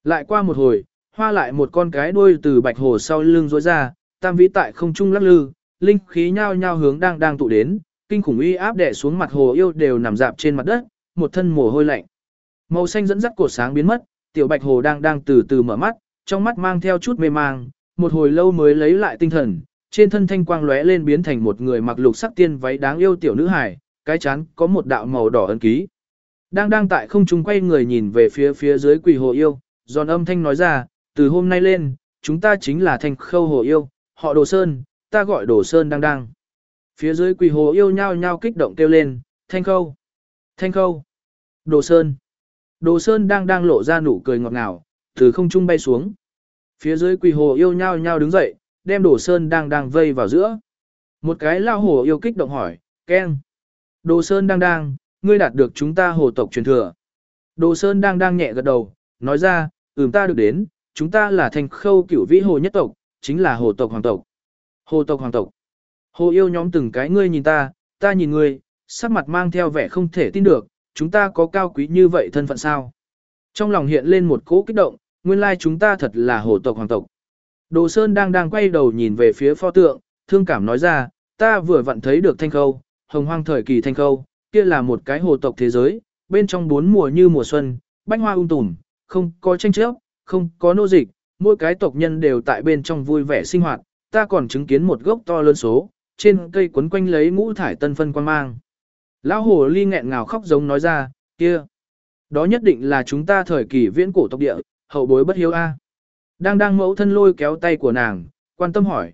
Lại qua một hồi, hoa lại một con cái đuôi từ bạch hồ sau lưng rối ra, tam vĩ tại không trung lắc lư, linh khí nhao nhao hướng đang tụ đến, kinh khủng uy áp đè xuống mặt hồ yêu đều nằm dạp trên mặt đất, một thân mồ hôi lạnh. Màu xanh dẫn dắt cột sáng biến mất, tiểu bạch hồ đang từ từ mở mắt, trong mắt mang theo chút mê mang, một hồi lâu mới lấy lại tinh thần, trên thân thanh quang lóe lên biến thành một người mặc lục sắc tiên váy đáng yêu tiểu nữ hài, cái chán có một đạo màu đỏ ấn ký. Đang tại không trung quay người nhìn về phía dưới quỳ hồ yêu, giòn âm thanh nói ra, từ hôm nay lên, chúng ta chính là Thanh Khâu hồ yêu, họ Đồ Sơn, ta gọi Đồ Sơn đang. Phía dưới quỳ hồ yêu nhao nhao kích động kêu lên, Thanh Khâu, Thanh Khâu, Đồ Sơn. Đồ Sơn đang lộ ra nụ cười ngọt ngào, từ không trung bay xuống. Phía dưới quỳ hồ yêu nhao nhao đứng dậy, đem Đồ Sơn đang vây vào giữa. Một cái lao hồ yêu kích động hỏi, keng. Đồ Sơn đang, ngươi đạt được chúng ta hồ tộc truyền thừa. Đồ Sơn đang nhẹ gật đầu, nói ra, ta được đến, chúng ta là Thanh Khâu cửu vĩ hồ nhất tộc, chính là hồ tộc hoàng tộc. Hồ tộc hoàng tộc. Hồ yêu nhóm từng cái ngươi nhìn ta nhìn ngươi, sắc mặt mang theo vẻ không thể tin được, chúng ta có cao quý như vậy thân phận sao? Trong lòng hiện lên một cỗ kích động, nguyên lai chúng ta thật là hồ tộc hoàng tộc. Đồ Sơn đang quay đầu nhìn về phía pho tượng, thương cảm nói ra, ta vừa vặn thấy được Thanh Khâu, hồng hoang thời kỳ Thanh Khâu, kia là một cái hồ tộc thế giới, bên trong 4 mùa như mùa xuân, bách hoa tùm, không có tranh chấp, không có nô dịch, mỗi cái tộc nhân đều tại bên trong vui vẻ sinh hoạt, ta còn chứng kiến một gốc to lớn số, trên cây quấn quanh lấy ngũ thải tân phân quan mang. Lão hồ ly nghẹn ngào khóc giống nói ra, kia, đó nhất định là chúng ta thời kỳ viễn cổ tộc địa, hậu bối bất hiếu a. Đang mẫu thân lôi kéo tay của nàng, quan tâm hỏi,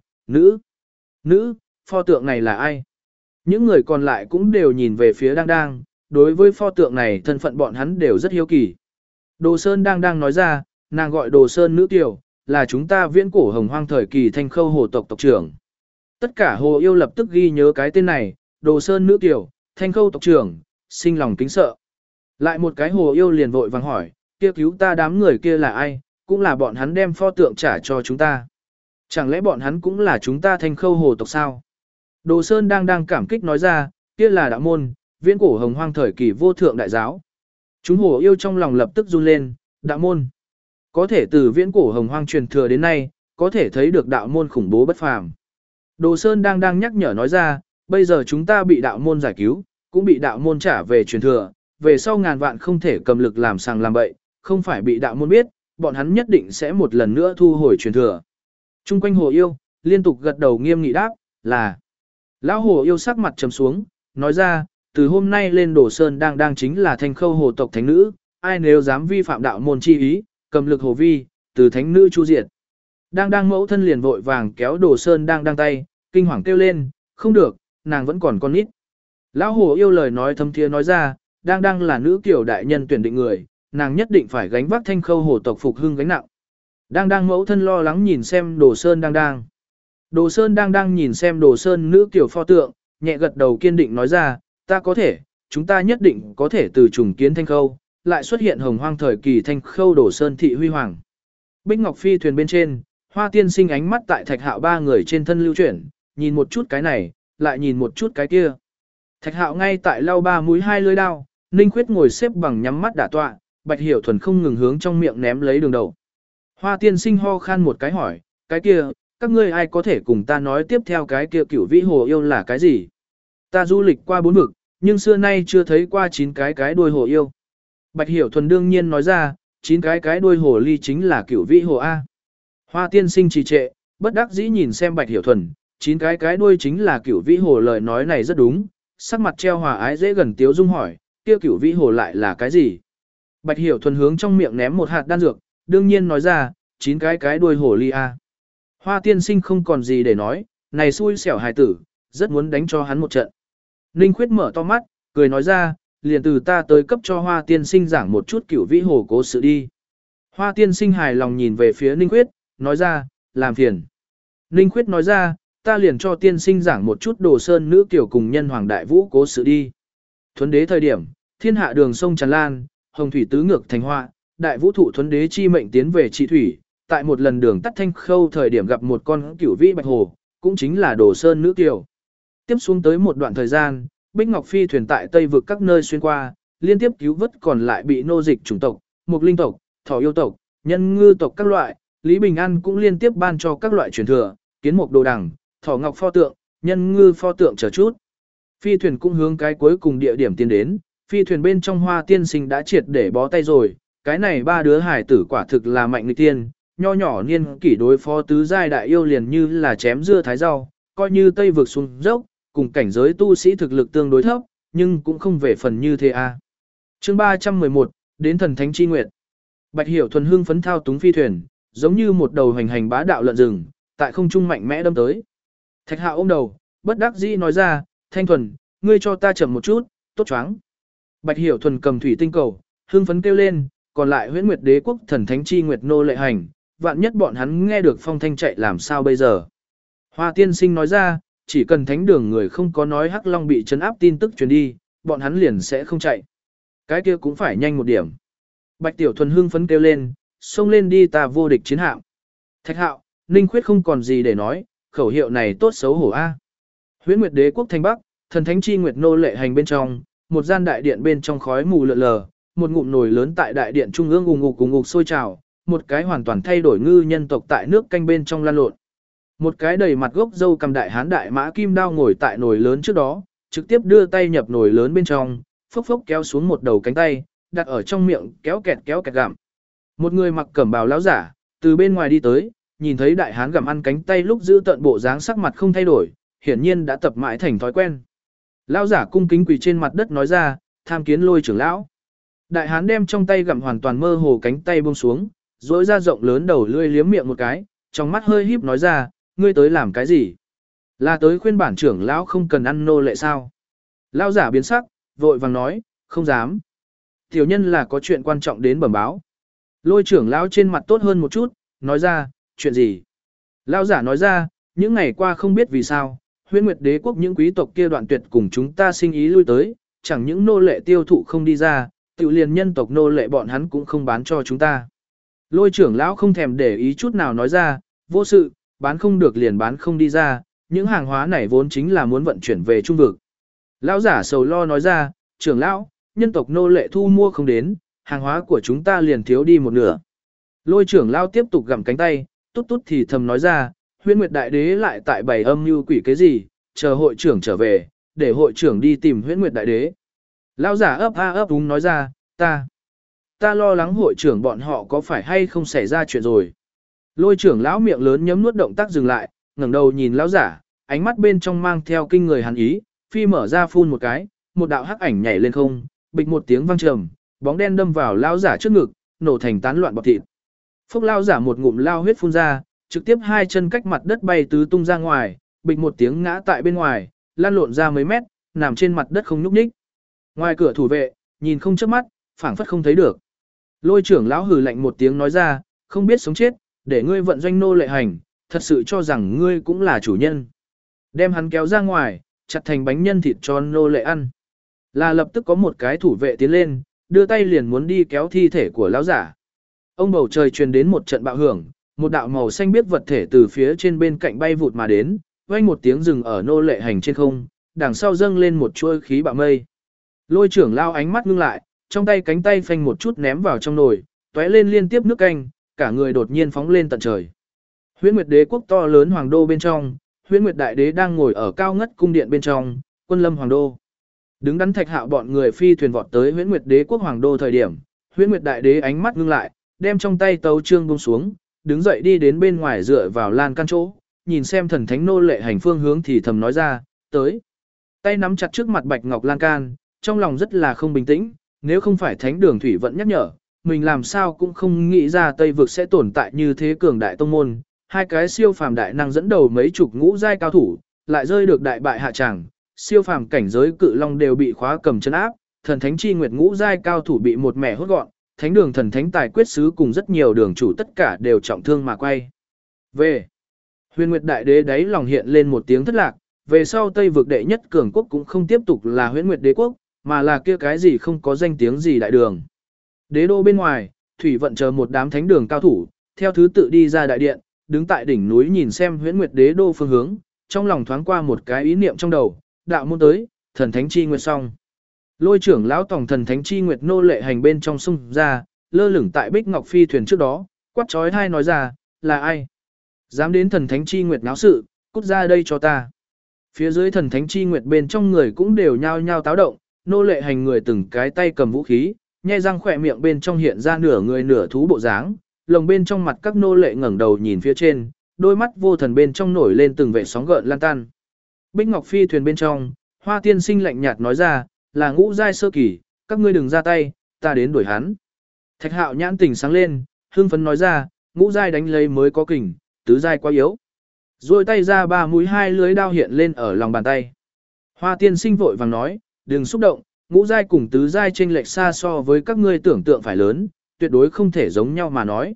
nữ, pho tượng này là ai? Những người còn lại cũng đều nhìn về phía đang, đối với pho tượng này thân phận bọn hắn đều rất hiếu kỳ. Đồ Sơn đang nói ra, nàng gọi Đồ Sơn nữ tiểu, là chúng ta viễn cổ hồng hoang thời kỳ Thanh Khâu hồ tộc tộc trưởng. Tất cả hồ yêu lập tức ghi nhớ cái tên này, Đồ Sơn nữ tiểu, Thanh Khâu tộc trưởng, sinh lòng kính sợ. Lại một cái hồ yêu liền vội vàng hỏi, kia cứu ta đám người kia là ai, cũng là bọn hắn đem pho tượng trả cho chúng ta. Chẳng lẽ bọn hắn cũng là chúng ta Thanh Khâu hồ tộc sao? Đồ Sơn đang cảm kích nói ra, kia là đạo môn, viễn cổ hồng hoang thời kỳ vô thượng đại giáo. Chúng hồ yêu trong lòng lập tức run lên, đạo môn. Có thể từ viễn cổ hồng hoang truyền thừa đến nay, có thể thấy được đạo môn khủng bố bất phàm. Đồ Sơn đang nhắc nhở nói ra, bây giờ chúng ta bị đạo môn giải cứu, cũng bị đạo môn trả về truyền thừa, về sau ngàn vạn không thể cầm lực làm sàng làm bậy, không phải bị đạo môn biết, bọn hắn nhất định sẽ một lần nữa thu hồi truyền thừa. Trung quanh hồ yêu, liên tục gật đầu nghiêm nghị đáp, là. Lão hồ yêu sắc mặt trầm xuống, nói ra, từ hôm nay lên Đồ Sơn đang chính là Thanh Khâu hồ tộc thánh nữ, ai nếu dám vi phạm đạo môn chi ý, cầm lực hồ vi, từ thánh nữ chu diệt. Đang mẫu thân liền vội vàng kéo Đồ Sơn đang tay, kinh hoàng kêu lên, không được, nàng vẫn còn con nít. Lão hồ yêu lời nói thâm thiế nói ra, đang là nữ kiểu đại nhân tuyển định người, nàng nhất định phải gánh vác Thanh Khâu hồ tộc phục hưng gánh nặng. Đang mẫu thân lo lắng nhìn xem Đồ Sơn đang. Đồ Sơn đang nhìn xem Đồ Sơn nữ kiểu pho tượng, nhẹ gật đầu kiên định nói ra, ta có thể, chúng ta nhất định có thể từ trùng kiến Thanh Khâu, lại xuất hiện hồng hoang thời kỳ Thanh Khâu Đồ Sơn thị huy hoàng. Bích Ngọc Phi thuyền bên trên, Hoa Tiên Sinh ánh mắt tại Thạch Hạo ba người trên thân lưu chuyển, nhìn một chút cái này, lại nhìn một chút cái kia. Thạch Hạo ngay tại lau ba mũi hai lưỡi đao, Ninh Khuyết ngồi xếp bằng nhắm mắt đả tọa, Bạch Hiểu Thuần không ngừng hướng trong miệng ném lấy đường đầu. Hoa Tiên Sinh ho khan một cái hỏi, cái kia, các ngươi ai có thể cùng ta nói tiếp theo cái kia cửu vĩ hồ yêu là cái gì? Ta du lịch qua 4 vực, nhưng xưa nay chưa thấy qua 9 cái đuôi hồ yêu. Bạch Hiểu Thuần đương nhiên nói ra, 9 cái đuôi hồ ly chính là cửu vĩ hồ A. Hoa Tiên Sinh trì trệ, bất đắc dĩ nhìn xem Bạch Hiểu Thuần, 9 cái đuôi chính là cửu vĩ hồ, lời nói này rất đúng, sắc mặt treo hòa ái dễ gần tiếu dung hỏi, kia cửu vĩ hồ lại là cái gì? Bạch Hiểu Thuần hướng trong miệng ném một hạt đan dược, đương nhiên nói ra, 9 cái đuôi hồ ly A. Hoa Tiên Sinh không còn gì để nói, này xui xẻo hài tử, rất muốn đánh cho hắn một trận. Ninh Khuyết mở to mắt, cười nói ra, liền từ ta tới cấp cho Hoa Tiên Sinh giảng một chút cửu vĩ hồ cố sự đi. Hoa Tiên Sinh hài lòng nhìn về phía Ninh Khuyết, nói ra, làm phiền. Ninh Khuyết nói ra, ta liền cho Tiên Sinh giảng một chút Đồ Sơn nữ kiểu cùng nhân hoàng đại vũ cố sự đi. Thuấn đế thời điểm, thiên hạ đường sông tràn lan, hồng thủy tứ ngược thành hoa, đại vũ thụ thuấn đế chi mệnh tiến về trị thủy, tại một lần đường tắt Thanh Khâu thời điểm gặp một con cửu vĩ bạch hồ, cũng chính là Đồ Sơn nữ kiều. Tiếp xuống tới một đoạn thời gian, Bích Ngọc Phi thuyền tại Tây vực các nơi xuyên qua, liên tiếp cứu vớt còn lại bị nô dịch chủng tộc, Mục Linh tộc, Thỏ yêu tộc, Nhân ngư tộc các loại, Lý Bình An cũng liên tiếp ban cho các loại truyền thừa, kiến mục đồ đằng, thỏ ngọc pho tượng, nhân ngư pho tượng chờ chút. Phi thuyền cũng hướng cái cuối cùng địa điểm tiến đến, phi thuyền bên trong Hoa tiên sinh đã triệt để bó tay rồi, cái này ba đứa hải tử quả thực là mạnh nghịch tiên, nho nhỏ niên kỷ đối phó tứ giai đại yêu liền như là chém dưa thái rau, coi như Tây vực xuống dốc, cùng cảnh giới tu sĩ thực lực tương đối thấp, nhưng cũng không về phần như thế a. Chương 311, đến thần thánh chi nguyệt. Bạch Hiểu Thuần hưng phấn thao túng phi thuyền, giống như một đầu hành hành bá đạo lợn rừng, tại không trung mạnh mẽ đâm tới. Thạch Hạo ôm đầu, bất đắc dĩ nói ra, Thanh Thuần, ngươi cho ta chậm một chút, tốt choáng. Bạch Hiểu Thuần cầm thủy tinh cầu, hưng phấn kêu lên, còn lại Huyễn Nguyệt Đế quốc thần thánh chi nguyệt nô lệ hành, vạn nhất bọn hắn nghe được phong thanh chạy làm sao bây giờ. Hoa tiên sinh nói ra, chỉ cần thánh đường người không có nói Hắc Long bị trấn áp tin tức truyền đi, bọn hắn liền sẽ không chạy. Cái kia cũng phải nhanh một điểm. Bạch Tiểu Thuần hưng phấn kêu lên, xông lên đi ta vô địch chiến hạm. Thạch Hạo, Ninh Khuyết không còn gì để nói, khẩu hiệu này tốt xấu hổ a. Huyễn Nguyệt Đế quốc thành Bắc, thần thánh chi nguyệt nô lệ hành bên trong, một gian đại điện bên trong khói mù lượn lờ, một ngụm nồi lớn tại đại điện trung ương ùng ục sôi trào, một cái hoàn toàn thay đổi ngư nhân tộc tại nước canh bên trong lan lộn. Một cái đầy mặt gốc râu cầm đại hán đại mã kim đao ngồi tại nồi lớn trước đó, trực tiếp đưa tay nhập nồi lớn bên trong, phốc phốc kéo xuống một đầu cánh tay, đặt ở trong miệng kéo kẹt gặm. Một người mặc cẩm bào lão giả, từ bên ngoài đi tới, nhìn thấy đại hán gặm ăn cánh tay lúc giữ tận bộ dáng sắc mặt không thay đổi, hiển nhiên đã tập mãi thành thói quen. Lão giả cung kính quỳ trên mặt đất nói ra, tham kiến Lôi trưởng lão. Đại hán đem trong tay gặm hoàn toàn mơ hồ cánh tay buông xuống, rỗi ra rộng lớn đầu lưỡi liếm miệng một cái, trong mắt hơi híp nói ra, ngươi tới làm cái gì? Là tới khuyên bản trưởng lão không cần ăn nô lệ sao? Lão giả biến sắc, vội vàng nói, không dám. Tiểu nhân là có chuyện quan trọng đến bẩm báo. Lôi trưởng lão trên mặt tốt hơn một chút, nói ra, chuyện gì? Lão giả nói ra, những ngày qua không biết vì sao, Huyễn Nguyệt Đế quốc những quý tộc kia đoạn tuyệt cùng chúng ta sinh ý lui tới, chẳng những nô lệ tiêu thụ không đi ra, tự liền nhân tộc nô lệ bọn hắn cũng không bán cho chúng ta. Lôi trưởng lão không thèm để ý chút nào nói ra, vô sự, bán không được liền bán không đi ra, những hàng hóa này vốn chính là muốn vận chuyển về trung vực. Lão giả sầu lo nói ra, trưởng lão, nhân tộc nô lệ thu mua không đến, hàng hóa của chúng ta liền thiếu đi một nửa. Lôi trưởng lão tiếp tục gặm cánh tay, tút tút thì thầm nói ra, Huyễn Nguyệt Đại Đế lại tại bày âm mưu quỷ cái gì, chờ hội trưởng trở về, để hội trưởng đi tìm Huyễn Nguyệt Đại Đế. Lão giả ấp a ấp úng nói ra, ta lo lắng hội trưởng bọn họ có phải hay không xảy ra chuyện rồi. Lôi trưởng lão miệng lớn nhấm nuốt động tác dừng lại, ngẩng đầu nhìn lão giả, ánh mắt bên trong mang theo kinh người hàn ý, phi mở ra phun một cái, một đạo hắc ảnh nhảy lên không, bịch một tiếng vang trầm, bóng đen đâm vào lão giả trước ngực, nổ thành tán loạn bọt thịt. Phốc lão giả một ngụm lao huyết phun ra, trực tiếp hai chân cách mặt đất bay tứ tung ra ngoài, bịch một tiếng ngã tại bên ngoài, lăn lộn ra mấy mét, nằm trên mặt đất không nhúc nhích. Ngoài cửa thủ vệ, nhìn không chớp mắt, phảng phất không thấy được. Lôi trưởng lão hừ lạnh một tiếng nói ra, không biết sống chết, để ngươi vận doanh nô lệ hành, thật sự cho rằng ngươi cũng là chủ nhân. Đem hắn kéo ra ngoài, chặt thành bánh nhân thịt cho nô lệ ăn. Là lập tức có một cái thủ vệ tiến lên, đưa tay liền muốn đi kéo thi thể của lão giả. Ông bầu trời truyền đến một trận bạo hưởng, một đạo màu xanh biếc vật thể từ phía trên bên cạnh bay vụt mà đến, vang một tiếng dừng ở nô lệ hành trên không, đằng sau dâng lên một chuôi khí bạo mây. Lôi trưởng lao ánh mắt ngưng lại, trong tay cánh tay phanh một chút ném vào trong nồi, tóe lên liên tiếp nước canh, cả người đột nhiên phóng lên tận trời. Huyễn Nguyệt Đế quốc to lớn hoàng đô bên trong, Huyễn Nguyệt Đại Đế đang ngồi ở cao ngất cung điện bên trong, Quân Lâm hoàng đô. Đứng đắn Thạch Hạo bọn người phi thuyền vọt tới Huyễn Nguyệt Đế quốc hoàng đô thời điểm, Huyễn Nguyệt Đại Đế ánh mắt ngưng lại, đem trong tay tấu chương buông xuống, đứng dậy đi đến bên ngoài dựa vào lan can chỗ, nhìn xem thần thánh nô lệ hành phương hướng thì thầm nói ra, tới. Tay nắm chặt trước mặt bạch ngọc lan can, trong lòng rất là không bình tĩnh, nếu không phải thánh đường thủy vận nhắc nhở, mình làm sao cũng không nghĩ ra Tây vực sẽ tồn tại như thế cường đại tông môn, hai cái siêu phàm đại năng dẫn đầu mấy chục ngũ giai cao thủ, lại rơi được đại bại hạ tràng, siêu phàm cảnh giới cự long đều bị khóa cầm chân áp, thần thánh chi nguyệt ngũ giai cao thủ bị một mẻ hốt gọn, thánh đường thần thánh tài quyết sứ cùng rất nhiều đường chủ tất cả đều trọng thương mà quay về. Huyền Nguyệt Đại Đế đáy lòng hiện lên một tiếng thất lạc, về sau Tây vực đệ nhất cường quốc cũng không tiếp tục là Huyễn Nguyệt Đế quốc, mà là kia cái gì không có danh tiếng gì đại đường. Đế đô bên ngoài, thủy vận chờ một đám thánh đường cao thủ, theo thứ tự đi ra đại điện, đứng tại đỉnh núi nhìn xem Huyễn Nguyệt Đế đô phương hướng, trong lòng thoáng qua một cái ý niệm trong đầu, đạo môn tới, thần thánh chi nguyệt xong. Lôi trưởng lão tổng thần thánh chi nguyệt nô lệ hành bên trong sông ra, lơ lửng tại Bích Ngọc phi thuyền trước đó, Quát trói thai nói ra, là ai? Dám đến thần thánh chi nguyệt náo sự, cút ra đây cho ta. Phía dưới thần thánh chi nguyệt bên trong người cũng đều nhao nhao táo động, nô lệ hành người từng cái tay cầm vũ khí, nhe răng khỏe miệng bên trong hiện ra nửa người nửa thú bộ dáng, lồng bên trong mặt các nô lệ ngẩng đầu nhìn phía trên, đôi mắt vô thần bên trong nổi lên từng vệ sóng gợn lan tan. Bích Ngọc Phi thuyền bên trong, Hoa Tiên Sinh lạnh nhạt nói ra, là ngũ giai sơ kỳ, các ngươi đừng ra tay, ta đến đuổi hắn. Thạch Hạo nhãn tỉnh sáng lên, hưng phấn nói ra, ngũ giai đánh lấy mới có kình, tứ giai quá yếu. Rồi tay ra ba mũi hai lưới đao hiện lên ở lòng bàn tay. Hoa Tiên Sinh vội vàng nói, đừng xúc động, ngũ giai cùng tứ giai chênh lệch xa so với các ngươi tưởng tượng phải lớn, tuyệt đối không thể giống nhau mà nói.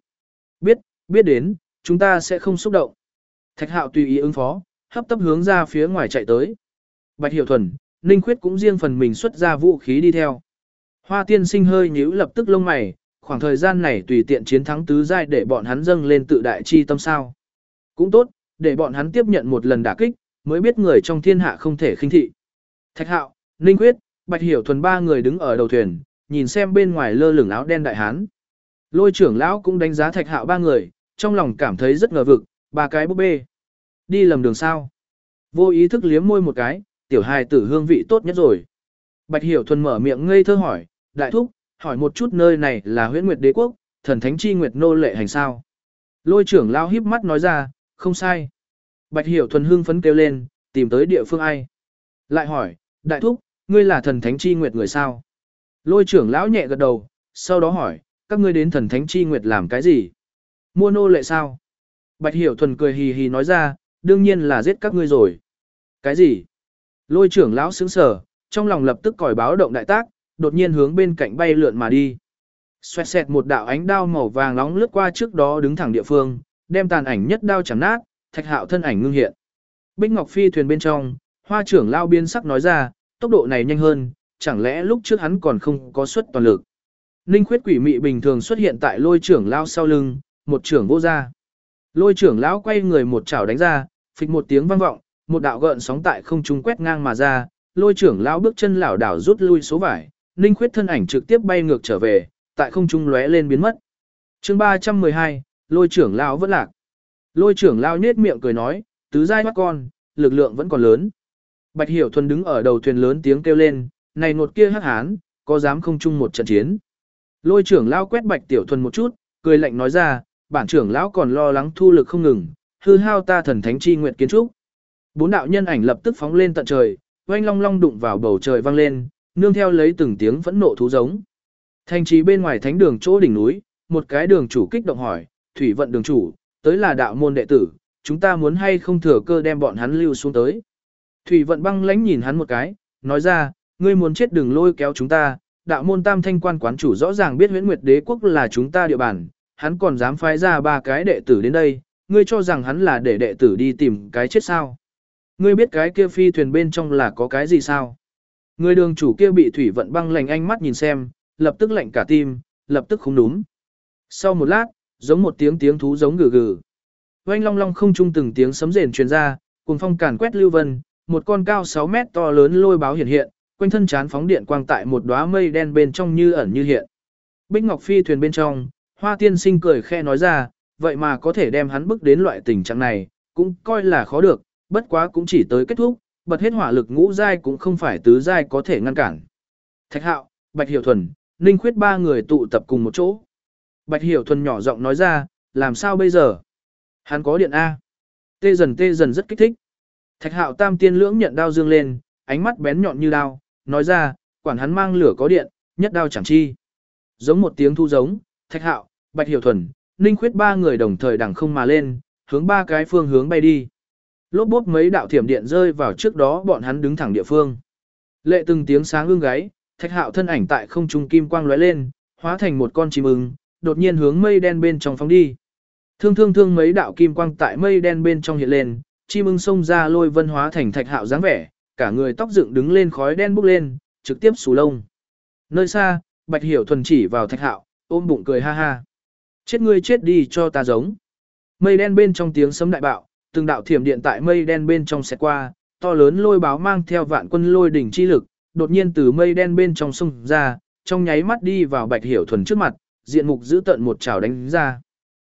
Biết đến, chúng ta sẽ không xúc động. Thạch Hạo tùy ý ứng phó, hấp tấp hướng ra phía ngoài chạy tới. Bạch Hiểu Thuần, Ninh Khuyết cũng riêng phần mình xuất ra vũ khí đi theo. Hoa Tiên Sinh hơi nhíu lập tức lông mày, khoảng thời gian này tùy tiện chiến thắng tứ giai để bọn hắn dâng lên tự đại chi tâm sao. Cũng tốt, để bọn hắn tiếp nhận một lần đả kích, mới biết người trong thiên hạ không thể khinh thị. Thạch Hạo, Ninh Khuyết, Bạch Hiểu Thuần ba người đứng ở đầu thuyền, nhìn xem bên ngoài lơ lửng áo đen đại hán. Lôi trưởng lão cũng đánh giá Thạch Hạo ba người, trong lòng cảm thấy rất ngờ vực, ba cái búp bê. Đi lầm đường sao? Vô ý thức liếm môi một cái, tiểu hài tử hương vị tốt nhất rồi. Bạch Hiểu Thuần mở miệng ngây thơ hỏi, đại thúc, hỏi một chút nơi này là Huyễn Nguyệt Đế Quốc, thần thánh chi nguyệt nô lệ hành sao? Lôi trưởng lão híp mắt nói ra, không sai. Bạch Hiểu Thuần hưng phấn kêu lên, tìm tới địa phương ai? Lại hỏi, đại thúc, ngươi là thần thánh chi nguyệt người sao? Lôi trưởng lão nhẹ gật đầu, sau đó hỏi, các ngươi đến thần thánh chi nguyệt làm cái gì? Mua nô lệ sao? Bạch Hiểu Thuần cười hì hì nói ra, đương nhiên là giết các ngươi rồi. Cái gì? Lôi trưởng lão sững sờ, trong lòng lập tức còi báo động đại tác, đột nhiên hướng bên cạnh bay lượn mà đi. Xoẹt xẹt một đạo ánh đao màu vàng nóng lướt qua trước đó đứng thẳng địa phương, đem tàn ảnh nhất đao chém nát, Thạch Hạo thân ảnh ngưng hiện. Bích Ngọc Phi thuyền bên trong, Hoa trưởng lão biên sắc nói ra, tốc độ này nhanh hơn, chẳng lẽ lúc trước hắn còn không có xuất toàn lực. Ninh Khuyết quỷ mị bình thường xuất hiện tại lôi trưởng lão sau lưng, một trưởng vô ra. Lôi trưởng lão quay người một chảo đánh ra, phịch một tiếng vang vọng, một đạo gợn sóng tại không trung quét ngang mà ra, lôi trưởng lão bước chân lảo đảo rút lui số vải, Ninh Khuyết thân ảnh trực tiếp bay ngược trở về, tại không trung lóe lên biến mất. Chương 312, lôi trưởng lão vẫn lạc. Lôi trưởng lão nhếch miệng cười nói, tứ giai mắt con, lực lượng vẫn còn lớn. Bạch Hiểu Thuần đứng ở đầu thuyền lớn tiếng kêu lên, này nột kia hắc hán, có dám không chung một trận chiến. Lôi trưởng lão quét Bạch Tiểu Thuần một chút, cười lạnh nói ra, bản trưởng lão còn lo lắng thu lực không ngừng, hư hao ta thần thánh chi nguyện kiến trúc. Bốn đạo nhân ảnh lập tức phóng lên tận trời, oanh long long đụng vào bầu trời vang lên, nương theo lấy từng tiếng phẫn nộ thú giống. Thành trì bên ngoài thánh đường chỗ đỉnh núi, một cái đường chủ kích động hỏi, thủy vận đường chủ, tới là đạo môn đệ tử, chúng ta muốn hay không thừa cơ đem bọn hắn lưu xuống tới. Thủy vận băng lãnh nhìn hắn một cái, nói ra, ngươi muốn chết đừng lôi kéo chúng ta, đạo môn tam thanh quan quán chủ rõ ràng biết Huyễn Nguyệt Đế Quốc là chúng ta địa bàn, hắn còn dám phái ra ba cái đệ tử đến đây, ngươi cho rằng hắn là để đệ tử đi tìm cái chết sao. Ngươi biết cái kia phi thuyền bên trong là có cái gì sao? Người đường chủ kia bị thủy vận băng lạnh ánh mắt nhìn xem, lập tức lạnh cả tim, lập tức không đúng. Sau một lát, giống một tiếng thú giống gừ gừ. Oanh long long không trung từng tiếng sấm rền truyền ra, cùng phong càn quét lưu vân, một con cao 6 mét to lớn lôi báo hiện hiện, quanh thân chán phóng điện quang tại một đóa mây đen bên trong như ẩn như hiện. Bích Ngọc Phi thuyền bên trong, Hoa Tiên Sinh cười khẽ nói ra, vậy mà có thể đem hắn bức đến loại tình trạng này, cũng coi là khó được, bất quá cũng chỉ tới kết thúc, bật hết hỏa lực ngũ giai cũng không phải tứ giai có thể ngăn cản. Thạch Hạo, Bạch Hiểu Thuần, Ninh Khuyết ba người tụ tập cùng một chỗ. Bạch Hiểu Thuần nhỏ giọng nói ra, làm sao bây giờ? Hắn có điện A. Tê dần rất kích thích. Thạch Hạo tam tiên lưỡng nhận đao dương lên, ánh mắt bén nhọn như đao, nói ra, quản hắn mang lửa có điện, nhất đao chẳng chi. Giống một tiếng thu giống, Thạch Hạo, Bạch Hiểu Thuần, Ninh Khuyết ba người đồng thời đằng không mà lên, hướng ba cái phương hướng bay đi. Lốp bốp mấy đạo thiểm điện rơi vào trước đó bọn hắn đứng thẳng địa phương. Lệ từng tiếng sáng ương gáy, Thạch Hạo thân ảnh tại không trung kim quang lóe lên, hóa thành một con chim ưng, đột nhiên hướng mây đen bên trong phóng đi. Thương mấy đạo kim quang tại mây đen bên trong hiện lên, chim ưng xông ra lôi vân hóa thành Thạch Hạo dáng vẻ, cả người tóc dựng đứng lên khói đen bốc lên, trực tiếp xù lông. Nơi xa, Bạch Hiểu Thuần chỉ vào Thạch Hạo, ôm bụng cười ha ha. Chết ngươi chết đi cho ta giống. Mây đen bên trong tiếng sấm đại bạo, từng đạo thiểm điện tại mây đen bên trong xẹt qua, to lớn lôi báo mang theo vạn quân lôi đỉnh chi lực, đột nhiên từ mây đen bên trong xông ra, trong nháy mắt đi vào Bạch Hiểu Thuần trước mặt, diện mục giữ tận một chảo đánh ra.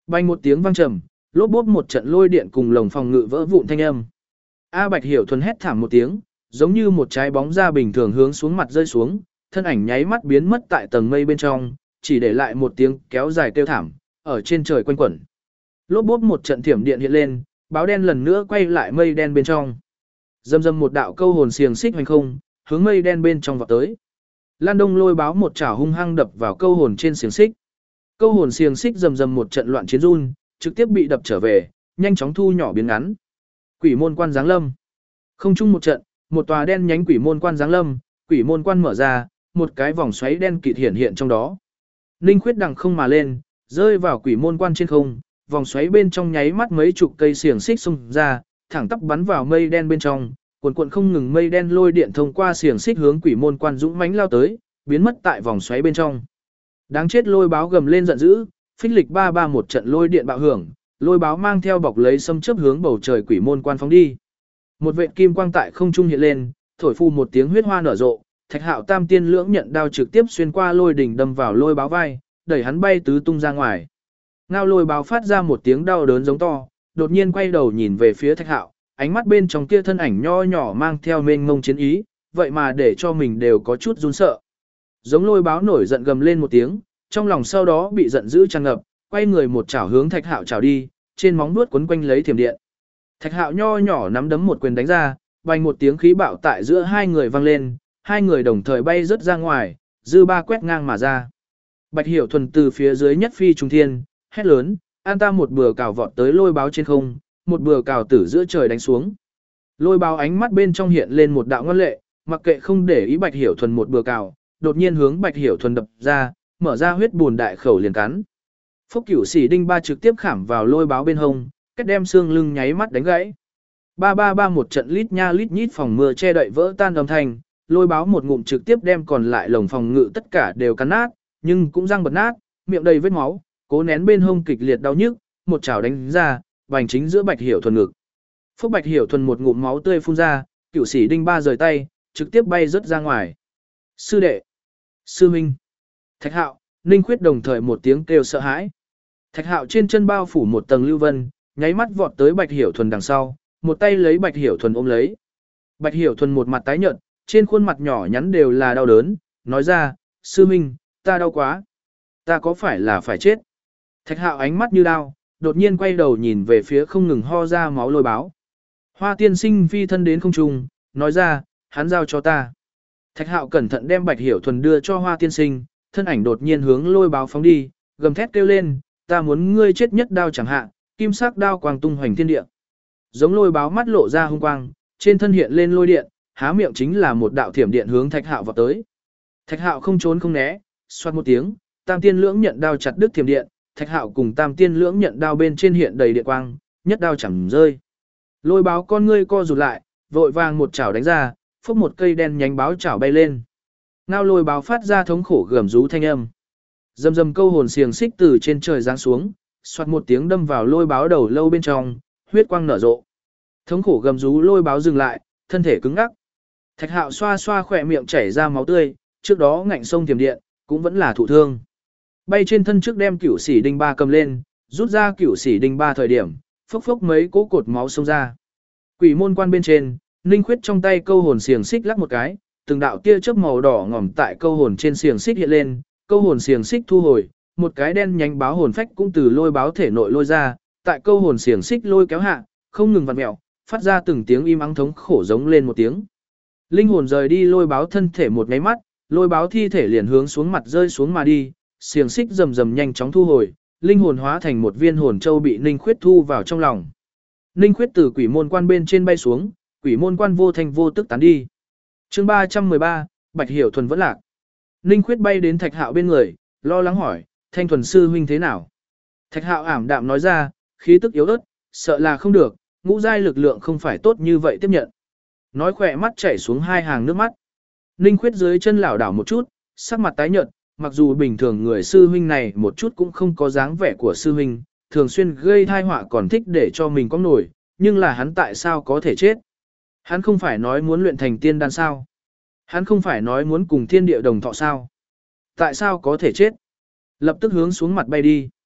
Bành một tiếng vang trầm, lốp bốp một trận lôi điện cùng lồng phòng ngự vỡ vụn thanh âm. A Bạch Hiểu Thuần hét thảm một tiếng, giống như một trái bóng ra bình thường hướng xuống mặt rơi xuống, thân ảnh nháy mắt biến mất tại tầng mây bên trong, chỉ để lại một tiếng kéo dài kêu thảm, ở trên trời quanh quẩn. Lốp bốp một trận thiểm điện hiện lên, báo đen lần nữa quay lại mây đen bên trong. Dầm dầm một đạo câu hồn xiềng xích hoành không, hướng mây đen bên trong vọt tới. Lan Đông Lôi báo một chảo hung hăng đập vào câu hồn trên xiềng xích. Câu hồn xiềng xích rầm rầm một trận loạn chiến run, trực tiếp bị đập trở về, nhanh chóng thu nhỏ biến ngắn. Quỷ môn quan giáng lâm. Không chung một trận, một tòa đen nhánh quỷ môn quan giáng lâm, quỷ môn quan mở ra, một cái vòng xoáy đen kịt hiện hiện trong đó. Ninh Khuyết đằng không mà lên, rơi vào quỷ môn quan trên không, vòng xoáy bên trong nháy mắt mấy chục cây xiềng xích xung ra, thẳng tắp bắn vào mây đen bên trong, cuồn cuộn không ngừng mây đen lôi điện thông qua xiềng xích hướng quỷ môn quan dũng mãnh lao tới, biến mất tại vòng xoáy bên trong. Đáng chết lôi báo gầm lên giận dữ, phích lịch ba ba một trận lôi điện bạo hưởng, lôi báo mang theo bọc lấy xâm chớp hướng bầu trời quỷ môn quan phóng đi. Một vệt kim quang tại không trung hiện lên, thổi phu một tiếng huyết hoa nở rộ, Thạch Hạo tam tiên lưỡng nhận đao trực tiếp xuyên qua lôi đỉnh đâm vào lôi báo vai, đẩy hắn bay tứ tung ra ngoài. Ngao lôi báo phát ra một tiếng đau đớn giống to, đột nhiên quay đầu nhìn về phía Thạch Hạo, ánh mắt bên trong kia thân ảnh nho nhỏ mang theo mênh mông chiến ý, vậy mà để cho mình đều có chút run sợ. Giống lôi báo nổi giận gầm lên một tiếng, trong lòng sau đó bị giận dữ tràn ngập, quay người một chảo hướng Thạch Hạo chảo đi, trên móng vuốt quấn quanh lấy thiểm điện. Thạch Hạo nho nhỏ nắm đấm một quyền đánh ra, bành một tiếng khí bạo tại giữa hai người vang lên, hai người đồng thời bay rớt ra ngoài, dư ba quét ngang mà ra. Bạch Hiểu Thuần từ phía dưới nhất phi trùng thiên, hét lớn, an ta một bừa cào vọt tới lôi báo trên không, một bừa cào tử giữa trời đánh xuống. Lôi báo ánh mắt bên trong hiện lên một đạo ngoan lệ, mặc kệ không để ý Bạch Hiểu Thuần một bừa cào, đột nhiên hướng Bạch Hiểu Thuần đập ra, mở ra huyết bùn đại khẩu liền cắn. Phúc Cửu Sĩ đinh ba trực tiếp khảm vào lôi báo bên hông, cách đem xương lưng nháy mắt đánh gãy. Ba ba ba một trận lít nha lít nhít phòng mưa che đậy vỡ tan âm thanh, lôi báo một ngụm trực tiếp đem còn lại lồng phòng ngự tất cả đều cắn nát, nhưng cũng răng bật nát, miệng đầy vết máu, cố nén bên hông kịch liệt đau nhức, một chảo đánh ra, vành chính giữa Bạch Hiểu Thuần ngực. Phúc Bạch Hiểu Thuần một ngụm máu tươi phun ra, Cửu Sĩ đinh ba rời tay, trực tiếp bay rớt ra ngoài. Sư đệ, sư huynh, Thạch Hạo, Ninh Khuyết đồng thời một tiếng kêu sợ hãi. Thạch Hạo trên chân bao phủ một tầng lưu vân, nháy mắt vọt tới Bạch Hiểu Thuần đằng sau, một tay lấy Bạch Hiểu Thuần ôm lấy. Bạch Hiểu Thuần một mặt tái nhợt, trên khuôn mặt nhỏ nhắn đều là đau đớn, nói ra, sư huynh, ta đau quá. Ta có phải là phải chết? Thạch Hạo ánh mắt như đao, đột nhiên quay đầu nhìn về phía không ngừng ho ra máu lôi báo. Hoa tiên sinh phi thân đến không trung, nói ra, hắn giao cho ta. Thạch Hạo cẩn thận đem Bạch Hiểu Thuần đưa cho Hoa tiên sinh, thân ảnh đột nhiên hướng lôi báo phóng đi, gầm thét kêu lên, ta muốn ngươi chết nhất đao chẳng hạn, kim sắc đao quang tung hoành thiên địa. Giống lôi báo mắt lộ ra hung quang, trên thân hiện lên lôi điện, há miệng chính là một đạo thiểm điện hướng Thạch Hạo vọt tới. Thạch Hạo không trốn không né, xoát một tiếng, Tam Tiên Lưỡng nhận đao chặt đứt thiểm điện, Thạch Hạo cùng Tam Tiên Lưỡng nhận đao bên trên hiện đầy điện quang, nhất đao chẳng rơi. Lôi báo con ngươi co rụt lại, vội vàng một chảo đánh ra, phốc một cây đen nhánh báo chảo bay lên. Ngao lôi báo phát ra thống khổ gầm rú thanh âm. Dầm dầm câu hồn xiềng xích từ trên trời giáng xuống, xoát một tiếng đâm vào lôi báo đầu lâu bên trong, huyết quang nở rộ. Thống khổ gầm rú lôi báo dừng lại, thân thể cứng ngắc. Thạch Hạo xoa xoa khỏe miệng chảy ra máu tươi, trước đó ngạnh sông thiểm điện, cũng vẫn là thụ thương. Bay trên thân trước đem Cửu Sĩ đinh ba cầm lên, rút ra Cửu Sĩ đinh ba thời điểm, phốc phốc mấy cỗ cột máu xông ra. Quỷ môn quan bên trên, Ninh Khuyết trong tay câu hồn xiềng xích lắc một cái, từng đạo tia chớp màu đỏ ngòm tại câu hồn trên xiềng xích hiện lên, câu hồn xiềng xích thu hồi, một cái đen nhánh báo hồn phách cũng từ lôi báo thể nội lôi ra, tại câu hồn xiềng xích lôi kéo hạ, không ngừng vặn mèo, phát ra từng tiếng im ắng thống khổ giống lên một tiếng. Linh hồn rời đi lôi báo thân thể một cái mắt, lôi báo thi thể liền hướng xuống mặt rơi xuống mà đi, xiềng xích rầm rầm nhanh chóng thu hồi, linh hồn hóa thành một viên hồn châu bị Ninh Khuyết thu vào trong lòng. Ninh Khuyết từ quỷ môn quan bên trên bay xuống, quỷ môn quan vô thanh vô tức tán đi. Chương 313, Bạch Hiểu Thuần vẫn lạc. Ninh Khuyết bay đến Thạch Hạo bên người, lo lắng hỏi, Thanh Thuần sư huynh thế nào? Thạch Hạo ảm đạm nói ra, khí tức yếu ớt, sợ là không được, ngũ giai lực lượng không phải tốt như vậy tiếp nhận. Nói khỏe mắt chảy xuống hai hàng nước mắt. Ninh Khuyết dưới chân lảo đảo một chút, sắc mặt tái nhợt, mặc dù bình thường người sư huynh này một chút cũng không có dáng vẻ của sư huynh, thường xuyên gây tai họa còn thích để cho mình có nổi, nhưng là hắn tại sao có thể chết? Hắn không phải nói muốn luyện thành tiên đan sao? Hắn không phải nói muốn cùng thiên địa đồng thọ sao? Tại sao có thể chết? Lập tức hướng xuống mặt bay đi.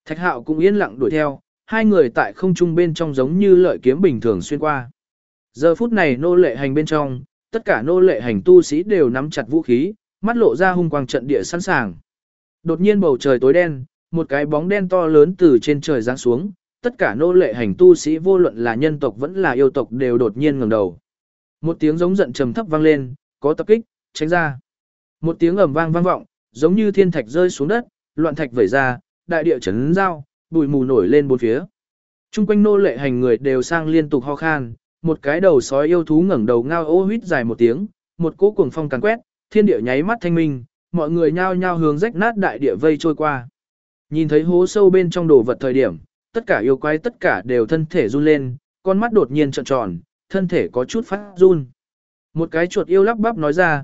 Thạch Hạo cũng yên lặng đuổi theo, hai người tại không trung bên trong giống như lợi kiếm bình thường xuyên qua. Giờ phút này nô lệ hành bên trong, tất cả nô lệ hành tu sĩ đều nắm chặt vũ khí, mắt lộ ra hung quang trận địa sẵn sàng. Đột nhiên bầu trời tối đen, một cái bóng đen to lớn từ trên trời giáng xuống, tất cả nô lệ hành tu sĩ vô luận là nhân tộc vẫn là yêu tộc đều đột nhiên ngẩng đầu. Một tiếng giống giận trầm thấp vang lên, có tập kích, tránh ra. Một tiếng ầm vang vang vọng, giống như thiên thạch rơi xuống đất, loạn thạch vẩy ra, đại địa chấn giao, bụi mù nổi lên bốn phía. Trung quanh nô lệ hành người đều sang liên tục ho khan, một cái đầu sói yêu thú ngẩng đầu ngao ô huýt dài một tiếng, một cỗ cuồng phong càn quét, thiên địa nháy mắt thanh minh, mọi người nhao nhao hướng rách nát đại địa vây trôi qua. Nhìn thấy hố sâu bên trong đồ vật thời điểm, tất cả yêu quái tất cả đều thân thể run lên, con mắt đột nhiên trợn tròn, thân thể có chút phát run. Một cái chuột yêu lắp bắp nói ra,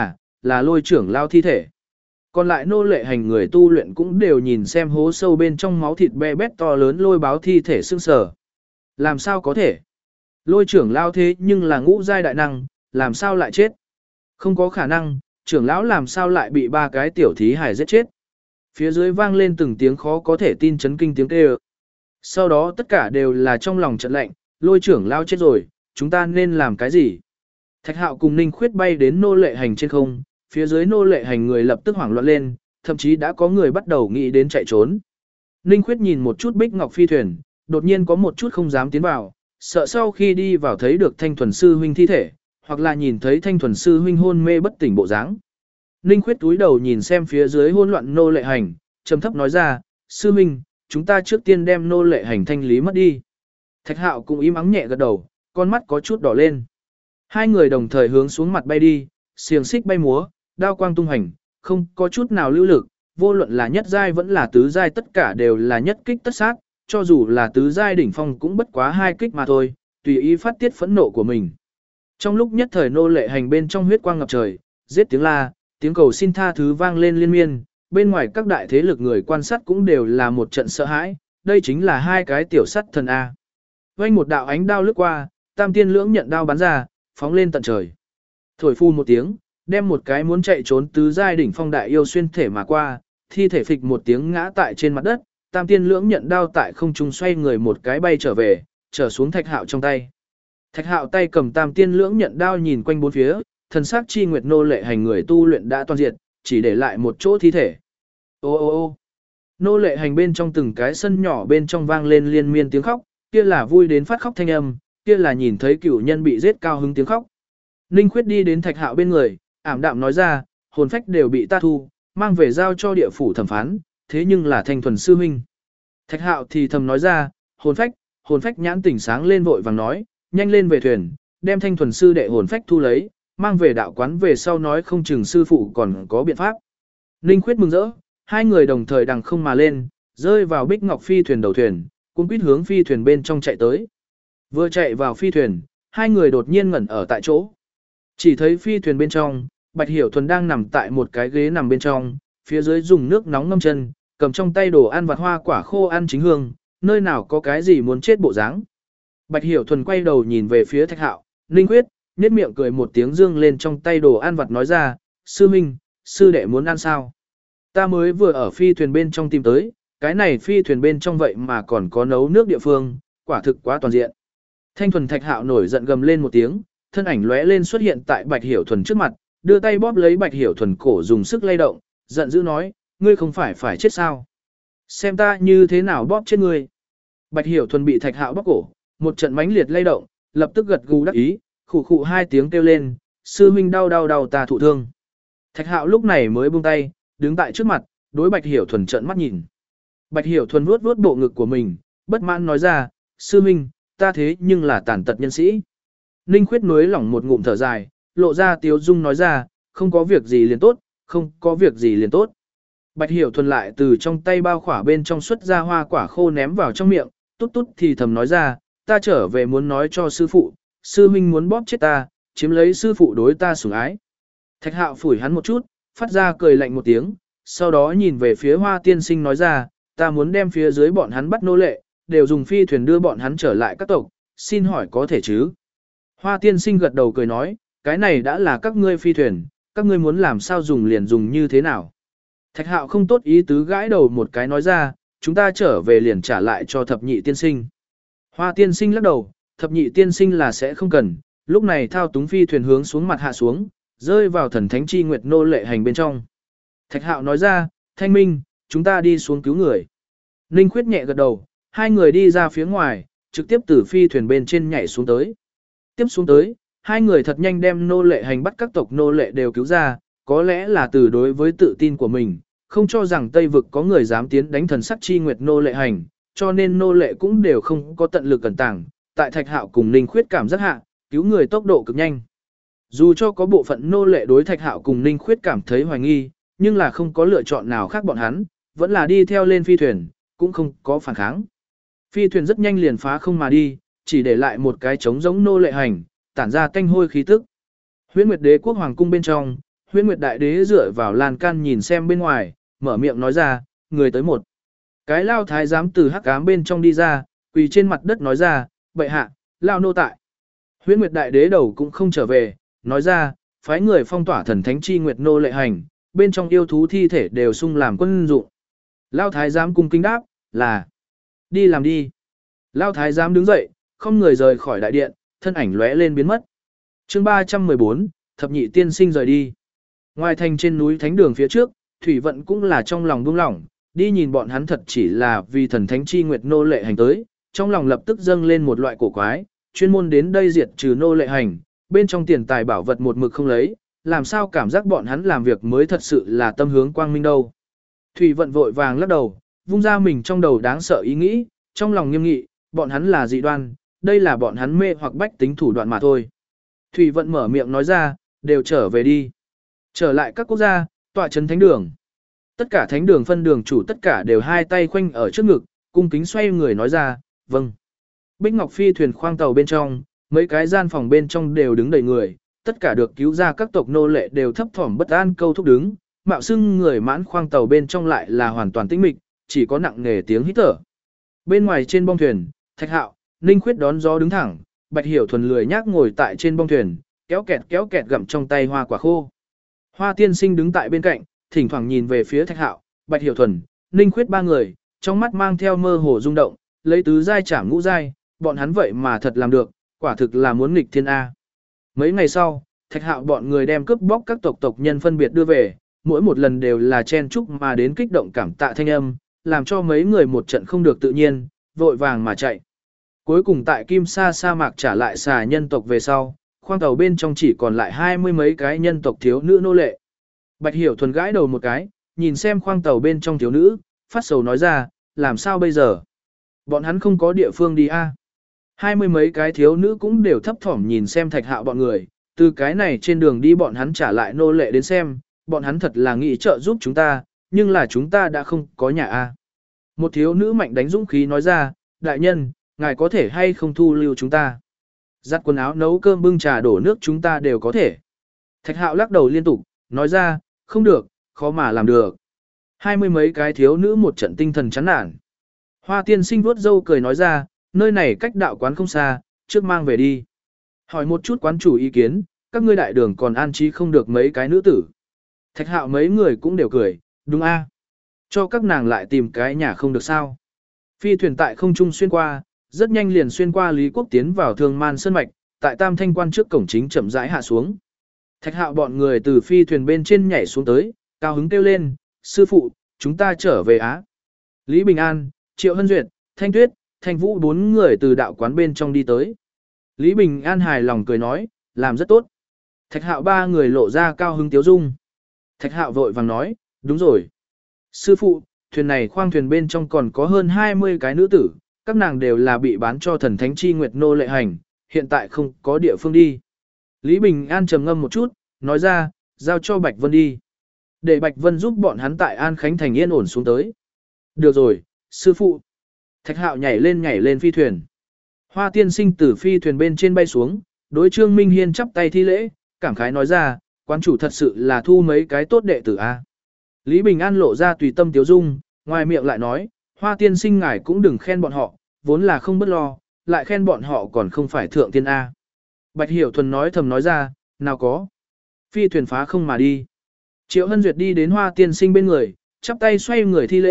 là Lôi trưởng lao thi thể. Còn lại nô lệ hành người tu luyện cũng đều nhìn xem hố sâu bên trong máu thịt be bét to lớn Lôi báo thi thể sưng sờ. Làm sao có thể? Lôi trưởng lao thế nhưng là ngũ giai đại năng, làm sao lại chết? Không có khả năng, trưởng lão làm sao lại bị ba cái tiểu thí hải giết chết? Phía dưới vang lên từng tiếng khó có thể tin chấn kinh tiếng kêu. Sau đó tất cả đều là trong lòng trận lạnh, Lôi trưởng lao chết rồi, chúng ta nên làm cái gì? Thạch Hạo cùng Ninh Khuyết bay đến nô lệ hành trên không, phía dưới nô lệ hành người lập tức hoảng loạn lên, thậm chí đã có người bắt đầu nghĩ đến chạy trốn. Ninh Khuyết nhìn một chút Bích Ngọc phi thuyền, đột nhiên có một chút không dám tiến vào, sợ sau khi đi vào thấy được Thanh Thuần sư huynh thi thể, hoặc là nhìn thấy Thanh Thuần sư huynh hôn mê bất tỉnh bộ dáng. Ninh Khuyết túi đầu nhìn xem phía dưới hỗn loạn nô lệ hành, trầm thấp nói ra, sư huynh, chúng ta trước tiên đem nô lệ hành thanh lý mất đi. Thạch Hạo cũng im ắng nhẹ gật đầu, con mắt có chút đỏ lên. Hai người đồng thời hướng xuống mặt bay đi, xiềng xích bay múa, đao quang tung hành, không có chút nào lưu lực, vô luận là nhất giai vẫn là tứ giai tất cả đều là nhất kích tất sát, cho dù là tứ giai đỉnh phong cũng bất quá hai kích mà thôi, tùy ý phát tiết phẫn nộ của mình. Trong lúc nhất thời nô lệ hành bên trong huyết quang ngập trời, giết tiếng la, tiếng cầu xin tha thứ vang lên liên miên, bên ngoài các đại thế lực người quan sát cũng đều là một trận sợ hãi, đây chính là hai cái tiểu sắt thần A. Vây một đạo ánh đao lướt qua, Tam Tiên Lưỡng nhận đao bắn ra, phóng lên tận trời. Thổi phu một tiếng, đem một cái muốn chạy trốn tứ giai đỉnh phong đại yêu xuyên thể mà qua, thi thể phịch một tiếng ngã tại trên mặt đất, Tam Tiên Lưỡng nhận đao tại không trung xoay người một cái bay trở về, trở xuống Thạch Hạo trong tay. Thạch Hạo tay cầm Tam Tiên Lưỡng nhận đao nhìn quanh bốn phía, thần sắc chi nguyệt nô lệ hành người tu luyện đã toàn diệt, chỉ để lại một chỗ thi thể. Ô ô ô. Nô lệ hành bên trong từng cái sân nhỏ bên trong vang lên liên miên tiếng khóc, kia là vui đến phát khóc thanh âm, kia là nhìn thấy cửu nhân bị giết cao hứng tiếng khóc. Ninh Khuyết đi đến Thạch Hạo bên người, ảm đạm nói ra, hồn phách đều bị ta thu, mang về giao cho địa phủ thẩm phán, thế nhưng là Thanh Thuần sư huynh. Thạch Hạo thì thầm nói ra, hồn phách nhãn tỉnh sáng lên vội vàng nói, nhanh lên về thuyền, đem Thanh Thuần sư đệ hồn phách thu lấy, mang về đạo quán về sau nói không chừng sư phụ còn có biện pháp. Ninh Khuyết mừng rỡ, hai người đồng thời đằng không mà lên, rơi vào Bích Ngọc phi thuyền đầu thuyền, cũng quýt hướng phi thuyền bên trong chạy tới. Vừa chạy vào phi thuyền, hai người đột nhiên ngẩn ở tại chỗ. Chỉ thấy phi thuyền bên trong, Bạch Hiểu Thuần đang nằm tại một cái ghế nằm bên trong, phía dưới dùng nước nóng ngâm chân, cầm trong tay đồ ăn vặt hoa quả khô ăn chính hương, nơi nào có cái gì muốn chết bộ dáng. Bạch Hiểu Thuần quay đầu nhìn về phía Thạch Hạo, Ninh Khuyết, nhếch miệng cười một tiếng dương lên trong tay đồ ăn vặt nói ra, sư minh, sư đệ muốn ăn sao? Ta mới vừa ở phi thuyền bên trong tìm tới, cái này phi thuyền bên trong vậy mà còn có nấu nước địa phương, quả thực quá toàn diện. Thanh Thuần Thạch Hạo nổi giận gầm lên một tiếng, thân ảnh lóe lên xuất hiện tại Bạch Hiểu Thuần trước mặt, đưa tay bóp lấy Bạch Hiểu Thuần cổ dùng sức lay động, giận dữ nói, ngươi không phải chết sao? Xem ta như thế nào bóp chết ngươi. Bạch Hiểu Thuần bị Thạch Hạo bóp cổ, một trận mãnh liệt lay động, lập tức gật gù đắc ý, khụ khụ hai tiếng kêu lên, sư huynh đau đau đau ta thụ thương. Thạch Hạo lúc này mới buông tay, đứng tại trước mặt, đối Bạch Hiểu Thuần trợn mắt nhìn. Bạch Hiểu Thuần vuốt vuốt bộ ngực của mình, bất mãn nói ra, sư huynh, ta thế nhưng là tàn tật nhân sĩ. Ninh Khuyết nuối lỏng một ngụm thở dài, lộ ra tiếu dung nói ra, không có việc gì liền tốt, không có việc gì liền tốt. Bạch Hiểu Thuần lại từ trong tay bao khỏa bên trong xuất ra hoa quả khô ném vào trong miệng, tút tút thì thầm nói ra, ta trở về muốn nói cho sư phụ, sư huynh muốn bóp chết ta, chiếm lấy sư phụ đối ta sủng ái. Thạch Hạo phủi hắn một chút, phát ra cười lạnh một tiếng, sau đó nhìn về phía Hoa Tiên Sinh nói ra, ta muốn đem phía dưới bọn hắn bắt nô lệ, đều dùng phi thuyền đưa bọn hắn trở lại các tộc, xin hỏi có thể chứ? Hoa Tiên Sinh gật đầu cười nói, cái này đã là các ngươi phi thuyền, các ngươi muốn làm sao dùng liền dùng như thế nào? Thạch Hạo không tốt ý tứ gãi đầu một cái nói ra, chúng ta trở về liền trả lại cho thập nhị tiên sinh. Hoa tiên sinh lắc đầu, thập nhị tiên sinh là sẽ không cần, lúc này thao túng phi thuyền hướng xuống mặt hạ xuống, rơi vào thần thánh chi nguyệt nô lệ hành bên trong. Thạch Hạo nói ra, Thanh Minh, chúng ta đi xuống cứu người. Ninh Khuyết nhẹ gật đầu, hai người đi ra phía ngoài, trực tiếp từ phi thuyền bên trên nhảy xuống tới. Tiếp xuống tới, hai người thật nhanh đem nô lệ hành bắt các tộc nô lệ đều cứu ra, có lẽ là từ đối với tự tin của mình, không cho rằng Tây vực có người dám tiến đánh thần sắc chi nguyệt nô lệ hành, cho nên nô lệ cũng đều không có tận lực cẩn tàng, tại Thạch Hạo cùng Ninh Khuyết cảm giác hạ, cứu người tốc độ cực nhanh. Dù cho có bộ phận nô lệ đối Thạch Hạo cùng Ninh Khuyết cảm thấy hoài nghi, nhưng là không có lựa chọn nào khác bọn hắn, vẫn là đi theo lên phi thuyền, cũng không có phản kháng. Phi thuyền rất nhanh liền phá không mà đi, chỉ để lại một cái trống giống nô lệ hành, tản ra tanh hôi khí tức. Huyễn Nguyệt Đế quốc hoàng cung bên trong, Huyễn Nguyệt Đại Đế dựa vào lan can nhìn xem bên ngoài, mở miệng nói ra, người tới một. Cái lao thái giám từ hắc ám bên trong đi ra, quỳ trên mặt đất nói ra, bệ hạ, lao nô tại. Huyễn Nguyệt Đại Đế đầu cũng không trở về, nói ra, phái người phong tỏa thần thánh chi nguyệt nô lệ hành, bên trong yêu thú thi thể đều sung làm quân dụng. Lao thái giám cung kính đáp, là đi làm đi. Lao thái giám đứng dậy, không người rời khỏi đại điện, thân ảnh lóe lên biến mất. Chương 314, thập nhị tiên sinh rời đi. Ngoài thành trên núi thánh đường phía trước, Thủy Vận cũng là trong lòng buông lỏng, đi nhìn bọn hắn thật chỉ là vì thần thánh chi nguyệt nô lệ hành tới, trong lòng lập tức dâng lên một loại cổ quái, chuyên môn đến đây diệt trừ nô lệ hành, bên trong tiền tài bảo vật một mực không lấy, làm sao cảm giác bọn hắn làm việc mới thật sự là tâm hướng quang minh đâu. Thủy Vận vội vàng lắc đầu, vung ra mình trong đầu đáng sợ ý nghĩ, trong lòng nghiêm nghị, bọn hắn là dị đoan, đây là bọn hắn mê hoặc bách tính thủ đoạn mà thôi. Thủy Vận mở miệng nói ra, đều trở về đi. Trở lại các quốc gia, tọa trấn thánh đường. Tất cả thánh đường phân đường chủ tất cả đều hai tay khoanh ở trước ngực, cung kính xoay người nói ra, vâng. Bích Ngọc Phi thuyền khoang tàu bên trong, mấy cái gian phòng bên trong đều đứng đầy người, tất cả được cứu ra các tộc nô lệ đều thấp thỏm bất an câu thúc đứng, mạo xưng người mãn khoang tàu bên trong lại là hoàn toàn tĩnh mịch, chỉ có nặng nề tiếng hít thở. Bên ngoài trên bong thuyền, Thạch Hạo, Ninh Khuyết đón gió đứng thẳng, Bạch Hiểu thuần lười nhác ngồi tại trên bong thuyền, kéo kẹt gặm trong tay hoa quả khô. Hoa tiên sinh đứng tại bên cạnh, thỉnh thoảng nhìn về phía Thạch Hạo, Bạch Hiểu thuần, Ninh Khuyết ba người, trong mắt mang theo mơ hồ rung động, lấy tứ giai trảm ngũ giai, bọn hắn vậy mà thật làm được, quả thực là muốn nghịch thiên A. Mấy ngày sau, Thạch Hạo bọn người đem cướp bóc các tộc nhân phân biệt đưa về, mỗi một lần đều là chen chúc mà đến kích động cảm tạ thanh âm, làm cho mấy người một trận không được tự nhiên, vội vàng mà chạy. Cuối cùng tại Kim Sa sa mạc trả lại xà nhân tộc về sau, khoang tàu bên trong chỉ còn lại 20 mấy cái nhân tộc thiếu nữ nô lệ. Bạch Hiểu thuần gãi đầu một cái, nhìn xem khoang tàu bên trong thiếu nữ, phát sầu nói ra, làm sao bây giờ? Bọn hắn không có địa phương đi a. 20 mấy cái thiếu nữ cũng đều thấp thỏm nhìn xem Thạch Hạo bọn người, từ cái này trên đường đi bọn hắn trả lại nô lệ đến xem, bọn hắn thật là nghĩ trợ giúp chúng ta, nhưng là chúng ta đã không có nhà a. Một thiếu nữ mạnh đánh dũng khí nói ra, đại nhân, ngài có thể hay không thu lưu chúng ta? Giặt quần áo nấu cơm bưng trà đổ nước chúng ta đều có thể. Thạch Hạo lắc đầu liên tục, nói ra, không được, khó mà làm được. 20 mấy cái thiếu nữ một trận tinh thần chán nản. Hoa tiên sinh vuốt râu cười nói ra, nơi này cách đạo quán không xa, trước mang về đi. Hỏi một chút quán chủ ý kiến, các ngươi đại đường còn an trí không được mấy cái nữ tử. Thạch Hạo mấy người cũng đều cười, đúng a. Cho các nàng lại tìm cái nhà không được sao. Phi thuyền tại không trung xuyên qua, rất nhanh liền xuyên qua Lý Quốc tiến vào Thương Man Sơn Mạch, tại Tam Thanh Quan trước cổng chính chậm rãi hạ xuống. Thạch Hạo bọn người từ phi thuyền bên trên nhảy xuống tới, cao hứng kêu lên, sư phụ, chúng ta trở về Á. Lý Bình An, Triệu Hân Duyệt, Thanh Tuyết, Thanh Vũ bốn người từ đạo quán bên trong đi tới. Lý Bình An hài lòng cười nói, làm rất tốt. Thạch Hạo ba người lộ ra cao hứng tiếu dung. Thạch Hạo vội vàng nói, đúng rồi. Sư phụ, thuyền này khoang thuyền bên trong còn có hơn 20 cái nữ tử, các nàng đều là bị bán cho thần thánh chi nguyệt nô lệ hành, hiện tại không có địa phương đi. Lý Bình An trầm ngâm một chút, nói ra, giao cho Bạch Vân đi. Để Bạch Vân giúp bọn hắn tại An Khánh Thành yên ổn xuống tới. Được rồi, sư phụ. Thạch Hạo nhảy lên phi thuyền. Hoa tiên sinh từ phi thuyền bên trên bay xuống, đối Trương Minh Hiên chắp tay thi lễ, cảm khái nói ra, quán chủ thật sự là thu mấy cái tốt đệ tử a. Lý Bình An lộ ra tùy tâm tiếu dung, ngoài miệng lại nói, Hoa tiên sinh ngài cũng đừng khen bọn họ, vốn là không bất lo, lại khen bọn họ còn không phải thượng tiên A. Bạch Hiểu thuần nói thầm nói ra, nào có. Phi thuyền phá không mà đi. Triệu Hân Duyệt đi đến Hoa tiên sinh bên người, chắp tay xoay người thi lễ,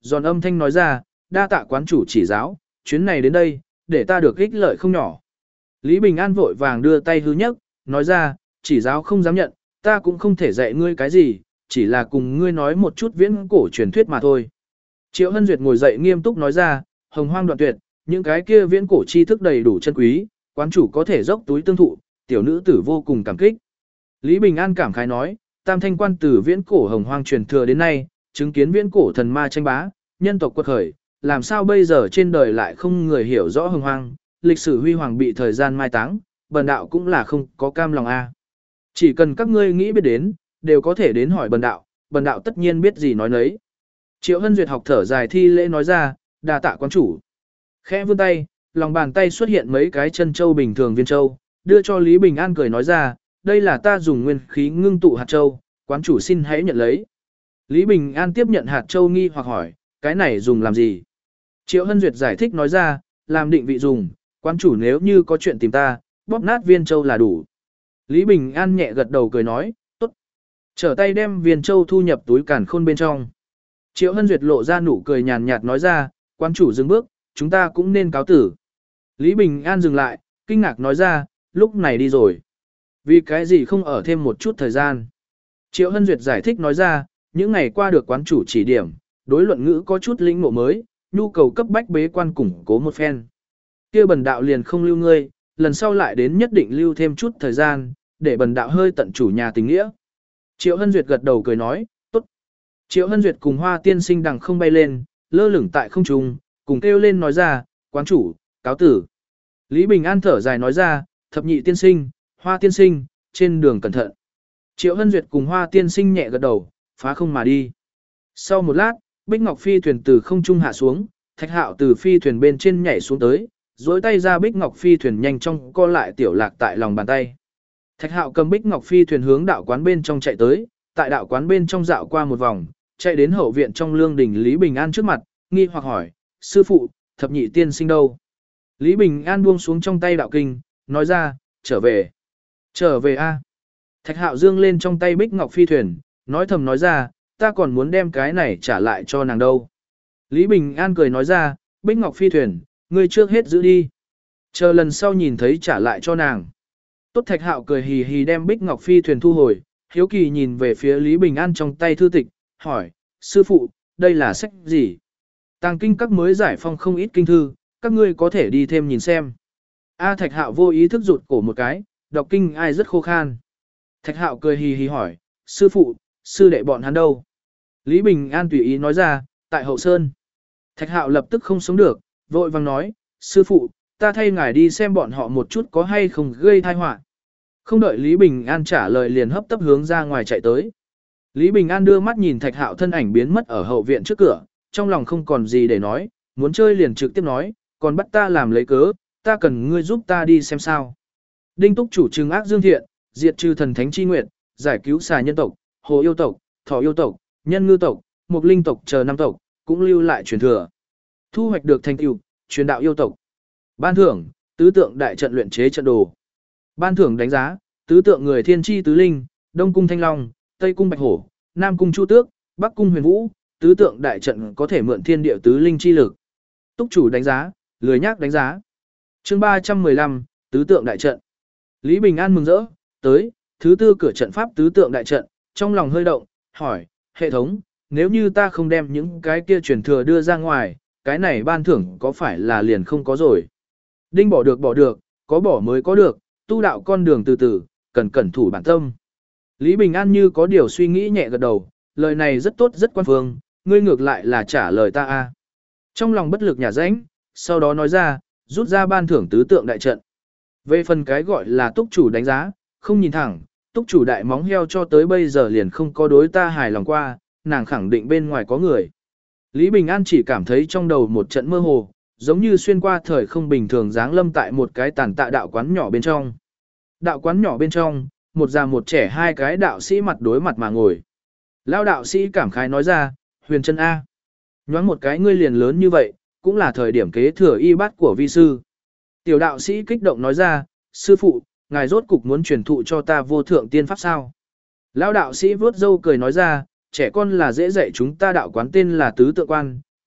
giòn âm thanh nói ra, đa tạ quán chủ chỉ giáo, chuyến này đến đây, để ta được ích lợi không nhỏ. Lý Bình An vội vàng đưa tay hư nhất, nói ra, chỉ giáo không dám nhận, ta cũng không thể dạy ngươi cái gì, chỉ là cùng ngươi nói một chút viễn cổ truyền thuyết mà thôi. Triệu Hân Duyệt ngồi dậy nghiêm túc nói ra, hồng hoang đoạn tuyệt, những cái kia viễn cổ tri thức đầy đủ chân quý, quán chủ có thể dốc túi tương thụ, tiểu nữ tử vô cùng cảm kích. Lý Bình An cảm khái nói, tam thanh quan từ viễn cổ hồng hoang truyền thừa đến nay, chứng kiến viễn cổ thần ma tranh bá, nhân tộc quật khởi, làm sao bây giờ trên đời lại không người hiểu rõ hồng hoang, lịch sử huy hoàng bị thời gian mai táng, bần đạo cũng là không có cam lòng a. Chỉ cần các ngươi nghĩ biết đến, đều có thể đến hỏi bần đạo tất nhiên biết gì nói nấy. Triệu Hân Duyệt học thở dài thi lễ nói ra, đa tạ quán chủ. Khẽ vươn tay, lòng bàn tay xuất hiện mấy cái chân châu bình thường viên châu, đưa cho Lý Bình An cười nói ra, đây là ta dùng nguyên khí ngưng tụ hạt châu, quán chủ xin hãy nhận lấy. Lý Bình An tiếp nhận hạt châu nghi hoặc hỏi, cái này dùng làm gì? Triệu Hân Duyệt giải thích nói ra, làm định vị dùng, quán chủ nếu như có chuyện tìm ta, bóp nát viên châu là đủ. Lý Bình An nhẹ gật đầu cười nói, tốt. Trở tay đem viên châu thu nhập túi càn khôn bên trong. Triệu Hân Duyệt lộ ra nụ cười nhàn nhạt nói ra, quán chủ dừng bước, chúng ta cũng nên cáo tử. Lý Bình An dừng lại, kinh ngạc nói ra, lúc này đi rồi. Vì cái gì không ở thêm một chút thời gian? Triệu Hân Duyệt giải thích nói ra, những ngày qua được quán chủ chỉ điểm, đối luận ngữ có chút lĩnh ngộ mới, nhu cầu cấp bách bế quan củng cố một phen. Kia bần đạo liền không lưu ngươi, lần sau lại đến nhất định lưu thêm chút thời gian, để bần đạo hơi tận chủ nhà tình nghĩa. Triệu Hân Duyệt gật đầu cười nói, tốt. Triệu Hân Duyệt cùng Hoa Tiên Sinh đằng không bay lên, lơ lửng tại không trung, cùng kêu lên nói ra, quán chủ, cáo tử. Lý Bình An thở dài nói ra, thập nhị tiên sinh, Hoa Tiên Sinh, trên đường cẩn thận. Triệu Hân Duyệt cùng Hoa Tiên Sinh nhẹ gật đầu, phá không mà đi. Sau một lát, Bích Ngọc Phi thuyền từ không trung hạ xuống, Thạch Hạo từ phi thuyền bên trên nhảy xuống tới, duỗi tay ra Bích Ngọc Phi thuyền nhanh chóng co lại tiểu lạc tại lòng bàn tay. Thạch Hạo cầm Bích Ngọc Phi thuyền hướng đạo quán bên trong chạy tới, tại đạo quán bên trong dạo qua một vòng, chạy đến hậu viện trong lương đình Lý Bình An trước mặt, nghi hoặc hỏi, sư phụ, thập nhị tiên sinh đâu? Lý Bình An buông xuống trong tay đạo kinh, nói ra, trở về. Trở về a. Thạch Hạo dương lên trong tay Bích Ngọc Phi thuyền, nói thầm nói ra, ta còn muốn đem cái này trả lại cho nàng đâu. Lý Bình An cười nói ra, Bích Ngọc Phi thuyền, ngươi trước hết giữ đi. Chờ lần sau nhìn thấy trả lại cho nàng. Tốt Thạch Hạo cười hì hì đem Bích Ngọc Phi thuyền thu hồi, hiếu kỳ nhìn về phía Lý Bình An trong tay thư tịch, hỏi, sư phụ, đây là sách gì? Tàng kinh các mới giải phong không ít kinh thư, các ngươi có thể đi thêm nhìn xem. A Thạch Hạo vô ý thức rụt cổ một cái, đọc kinh ai rất khô khan. Thạch Hạo cười hì hì hỏi, sư phụ, sư đệ bọn hắn đâu? Lý Bình An tùy ý nói ra, tại hậu sơn. Thạch Hạo lập tức không sống được, vội vàng nói, sư phụ, ta thay ngài đi xem bọn họ một chút có hay không gây tai họa. Không đợi Lý Bình An trả lời liền hấp tấp hướng ra ngoài chạy tới. Lý Bình An đưa mắt nhìn Thạch Hạo thân ảnh biến mất ở hậu viện trước cửa, trong lòng không còn gì để nói, muốn chơi liền trực tiếp nói, còn bắt ta làm lấy cớ, ta cần ngươi giúp ta đi xem sao. Đinh Túc chủ trừng ác dương thiện, diệt trừ thần thánh chi nguyện, giải cứu xà nhân tộc, hồ yêu tộc, thỏ yêu tộc, nhân ngư tộc, mục linh tộc chờ năm tộc, cũng lưu lại truyền thừa. Thu hoạch được thành tựu, truyền đạo yêu tộc. Ban thưởng, tứ tượng đại trận luyện chế trận đồ. Ban thưởng đánh giá, tứ tượng người thiên chi tứ linh, Đông cung Thanh Long, Tây cung Bạch Hổ, Nam cung Chu Tước, Bắc cung Huyền Vũ, tứ tượng đại trận có thể mượn thiên địa tứ linh chi lực. Túc chủ đánh giá, lười nhác đánh giá. Chương 315, tứ tượng đại trận. Lý Bình An mừng rỡ, tới, thứ tư cửa trận pháp tứ tượng đại trận, trong lòng hơi động, hỏi, hệ thống, nếu như ta không đem những cái kia truyền thừa đưa ra ngoài, cái này ban thưởng có phải là liền không có rồi? Đinh bỏ được, có bỏ mới có được, tu đạo con đường từ từ, cần cẩn thủ bản tâm. Lý Bình An như có điều suy nghĩ nhẹ gật đầu, lời này rất tốt rất quan phương, ngươi ngược lại là trả lời ta a. Trong lòng bất lực nhả rãnh, sau đó nói ra, rút ra ban thưởng tứ tượng đại trận. Về phần cái gọi là túc chủ đánh giá, không nhìn thẳng, túc chủ đại móng heo cho tới bây giờ liền không có đối ta hài lòng qua, nàng khẳng định bên ngoài có người. Lý Bình An chỉ cảm thấy trong đầu một trận mơ hồ, giống như xuyên qua thời không bình thường giáng lâm tại một cái tàn tạ đạo quán nhỏ bên trong. Đạo quán nhỏ bên trong, một già một trẻ hai cái đạo sĩ mặt đối mặt mà ngồi. Lão đạo sĩ cảm khái nói ra, Huyền Trân A. Nhoáng một cái ngươi liền lớn như vậy, cũng là thời điểm kế thừa y bát của vi sư. Tiểu đạo sĩ kích động nói ra, sư phụ, ngài rốt cục muốn truyền thụ cho ta vô thượng tiên pháp sao? Lão đạo sĩ vuốt râu cười nói ra, trẻ con là dễ dạy chúng ta đạo quán tên là tứ tượng quan,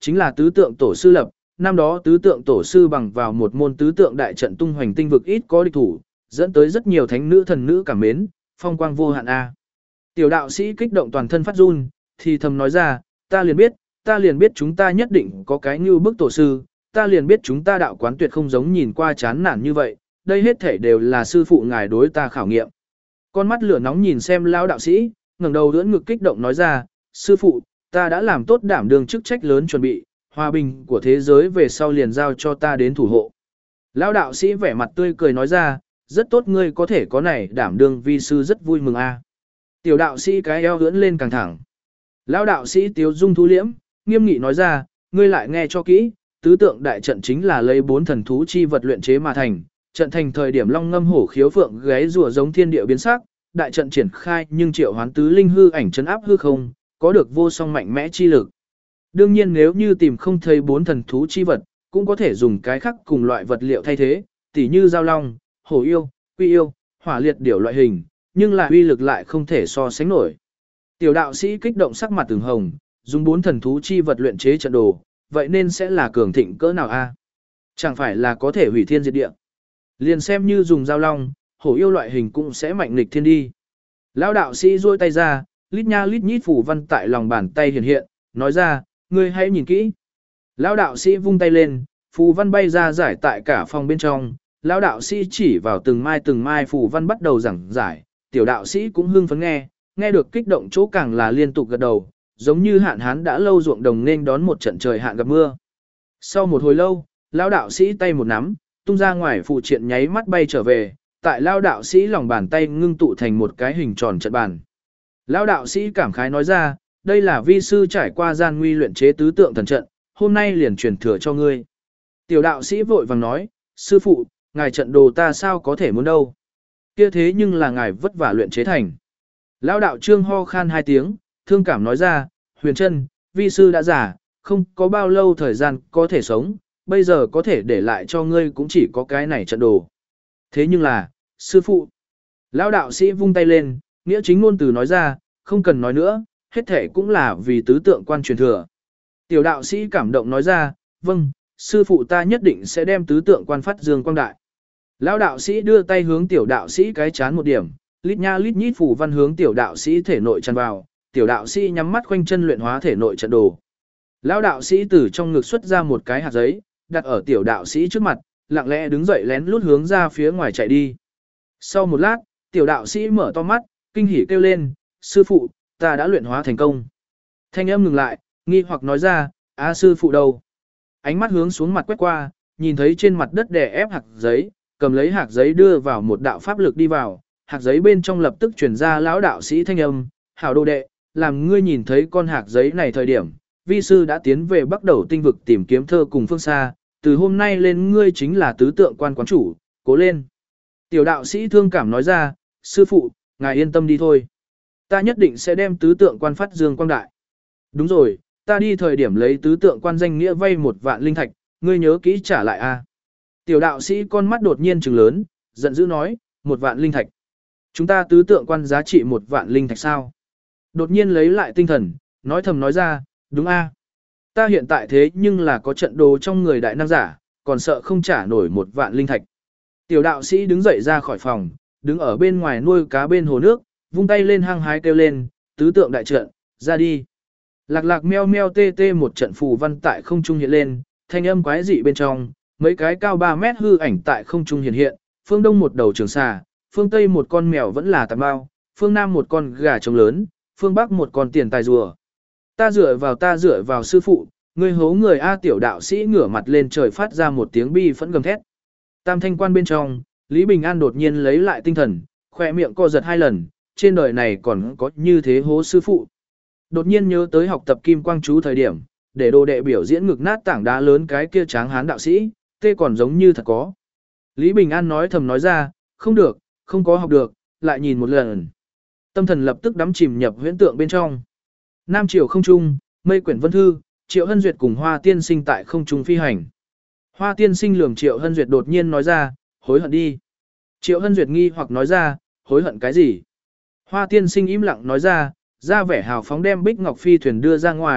chính là tứ tượng tổ sư lập, năm đó tứ tượng tổ sư bằng vào một môn tứ tượng đại trận tung hoành tinh vực ít có địch thủ, dẫn tới rất nhiều thánh nữ thần nữ cảm mến, phong quang vô hạn a. Tiểu đạo sĩ kích động toàn thân phát run, thì thầm nói ra, ta liền biết chúng ta nhất định có cái như bức tổ sư, ta liền biết chúng ta đạo quán tuyệt không giống nhìn qua chán nản như vậy, đây hết thể đều là sư phụ ngài đối ta khảo nghiệm. Con mắt lửa nóng nhìn xem lão đạo sĩ, ngẩng đầu ưỡn ngực kích động nói ra, sư phụ, ta đã làm tốt đảm đương chức trách lớn chuẩn bị, hòa bình của thế giới về sau liền giao cho ta đến thủ hộ. Lão đạo sĩ vẻ mặt tươi cười nói ra, rất tốt ngươi có thể có này đảm đương vi sư rất vui mừng a. Tiểu đạo sĩ cái eo ưỡn lên càng thẳng. Lão đạo sĩ tiếu dung thu liễm, nghiêm nghị nói ra, ngươi lại nghe cho kỹ, tứ tượng đại trận chính là lấy 4 thần thú chi vật luyện chế mà thành, trận thành thời điểm long ngâm hổ khiếu phượng gáy rùa giống thiên địa biến sắc, đại trận triển khai nhưng triệu hoán tứ linh hư ảnh trấn áp hư không, có được vô song mạnh mẽ chi lực. Đương nhiên nếu như tìm không thấy 4 thần thú chi vật, cũng có thể dùng cái khác cùng loại vật liệu thay thế, tỉ như giao long, hổ yêu, quy yêu, hỏa liệt điểu loại hình, nhưng là uy lực lại không thể so sánh nổi. Tiểu đạo sĩ kích động sắc mặt từng hồng, dùng 4 thần thú chi vật luyện chế trận đồ, vậy nên sẽ là cường thịnh cỡ nào a? Chẳng phải là có thể hủy thiên diệt địa. Liền xem như dùng giao long, hổ yêu loại hình cũng sẽ mạnh nghịch thiên đi. Lão đạo sĩ duỗi tay ra, lít nha lít nhít phủ văn tại lòng bàn tay hiện hiện, nói ra, ngươi hãy nhìn kỹ. Lão đạo sĩ vung tay lên, phù văn bay ra giải tại cả phòng bên trong. Lão đạo sĩ chỉ vào từng mai phù văn bắt đầu giảng giải, tiểu đạo sĩ cũng hưng phấn nghe được kích động chỗ càng là liên tục gật đầu, giống như hạn hán đã lâu ruộng đồng nên đón một trận trời hạn gặp mưa. Sau một hồi lâu, lão đạo sĩ tay một nắm, tung ra ngoài phụ triện nháy mắt bay trở về, tại lão đạo sĩ lòng bàn tay ngưng tụ thành một cái hình tròn trận bàn. Lão đạo sĩ cảm khái nói ra, đây là vi sư trải qua gian nguy luyện chế tứ tượng thần trận, hôm nay liền truyền thừa cho ngươi. Tiểu đạo sĩ vội vàng nói, sư phụ, ngài trận đồ ta sao có thể muốn đâu. Kia thế nhưng là ngài vất vả luyện chế thành. Lão đạo trương ho khan 2 tiếng, thương cảm nói ra, huyền chân, vi sư đã già, không có bao lâu thời gian có thể sống, bây giờ có thể để lại cho ngươi cũng chỉ có cái này trận đồ. Thế nhưng là, sư phụ. Lão đạo sĩ vung tay lên, nghĩa chính ngôn từ nói ra, không cần nói nữa, hết thể cũng là vì tứ tượng quan truyền thừa. Tiểu đạo sĩ cảm động nói ra, vâng, sư phụ ta nhất định sẽ đem tứ tượng quan phát dương quang đại. Lão đạo sĩ đưa tay hướng tiểu đạo sĩ cái chán một điểm, lít nha lít nhít phủ văn hướng tiểu đạo sĩ thể nội tràn vào, tiểu đạo sĩ nhắm mắt khoanh chân luyện hóa thể nội trận đồ. Lão đạo sĩ từ trong ngực xuất ra một cái hạt giấy, đặt ở tiểu đạo sĩ trước mặt, lặng lẽ đứng dậy lén lút hướng ra phía ngoài chạy đi. Sau một lát, tiểu đạo sĩ mở to mắt, kinh hỉ kêu lên, sư phụ, ta đã luyện hóa thành công. Thanh âm ngừng lại, nghi hoặc nói ra, sư phụ đâu? Ánh mắt hướng xuống mặt quét qua, nhìn thấy trên mặt đất đè ép hạt giấy, cầm lấy hạt giấy đưa vào một đạo pháp lực đi vào, hạt giấy bên trong lập tức truyền ra lão đạo sĩ thanh âm, hảo đồ đệ, làm ngươi nhìn thấy con hạt giấy này thời điểm, vi sư đã tiến về bắt đầu tinh vực tìm kiếm thơ cùng phương xa, từ hôm nay lên ngươi chính là tứ tượng quan quán chủ, cố lên. Tiểu đạo sĩ thương cảm nói ra, sư phụ, ngài yên tâm đi thôi. Ta nhất định sẽ đem tứ tượng quan phát dương quang đại. Đúng rồi, ta đi thời điểm lấy tứ tượng quan danh nghĩa vay 1 vạn linh thạch, ngươi nhớ kỹ trả lại a. Tiểu đạo sĩ con mắt đột nhiên trừng lớn, giận dữ nói, 1 vạn linh thạch. Chúng ta tứ tượng quan giá trị 1 vạn linh thạch sao? Đột nhiên lấy lại tinh thần, nói thầm nói ra, đúng a. Ta hiện tại thế nhưng là có trận đồ trong người đại năng giả, còn sợ không trả nổi 1 vạn linh thạch. Tiểu đạo sĩ đứng dậy ra khỏi phòng, đứng ở bên ngoài nuôi cá bên hồ nước, vung tay lên hăng hái kêu lên, tứ tượng đại trận, ra đi. Lạc lạc meo meo tê tê một trận phù văn tại không trung hiện lên, thanh âm quái dị bên trong, mấy cái cao 3 mét hư ảnh tại không trung hiện hiện, phương đông một đầu trường xà, phương tây một con mèo vẫn là tạp bao, phương nam một con gà trống lớn, phương bắc một con tiền tài rùa. Ta dựa vào sư phụ, ngươi hố người A. Tiểu đạo sĩ ngửa mặt lên trời phát ra một tiếng bi phẫn gầm thét. Tam thanh quan bên trong, Lý Bình An đột nhiên lấy lại tinh thần, khỏe miệng co giật 2 lần, trên đời này còn có như thế hố sư phụ. Đột nhiên nhớ tới học tập kim quang chú thời điểm, để đồ đệ biểu diễn ngực nát tảng đá lớn cái kia tráng hán đạo sĩ, tê còn giống như thật có. Lý Bình An nói thầm nói ra, không được, không có học được, lại nhìn một lần. Tâm thần lập tức đắm chìm nhập huyễn tượng bên trong. Nam triều không trung, mây quyển vân thư, Triệu Hân Duyệt cùng Hoa Tiên Sinh tại không trung phi hành. Hoa Tiên Sinh lườm Triệu Hân Duyệt đột nhiên nói ra, hối hận đi. Triệu Hân Duyệt nghi hoặc nói ra, hối hận cái gì? Hoa Tiên Sinh im lặng nói ra, ra vẻ hào phóng đem Bích Ngọc Phi thuyền đưa ra ngoài,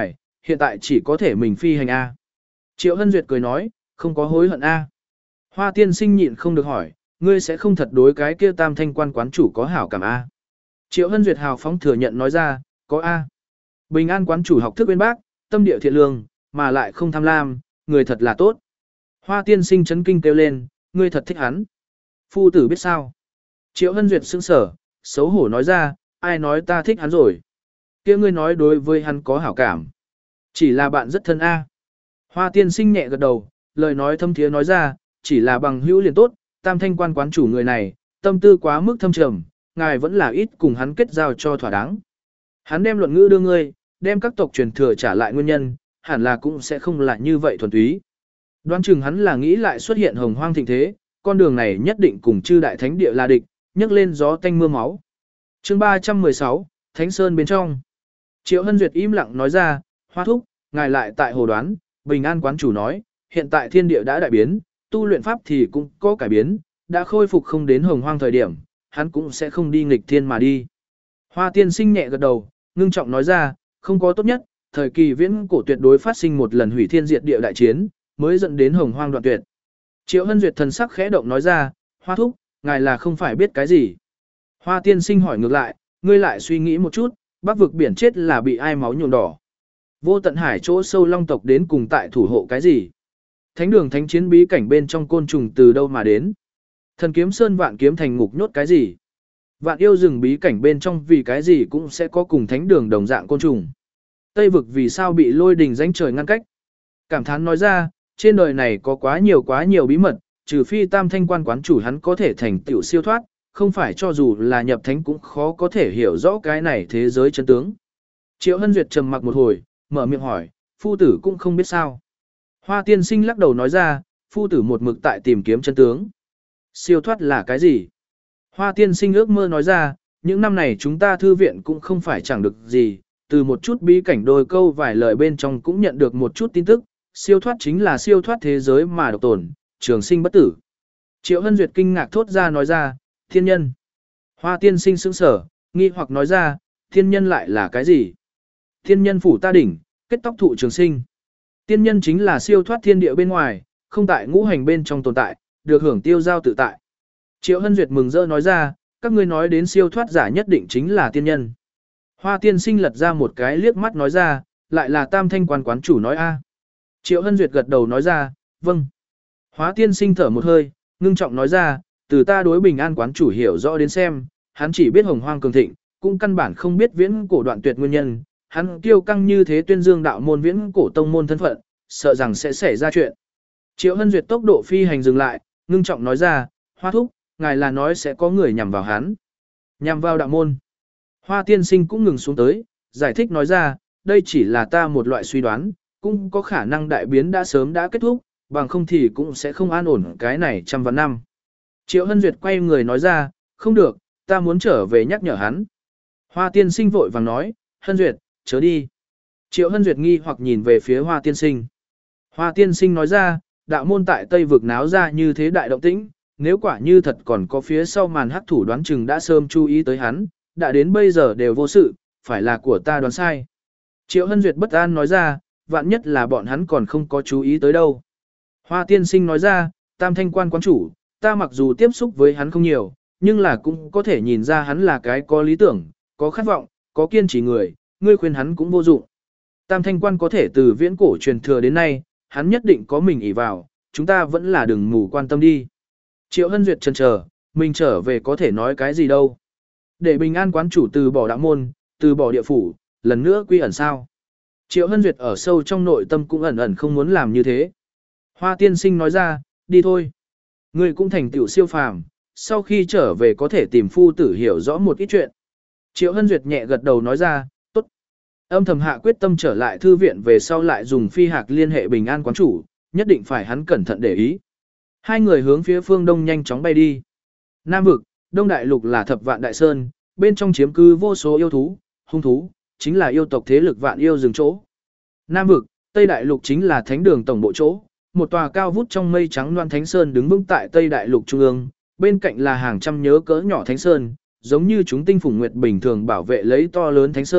hiện tại chỉ có thể mình phi hành A. Triệu Hân Duyệt cười nói, không có hối hận A. Hoa tiên sinh nhịn không được hỏi, ngươi sẽ không thật đối cái kia Tam Thanh quan quán chủ có hảo cảm A. Triệu Hân Duyệt hào phóng thừa nhận nói ra, có A. Bình An quán chủ học thức bên bác, tâm địa thiện lương, mà lại không tham lam, người thật là tốt. Hoa tiên sinh chấn kinh kêu lên, ngươi thật thích hắn. Phu tử biết sao? Triệu Hân Duyệt sững sở, xấu hổ nói ra, ai nói ta thích hắn rồi? Kia ngươi nói đối với hắn có hảo cảm. Chỉ là bạn rất thân A. Hoa tiên sinh nhẹ gật đầu, lời nói thâm thiế nói ra, chỉ là bằng hữu liền tốt, Tam Thanh quan quán chủ người này, tâm tư quá mức thâm trầm, ngài vẫn là ít cùng hắn kết giao cho thỏa đáng. Hắn đem luận ngữ đưa ngươi, đem các tộc truyền thừa trả lại nguyên nhân, hẳn là cũng sẽ không lại như vậy thuần túy. Đoán chừng hắn là nghĩ lại xuất hiện hồng hoang thịnh thế, con đường này nhất định cùng chư đại thánh địa là địch, nhấc lên gió tanh mưa máu. Chương 316, Thánh Sơn bên trong. Triệu Hân Duyệt im lặng nói ra, Hoa thúc, ngài lại tại hồ đoán, Bình An quán chủ nói, hiện tại thiên địa đã đại biến, tu luyện pháp thì cũng có cải biến, đã khôi phục không đến hồng hoang thời điểm, hắn cũng sẽ không đi nghịch thiên mà đi. Hoa tiên sinh nhẹ gật đầu, ngưng trọng nói ra, không có tốt nhất, thời kỳ viễn cổ tuyệt đối phát sinh một lần hủy thiên diệt địa đại chiến, mới dẫn đến hồng hoang đoạn tuyệt. Triệu Hân Duyệt thần sắc khẽ động nói ra, Hoa thúc, ngài là không phải biết cái gì. Hoa tiên sinh hỏi ngược lại, ngươi lại suy nghĩ một chút, bắc vực biển chết là bị ai máu nhuộm đỏ. Vô tận hải chỗ sâu long tộc đến cùng tại thủ hộ cái gì? Thánh đường thánh chiến bí cảnh bên trong côn trùng từ đâu mà đến? Thần kiếm sơn vạn kiếm thành ngục nhốt cái gì? Vạn yêu rừng bí cảnh bên trong vì cái gì cũng sẽ có cùng thánh đường đồng dạng côn trùng. Tây vực vì sao bị lôi đình danh trời ngăn cách? Cảm thán nói ra, trên đời này có quá nhiều bí mật, trừ phi Tam Thanh quan quán chủ hắn có thể thành tựu siêu thoát, không phải cho dù là nhập thánh cũng khó có thể hiểu rõ cái này thế giới chân tướng. Triệu Hân Duyệt trầm mặc một hồi, mở miệng hỏi, phu tử cũng không biết sao. Hoa tiên sinh lắc đầu nói ra, phu tử một mực tại tìm kiếm chân tướng. Siêu thoát là cái gì? Hoa tiên sinh ước mơ nói ra, những năm này chúng ta thư viện cũng không phải chẳng được gì, từ một chút bí cảnh đôi câu vài lời bên trong cũng nhận được một chút tin tức, siêu thoát chính là siêu thoát thế giới mà độc tồn, trường sinh bất tử. Triệu Hân Duyệt kinh ngạc thốt ra nói ra, thiên nhân. Hoa tiên sinh sững sở, nghi hoặc nói ra, thiên nhân lại là cái gì? Thiên nhân phủ ta đỉnh, kết tóc thụ trường sinh. Tiên nhân chính là siêu thoát thiên địa bên ngoài, không tại ngũ hành bên trong tồn tại, được hưởng tiêu giao tự tại. Triệu Hân Duyệt mừng rỡ nói ra, các ngươi nói đến siêu thoát giả nhất định chính là tiên nhân. Hoa tiên sinh lật ra một cái liếc mắt nói ra, lại là Tam Thanh quan quán chủ nói a. Triệu Hân Duyệt gật đầu nói ra, vâng. Hoa tiên sinh thở một hơi, ngưng trọng nói ra, từ ta đối Bình An quán chủ hiểu rõ đến xem, hắn chỉ biết hồng hoang cường thịnh, cũng căn bản không biết viễn cổ đoạn tuyệt nguyên nhân. Hắn kiêu căng như thế tuyên dương đạo môn viễn cổ tông môn thân phận, sợ rằng sẽ xảy ra chuyện. Triệu Hân Duyệt tốc độ phi hành dừng lại, ngưng trọng nói ra, Hoa thúc, ngài là nói sẽ có người nhằm vào hắn. Nhằm vào đạo môn. Hoa tiên sinh cũng ngừng xuống tới, giải thích nói ra, đây chỉ là ta một loại suy đoán, cũng có khả năng đại biến đã sớm đã kết thúc, bằng không thì cũng sẽ không an ổn cái này trăm vạn năm. Triệu Hân Duyệt quay người nói ra, không được, ta muốn trở về nhắc nhở hắn. Hoa tiên sinh vội vàng nói, Hân Duyệt, chớ đi. Triệu Hân Duyệt nghi hoặc nhìn về phía Hoa tiên sinh. Hoa tiên sinh nói ra, đạo môn tại Tây vực náo ra như thế đại động tĩnh, nếu quả như thật còn có phía sau màn hắc thủ đoán chừng đã sớm chú ý tới hắn, đã đến bây giờ đều vô sự, phải là của ta đoán sai. Triệu Hân Duyệt bất an nói ra, vạn nhất là bọn hắn còn không có chú ý tới đâu. Hoa tiên sinh nói ra, Tam Thanh quan quán chủ, ta mặc dù tiếp xúc với hắn không nhiều, nhưng là cũng có thể nhìn ra hắn là cái có lý tưởng, có khát vọng, có kiên trì người, ngươi khuyên hắn cũng vô dụng. Tam Thanh quan có thể từ viễn cổ truyền thừa đến nay, hắn nhất định có mình ỷ vào, chúng ta vẫn là đừng mù quan tâm đi. Triệu Hân Duyệt chần chờ, mình trở về có thể nói cái gì đâu. Để Bình An quán chủ từ bỏ đạo môn, từ bỏ địa phủ, lần nữa quy ẩn sao. Triệu Hân Duyệt ở sâu trong nội tâm cũng ẩn ẩn không muốn làm như thế. Hoa tiên sinh nói ra, đi thôi. Ngươi cũng thành tựu siêu phàm, sau khi trở về có thể tìm phu tử hiểu rõ một ít chuyện. Triệu Hân Duyệt nhẹ gật đầu nói ra, tốt. Âm thầm hạ quyết tâm trở lại thư viện về sau lại dùng phi hạc liên hệ Bình An quán chủ, nhất định phải hắn cẩn thận để ý. Hai người hướng phía phương đông nhanh chóng bay đi. Nam vực, Đông Đại Lục là thập vạn đại sơn, bên trong chiếm cư vô số yêu thú, hung thú, chính là yêu tộc thế lực vạn yêu rừng chỗ. Nam vực, Tây Đại Lục chính là thánh đường tổng bộ chỗ, một tòa cao vút trong mây trắng loan thánh sơn đứng vững tại Tây Đại Lục trung ương, bên cạnh là hàng trăm nhớ cỡ nhỏ thánh sơn, giống như chúng tinh phùng nguyệt bình thường bảo vệ lấy to lớn thánh sơn,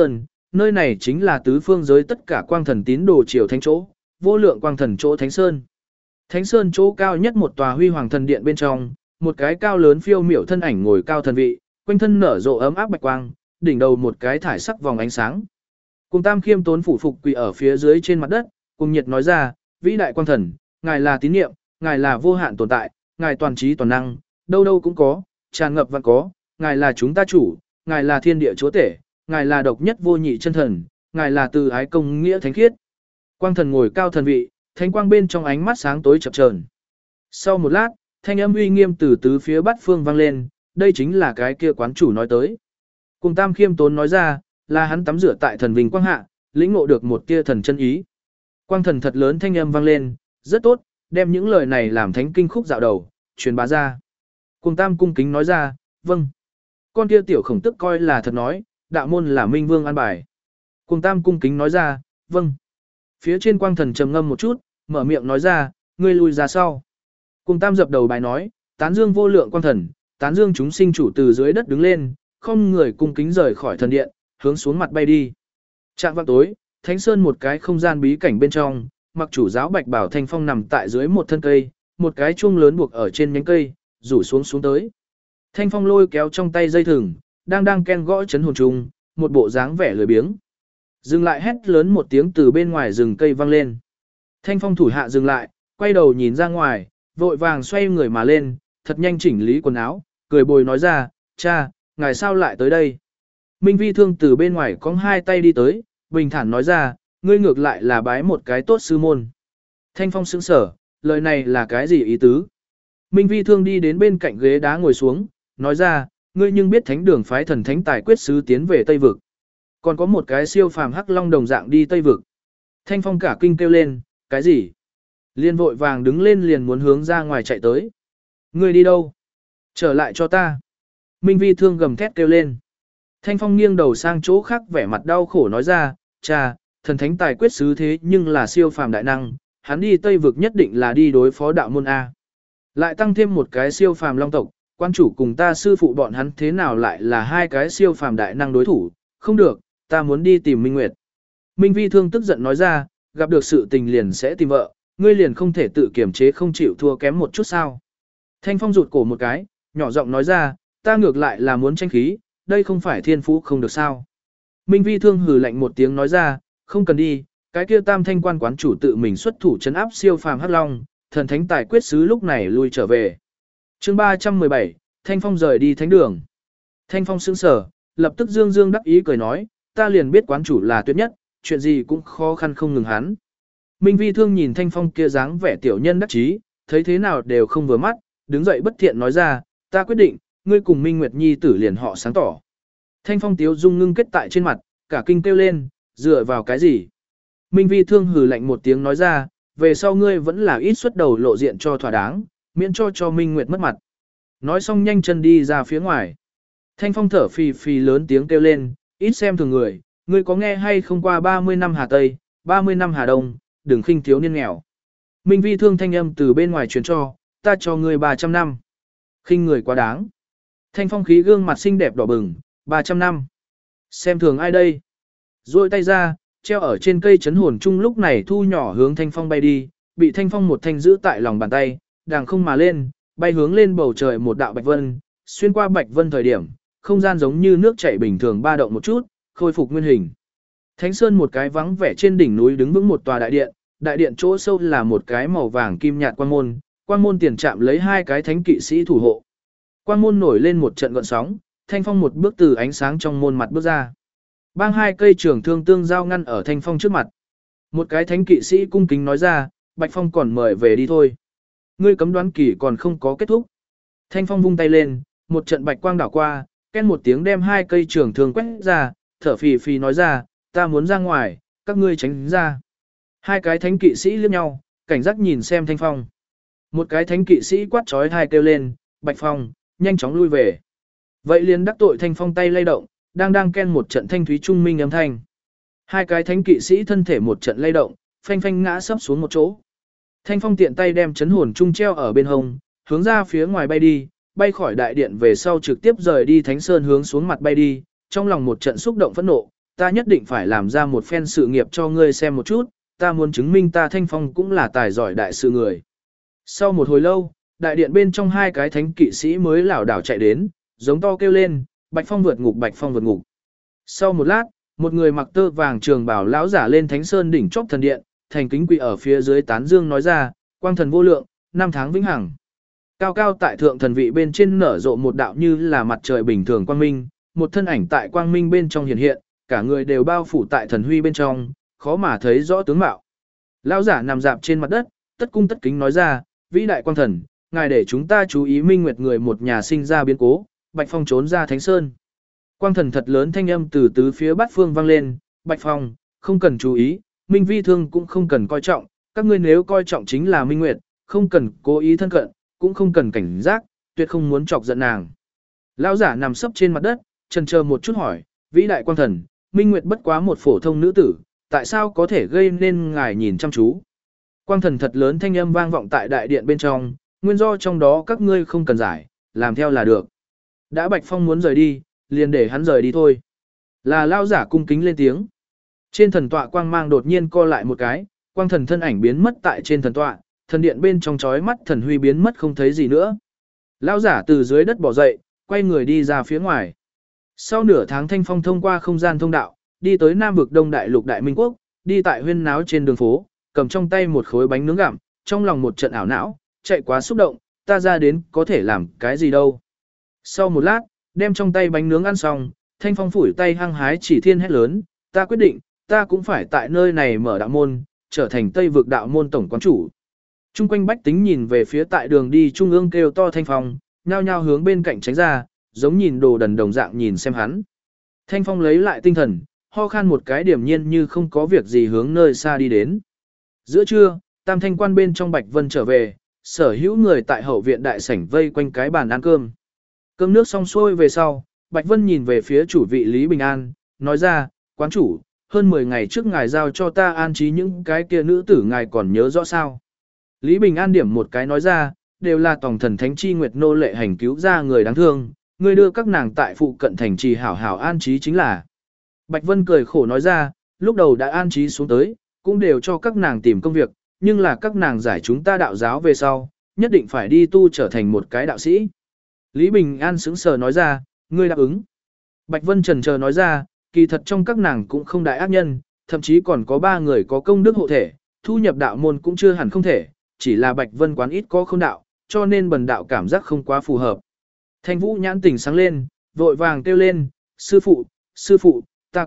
nơi này chính là tứ phương giới tất cả quang thần tín đồ triều thánh chỗ, vô lượng quang thần chỗ Thánh Sơn. Thánh Sơn chỗ cao nhất một tòa huy hoàng thần điện bên trong, một cái cao lớn phiêu miểu thân ảnh ngồi cao thần vị, quanh thân nở rộ ấm áp bạch quang, đỉnh đầu một cái thải sắc vòng ánh sáng. Cùng Tam khiêm tốn phủ phục quỳ ở phía dưới trên mặt đất, cùng nhiệt nói ra, vĩ đại quang thần, ngài là tín niệm, ngài là vô hạn tồn tại, ngài toàn trí toàn năng, đâu đâu cũng có, tràn ngập vạn có, ngài là chúng ta chủ, ngài là thiên địa chúa tể, ngài là độc nhất vô nhị chân thần, ngài là từ ái công nghĩa thánh khiết. Quang thần ngồi cao thần vị, thánh quang bên trong ánh mắt sáng tối chập chờn. Sau một lát, thanh âm uy nghiêm từ tứ phía bát phương vang lên, đây chính là cái kia quán chủ nói tới. Cùng Tam khiêm tốn nói ra, là hắn tắm rửa tại thần vinh quang hạ, lĩnh ngộ được một tia thần chân ý. Quang thần thật lớn thanh âm vang lên, rất tốt, đem những lời này làm thánh kinh khúc dạo đầu, truyền bá ra. Cùng Tam cung kính nói ra, vâng. Con kia tiểu khổng tức coi là thật nói, đạo môn là minh vương an bài. Cùng Tam cung kính nói ra, vâng. Phía trên quang thần trầm ngâm một chút, mở miệng nói ra, ngươi lùi ra sau. Cùng Tam dập đầu bài nói, tán dương vô lượng quang thần, tán dương chúng sinh chủ từ dưới đất đứng lên, không người cung kính rời khỏi thần điện, hướng xuống mặt bay đi. Trạng vạng tối, Thánh Sơn một cái không gian bí cảnh bên trong, mặc chủ giáo Bạch Bảo Thanh Phong nằm tại dưới một thân cây, một cái chuông lớn buộc ở trên nhánh cây, rủ xuống tới. Thanh Phong lôi kéo trong tay dây thừng, đang ken gõ chấn hồn trùng, một bộ dáng vẻ lười biếng. Dừng lại hét lớn một tiếng từ bên ngoài rừng cây vang lên. Thanh Phong thủ hạ dừng lại, quay đầu nhìn ra ngoài, vội vàng xoay người mà lên, thật nhanh chỉnh lý quần áo, cười bồi nói ra, cha, ngài sao lại tới đây? Minh Vi Thương từ bên ngoài cong hai tay đi tới, bình thản nói ra, ngươi ngược lại là bái một cái tốt sư môn. Thanh Phong sững sở, lời này là cái gì ý tứ? Minh Vi Thương đi đến bên cạnh ghế đá ngồi xuống, nói ra, ngươi nhưng biết thánh đường phái thần thánh tài quyết sứ tiến về Tây Vực. Còn có một cái siêu phàm hắc long đồng dạng đi Tây Vực. Thanh Phong cả kinh kêu lên, cái gì? Liên vội vàng đứng lên liền muốn hướng ra ngoài chạy tới. Ngươi đi đâu? Trở lại cho ta. Minh Vi Thương gầm thét kêu lên. Thanh Phong nghiêng đầu sang chỗ khác vẻ mặt đau khổ nói ra, cha, thần thánh tài quyết sứ thế nhưng là siêu phàm đại năng, hắn đi Tây Vực nhất định là đi đối phó đạo môn A. Lại tăng thêm một cái siêu phàm long tộc, quan chủ cùng ta sư phụ bọn hắn thế nào lại là hai cái siêu phàm đại năng đối thủ, không được, ta muốn đi tìm Minh Nguyệt. Minh Vi Thương tức giận nói ra, gặp được sự tình liền sẽ tìm vợ, ngươi liền không thể tự kiểm chế không chịu thua kém một chút sao. Thanh Phong rụt cổ một cái, nhỏ giọng nói ra, ta ngược lại là muốn tranh khí, đây không phải thiên phú không được sao. Minh Vi Thương hừ lạnh một tiếng nói ra, không cần đi, cái kia Tam Thanh quan quán chủ tự mình xuất thủ trấn áp siêu phàm hắc long, thần thánh tài quyết sứ lúc này lui trở về. Chương 317, Thanh Phong rời đi thánh đường. Thanh Phong sững sờ, lập tức dương dương đắc ý cười nói, ta liền biết quán chủ là tuyệt nhất, chuyện gì cũng khó khăn không ngừng hắn. Minh Vi Thương nhìn Thanh Phong kia dáng vẻ tiểu nhân đắc chí, thấy thế nào đều không vừa mắt, đứng dậy bất thiện nói ra, ta quyết định, ngươi cùng Minh Nguyệt Nhi tử liền họ sáng tỏ. Thanh Phong tiếu dung ngưng kết tại trên mặt, cả kinh kêu lên, dựa vào cái gì? Minh Vi Thương hừ lạnh một tiếng nói ra, về sau ngươi vẫn là ít xuất đầu lộ diện cho thỏa đáng, miễn cho Minh Nguyệt mất mặt. Nói xong nhanh chân đi ra phía ngoài. Thanh Phong thở phì phì lớn tiếng kêu lên, ít xem thường người, ngươi có nghe hay không qua 30 năm Hà Tây, 30 năm Hà Đông, đừng khinh thiếu niên nghèo. Minh Vi Thương thanh âm từ bên ngoài truyền cho, ta cho ngươi 300 năm. Khinh người quá đáng. Thanh Phong khí gương mặt xinh đẹp đỏ bừng, 300 năm. Xem thường ai đây? Rồi tay ra, treo ở trên cây chấn hồn chung lúc này thu nhỏ hướng Thanh Phong bay đi, bị Thanh Phong một thanh giữ tại lòng bàn tay, đàng không mà lên, bay hướng lên bầu trời một đạo bạch vân, xuyên qua bạch vân thời điểm, không gian giống như nước chảy bình thường ba động một chút, khôi phục nguyên hình. Thánh Sơn một cái vắng vẻ trên đỉnh núi đứng vững một tòa đại điện chỗ sâu là một cái màu vàng kim nhạt quang môn tiền chạm lấy hai cái thánh kỵ sĩ thủ hộ. Quang môn nổi lên một trận gợn sóng, Thanh Phong một bước từ ánh sáng trong môn mặt bước ra. Bang hai cây trường thương tương giao ngăn ở Thanh Phong trước mặt. Một cái thánh kỵ sĩ cung kính nói ra, Bạch Phong còn mời về đi thôi. Ngươi cấm đoán kỳ còn không có kết thúc. Thanh Phong vung tay lên, một trận bạch quang đảo qua, ken một tiếng đem hai cây trường thương quét ra, thở phì phì nói ra, ta muốn ra ngoài, các ngươi tránh ra. Hai cái thánh kỵ sĩ liếc nhau, cảnh giác nhìn xem Thanh Phong. Một cái thánh kỵ sĩ quát trói hai kêu lên, Bạch Phong, nhanh chóng lui về. Vậy liền đắc tội Thanh Phong tay lay động, đang ken một trận thanh thúy trung minh âm thanh. Hai cái thánh kỵ sĩ thân thể một trận lay động, phanh phanh ngã sấp xuống một chỗ. Thanh Phong tiện tay đem chấn hồn trung treo ở bên hông, hướng ra phía ngoài bay đi, bay khỏi đại điện về sau trực tiếp rời đi Thánh Sơn hướng xuống mặt bay đi, trong lòng một trận xúc động phẫn nộ, ta nhất định phải làm ra một phen sự nghiệp cho ngươi xem một chút, ta muốn chứng minh ta Thanh Phong cũng là tài giỏi đại sự người. Sau một hồi lâu, đại điện bên trong hai cái thánh kỵ sĩ mới lảo đảo chạy đến, giống to kêu lên, Bạch Phong vượt ngục, Bạch Phong vượt ngục. Sau một lát, một người mặc tơ vàng trường bào lão giả lên Thánh Sơn đỉnh chóp thần điện, thành kính quỳ ở phía dưới tán dương nói ra, quang thần vô lượng, năm tháng vĩnh hằng. Cao cao tại thượng thần vị bên trên nở rộ một đạo như là mặt trời bình thường quang minh, một thân ảnh tại quang minh bên trong hiện hiện, cả người đều bao phủ tại thần huy bên trong, khó mà thấy rõ tướng mạo. Lão giả nằm dạp trên mặt đất, tất cung tất kính nói ra, vĩ đại quang thần, ngài để chúng ta chú ý Minh Nguyệt người một nhà sinh ra biến cố, Bạch Phong trốn ra Thánh Sơn. Quang thần thật lớn thanh âm từ tứ phía bát phương vang lên, Bạch Phong, không cần chú ý, Minh Vi Thương cũng không cần coi trọng, các ngươi nếu coi trọng chính là Minh Nguyệt, không cần cố ý thân cận, cũng không cần cảnh giác, tuyệt không muốn chọc giận nàng. Lão giả nằm sấp trên mặt đất, chần chờ một chút hỏi, vĩ đại quang thần, Minh Nguyệt bất quá một phổ thông nữ tử, tại sao có thể gây nên ngài nhìn chăm chú? Quang thần thật lớn thanh âm vang vọng tại đại điện bên trong, nguyên do trong đó các ngươi không cần giải, làm theo là được. Đã Bạch Phong muốn rời đi, liền để hắn rời đi thôi. Là lão giả cung kính lên tiếng. Trên thần tọa quang mang đột nhiên co lại một cái, quang thần thân ảnh biến mất tại trên thần tọa, thần điện bên trong chói mắt thần huy biến mất không thấy gì nữa. Lão giả từ dưới đất bỏ dậy, quay người đi ra phía ngoài. Sau nửa tháng Thanh Phong thông qua không gian thông đạo, đi tới Nam vực Đông Đại Lục Đại Minh Quốc, đi tại huyên náo trên đường phố, cầm trong tay một khối bánh nướng gặm, trong lòng một trận ảo não, chạy quá xúc động, ta ra đến có thể làm cái gì đâu. Sau một lát, đem trong tay bánh nướng ăn xong, Thanh Phong phủi tay hăng hái chỉ thiên hét lớn, ta quyết định, ta cũng phải tại nơi này mở đạo môn, trở thành Tây vực đạo môn tổng quán chủ. Trung quanh bách tính nhìn về phía tại đường đi trung ương kêu to Thanh Phong, nhao nhao hướng bên cạnh tránh ra, giống nhìn đồ đần đồng dạng nhìn xem hắn. Thanh Phong lấy lại tinh thần, ho khan một cái điểm nhiên như không có việc gì hướng nơi xa đi đến. Giữa trưa, Tam Thanh quan bên trong Bạch Vân trở về, sở hữu người tại hậu viện đại sảnh vây quanh cái bàn ăn cơm. Cơm nước xong xuôi về sau, Bạch Vân nhìn về phía chủ vị Lý Bình An, nói ra, quán chủ, hơn 10 ngày trước ngài giao cho ta an trí những cái kia nữ tử ngài còn nhớ rõ sao. Lý Bình An điểm một cái nói ra, đều là tổng thần thánh chi nguyệt nô lệ hành cứu ra người đáng thương, ngươi đưa các nàng tại phụ cận thành trì hảo hảo an trí chính là. Bạch Vân cười khổ nói ra, lúc đầu đã an trí xuống tới, cũng đều cho các nàng tìm công việc, nhưng là các nàng giải chúng ta đạo giáo về sau, nhất định phải đi tu trở thành một cái đạo sĩ. Lý Bình An sững sờ nói ra, ngươi đáp ứng. Bạch Vân chần chờ nói ra, kỳ thật trong các nàng cũng không đại ác nhân, thậm chí còn có 3 người có công đức hộ thể, thu nhập đạo môn cũng chưa hẳn không thể, chỉ là Bạch Vân quán ít có không đạo, cho nên bần đạo cảm giác không quá phù hợp. Thanh Vũ nhãn tỉnh sáng lên, vội vàng kêu lên, sư phụ, ta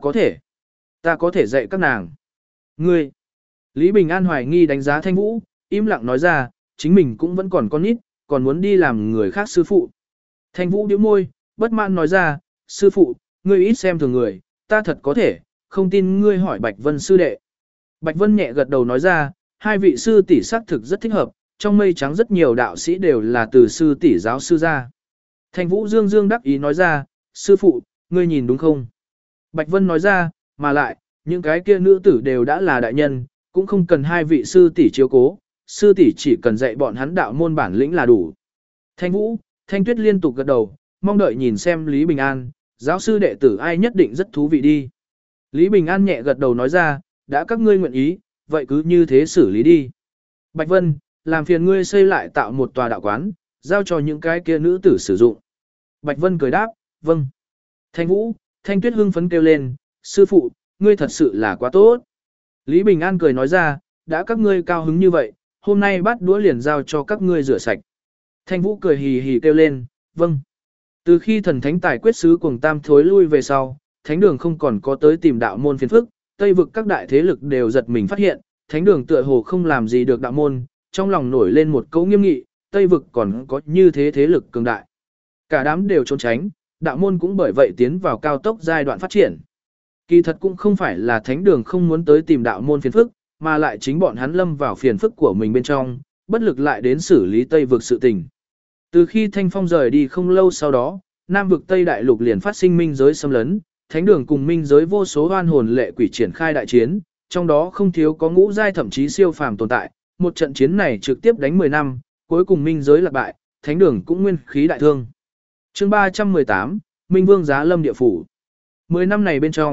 có thể dạy các nàng. Ngươi, Lý Bình An hoài nghi đánh giá Thanh Vũ, im lặng nói ra, chính mình cũng vẫn còn con nít, còn muốn đi làm người khác sư phụ. Thanh Vũ nhíu môi, bất mãn nói ra, sư phụ, ngươi ít xem thường người, ta thật có thể, không tin ngươi hỏi Bạch Vân sư đệ. Bạch Vân nhẹ gật đầu nói ra, hai vị sư tỷ xác thực rất thích hợp, trong mây trắng rất nhiều đạo sĩ đều là từ sư tỷ giáo sư ra. Thanh Vũ dương dương đắc ý nói ra, sư phụ, ngươi nhìn đúng không? Bạch Vân nói ra, mà lại, những cái kia nữ tử đều đã là đại nhân, cũng không cần hai vị sư tỷ chiếu cố, sư tỷ chỉ cần dạy bọn hắn đạo môn bản lĩnh là đủ. Thanh Vũ, Thanh Tuyết liên tục gật đầu, mong đợi nhìn xem Lý Bình An, giáo sư đệ tử ai nhất định rất thú vị đi. Lý Bình An nhẹ gật đầu nói ra, đã các ngươi nguyện ý, vậy cứ như thế xử lý đi. Bạch Vân, làm phiền ngươi xây lại tạo một tòa đạo quán, giao cho những cái kia nữ tử sử dụng. Bạch Vân cười đáp, vâng. Thanh Vũ, Thanh Tuyết hưng phấn kêu lên, sư phụ, ngươi thật sự là quá tốt. Lý Bình An cười nói ra, đã các ngươi cao hứng như vậy, hôm nay bát đũa liền giao cho các ngươi rửa sạch. Thanh Vũ cười hì hì kêu lên, vâng. Từ khi thần thánh tài quyết sứ Cuồng Tam thối lui về sau, thánh đường không còn có tới tìm đạo môn phiền phức, Tây vực các đại thế lực đều giật mình phát hiện, thánh đường tựa hồ không làm gì được đạo môn, trong lòng nổi lên một câu nghiêm nghị, Tây vực còn có như thế thế lực cường đại. Cả đám đều trốn tránh, đạo môn cũng bởi vậy tiến vào cao tốc giai đoạn phát triển. Kỳ thật cũng không phải là thánh đường không muốn tới tìm đạo môn phiền phức, mà lại chính bọn hắn lâm vào phiền phức của mình bên trong, bất lực lại đến xử lý Tây vực sự tình. Từ khi Thanh Phong rời đi không lâu sau đó, Nam vực Tây Đại Lục liền phát sinh minh giới xâm lấn, thánh đường cùng minh giới vô số oan hồn lệ quỷ triển khai đại chiến, trong đó không thiếu có ngũ giai thậm chí siêu phàm tồn tại. Một trận chiến này trực tiếp đánh 10 năm, cuối cùng minh giới lạc bại, thánh đường cũng nguyên khí đại thương. Chương 318, Minh Vương giá lâm địa phủ. 10 năm này bên trong,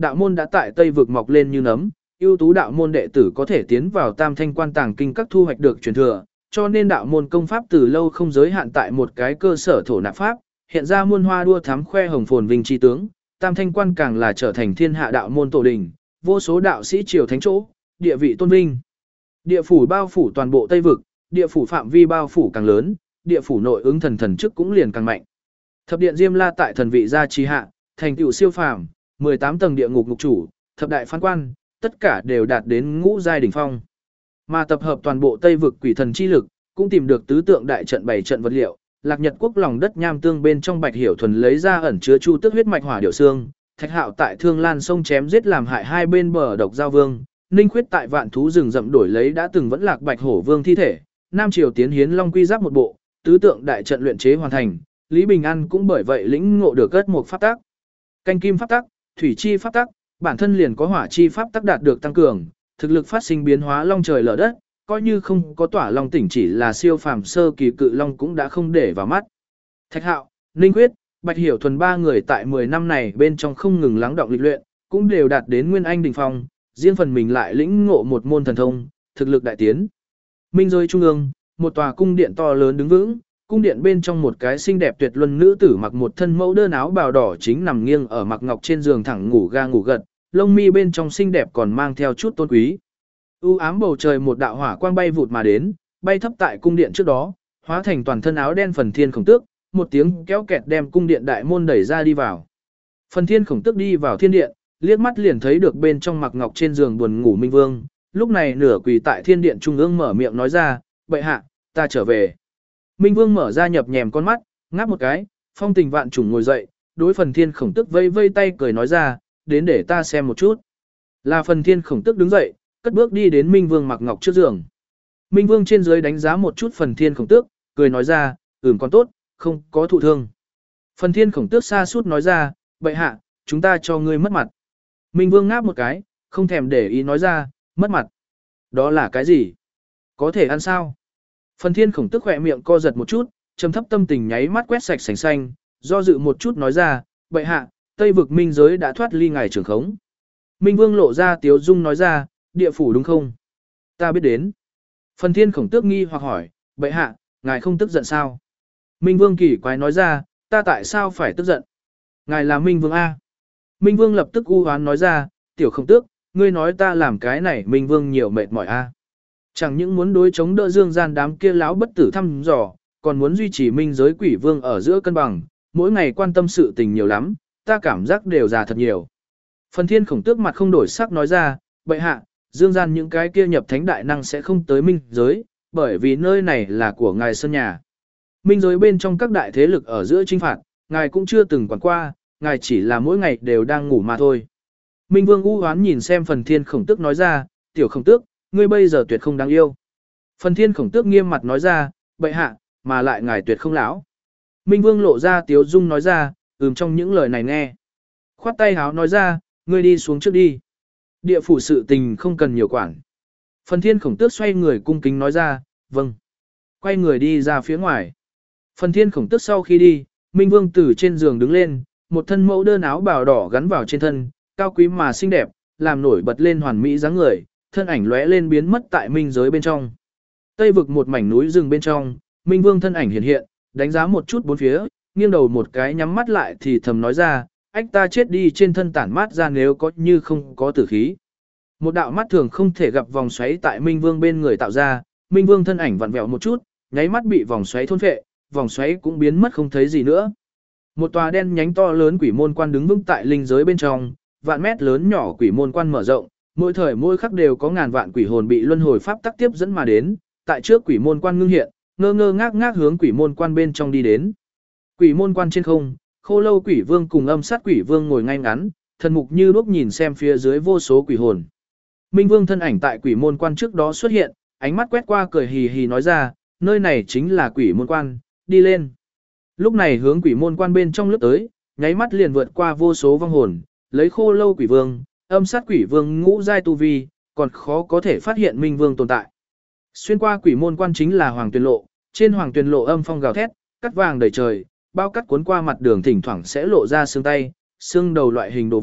đạo môn đã tại Tây vực mọc lên như nấm, ưu tú đạo môn đệ tử có thể tiến vào Tam Thanh Quan tàng kinh các thu hoạch được truyền thừa, cho nên đạo môn công pháp từ lâu không giới hạn tại một cái cơ sở thổ nạp pháp, hiện ra muôn hoa đua thắm khoe hồng phồn vinh chi tướng, Tam Thanh Quan càng là trở thành thiên hạ đạo môn tổ đình, vô số đạo sĩ triều thánh chỗ, địa vị tôn vinh. Địa phủ bao phủ toàn bộ Tây vực, địa phủ phạm vi bao phủ càng lớn, địa phủ nội ứng thần thần chức cũng liền càng mạnh. Thập điện Diêm La tại thần vị gia trì hạ, thành tựu siêu phàm, 18 tầng địa ngục ngục chủ, thập đại phán quan, tất cả đều đạt đến ngũ giai đỉnh phong. Mà tập hợp toàn bộ Tây vực quỷ thần chi lực, cũng tìm được tứ tượng đại trận 7 trận vật liệu, Lạc Nhật quốc lòng đất nham tương bên trong Bạch Hiểu Thuần lấy ra ẩn chứa chu tước huyết mạch hỏa điểu xương, Thạch Hạo tại Thương Lan sông chém giết làm hại hai bên bờ độc giao vương, Ninh Khuyết tại Vạn thú rừng rậm đổi lấy đã từng vẫn lạc Bạch Hổ vương thi thể, Nam Triều tiến hiến Long Quy giáp một bộ, tứ tượng đại trận luyện chế hoàn thành, Lý Bình An cũng bởi vậy lĩnh ngộ được cất một pháp tắc. Canh kim pháp tắc, thủy chi pháp tắc, bản thân liền có hỏa chi pháp tắc đạt được tăng cường, thực lực phát sinh biến hóa long trời lở đất, coi như không có tỏa long tỉnh chỉ là siêu phàm sơ kỳ cự long cũng đã không để vào mắt. Thạch Hạo, Ninh Quyết, Bạch Hiểu Thuần ba người tại 10 năm này bên trong không ngừng lắng đọng lịch luyện, cũng đều đạt đến nguyên anh đỉnh phong, riêng phần mình lại lĩnh ngộ một môn thần thông, thực lực đại tiến. Minh giới trung ương, một tòa cung điện to lớn đứng vững, cung điện bên trong một cái xinh đẹp tuyệt luân nữ tử mặc một thân mẫu đơn áo bào đỏ chính nằm nghiêng ở mặc ngọc trên giường thẳng ngủ ga ngủ gật, lông mi bên trong xinh đẹp còn mang theo chút tôn quý. U ám bầu trời một đạo hỏa quang bay vụt mà đến, bay thấp tại cung điện trước đó, hóa thành toàn thân áo đen Phần Thiên Khổng Tước, một tiếng kéo kẹt đem cung điện đại môn đẩy ra đi vào. Phần Thiên Khổng Tước đi vào thiên điện, liếc mắt liền thấy được bên trong mặc ngọc trên giường buồn ngủ Minh Vương, lúc này nửa quỳ tại thiên điện trung ương mở miệng nói ra, "Bệ hạ, ta trở về." Minh Vương mở ra nhập nhèm con mắt, ngáp một cái, phong tình vạn trùng ngồi dậy, đối Phần Thiên Khổng Tước vây vây tay cười nói ra, "Đến để ta xem một chút." Là Phần Thiên Khổng Tước đứng dậy, cất bước đi đến Minh Vương mặc ngọc trước giường. Minh Vương trên dưới đánh giá một chút Phần Thiên Khổng Tước, cười nói ra, còn tốt, không có thụ thương." Phần Thiên Khổng Tước xa suốt nói ra, "Bệ hạ, chúng ta cho ngươi mất mặt." Minh Vương ngáp một cái, không thèm để ý nói ra, "Mất mặt? Đó là cái gì? Có thể ăn sao?" Phần Thiên Khổng Tước khỏe miệng co giật một chút, trầm thấp tâm tình nháy mắt quét sạch sành xanh, do dự một chút nói ra, "Bệ hạ, Tây vực minh giới đã thoát ly ngài trưởng khống." Minh Vương lộ ra tiếu dung nói ra, "Địa phủ đúng không? Ta biết đến." Phần Thiên Khổng Tước nghi hoặc hỏi, "Bệ hạ, ngài không tức giận sao?" Minh Vương kỳ quái nói ra, "Ta tại sao phải tức giận? Ngài là Minh Vương A." Minh Vương lập tức u hoán nói ra, "Tiểu Khổng Tước, ngươi nói ta làm cái này Minh Vương nhiều mệt mỏi A. Chẳng những muốn đối chống đỡ dương gian đám kia láo bất tử thăm dò, còn muốn duy trì minh giới quỷ vương ở giữa cân bằng, mỗi ngày quan tâm sự tình nhiều lắm, ta cảm giác đều già thật nhiều." Phần Thiên Khổng Tước mặt không đổi sắc nói ra, "Bệ hạ, dương gian những cái kia nhập thánh đại năng sẽ không tới minh giới, bởi vì nơi này là của ngài sân nhà. Minh giới bên trong các đại thế lực ở giữa chinh phạt, ngài cũng chưa từng quản qua, ngài chỉ là mỗi ngày đều đang ngủ mà thôi." Minh Vương u hoán nhìn xem Phần Thiên Khổng Tước nói ra, "Tiểu Khổng Tước, ngươi bây giờ tuyệt không đáng yêu." Phần Thiên Khổng Tước nghiêm mặt nói ra, "Bệ hạ, mà lại ngài tuyệt không lão." Minh Vương lộ ra tiếu dung nói ra, trong những lời này nghe." Khoát tay háo nói ra, "Ngươi đi xuống trước đi. Địa phủ sự tình không cần nhiều quản." Phần Thiên Khổng Tước xoay người cung kính nói ra, "Vâng." Quay người đi ra phía ngoài. Phần Thiên Khổng Tước sau khi đi, Minh Vương từ trên giường đứng lên, một thân mẫu đơn áo bào đỏ gắn vào trên thân, cao quý mà xinh đẹp, làm nổi bật lên hoàn mỹ dáng người, thân ảnh lóe lên biến mất tại minh giới bên trong. Tây vực một mảnh núi rừng bên trong, Minh Vương thân ảnh hiện hiện, đánh giá một chút bốn phía, nghiêng đầu một cái nhắm mắt lại thì thầm nói ra, "Ách ta chết đi trên thân tản mát ra nếu có như không có tử khí." Một đạo mắt thường không thể gặp vòng xoáy tại Minh Vương bên người tạo ra, Minh Vương thân ảnh vặn vẹo một chút, nháy mắt bị vòng xoáy thôn phệ, vòng xoáy cũng biến mất không thấy gì nữa. Một tòa đen nhánh to lớn quỷ môn quan đứng vững tại linh giới bên trong, vạn mét lớn nhỏ quỷ môn quan mở rộng, mỗi thời mỗi khắc đều có ngàn vạn quỷ hồn bị luân hồi pháp tắc tiếp dẫn mà đến, tại trước quỷ môn quan ngưng hiện, ngơ ngơ ngác ngác hướng quỷ môn quan bên trong đi đến. Quỷ môn quan trên không, Khô Lâu Quỷ Vương cùng Âm Sát Quỷ Vương ngồi ngay ngắn, thần mục như đuốc nhìn xem phía dưới vô số quỷ hồn. Minh Vương thân ảnh tại quỷ môn quan trước đó xuất hiện, ánh mắt quét qua cười hì hì nói ra, "Nơi này chính là quỷ môn quan, đi lên." Lúc này hướng quỷ môn quan bên trong lướt tới, nháy mắt liền vượt qua vô số vong hồn, lấy Khô Lâu Quỷ Vương, Âm Sát Quỷ Vương ngũ giai tu vi, còn khó có thể phát hiện Minh Vương tồn tại. Xuyên qua quỷ môn quan chính là Hoàng Tuyền Lộ, trên Hoàng Tuyền Lộ âm phong gào thét, cắt vàng đầy trời, bao cắt cuốn qua mặt đường thỉnh thoảng sẽ lộ ra xương tay, xương đầu loại hình đồ vật,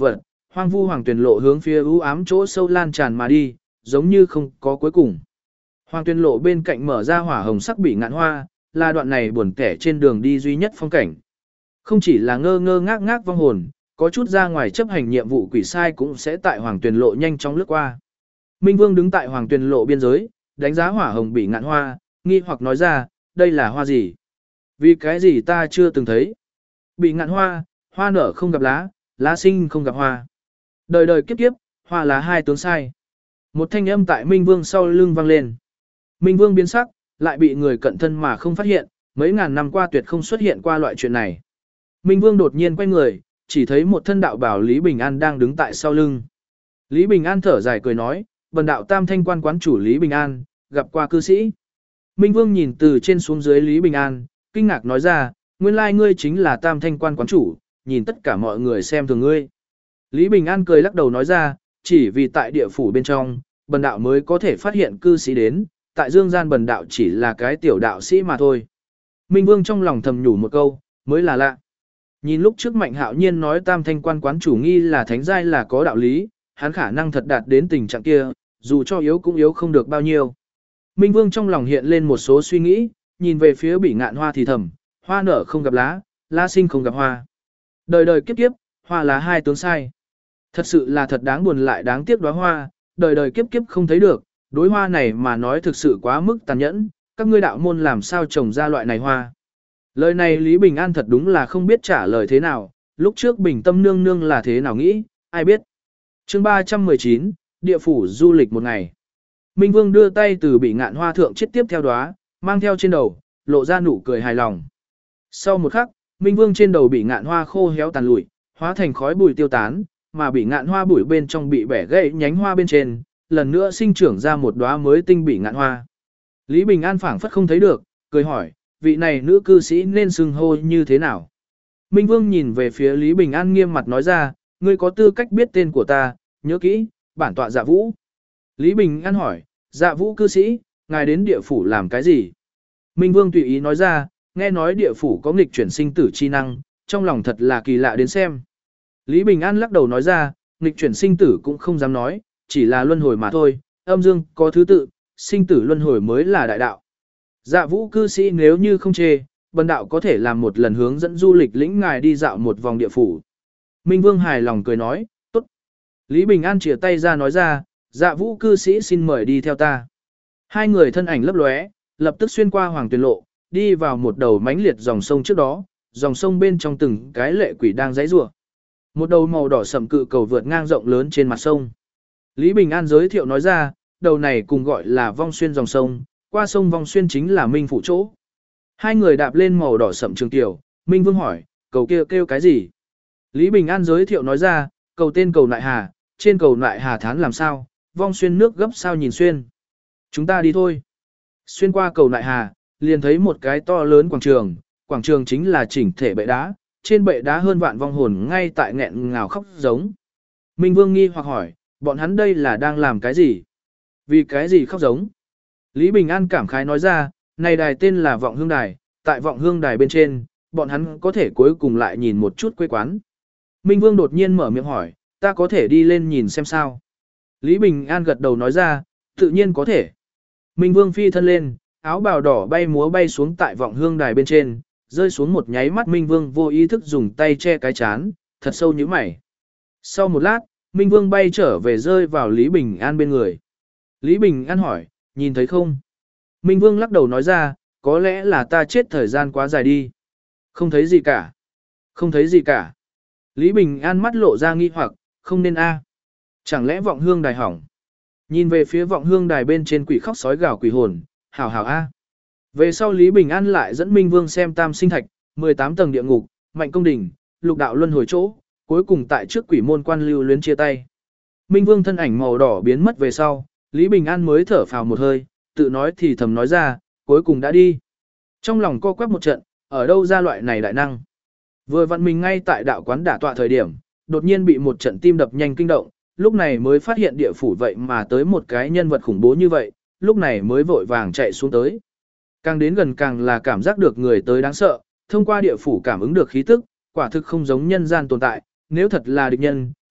hoang vu hoàng tuyển lộ hướng phía u ám chỗ sâu lan tràn mà đi, giống như không có cuối cùng. Hoàng tuyển lộ bên cạnh mở ra hỏa hồng sắc bị ngạn hoa, là đoạn này buồn kẻ trên đường đi duy nhất phong cảnh. Không chỉ là ngơ ngơ ngác ngác vong hồn, có chút ra ngoài chấp hành nhiệm vụ quỷ sai cũng sẽ tại hoàng tuyển lộ nhanh chóng lướt qua. Minh Vương đứng tại hoàng tuyển lộ biên giới, đánh giá hỏa hồng bị ngạn hoa, nghi hoặc nói ra, đây là hoa gì? Vì cái gì ta chưa từng thấy? Bị ngạn hoa, hoa nở không gặp lá, lá sinh không gặp hoa. Đời đời kiếp kiếp, hoa là hai tướng sai. Một thanh âm tại Minh Vương sau lưng vang lên. Minh Vương biến sắc, lại bị người cận thân mà không phát hiện, mấy ngàn năm qua tuyệt không xuất hiện qua loại chuyện này. Minh Vương đột nhiên quay người, chỉ thấy một thân đạo bảo Lý Bình An đang đứng tại sau lưng. Lý Bình An thở dài cười nói, bần đạo Tam Thanh quan quán chủ Lý Bình An, gặp qua cư sĩ. Minh Vương nhìn từ trên xuống dưới Lý Bình An, kinh ngạc nói ra, nguyên lai ngươi chính là Tam Thanh quan quán chủ, nhìn tất cả mọi người xem thường ngươi. Lý Bình An cười lắc đầu nói ra, chỉ vì tại địa phủ bên trong, bần đạo mới có thể phát hiện cư sĩ đến, tại dương gian bần đạo chỉ là cái tiểu đạo sĩ mà thôi. Minh Vương trong lòng thầm nhủ một câu, mới là lạ. Nhìn lúc trước Mạnh Hạo Nhiên nói Tam Thanh quan quán chủ nghi là thánh giai là có đạo lý, hắn khả năng thật đạt đến tình trạng kia, dù cho yếu cũng yếu không được bao nhiêu. Minh Vương trong lòng hiện lên một số suy nghĩ, nhìn về phía bị ngạn hoa thì thầm, hoa nở không gặp lá, lá sinh không gặp hoa. Đời đời kiếp kiếp, hoa là hai tướng sai. Thật sự là thật đáng buồn lại đáng tiếc đóa hoa, đời đời kiếp kiếp không thấy được, đối hoa này mà nói thực sự quá mức tàn nhẫn, các ngươi đạo môn làm sao trồng ra loại này hoa. Lời này Lý Bình An thật đúng là không biết trả lời thế nào, lúc trước Bình Tâm nương nương là thế nào nghĩ, ai biết. Chương 319, địa phủ du lịch một ngày. Minh Vương đưa tay từ bị ngạn hoa thượng chiết tiếp theo đóa, mang theo trên đầu, lộ ra nụ cười hài lòng. Sau một khắc, Minh Vương trên đầu bị ngạn hoa khô héo tàn lụi, hóa thành khói bụi tiêu tán, mà bị ngạn hoa bụi bên trong bị bẻ gãy nhánh hoa bên trên, lần nữa sinh trưởng ra một đóa mới tinh bị ngạn hoa. Lý Bình An phảng phất không thấy được, cười hỏi, vị này nữ cư sĩ nên xưng hô như thế nào? Minh Vương nhìn về phía Lý Bình An nghiêm mặt nói ra, ngươi có tư cách biết tên của ta, nhớ kỹ, bản tọa Dạ Vũ. Lý Bình An hỏi, Dạ Vũ cư sĩ, ngài đến địa phủ làm cái gì? Minh Vương tùy ý nói ra, nghe nói địa phủ có nghịch chuyển sinh tử chi năng, trong lòng thật là kỳ lạ đến xem. Lý Bình An lắc đầu nói ra, nghịch chuyển sinh tử cũng không dám nói, chỉ là luân hồi mà thôi, âm dương có thứ tự, sinh tử luân hồi mới là đại đạo. Dạ Vũ cư sĩ nếu như không chê, bần đạo có thể làm một lần hướng dẫn du lịch lĩnh ngài đi dạo một vòng địa phủ. Minh Vương hài lòng cười nói, tốt. Lý Bình An chìa tay ra nói ra, Dạ Vũ cư sĩ xin mời đi theo ta. Hai người thân ảnh lấp lóe, lập tức xuyên qua hoàng tuyền lộ, đi vào một đầu mãnh liệt dòng sông trước đó, dòng sông bên trong từng cái lệ quỷ đang giãy giụa. Một đầu màu đỏ sẫm cự cầu vượt ngang rộng lớn trên mặt sông. Lý Bình An giới thiệu nói ra, đầu này cùng gọi là vong xuyên dòng sông, qua sông vong xuyên chính là Minh phủ chỗ. Hai người đạp lên màu đỏ sẫm trường tiểu, Minh Vương hỏi, cầu kia kêu cái gì? Lý Bình An giới thiệu nói ra, cầu tên cầu Nại Hà, trên cầu Nại Hà thán làm sao, vong xuyên nước gấp sao nhìn xuyên. Chúng ta đi thôi. Xuyên qua cầu Nại Hà, liền thấy một cái to lớn quảng trường chính là chỉnh thể bệ đá, trên bệ đá hơn vạn vong hồn ngay tại nghẹn ngào khóc giống. Minh Vương nghi hoặc hỏi, bọn hắn đây là đang làm cái gì? Vì cái gì khóc giống? Lý Bình An cảm khái nói ra, này đài tên là Vọng Hương Đài, tại Vọng Hương Đài bên trên, bọn hắn có thể cuối cùng lại nhìn một chút quê quán. Minh Vương đột nhiên mở miệng hỏi, ta có thể đi lên nhìn xem sao? Lý Bình An gật đầu nói ra, tự nhiên có thể. Minh Vương phi thân lên, áo bào đỏ bay múa bay xuống tại Vọng Hương Đài bên trên, rơi xuống một nháy mắt Minh Vương vô ý thức dùng tay che cái chán, thật sâu như mày. Sau một lát, Minh Vương bay trở về rơi vào Lý Bình An bên người. Lý Bình An hỏi, nhìn thấy không? Minh Vương lắc đầu nói ra, có lẽ là ta chết thời gian quá dài đi. Không thấy gì cả. Không thấy gì cả. Lý Bình An mắt lộ ra nghi hoặc, không nên a. Chẳng lẽ Vọng Hương Đài hỏng? Nhìn về phía Vọng Hương Đài bên trên quỷ khóc sói gào quỷ hồn, hảo hảo a. Về sau Lý Bình An lại dẫn Minh Vương xem Tam Sinh Thạch, 18 tầng địa ngục, Mạnh Công Đỉnh, Lục Đạo Luân Hồi chỗ, cuối cùng tại trước quỷ môn quan lưu luyến chia tay. Minh Vương thân ảnh màu đỏ biến mất về sau, Lý Bình An mới thở phào một hơi, tự nói thì thầm nói ra, cuối cùng đã đi. Trong lòng co quắp một trận, ở đâu ra loại này đại năng. Vừa vặn mình ngay tại đạo quán đả tọa thời điểm, đột nhiên bị một trận tim đập nhanh kinh động, lúc này mới phát hiện địa phủ vậy mà tới một cái nhân vật khủng bố như vậy, lúc này mới vội vàng chạy xuống tới. Càng đến gần càng là cảm giác được người tới đáng sợ, thông qua địa phủ cảm ứng được khí tức, quả thực không giống nhân gian tồn tại, nếu thật là địch nhân,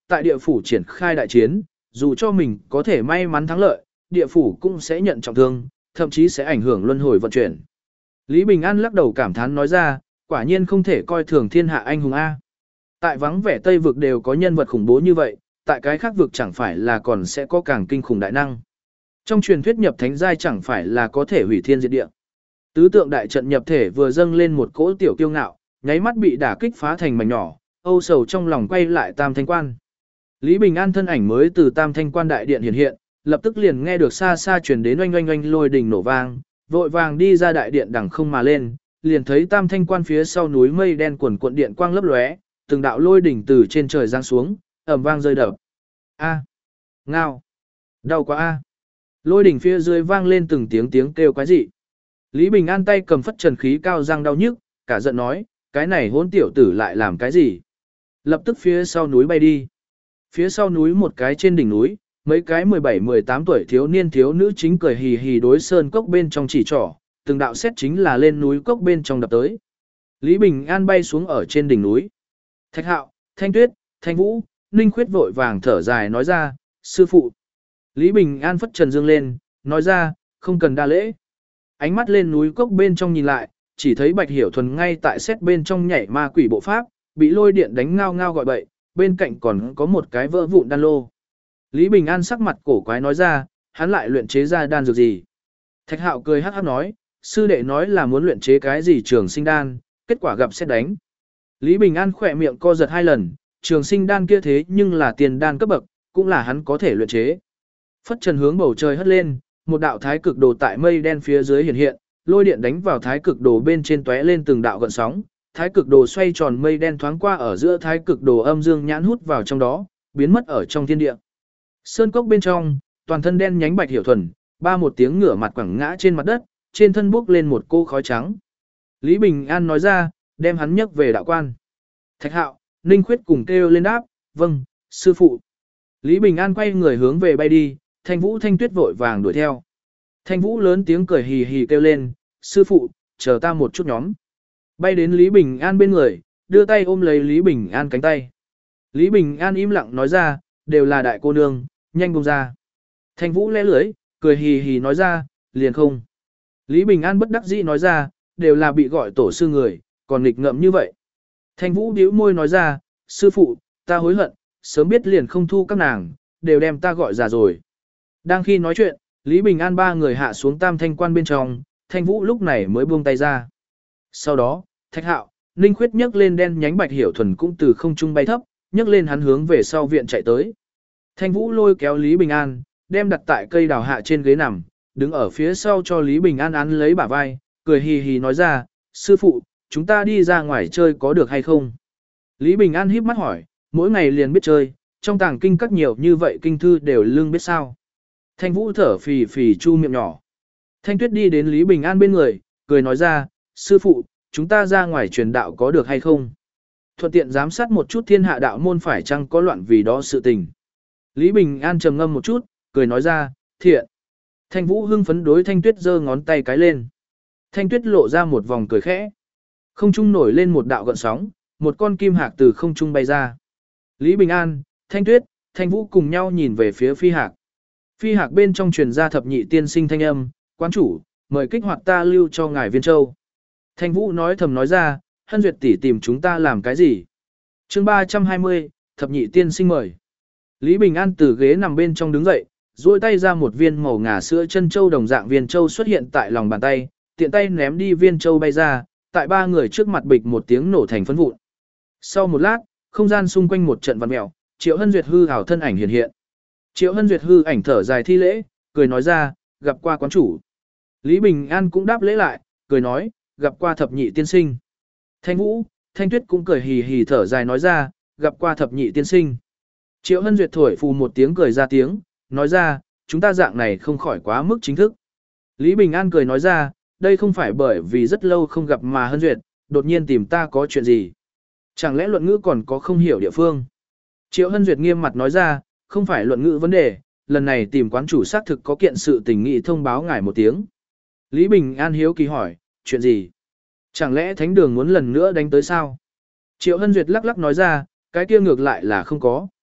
tại địa phủ triển khai đại chiến, dù cho mình có thể may mắn thắng lợi, địa phủ cũng sẽ nhận trọng thương, thậm chí sẽ ảnh hưởng luân hồi vận chuyển. Lý Bình An lắc đầu cảm thán nói ra, quả nhiên không thể coi thường thiên hạ anh hùng A. Tại vắng vẻ Tây vực đều có nhân vật khủng bố như vậy, tại cái khác vực chẳng phải là còn sẽ có càng kinh khủng đại năng. Trong truyền thuyết nhập thánh giai chẳng phải là có thể hủy thiên diệt địa. Tứ tượng đại trận nhập thể vừa dâng lên một cỗ tiểu kiêu ngạo, nháy mắt bị đả kích phá thành mảnh nhỏ, âu sầu trong lòng quay lại Tam Thanh Quan. Lý Bình An thân ảnh mới từ Tam Thanh Quan đại điện hiện hiện, lập tức liền nghe được xa xa truyền đến oanh oanh oanh lôi đình nổ vang, vội vàng đi ra đại điện đằng không mà lên, liền thấy Tam Thanh Quan phía sau núi mây đen quần cuộn điện quang lấp lóe, từng đạo lôi đỉnh từ trên trời giáng xuống, ầm vang rơi đập. A, ngao, đau quá a. Lôi đỉnh phía dưới vang lên từng tiếng tiếng kêu quái dị. Lý Bình An tay cầm phất trần khí cao răng đau nhức, cả giận nói, cái này hỗn tiểu tử lại làm cái gì? Lập tức phía sau núi bay đi. Phía sau núi một cái trên đỉnh núi, mấy cái 17-18 tuổi thiếu niên thiếu nữ chính cười hì hì đối sơn cốc bên trong chỉ trỏ, từng đạo xét chính là lên núi cốc bên trong đập tới. Lý Bình An bay xuống ở trên đỉnh núi. Thạch Hạo, Thanh Tuyết, Thanh Vũ, Ninh Khuyết vội vàng thở dài nói ra, sư phụ. Lý Bình An phất trần dương lên, nói ra, không cần đa lễ. Ánh mắt lên núi cốc bên trong nhìn lại, chỉ thấy Bạch Hiểu Thuần ngay tại xét bên trong nhảy ma quỷ bộ pháp, bị lôi điện đánh ngao ngao gọi bậy, bên cạnh còn có một cái vỡ vụn đan lô. Lý Bình An sắc mặt cổ quái nói ra, hắn lại luyện chế ra đan dược gì? Thạch Hạo cười hắc hắc nói, sư đệ nói là muốn luyện chế cái gì trường sinh đan, kết quả gặp xét đánh. Lý Bình An khỏe miệng co giật 2 lần, trường sinh đan kia thế nhưng là tiền đan cấp bậc, cũng là hắn có thể luyện chế. Phất trần hướng bầu trời hất lên, một đạo thái cực đồ tại mây đen phía dưới hiện hiện, lôi điện đánh vào thái cực đồ bên trên tóe lên từng đạo gợn sóng, thái cực đồ xoay tròn mây đen thoáng qua ở giữa thái cực đồ âm dương nhãn hút vào trong đó, biến mất ở trong thiên địa. Sơn cốc bên trong, toàn thân đen nhánh Bạch Hiểu Thuần, ba một tiếng ngửa mặt quẳng ngã trên mặt đất, trên thân bốc lên một cô khói trắng. Lý Bình An nói ra, đem hắn nhấc về đạo quan. Thạch Hạo, Ninh Khuyết cùng kêu lên đáp, vâng, sư phụ. Lý Bình An quay người hướng về bay đi, Thanh Vũ Thanh Tuyết vội vàng đuổi theo. Thanh Vũ lớn tiếng cười hì hì kêu lên, sư phụ, chờ ta một chút nhóm. Bay đến Lý Bình An bên người, đưa tay ôm lấy Lý Bình An cánh tay. Lý Bình An im lặng nói ra, đều là đại cô nương, nhanh buông ra. Thanh Vũ lẽ lưỡi, cười hì hì nói ra, liền không. Lý Bình An bất đắc dĩ nói ra, đều là bị gọi tổ sư người, còn nghịch ngợm như vậy. Thanh Vũ bĩu môi nói ra, sư phụ, ta hối hận, sớm biết liền không thu các nàng, đều đem ta gọi già rồi. Đang khi nói chuyện, Lý Bình An ba người hạ xuống Tam Thanh Quan bên trong, Thanh Vũ lúc này mới buông tay ra. Sau đó, Thạch Hạo, Ninh Khuyết nhấc lên đen nhánh Bạch Hiểu Thuần cũng từ không trung bay thấp, nhấc lên hắn hướng về sau viện chạy tới. Thanh Vũ lôi kéo Lý Bình An, đem đặt tại cây đào hạ trên ghế nằm, đứng ở phía sau cho Lý Bình An án lấy bả vai, cười hì hì nói ra, sư phụ, chúng ta đi ra ngoài chơi có được hay không? Lý Bình An híp mắt hỏi, mỗi ngày liền biết chơi, trong tàng kinh các nhiều như vậy kinh thư đều lương biết sao. Thanh Vũ thở phì phì chu miệng nhỏ. Thanh Tuyết đi đến Lý Bình An bên người, cười nói ra, sư phụ, chúng ta ra ngoài truyền đạo có được hay không? Thuận tiện giám sát một chút thiên hạ đạo môn phải chăng có loạn vì đó sự tình. Lý Bình An trầm ngâm một chút, cười nói ra, thiện. Thanh Vũ hưng phấn đối Thanh Tuyết giơ ngón tay cái lên. Thanh Tuyết lộ ra một vòng cười khẽ. Không trung nổi lên một đạo gợn sóng, một con kim hạc từ không trung bay ra. Lý Bình An, Thanh Tuyết, Thanh Vũ cùng nhau nhìn về phía phi hạc. Phi hạc bên trong truyền ra thập nhị tiên sinh thanh âm, quán chủ, mời kích hoạt ta lưu cho ngài Viên Châu. Thanh Vũ nói thầm nói ra, Hân Duyệt tỷ tìm chúng ta làm cái gì? Chương 320, thập nhị tiên sinh mời. Lý Bình An từ ghế nằm bên trong đứng dậy, duỗi tay ra một viên màu ngà sữa chân châu đồng dạng viên châu xuất hiện tại lòng bàn tay, tiện tay ném đi viên châu bay ra, tại ba người trước mặt bịch một tiếng nổ thành phấn vụn. Sau một lát, không gian xung quanh một trận vặn mèo, Triệu Hân Duyệt hư ảo thân ảnh hiện hiện. Triệu Hân Duyệt hư ảnh thở dài thi lễ, cười nói ra, gặp qua quán chủ. Lý Bình An cũng đáp lễ lại, cười nói, gặp qua thập nhị tiên sinh. Thanh Vũ, Thanh Tuyết cũng cười hì hì thở dài nói ra, gặp qua thập nhị tiên sinh. Triệu Hân Duyệt thổi phù một tiếng cười ra tiếng, nói ra, chúng ta dạng này không khỏi quá mức chính thức. Lý Bình An cười nói ra, đây không phải bởi vì rất lâu không gặp mà Hân Duyệt, đột nhiên tìm ta có chuyện gì. Chẳng lẽ luận ngữ còn có không hiểu địa phương. Triệu Hân Duyệt nghiêm mặt nói ra, không phải luận ngữ vấn đề, lần này tìm quán chủ xác thực có kiện sự tình nghị thông báo ngài một tiếng. Lý Bình An hiếu kỳ hỏi, chuyện gì? Chẳng lẽ thánh đường muốn lần nữa đánh tới sao? Triệu Hân Duyệt lắc lắc nói ra, cái kia ngược lại là không có.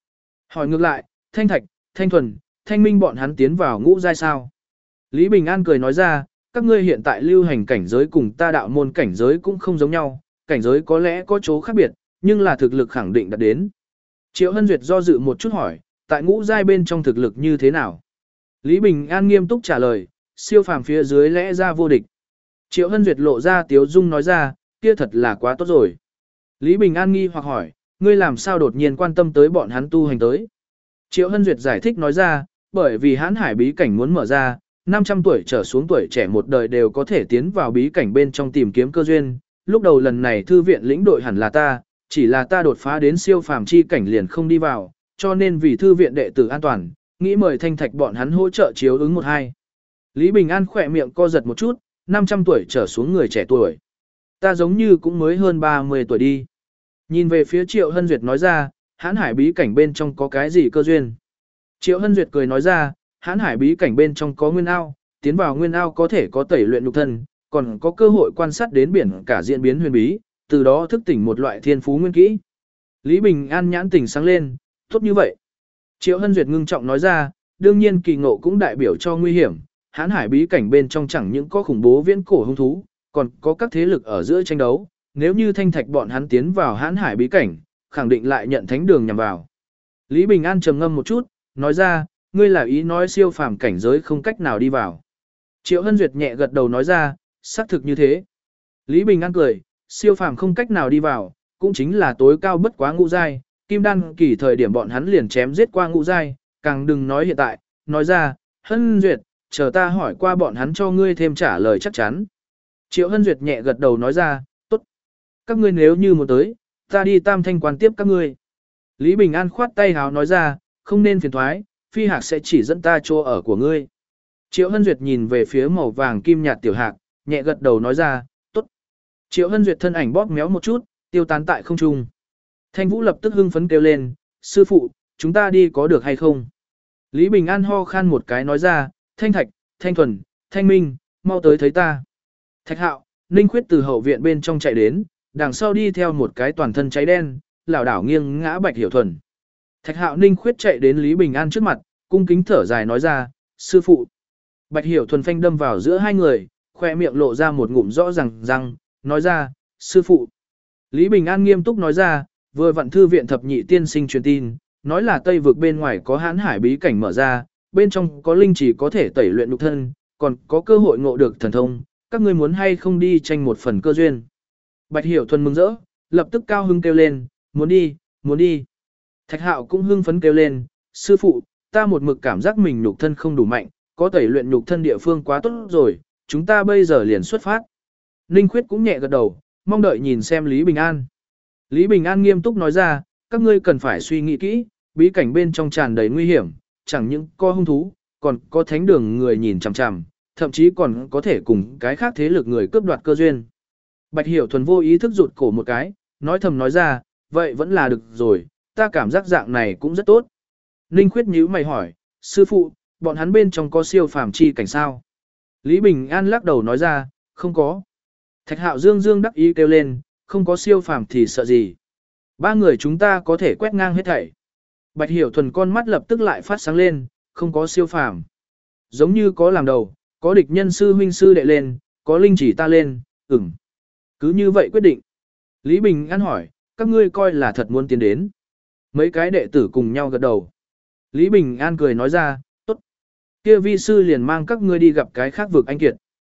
Hỏi ngược lại, Thanh Thạch, Thanh Thuần, Thanh Minh bọn hắn tiến vào ngũ giai sao? Lý Bình An cười nói ra, các ngươi hiện tại lưu hành cảnh giới cùng ta đạo môn cảnh giới cũng không giống nhau, cảnh giới có lẽ có chỗ khác biệt, nhưng là thực lực khẳng định đạt đến. Triệu Hân Duyệt do dự một chút hỏi, tại ngũ giai bên trong thực lực như thế nào? Lý Bình An nghiêm túc trả lời, siêu phàm phía dưới lẽ ra vô địch. Triệu Hân Duyệt lộ ra tiếu dung nói ra, kia thật là quá tốt rồi. Lý Bình An nghi hoặc hỏi, ngươi làm sao đột nhiên quan tâm tới bọn hắn tu hành tới? Triệu Hân Duyệt giải thích nói ra, bởi vì hãn hải bí cảnh muốn mở ra, 500 tuổi trở xuống tuổi trẻ một đời đều có thể tiến vào bí cảnh bên trong tìm kiếm cơ duyên. Lúc đầu lần này thư viện lĩnh đội hẳn là ta, chỉ là ta đột phá đến siêu phàm chi cảnh liền không đi vào, cho nên vì thư viện đệ tử an toàn, nghĩ mời Thanh Thạch bọn hắn hỗ trợ chiếu ứng một hai. Lý Bình An khỏe miệng co giật một chút, 500 tuổi trở xuống người trẻ tuổi. Ta giống như cũng mới hơn 30 tuổi đi. Nhìn về phía Triệu Hân Duyệt nói ra, hãn hải bí cảnh bên trong có cái gì cơ duyên. Triệu Hân Duyệt cười nói ra, hãn hải bí cảnh bên trong có nguyên ao, tiến vào nguyên ao có thể có tẩy luyện nhục thân, còn có cơ hội quan sát đến biển cả diễn biến huyền bí, từ đó thức tỉnh một loại thiên phú nguyên kỹ. Lý Bình An nhãn tỉnh sáng lên, tốt như vậy. Triệu Hân Duyệt ngưng trọng nói ra, đương nhiên kỳ ngộ cũng đại biểu cho nguy hiểm, hãn hải bí cảnh bên trong chẳng những có khủng bố viễn cổ hung thú, còn có các thế lực ở giữa tranh đấu, nếu như Thanh Thạch bọn hắn tiến vào hãn hải bí cảnh, khẳng định lại nhận thánh đường nhằm vào. Lý Bình An trầm ngâm một chút, nói ra, ngươi là ý nói siêu phàm cảnh giới không cách nào đi vào. Triệu Hân Duyệt nhẹ gật đầu nói ra, xác thực như thế. Lý Bình An cười, siêu phàm không cách nào đi vào, cũng chính là tối cao bất quá ngũ giai, kim đan kỳ thời điểm bọn hắn liền chém giết qua ngũ giai, càng đừng nói hiện tại, nói ra, Hân Duyệt, chờ ta hỏi qua bọn hắn cho ngươi thêm trả lời chắc chắn. Triệu Hân Duyệt nhẹ gật đầu nói ra, tốt. Các ngươi nếu như muốn tới, ta đi Tam Thanh quan tiếp các ngươi. Lý Bình An khoát tay háo nói ra, không nên phiền thoái, phi hạc sẽ chỉ dẫn ta chỗ ở của ngươi. Triệu Hân Duyệt nhìn về phía màu vàng kim nhạt tiểu hạc, nhẹ gật đầu nói ra, tốt. Triệu Hân Duyệt thân ảnh bóp méo một chút, tiêu tán tại không trung. Thanh Vũ lập tức hưng phấn kêu lên, sư phụ, chúng ta đi có được hay không? Lý Bình An ho khan một cái nói ra, Thanh Thạch, Thanh Thuần, Thanh Minh, mau tới thấy ta. Thạch Hạo, Ninh Khuyết từ hậu viện bên trong chạy đến, đằng sau đi theo một cái toàn thân cháy đen, lảo đảo nghiêng ngã Bạch Hiểu Thuần. Thạch Hạo Ninh Khuyết chạy đến Lý Bình An trước mặt, cung kính thở dài nói ra, sư phụ. Bạch Hiểu Thuần phanh đâm vào giữa hai người, khoe miệng lộ ra một ngụm rõ ràng, nói ra, sư phụ. Lý Bình An nghiêm túc nói ra, vừa vặn thư viện thập nhị tiên sinh truyền tin, nói là Tây vực bên ngoài có hãn hải bí cảnh mở ra, bên trong có linh chỉ có thể tẩy luyện nhục thân, còn có cơ hội ngộ được thần thông, các ngươi muốn hay không đi tranh một phần cơ duyên. Bạch Hiểu Thuần mừng rỡ, lập tức cao hưng kêu lên, muốn đi, muốn đi. Thạch Hạo cũng hưng phấn kêu lên, sư phụ, ta một mực cảm giác mình nhục thân không đủ mạnh, có tẩy luyện nhục thân địa phương quá tốt rồi, chúng ta bây giờ liền xuất phát. Ninh Khuyết cũng nhẹ gật đầu, mong đợi nhìn xem Lý Bình An. Lý Bình An nghiêm túc nói ra, các ngươi cần phải suy nghĩ kỹ, bí cảnh bên trong tràn đầy nguy hiểm, chẳng những có hung thú, còn có thánh đường người nhìn chằm chằm, thậm chí còn có thể cùng cái khác thế lực người cướp đoạt cơ duyên. Bạch Hiểu Thuần vô ý thức rụt cổ một cái, nói thầm nói ra, vậy vẫn là được rồi, ta cảm giác dạng này cũng rất tốt. Ninh Khuyết nhíu mày hỏi, sư phụ, bọn hắn bên trong có siêu phàm chi cảnh sao? Lý Bình An lắc đầu nói ra, không có. Thạch Hạo dương đắc ý kêu lên, không có siêu phàm thì sợ gì. Ba người chúng ta có thể quét ngang hết thảy. Bạch Hiểu Thuần con mắt lập tức lại phát sáng lên, không có siêu phàm. Giống như có làm đầu, có địch nhân sư huynh sư đệ lên, có linh chỉ ta lên, ừm. Cứ như vậy quyết định. Lý Bình An hỏi, các ngươi coi là thật muốn tiến đến. Mấy cái đệ tử cùng nhau gật đầu. Lý Bình An cười nói ra, tốt. Kia vi sư liền mang các ngươi đi gặp cái khác vực anh kiệt.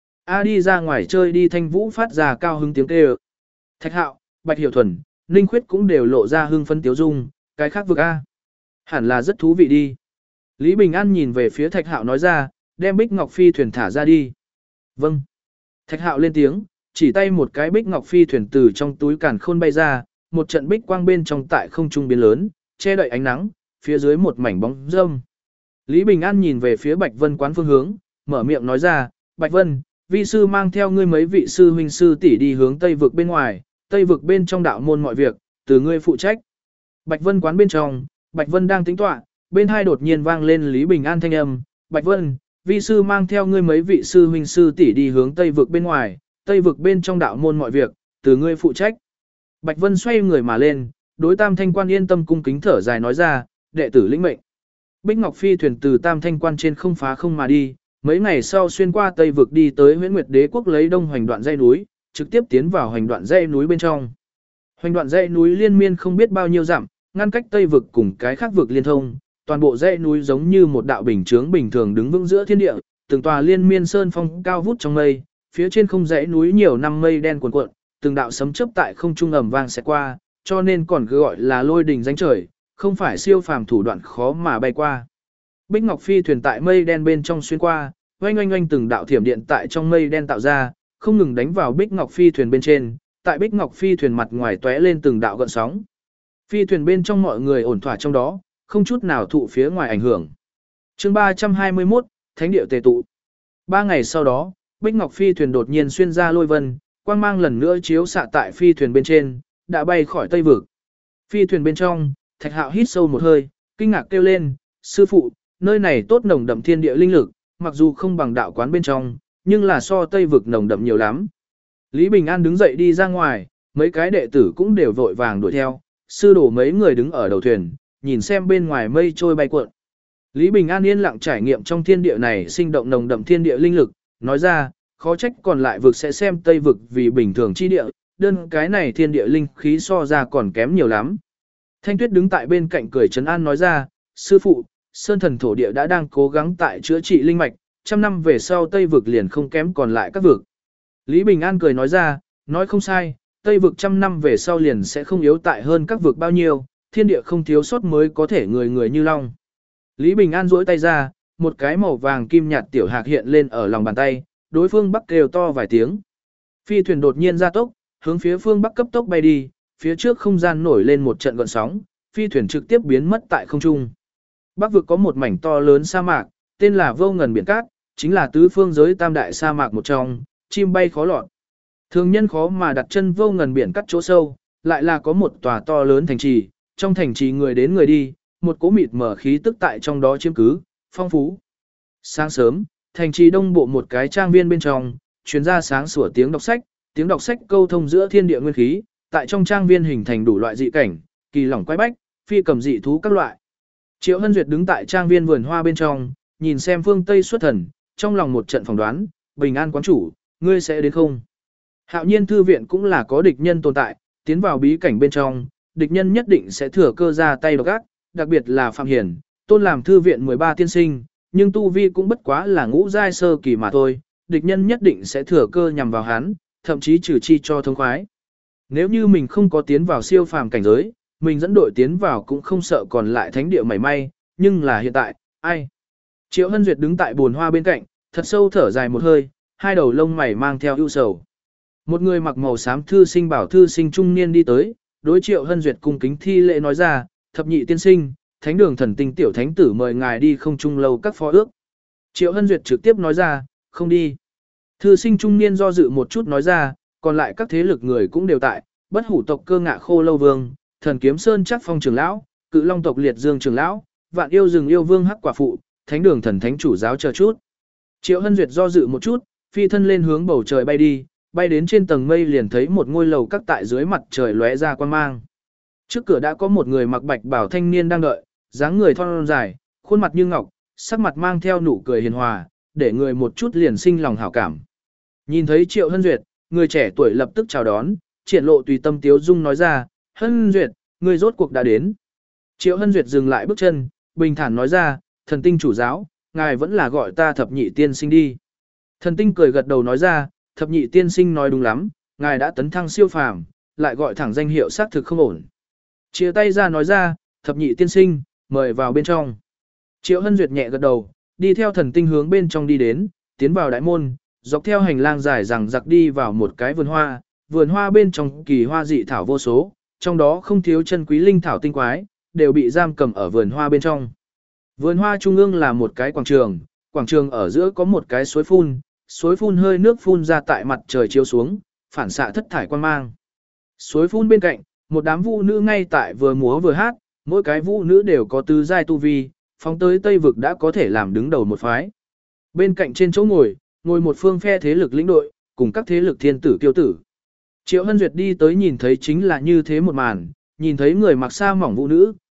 A đi ra ngoài chơi đi. Thanh Vũ phát ra cao hứng tiếng kêu. Thạch Hạo, Bạch Hiểu Thuần, Ninh Khuyết cũng đều lộ ra hưng phấn tiếu dung, cái khác vực A. Hẳn là rất thú vị đi. Lý Bình An nhìn về phía Thạch Hạo nói ra, đem Bích Ngọc Phi thuyền thả ra đi. Vâng. Thạch Hạo lên tiếng, chỉ tay một cái Bích Ngọc Phi thuyền từ trong túi càn khôn bay ra, một trận bích quang bên trong tại không trung biến lớn, che đậy ánh nắng, phía dưới một mảnh bóng râm. Lý Bình An nhìn về phía Bạch Vân quán phương hướng, mở miệng nói ra, Bạch Vân, vi sư mang theo ngươi mấy vị sư huynh sư tỷ đi hướng Tây vực bên ngoài, Tây vực bên trong đạo môn mọi việc, từ ngươi phụ trách. Bạch Vân quán bên trong, Bạch Vân đang tính tọa, bên hai đột nhiên vang lên Lý Bình An thanh âm, Bạch Vân, vi sư mang theo ngươi mấy vị sư huynh sư tỷ đi hướng Tây vực bên ngoài, Tây vực bên trong đạo môn mọi việc, từ ngươi phụ trách. Bạch Vân xoay người mà lên, đối Tam Thanh quan yên tâm cung kính thở dài nói ra, đệ tử lĩnh mệnh. Bích Ngọc Phi thuyền từ Tam Thanh Quan trên không phá không mà đi, mấy ngày sau xuyên qua Tây vực đi tới Huyễn Nguyệt Đế quốc lấy đông hoành đoạn dãy núi, trực tiếp tiến vào hoành đoạn dãy núi bên trong. Hoành đoạn dãy núi liên miên không biết bao nhiêu dặm, ngăn cách Tây vực cùng cái khác vực liên thông, toàn bộ dãy núi giống như một đạo bình chướng bình thường đứng vững giữa thiên địa, từng tòa liên miên sơn phong cao vút trong mây, phía trên không dãy núi nhiều năm mây đen cuồn cuộn, từng đạo sấm chớp tại không trung ầm vang sẽ qua, cho nên còn cứ gọi là lôi đình danh trời, không phải siêu phàm thủ đoạn khó mà bay qua. Bích Ngọc Phi thuyền tại mây đen bên trong xuyên qua, oanh oanh oanh từng đạo thiểm điện tại trong mây đen tạo ra, không ngừng đánh vào Bích Ngọc Phi thuyền bên trên, tại Bích Ngọc Phi thuyền mặt ngoài tóe lên từng đạo gợn sóng. Phi thuyền bên trong mọi người ổn thỏa trong đó, không chút nào thụ phía ngoài ảnh hưởng. Chương 321, Thánh địa tề tụ. 3 ngày sau đó, Bích Ngọc Phi thuyền đột nhiên xuyên ra lôi vân, quang mang lần nữa chiếu xạ tại phi thuyền bên trên, đã bay khỏi Tây vực. Phi thuyền bên trong, Thạch Hạo hít sâu một hơi, kinh ngạc kêu lên, sư phụ, nơi này tốt nồng đậm thiên địa linh lực, mặc dù không bằng đạo quán bên trong, nhưng là so Tây vực nồng đậm nhiều lắm. Lý Bình An đứng dậy đi ra ngoài, mấy cái đệ tử cũng đều vội vàng đuổi theo, sư đổ mấy người đứng ở đầu thuyền, nhìn xem bên ngoài mây trôi bay cuộn. Lý Bình An yên lặng trải nghiệm trong thiên địa này sinh động nồng đậm thiên địa linh lực, nói ra, khó trách còn lại vực sẽ xem Tây vực vì bình thường chi địa, đơn cái này thiên địa linh khí so ra còn kém nhiều lắm. Thanh Tuyết đứng tại bên cạnh cười trấn an nói ra, sư phụ, Sơn Thần thổ địa đã đang cố gắng tại chữa trị linh mạch, 100 năm về sau Tây vực liền không kém còn lại các vực. Lý Bình An cười nói ra, nói không sai, Tây vực 100 năm về sau liền sẽ không yếu tại hơn các vực bao nhiêu, thiên địa không thiếu sót mới có thể người người như long. Lý Bình An duỗi tay ra, một cái màu vàng kim nhạt tiểu hạc hiện lên ở lòng bàn tay, đối phương Bắc kêu to vài tiếng. Phi thuyền đột nhiên gia tốc, hướng phía phương Bắc cấp tốc bay đi, phía trước không gian nổi lên một trận gợn sóng, phi thuyền trực tiếp biến mất tại không trung. Bắc vực có một mảnh to lớn sa mạc, tên là Vô Ngần Biển Cát, chính là tứ phương giới tam đại sa mạc một trong, chim bay khó lọt. Thường nhân khó mà đặt chân Vô Ngần Biển Cát chỗ sâu, lại là có một tòa to lớn thành trì, trong thành trì người đến người đi, một cỗ mịt mở khí tức tại trong đó chiếm cứ, phong phú. Sáng sớm, thành trì đông bộ một cái trang viên bên trong, truyền ra sáng sủa tiếng đọc sách câu thông giữa thiên địa nguyên khí, tại trong trang viên hình thành đủ loại dị cảnh, kỳ lỏng quái bách, phi cầm dị thú các loại. Triệu Hân Duyệt đứng tại trang viên vườn hoa bên trong, nhìn xem phương Tây xuất thần, trong lòng một trận phỏng đoán, Bình An quán chủ, ngươi sẽ đến không? Hạo nhiên thư viện cũng là có địch nhân tồn tại, tiến vào bí cảnh bên trong, địch nhân nhất định sẽ thừa cơ ra tay độc ác, đặc biệt là Phạm Hiển, tôn làm thư viện 13 tiên sinh, nhưng tu vi cũng bất quá là ngũ giai sơ kỳ mà thôi, địch nhân nhất định sẽ thừa cơ nhằm vào hắn, thậm chí trừ chi cho thông khoái. Nếu như mình không có tiến vào siêu phàm cảnh giới, mình dẫn đội tiến vào cũng không sợ còn lại thánh địa mảy may, nhưng là hiện tại, ai? Triệu Hân Duyệt đứng tại bồn hoa bên cạnh, thật sâu thở dài một hơi, hai đầu lông mày mang theo ưu sầu. Một người mặc màu xám thư sinh bảo thư sinh trung niên đi tới, đối Triệu Hân Duyệt cung kính thi lễ nói ra, thập nhị tiên sinh, thánh đường thần tinh tiểu thánh tử mời ngài đi không trung lâu các phó ước. Triệu Hân Duyệt trực tiếp nói ra, không đi. Thư sinh trung niên do dự một chút nói ra, còn lại các thế lực người cũng đều tại, bất hủ tộc Cơ Ngạ Khô Lâu Vương, thần kiếm sơn chắc phong trưởng lão, cự long tộc Liệt Dương trưởng lão, vạn yêu rừng yêu vương hắc quả phụ, thánh đường thần thánh chủ giáo chờ chút. Triệu Hân Duyệt do dự một chút, phi thân lên hướng bầu trời bay đi, bay đến trên tầng mây liền thấy một ngôi lầu các tại dưới mặt trời lóe ra quang mang. Trước cửa đã có một người mặc bạch bào thanh niên đang đợi, dáng người thon dài, khuôn mặt như ngọc, sắc mặt mang theo nụ cười hiền hòa, để người một chút liền sinh lòng hảo cảm. Nhìn thấy Triệu Hân Duyệt, người trẻ tuổi lập tức chào đón, triển lộ tùy tâm tiếu dung nói ra, Hân Duyệt, người rốt cuộc đã đến. Triệu Hân Duyệt dừng lại bước chân, bình thản nói ra, thần tinh chủ giáo, ngài vẫn là gọi ta thập nhị tiên sinh đi. Thần tinh cười gật đầu nói ra, thập nhị tiên sinh nói đúng lắm, ngài đã tấn thăng siêu phàm, lại gọi thẳng danh hiệu xác thực không ổn. Chia tay ra nói ra, thập nhị tiên sinh, mời vào bên trong. Triệu Hân Duyệt nhẹ gật đầu, đi theo thần tinh hướng bên trong đi đến, tiến vào đại môn, dọc theo hành lang dài rằng giặc đi vào một cái vườn hoa bên trong kỳ hoa dị thảo vô số, trong đó không thiếu chân quý linh thảo tinh quái, đều bị giam cầm ở vườn hoa bên trong. Vườn hoa trung ương là một cái quảng trường ở giữa có một cái suối phun hơi nước phun ra tại mặt trời chiếu xuống, phản xạ thất thải quang mang. Suối phun bên cạnh, một đám vũ nữ ngay tại vừa múa vừa hát, mỗi cái vũ nữ đều có tứ giai tu vi, phóng tới Tây vực đã có thể làm đứng đầu một phái. Bên cạnh trên chỗ ngồi một phương phe thế lực lĩnh đội, cùng các thế lực thiên tử kiêu tử. Triệu Hân Duyệt đi tới nhìn thấy chính là như thế một màn, nhìn thấy người mặc sa mỏng vũ nữ,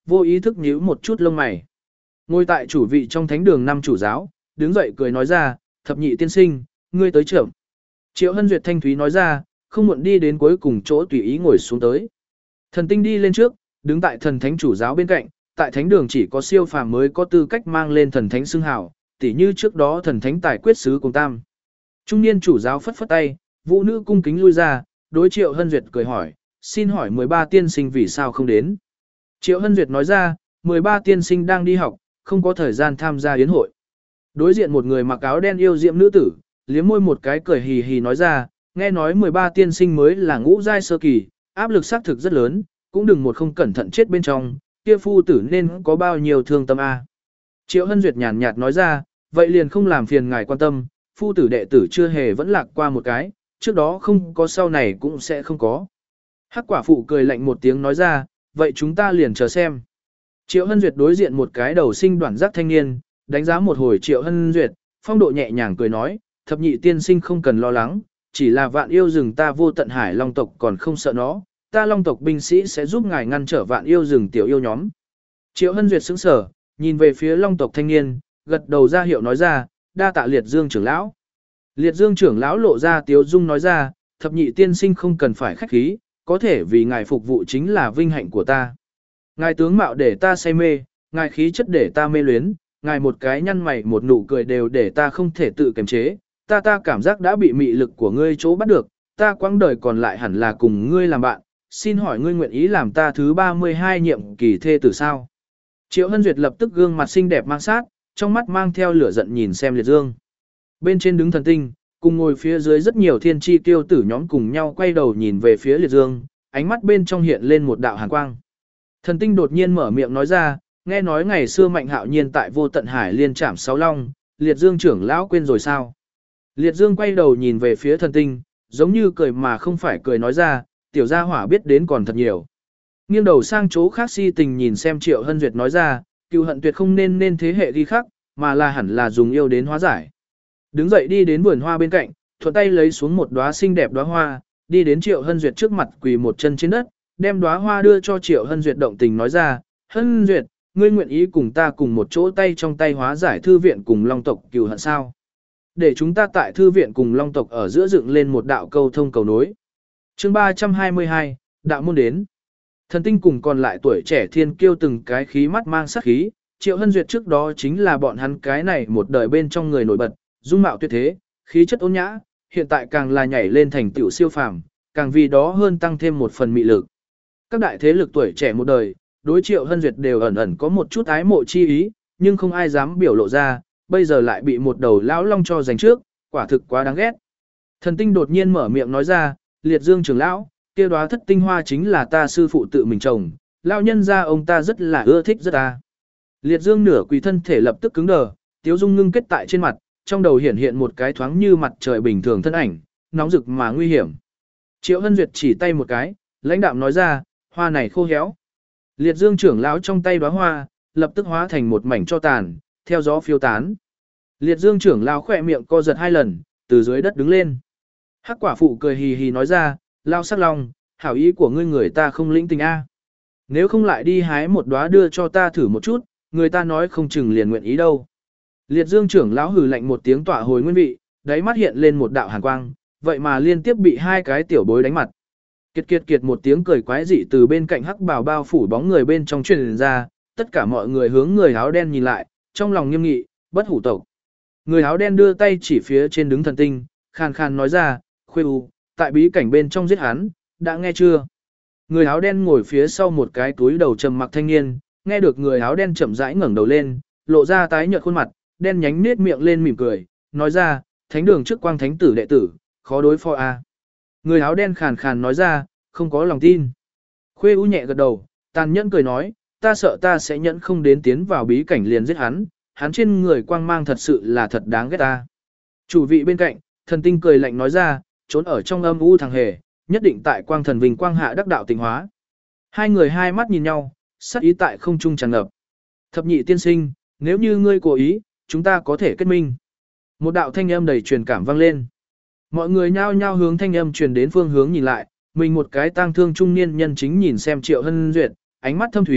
vô ý thức nhíu một chút lông mày. Ngồi tại chủ vị trong thánh đường năm chủ giáo, đứng dậy cười nói ra, thập nhị tiên sinh, ngươi tới trưởng. Triệu Hân Duyệt thanh thúy nói ra, không muộn đi đến cuối cùng chỗ tùy ý ngồi xuống tới. Thần tinh đi lên trước, đứng tại thần thánh chủ giáo bên cạnh, tại thánh đường chỉ có siêu phàm mới có tư cách mang lên thần thánh xưng hào, tỉ như trước đó thần thánh tài quyết sứ cùng tam. Trung niên chủ giáo phất phất tay, vũ nữ cung kính lui ra, đối Triệu Hân Duyệt cười hỏi, xin hỏi 13 tiên sinh vì sao không đến. Triệu Hân Duyệt nói ra, 13 tiên sinh đang đi học, không có thời gian tham gia yến hội. Đối diện một người mặc áo đen yêu diệm nữ tử, liếm môi một cái cười hì hì nói ra, nghe nói 13 tiên sinh mới là ngũ giai sơ kỳ, áp lực xác thực rất lớn, cũng đừng một không cẩn thận chết bên trong, kia phu tử nên có bao nhiêu thương tâm a. Triệu Hân Duyệt nhàn nhạt nói ra, vậy liền không làm phiền ngài quan tâm, phu tử đệ tử chưa hề vẫn lạc qua một cái, trước đó không có sau này cũng sẽ không có. Hắc quả phụ cười lạnh một tiếng nói ra, vậy chúng ta liền chờ xem. Triệu Hân Duyệt đối diện một cái đầu sinh đoạn giác thanh niên, đánh giá một hồi Triệu Hân Duyệt, phong độ nhẹ nhàng cười nói, thập nhị tiên sinh không cần lo lắng, chỉ là vạn yêu rừng ta vô tận hải long tộc còn không sợ nó, ta long tộc binh sĩ sẽ giúp ngài ngăn trở vạn yêu rừng tiểu yêu nhóm. Triệu Hân Duyệt sững sờ, nhìn về phía long tộc thanh niên, gật đầu ra hiệu nói ra, đa tạ Liệt Dương trưởng lão. Liệt Dương trưởng lão lộ ra tiếu dung nói ra, thập nhị tiên sinh không cần phải khách khí, có thể vì ngài phục vụ chính là vinh hạnh của ta. Ngài tướng mạo để ta say mê, ngài khí chất để ta mê luyến, ngài một cái nhăn mày một nụ cười đều để ta không thể tự kiềm chế, ta cảm giác đã bị mị lực của ngươi chỗ bắt được, ta quãng đời còn lại hẳn là cùng ngươi làm bạn, xin hỏi ngươi nguyện ý làm ta thứ 32 nhiệm kỳ thê tử sao? Triệu Hân Duyệt lập tức gương mặt xinh đẹp mang sát, trong mắt mang theo lửa giận nhìn xem Liệt Dương. Bên trên đứng thần tinh, cùng ngồi phía dưới rất nhiều thiên chi tiêu tử nhóm cùng nhau quay đầu nhìn về phía Liệt Dương, ánh mắt bên trong hiện lên một đạo hàn quang. Thần tinh đột nhiên mở miệng nói ra, nghe nói ngày xưa Mạnh Hạo Nhiên tại Vô Tận Hải liên trảm sáu long, Liệt Dương trưởng lão quên rồi sao? Liệt Dương quay đầu nhìn về phía thần tinh, giống như cười mà không phải cười nói ra, tiểu gia hỏa biết đến còn thật nhiều. Nghiêng đầu sang chỗ khác si tình nhìn xem Triệu Hân Duyệt nói ra, cừu hận tuyệt không nên thế hệ ghi khắc, mà là hẳn là dùng yêu đến hóa giải. Đứng dậy đi đến vườn hoa bên cạnh, thuận tay lấy xuống một đóa xinh đẹp đóa hoa, đi đến Triệu Hân Duyệt trước mặt quỳ một chân trên đất, đem đóa hoa đưa cho Triệu Hân Duyệt động tình nói ra, Hân Duyệt, ngươi nguyện ý cùng ta cùng một chỗ tay trong tay hóa giải thư viện cùng long tộc cừu hận sao? Để chúng ta tại thư viện cùng long tộc ở giữa dựng lên một đạo câu thông cầu nối. Chương 322, đạo môn đến. Thần tinh cùng còn lại tuổi trẻ thiên kiêu từng cái khí mắt mang sát khí, Triệu Hân Duyệt trước đó chính là bọn hắn cái này một đời bên trong người nổi bật, dung mạo tuyệt thế, khí chất ôn nhã, hiện tại càng là nhảy lên thành tiểu siêu phàm, càng vì đó hơn tăng thêm một phần mị lực. Các đại thế lực tuổi trẻ một đời, đối Triệu Hân Duyệt đều ẩn ẩn có một chút ái mộ chi ý, nhưng không ai dám biểu lộ ra, bây giờ lại bị một đầu lão long cho giành trước, quả thực quá đáng ghét. Thần tinh đột nhiên mở miệng nói ra, Liệt Dương trưởng lão, kia đóa thất tinh hoa chính là ta sư phụ tự mình trồng, lão nhân gia ông ta rất là ưa thích rất ta. Liệt Dương nửa quỳ thân thể lập tức cứng đờ, tiếu dung ngưng kết tại trên mặt, trong đầu hiện hiện một cái thoáng như mặt trời bình thường thân ảnh, nóng rực mà nguy hiểm. Triệu Hân Duyệt chỉ tay một cái, lãnh đạm nói ra, hoa này khô héo. Liệt Dương trưởng lão trong tay đóa hoa, lập tức hóa thành một mảnh cho tàn, theo gió phiêu tán. Liệt Dương trưởng lão khỏe miệng co giật hai lần, từ dưới đất đứng lên. Hắc quả phụ cười hì hì nói ra, lao sắc long, hảo ý của ngươi người ta không lĩnh tình a. Nếu không lại đi hái một đóa đưa cho ta thử một chút, người ta nói không chừng liền nguyện ý đâu. Liệt Dương trưởng lão hừ lạnh một tiếng tỏa hồi nguyên vị, đáy mắt hiện lên một đạo hàn quang, vậy mà liên tiếp bị hai cái tiểu bối đánh mặt. Kiệt kiệt kiệt một tiếng cười quái dị từ bên cạnh hắc bào bao phủ bóng người bên trong truyền ra, tất cả mọi người hướng người áo đen nhìn lại, trong lòng nghiêm nghị, bất hủ tộc. Người áo đen đưa tay chỉ phía trên đứng thần tinh, khàn khàn nói ra, Khuê U, tại bí cảnh bên trong giết hắn, đã nghe chưa? Người áo đen ngồi phía sau một cái túi đầu trầm mặc thanh niên, nghe được người áo đen chậm rãi ngẩng đầu lên, lộ ra tái nhợt khuôn mặt, đen nhánh nết miệng lên mỉm cười, nói ra, thánh đường trước quang thánh tử đệ tử, khó đối phó a. Người áo đen khàn khàn nói ra, không có lòng tin. Khuê U nhẹ gật đầu, tàn nhẫn cười nói, ta sợ ta sẽ nhẫn không đến tiến vào bí cảnh liền giết hắn, hắn trên người quang mang thật sự là thật đáng ghét ta. Chủ vị bên cạnh, thần tinh cười lạnh nói ra, trốn ở trong âm u thằng hề, nhất định tại quang thần vinh quang hạ đắc đạo tịnh hóa. Hai người hai mắt nhìn nhau, sắc ý tại không trung tràn ngập. Thập nhị tiên sinh, nếu như ngươi cố ý, chúng ta có thể kết minh. Một đạo thanh âm đầy truyền cảm vang lên. Mọi người nhao nhao hướng thanh âm truyền đến phương hướng nhìn lại, mình một cái tang thương trung niên nhân chính nhìn xem Triệu Hân Duyệt, ánh mắt thâm thúy,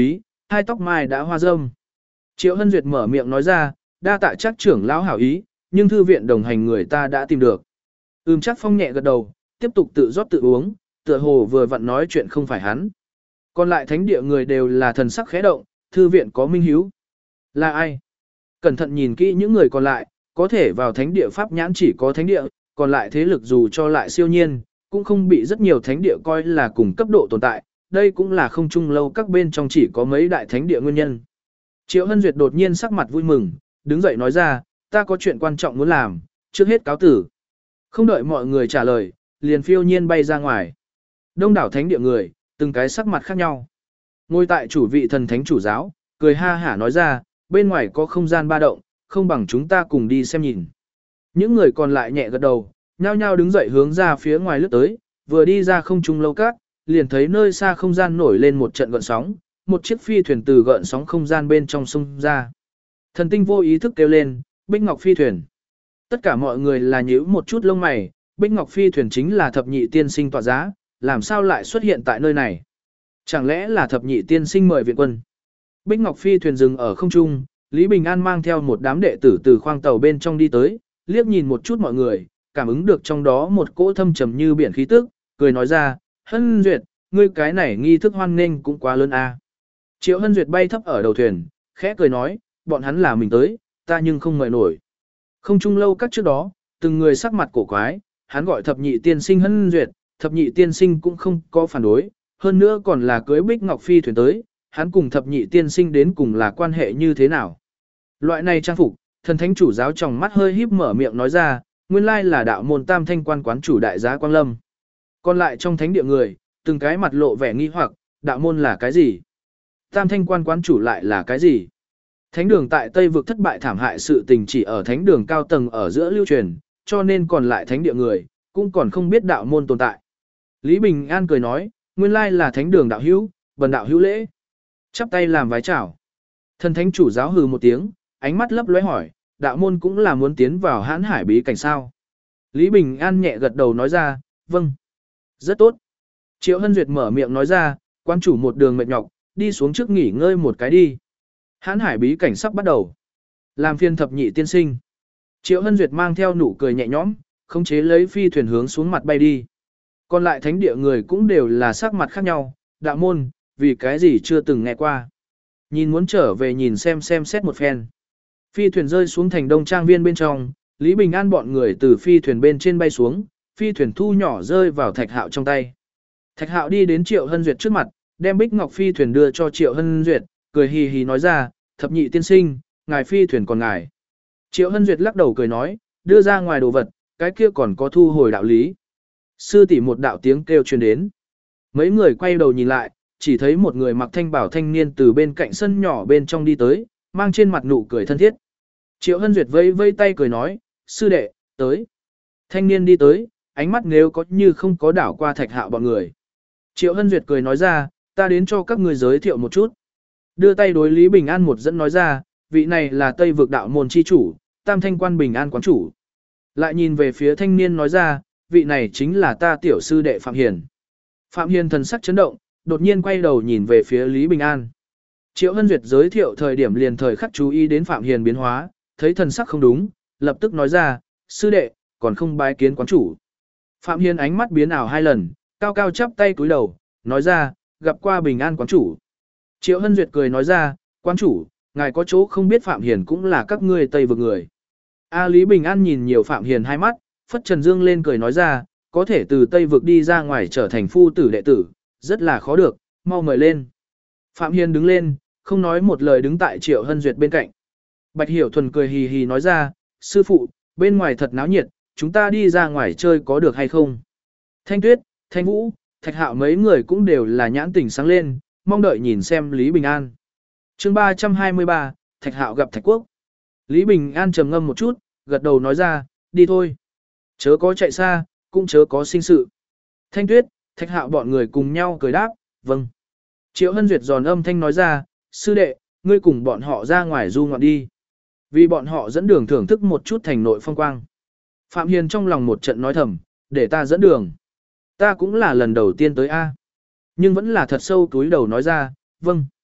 hai tóc mai đã hoa râm. Triệu Hân Duyệt mở miệng nói ra, đa tạ chắc trưởng lão hảo ý, nhưng thư viện đồng hành người ta đã tìm được. Chắc Phong nhẹ gật đầu, tiếp tục tự rót tự uống, tựa hồ vừa vặn nói chuyện không phải hắn. Còn lại thánh địa người đều là thần sắc khẽ động, thư viện có minh hiếu. Là ai? Cẩn thận nhìn kỹ những người còn lại, có thể vào thánh địa pháp nhãn chỉ có thánh địa, còn lại thế lực dù cho lại siêu nhiên, cũng không bị rất nhiều thánh địa coi là cùng cấp độ tồn tại, đây cũng là không chung lâu các bên trong chỉ có mấy đại thánh địa nguyên nhân. Triệu Hân Duyệt đột nhiên sắc mặt vui mừng, đứng dậy nói ra, ta có chuyện quan trọng muốn làm, trước hết cáo tử. Không đợi mọi người trả lời, liền phiêu nhiên bay ra ngoài. Đông đảo thánh địa người, từng cái sắc mặt khác nhau. Ngồi tại chủ vị thần thánh chủ giáo, cười ha hả nói ra, bên ngoài có không gian ba động, không bằng chúng ta cùng đi xem nhìn. Những người còn lại nhẹ gật đầu, nhao nhao đứng dậy hướng ra phía ngoài lướt tới, vừa đi ra không trung lâu các, liền thấy nơi xa không gian nổi lên một trận gợn sóng, một chiếc phi thuyền từ gợn sóng không gian bên trong sông ra. Thần tinh vô ý thức kêu lên, Bích Ngọc phi thuyền. Tất cả mọi người là nhíu một chút lông mày, Bích Ngọc phi thuyền chính là thập nhị tiên sinh tọa giá, làm sao lại xuất hiện tại nơi này? Chẳng lẽ là thập nhị tiên sinh mời viện quân? Bích Ngọc phi thuyền dừng ở không trung, Lý Bình An mang theo một đám đệ tử từ khoang tàu bên trong đi tới, liếc nhìn một chút mọi người, cảm ứng được trong đó một cỗ thâm trầm như biển khí tức, cười nói ra, Hân Duyệt, ngươi cái này nghi thức hoan nghênh cũng quá lớn a. Triệu Hân Duyệt bay thấp ở đầu thuyền, khẽ cười nói, bọn hắn là mình tới, ta nhưng không mời nổi. Không chung lâu các trước đó, từng người sắc mặt cổ quái, hắn gọi thập nhị tiên sinh Hân Duyệt, thập nhị tiên sinh cũng không có phản đối, hơn nữa còn là cưới Bích Ngọc phi thuyền tới, hắn cùng thập nhị tiên sinh đến cùng là quan hệ như thế nào. Loại này trang phục, thần thánh chủ giáo trong mắt hơi híp mở miệng nói ra, nguyên lai là đạo môn Tam Thanh quan quán chủ đại giá Quang Lâm. Còn lại trong thánh địa người, từng cái mặt lộ vẻ nghi hoặc, đạo môn là cái gì? Tam Thanh quan quán chủ lại là cái gì? Thánh đường tại Tây vực thất bại thảm hại sự tình chỉ ở thánh đường cao tầng ở giữa lưu truyền, cho nên còn lại thánh địa người, cũng còn không biết đạo môn tồn tại. Lý Bình An cười nói, nguyên lai là thánh đường đạo hữu, bần đạo hữu lễ. Chắp tay làm vái chào. Thần thánh chủ giáo hừ một tiếng, ánh mắt lấp lóe hỏi, đạo môn cũng là muốn tiến vào hãn hải bí cảnh sao. Lý Bình An nhẹ gật đầu nói ra, vâng. Rất tốt. Triệu Hân Duyệt mở miệng nói ra, quan chủ một đường mệt nhọc, đi xuống trước nghỉ ngơi một cái đi. Hãn hải bí cảnh sắp bắt đầu. Làm phiên thập nhị tiên sinh. Triệu Hân Duyệt mang theo nụ cười nhẹ nhõm, khống chế lấy phi thuyền hướng xuống mặt bay đi. Còn lại thánh địa người cũng đều là sắc mặt khác nhau, đạo môn, vì cái gì chưa từng nghe qua. Nhìn muốn trở về nhìn xem xét một phen. Phi thuyền rơi xuống thành đông trang viên bên trong, Lý Bình An bọn người từ phi thuyền bên trên bay xuống, phi thuyền thu nhỏ rơi vào Thạch Hạo trong tay. Thạch Hạo đi đến Triệu Hân Duyệt trước mặt, đem Bích Ngọc phi thuyền đưa cho Triệu Hân Duyệt, cười hì hì nói ra, thập nhị tiên sinh, ngài phi thuyền còn ngài. Triệu Hân Duyệt lắc đầu cười nói, đưa ra ngoài đồ vật, cái kia còn có thu hồi đạo lý. Sư tỷ một đạo tiếng kêu truyền đến. Mấy người quay đầu nhìn lại, chỉ thấy một người mặc thanh bảo thanh niên từ bên cạnh sân nhỏ bên trong đi tới, mang trên mặt nụ cười thân thiết. Triệu Hân Duyệt vây vây tay cười nói, sư đệ, tới. Thanh niên đi tới, ánh mắt nếu có như không có đảo qua Thạch Hạo bọn người. Triệu Hân Duyệt cười nói ra, ta đến cho các người giới thiệu một chút. Đưa tay đối Lý Bình An một dẫn nói ra, vị này là Tây vực đạo môn chi chủ, Tam Thanh quan Bình An quán chủ. Lại nhìn về phía thanh niên nói ra, vị này chính là ta tiểu sư đệ Phạm Hiền. Phạm Hiền thần sắc chấn động, đột nhiên quay đầu nhìn về phía Lý Bình An. Triệu Hân Duyệt giới thiệu thời điểm liền thời khắc chú ý đến Phạm Hiền biến hóa, thấy thần sắc không đúng, lập tức nói ra, sư đệ, còn không bái kiến quán chủ. Phạm Hiền ánh mắt biến ảo hai lần, cao cao chắp tay cúi đầu, nói ra, gặp qua Bình An quán chủ. Triệu Hân Duyệt cười nói ra, quán chủ, ngài có chỗ không biết Phạm Hiền cũng là các ngươi Tây vực người. Lý Bình An nhìn nhiều Phạm Hiền hai mắt, phất trần dương lên cười nói ra, có thể từ Tây vực đi ra ngoài trở thành phu tử đệ tử, rất là khó được, mau mời lên. Phạm Hiền đứng lên, không nói một lời đứng tại Triệu Hân Duyệt bên cạnh. Bạch Hiểu Thuần cười hì hì nói ra, sư phụ, bên ngoài thật náo nhiệt, chúng ta đi ra ngoài chơi có được hay không? Thanh Tuyết, Thanh Vũ, Thạch Hạo mấy người cũng đều là nhãn tỉnh sáng lên, mong đợi nhìn xem Lý Bình An. Chương 323, Thạch Hạo gặp Thạch Quốc. Lý Bình An trầm ngâm một chút, gật đầu nói ra, đi thôi. Chớ có chạy xa, cũng chớ có sinh sự. Thanh Tuyết, Thạch Hạo bọn người cùng nhau cười đáp, vâng. Triệu Hân Duyệt giòn âm thanh nói ra, sư đệ, ngươi cùng bọn họ ra ngoài du ngoạn đi. Vì bọn họ dẫn đường thưởng thức một chút thành nội phong quang. Phạm Hiền trong lòng một trận nói thầm, để ta dẫn đường. Ta cũng là lần đầu tiên tới A. Nhưng vẫn là thật sâu túi đầu nói ra, vâng.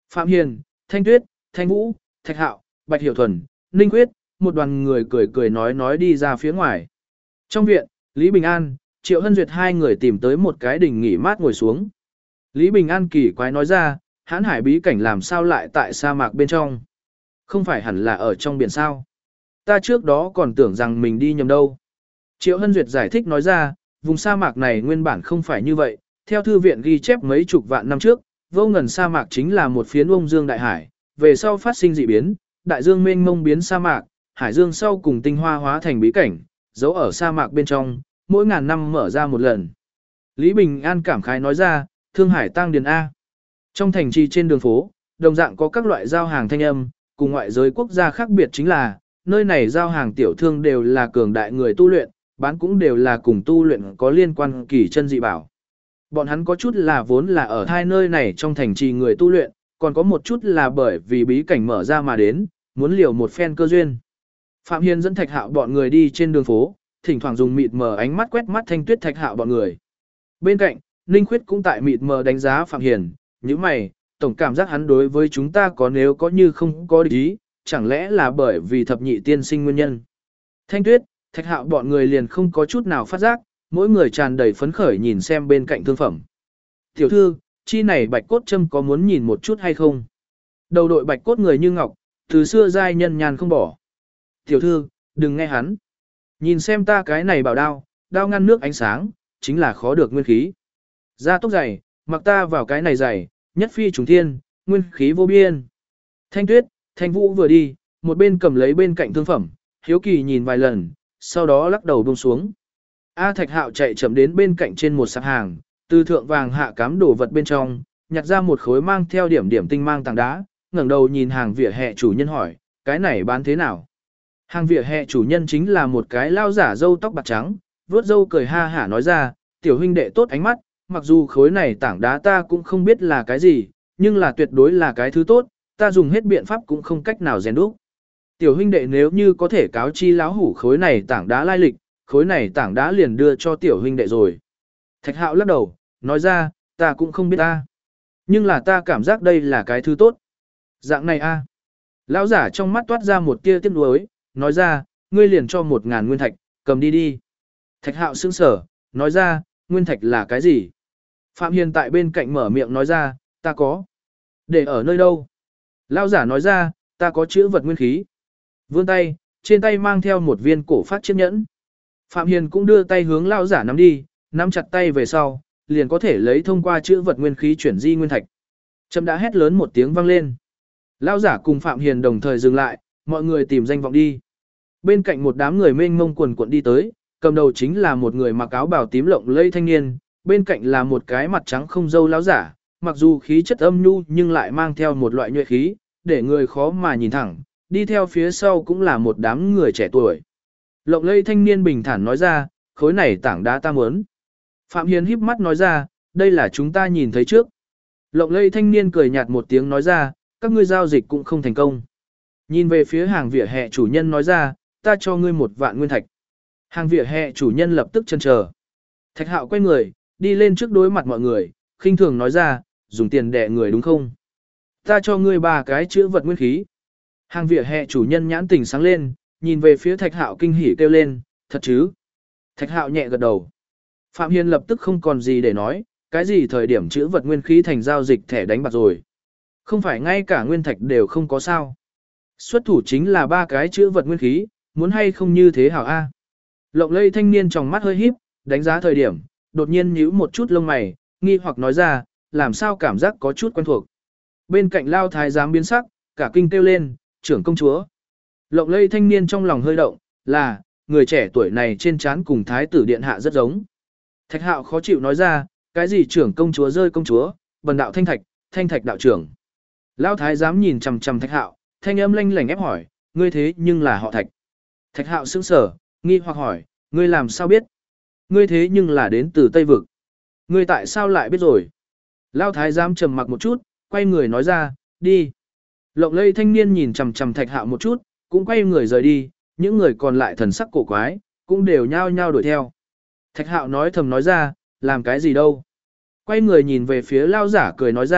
Phạm Hiền, Thanh Tuyết, Thanh Vũ, Thạch Hạo, Bạch Hiểu Thuần, Ninh Quyết, một đoàn người cười cười nói đi ra phía ngoài. Trong viện, Lý Bình An, Triệu Hân Duyệt hai người tìm tới một cái đình nghỉ mát ngồi xuống. Lý Bình An kỳ quái nói ra, hãn hải bí cảnh làm sao lại tại sa mạc bên trong? Không phải hẳn là ở trong biển sao? Ta trước đó còn tưởng rằng mình đi nhầm đâu. Triệu Hân Duyệt giải thích nói ra, vùng sa mạc này nguyên bản không phải như vậy. Theo thư viện ghi chép mấy chục vạn năm trước, vô ngần sa mạc chính là một phiến Ông Dương đại hải, về sau phát sinh dị biến, đại dương mênh mông biến sa mạc, hải dương sau cùng tinh hoa hóa thành bí cảnh, giấu ở sa mạc bên trong, mỗi ngàn năm mở ra một lần. Lý Bình An cảm khái nói ra, Thương Hải Tăng Điền A. Trong thành trì trên đường phố, đồng dạng có các loại giao hàng thanh âm, cùng ngoại giới quốc gia khác biệt chính là, nơi này giao hàng tiểu thương đều là cường đại người tu luyện, bán cũng đều là cùng tu luyện có liên quan kỳ chân dị bảo. Bọn hắn có chút là vốn là ở hai nơi này trong thành trì người tu luyện, còn có một chút là bởi vì bí cảnh mở ra mà đến, muốn liều một phen cơ duyên. Phạm Hiên dẫn Thạch Hạo bọn người đi trên đường phố, thỉnh thoảng dùng mịt mờ ánh mắt quét mắt Thanh Tuyết Thạch Hạo bọn người. Bên cạnh, Ninh Khuyết cũng tại mịt mờ đánh giá Phạm Hiền, như mày, tổng cảm giác hắn đối với chúng ta có nếu có như không có địch ý, chẳng lẽ là bởi vì thập nhị tiên sinh nguyên nhân. Thanh Tuyết, Thạch Hạo bọn người liền không có chút nào phát giác, mỗi người tràn đầy phấn khởi nhìn xem bên cạnh thương phẩm. Tiểu thư, chi này bạch cốt châm có muốn nhìn một chút hay không? Đầu đội bạch cốt người như ngọc, từ xưa giai nhân nhàn không bỏ. Tiểu thư, đừng nghe hắn. Nhìn xem ta cái này bảo đao, đao ngăn nước ánh sáng, chính là khó được nguyên khí. Da tốc dày, mặc ta vào cái này dày, nhất phi trùng thiên, nguyên khí vô biên. Thanh Tuyết, Thanh Vũ vừa đi, một bên cầm lấy bên cạnh thương phẩm, hiếu kỳ nhìn vài lần, sau đó lắc đầu buông xuống. A Thạch Hạo chạy chậm đến bên cạnh trên một sạp hàng, từ thượng vàng hạ cám đồ vật bên trong, nhặt ra một khối mang theo điểm điểm tinh mang tảng đá, ngẩng đầu nhìn hàng vỉa hè chủ nhân hỏi, cái này bán thế nào? Hàng vỉa hè chủ nhân chính là một cái lao giả râu tóc bạc trắng, vuốt râu cười ha hả nói ra, tiểu huynh đệ tốt ánh mắt, mặc dù khối này tảng đá ta cũng không biết là cái gì, nhưng là tuyệt đối là cái thứ tốt, ta dùng hết biện pháp cũng không cách nào rèn đúc. Tiểu huynh đệ nếu như có thể cáo chi lão hủ khối này tảng đá lai lịch, khối này tảng đá liền đưa cho tiểu huynh đệ rồi. Thạch Hạo lắc đầu, nói ra, ta cũng không biết ta. Nhưng là ta cảm giác đây là cái thứ tốt. Dạng này a. Lão giả trong mắt toát ra một tia tiếc nuối, nói ra, ngươi liền cho 1000 nguyên thạch, cầm đi đi. Thạch Hạo sững sờ, nói ra, nguyên thạch là cái gì? Phạm Hiền tại bên cạnh mở miệng nói ra, ta có. Để ở nơi đâu? Lão giả nói ra, ta có chữ vật nguyên khí. Vươn tay, trên tay mang theo một viên cổ phát chiếc nhẫn. Phạm Hiền cũng đưa tay hướng lão giả nắm đi, nắm chặt tay về sau, liền có thể lấy thông qua chữ vật nguyên khí chuyển di nguyên thạch. Trâm đã hét lớn một tiếng vang lên. Lão giả cùng Phạm Hiền đồng thời dừng lại, mọi người tìm danh vọng đi. Bên cạnh một đám người mênh mông quần cuộn đi tới, cầm đầu chính là một người mặc áo bào tím lộng lẫy thanh niên, bên cạnh là một cái mặt trắng không râu lão giả, mặc dù khí chất âm nhu nhưng lại mang theo một loại nhuệ khí, để người khó mà nhìn thẳng, đi theo phía sau cũng là một đám người trẻ tuổi. Lộng lẫy thanh niên bình thản nói ra, khối này tảng đá ta muốn. Phạm Hiền híp mắt nói ra, đây là chúng ta nhìn thấy trước. Lộng lẫy thanh niên cười nhạt một tiếng nói ra, các ngươi giao dịch cũng không thành công. Nhìn về phía hàng vỉa hè chủ nhân nói ra, ta cho ngươi 1 vạn nguyên thạch. Hàng vỉa hè chủ nhân lập tức chần chờ. Thạch Hạo quay người, đi lên trước đối mặt mọi người, khinh thường nói ra, dùng tiền đẻ người đúng không? Ta cho ngươi 3 cái chữ vật nguyên khí. Hàng vỉa hè chủ nhân nhãn tình sáng lên, nhìn về phía Thạch Hạo kinh hỉ kêu lên, thật chứ? Thạch Hạo nhẹ gật đầu. Phạm Hiền lập tức không còn gì để nói, cái gì thời điểm chữ vật nguyên khí thành giao dịch thẻ đánh bạc rồi. Không phải ngay cả nguyên thạch đều không có sao. Xuất thủ chính là 3 cái chữ vật nguyên khí, muốn hay không như thế hảo A. Lộng lẫy thanh niên trong mắt hơi híp, đánh giá thời điểm, đột nhiên nhíu một chút lông mày, nghi hoặc nói ra, làm sao cảm giác có chút quen thuộc. Bên cạnh lao thái giám biến sắc, cả kinh kêu lên, trưởng công chúa. Lộng lẫy thanh niên trong lòng hơi động, là, người trẻ tuổi này trên trán cùng thái tử điện hạ rất giống. Thạch Hạo khó chịu nói ra, cái gì trưởng công chúa rơi công chúa, bần đạo thanh thạch đạo trưởng. Lao thái giám nhìn chằm chằm Thạch Hạo, thanh âm lanh lảnh ép hỏi, ngươi thế nhưng là họ Thạch. Thạch Hạo sững sờ, nghi hoặc hỏi, ngươi làm sao biết? Ngươi thế nhưng là đến từ Tây Vực. Ngươi tại sao lại biết rồi? Lao thái giám trầm mặc một chút, quay người nói ra, đi. Lộng lẫy thanh niên nhìn chằm chằm Thạch Hạo một chút, cũng quay người rời đi, những người còn lại thần sắc cổ quái, cũng đều nhao nhao đuổi theo. Thạch Hạo nói thầm nói ra, làm cái gì đâu? Quay người nhìn về phía lao giả cười nói ra,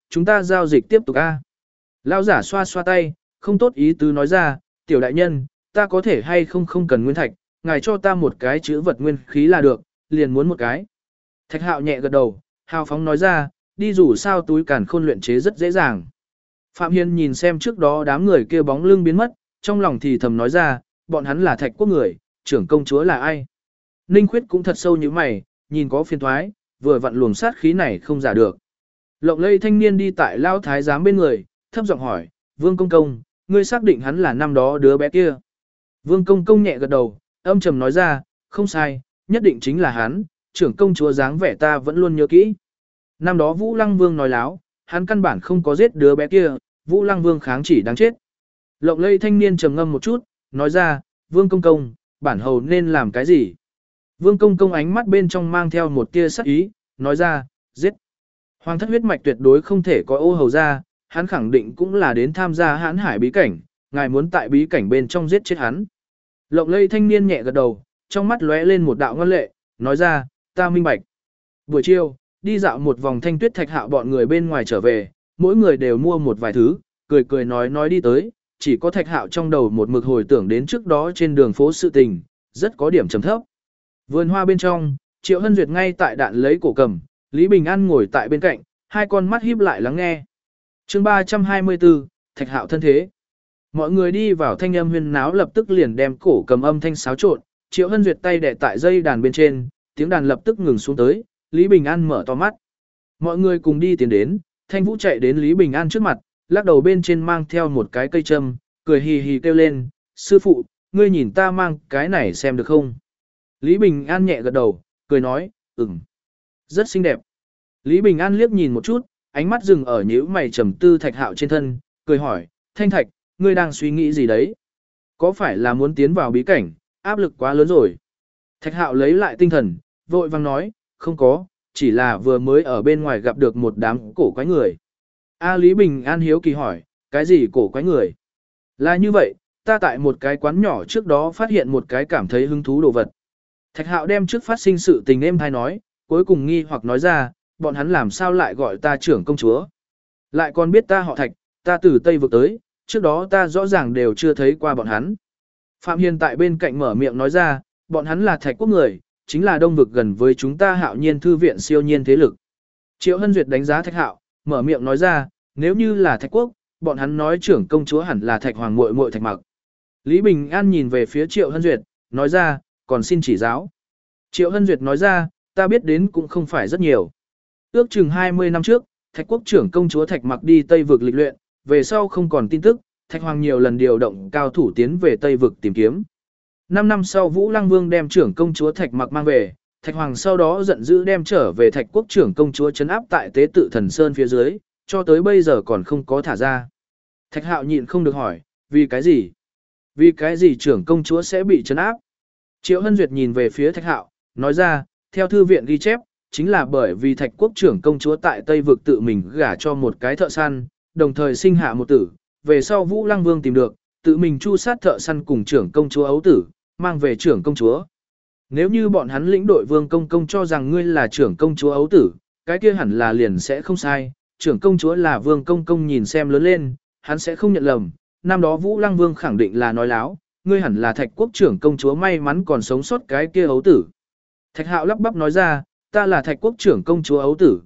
chúng ta giao dịch tiếp tục a. Lão giả xoa xoa tay, không tốt ý tứ nói ra, tiểu đại nhân, ta có thể hay không cần nguyên thạch, ngài cho ta một cái chữ vật nguyên khí là được, liền muốn một cái. Thạch Hạo nhẹ gật đầu, hào phóng nói ra, đi dù sao túi càn khôn luyện chế rất dễ dàng. Phạm Hiên nhìn xem trước đó đám người kia bóng lưng biến mất, trong lòng thì thầm nói ra, bọn hắn là Thạch quốc người, trưởng công chúa là ai? Ninh Khuyết cũng thật sâu như mày, nhìn có phiền thoái, vừa vặn luồng sát khí này không giả được. Lộng lây thanh niên đi tại Lão Thái giám bên người, thấp giọng hỏi, Vương Công Công, ngươi xác định hắn là năm đó đứa bé kia? Vương Công Công nhẹ gật đầu, âm trầm nói ra, không sai, nhất định chính là hắn, trưởng công chúa dáng vẻ ta vẫn luôn nhớ kỹ. Năm đó Vũ Lăng Vương nói láo, hắn căn bản không có giết đứa bé kia, Vũ Lăng Vương kháng chỉ đáng chết. Lộng lây thanh niên trầm ngâm một chút, nói ra, Vương Công Công, bản hầu nên làm cái gì? Vương Công Công ánh mắt bên trong mang theo một tia sắc ý, nói ra, giết. Hoàng thất huyết mạch tuyệt đối không thể có ô hầu ra, hắn khẳng định cũng là đến tham gia hãn hải bí cảnh, ngài muốn tại bí cảnh bên trong giết chết hắn. Lộng lây thanh niên nhẹ gật đầu, trong mắt lóe lên một đạo ngân lệ, nói ra, ta minh bạch. Buổi chiều, đi dạo một vòng Thanh Tuyết Thạch Hạo bọn người bên ngoài trở về, mỗi người đều mua một vài thứ, cười cười nói đi tới, chỉ có Thạch Hạo trong đầu một mực hồi tưởng đến trước đó trên đường phố sự tình, rất có điểm trầm thấp. Vườn hoa bên trong, Triệu Hân Duyệt ngay tại đạn lấy cổ cầm, Lý Bình An ngồi tại bên cạnh, hai con mắt híp lại lắng nghe. Chương 324, Thạch Hạo thân thế. Mọi người đi vào thanh âm huyên náo lập tức liền đem cổ cầm âm thanh xáo trộn, Triệu Hân Duyệt tay đè tại dây đàn bên trên, tiếng đàn lập tức ngừng xuống tới, Lý Bình An mở to mắt. Mọi người cùng đi tiến đến, Thanh Vũ chạy đến Lý Bình An trước mặt, lắc đầu bên trên mang theo một cái cây châm, cười hì hì kêu lên, sư phụ, ngươi nhìn ta mang cái này xem được không? Lý Bình An nhẹ gật đầu, cười nói, rất xinh đẹp. Lý Bình An liếc nhìn một chút, ánh mắt dừng ở nhíu mày trầm tư Thạch Hạo trên thân, cười hỏi, Thanh Thạch, ngươi đang suy nghĩ gì đấy? Có phải là muốn tiến vào bí cảnh, áp lực quá lớn rồi? Thạch Hạo lấy lại tinh thần, vội vang nói, không có, chỉ là vừa mới ở bên ngoài gặp được một đám cổ quái người. Lý Bình An hiếu kỳ hỏi, cái gì cổ quái người? Là như vậy, ta tại một cái quán nhỏ trước đó phát hiện một cái cảm thấy hứng thú đồ vật. Thạch Hạo đem trước phát sinh sự tình êm hay nói, cuối cùng nghi hoặc nói ra, bọn hắn làm sao lại gọi ta trưởng công chúa? Lại còn biết ta họ Thạch, ta từ Tây vực tới, trước đó ta rõ ràng đều chưa thấy qua bọn hắn. Phạm Hiền tại bên cạnh mở miệng nói ra, bọn hắn là Thạch quốc người, chính là đông vực gần với chúng ta Hạo Nhiên thư viện siêu nhiên thế lực. Triệu Hân Duyệt đánh giá Thạch Hạo, mở miệng nói ra, nếu như là Thạch quốc, bọn hắn nói trưởng công chúa hẳn là Thạch hoàng muội muội Thạch Mặc. Lý Bình An nhìn về phía Triệu Hân Duyệt, nói ra, còn xin chỉ giáo. Triệu Hân Duyệt nói ra, ta biết đến cũng không phải rất nhiều. Ước chừng 20 năm trước, Thạch quốc trưởng công chúa Thạch Mặc đi Tây vực lịch luyện, về sau không còn tin tức, Thạch Hoàng nhiều lần điều động cao thủ tiến về Tây vực tìm kiếm. 5 năm sau Vũ Lăng Vương đem trưởng công chúa Thạch Mặc mang về, Thạch Hoàng sau đó giận dữ đem trở về Thạch quốc trưởng công chúa trấn áp tại tế tự Thần Sơn phía dưới, cho tới bây giờ còn không có thả ra. Thạch Hạo nhịn không được hỏi, vì cái gì? Vì cái gì trưởng công chúa sẽ bị trấn áp? Triệu Hân Duyệt nhìn về phía Thạch Hạo, nói ra, theo thư viện ghi chép, chính là bởi vì Thạch quốc trưởng công chúa tại Tây vực tự mình gả cho một cái thợ săn, đồng thời sinh hạ một tử, về sau Vũ Lăng Vương tìm được, tự mình chu sát thợ săn cùng trưởng công chúa ấu tử, mang về trưởng công chúa. Nếu như bọn hắn lĩnh đội Vương công công cho rằng ngươi là trưởng công chúa ấu tử, cái kia hẳn là liền sẽ không sai, trưởng công chúa là Vương công công nhìn xem lớn lên, hắn sẽ không nhận lầm, năm đó Vũ Lăng Vương khẳng định là nói láo, ngươi hẳn là Thạch quốc trưởng công chúa may mắn còn sống sót cái kia ấu tử. Thạch Hạo lắp bắp nói ra, ta là Thạch quốc trưởng công chúa ấu tử,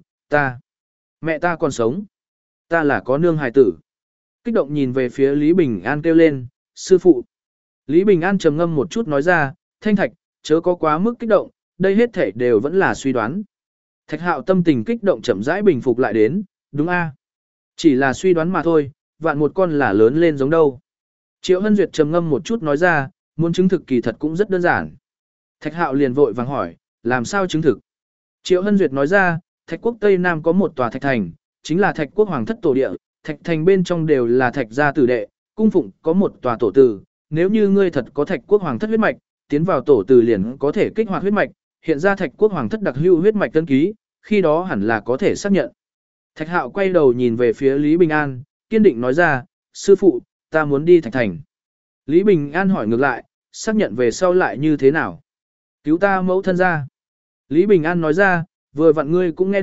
mẹ ta còn sống, ta là có nương hài tử. Kích động nhìn về phía Lý Bình An kêu lên, sư phụ. Lý Bình An trầm ngâm một chút nói ra, Thanh Thạch, chớ có quá mức kích động, đây hết thể đều vẫn là suy đoán. Thạch Hạo tâm tình kích động chậm rãi bình phục lại đến, đúng a, chỉ là suy đoán mà thôi, vạn một con là lớn lên giống đâu. Triệu Hân Duyệt trầm ngâm một chút nói ra, muốn chứng thực kỳ thật cũng rất đơn giản. Thạch Hạo liền vội vàng hỏi, làm sao chứng thực? Triệu Hân Duyệt nói ra, Thạch quốc Tây Nam có một tòa Thạch Thành, chính là Thạch quốc hoàng thất tổ địa, Thạch Thành bên trong đều là Thạch gia tử đệ, cung phụng có một tòa tổ tử, nếu như ngươi thật có Thạch quốc hoàng thất huyết mạch, tiến vào tổ tử liền có thể kích hoạt huyết mạch, hiện ra Thạch quốc hoàng thất đặc hữu huyết mạch tân ký, khi đó hẳn là có thể xác nhận. Thạch Hạo quay đầu nhìn về phía Lý Bình An, kiên định nói ra, sư phụ, ta muốn đi Thạch Thành. Lý Bình An hỏi ngược lại, xác nhận về sau lại như thế nào? Cứu ta mẫu thân ra. Lý Bình An nói ra, vừa vặn ngươi cũng nghe được,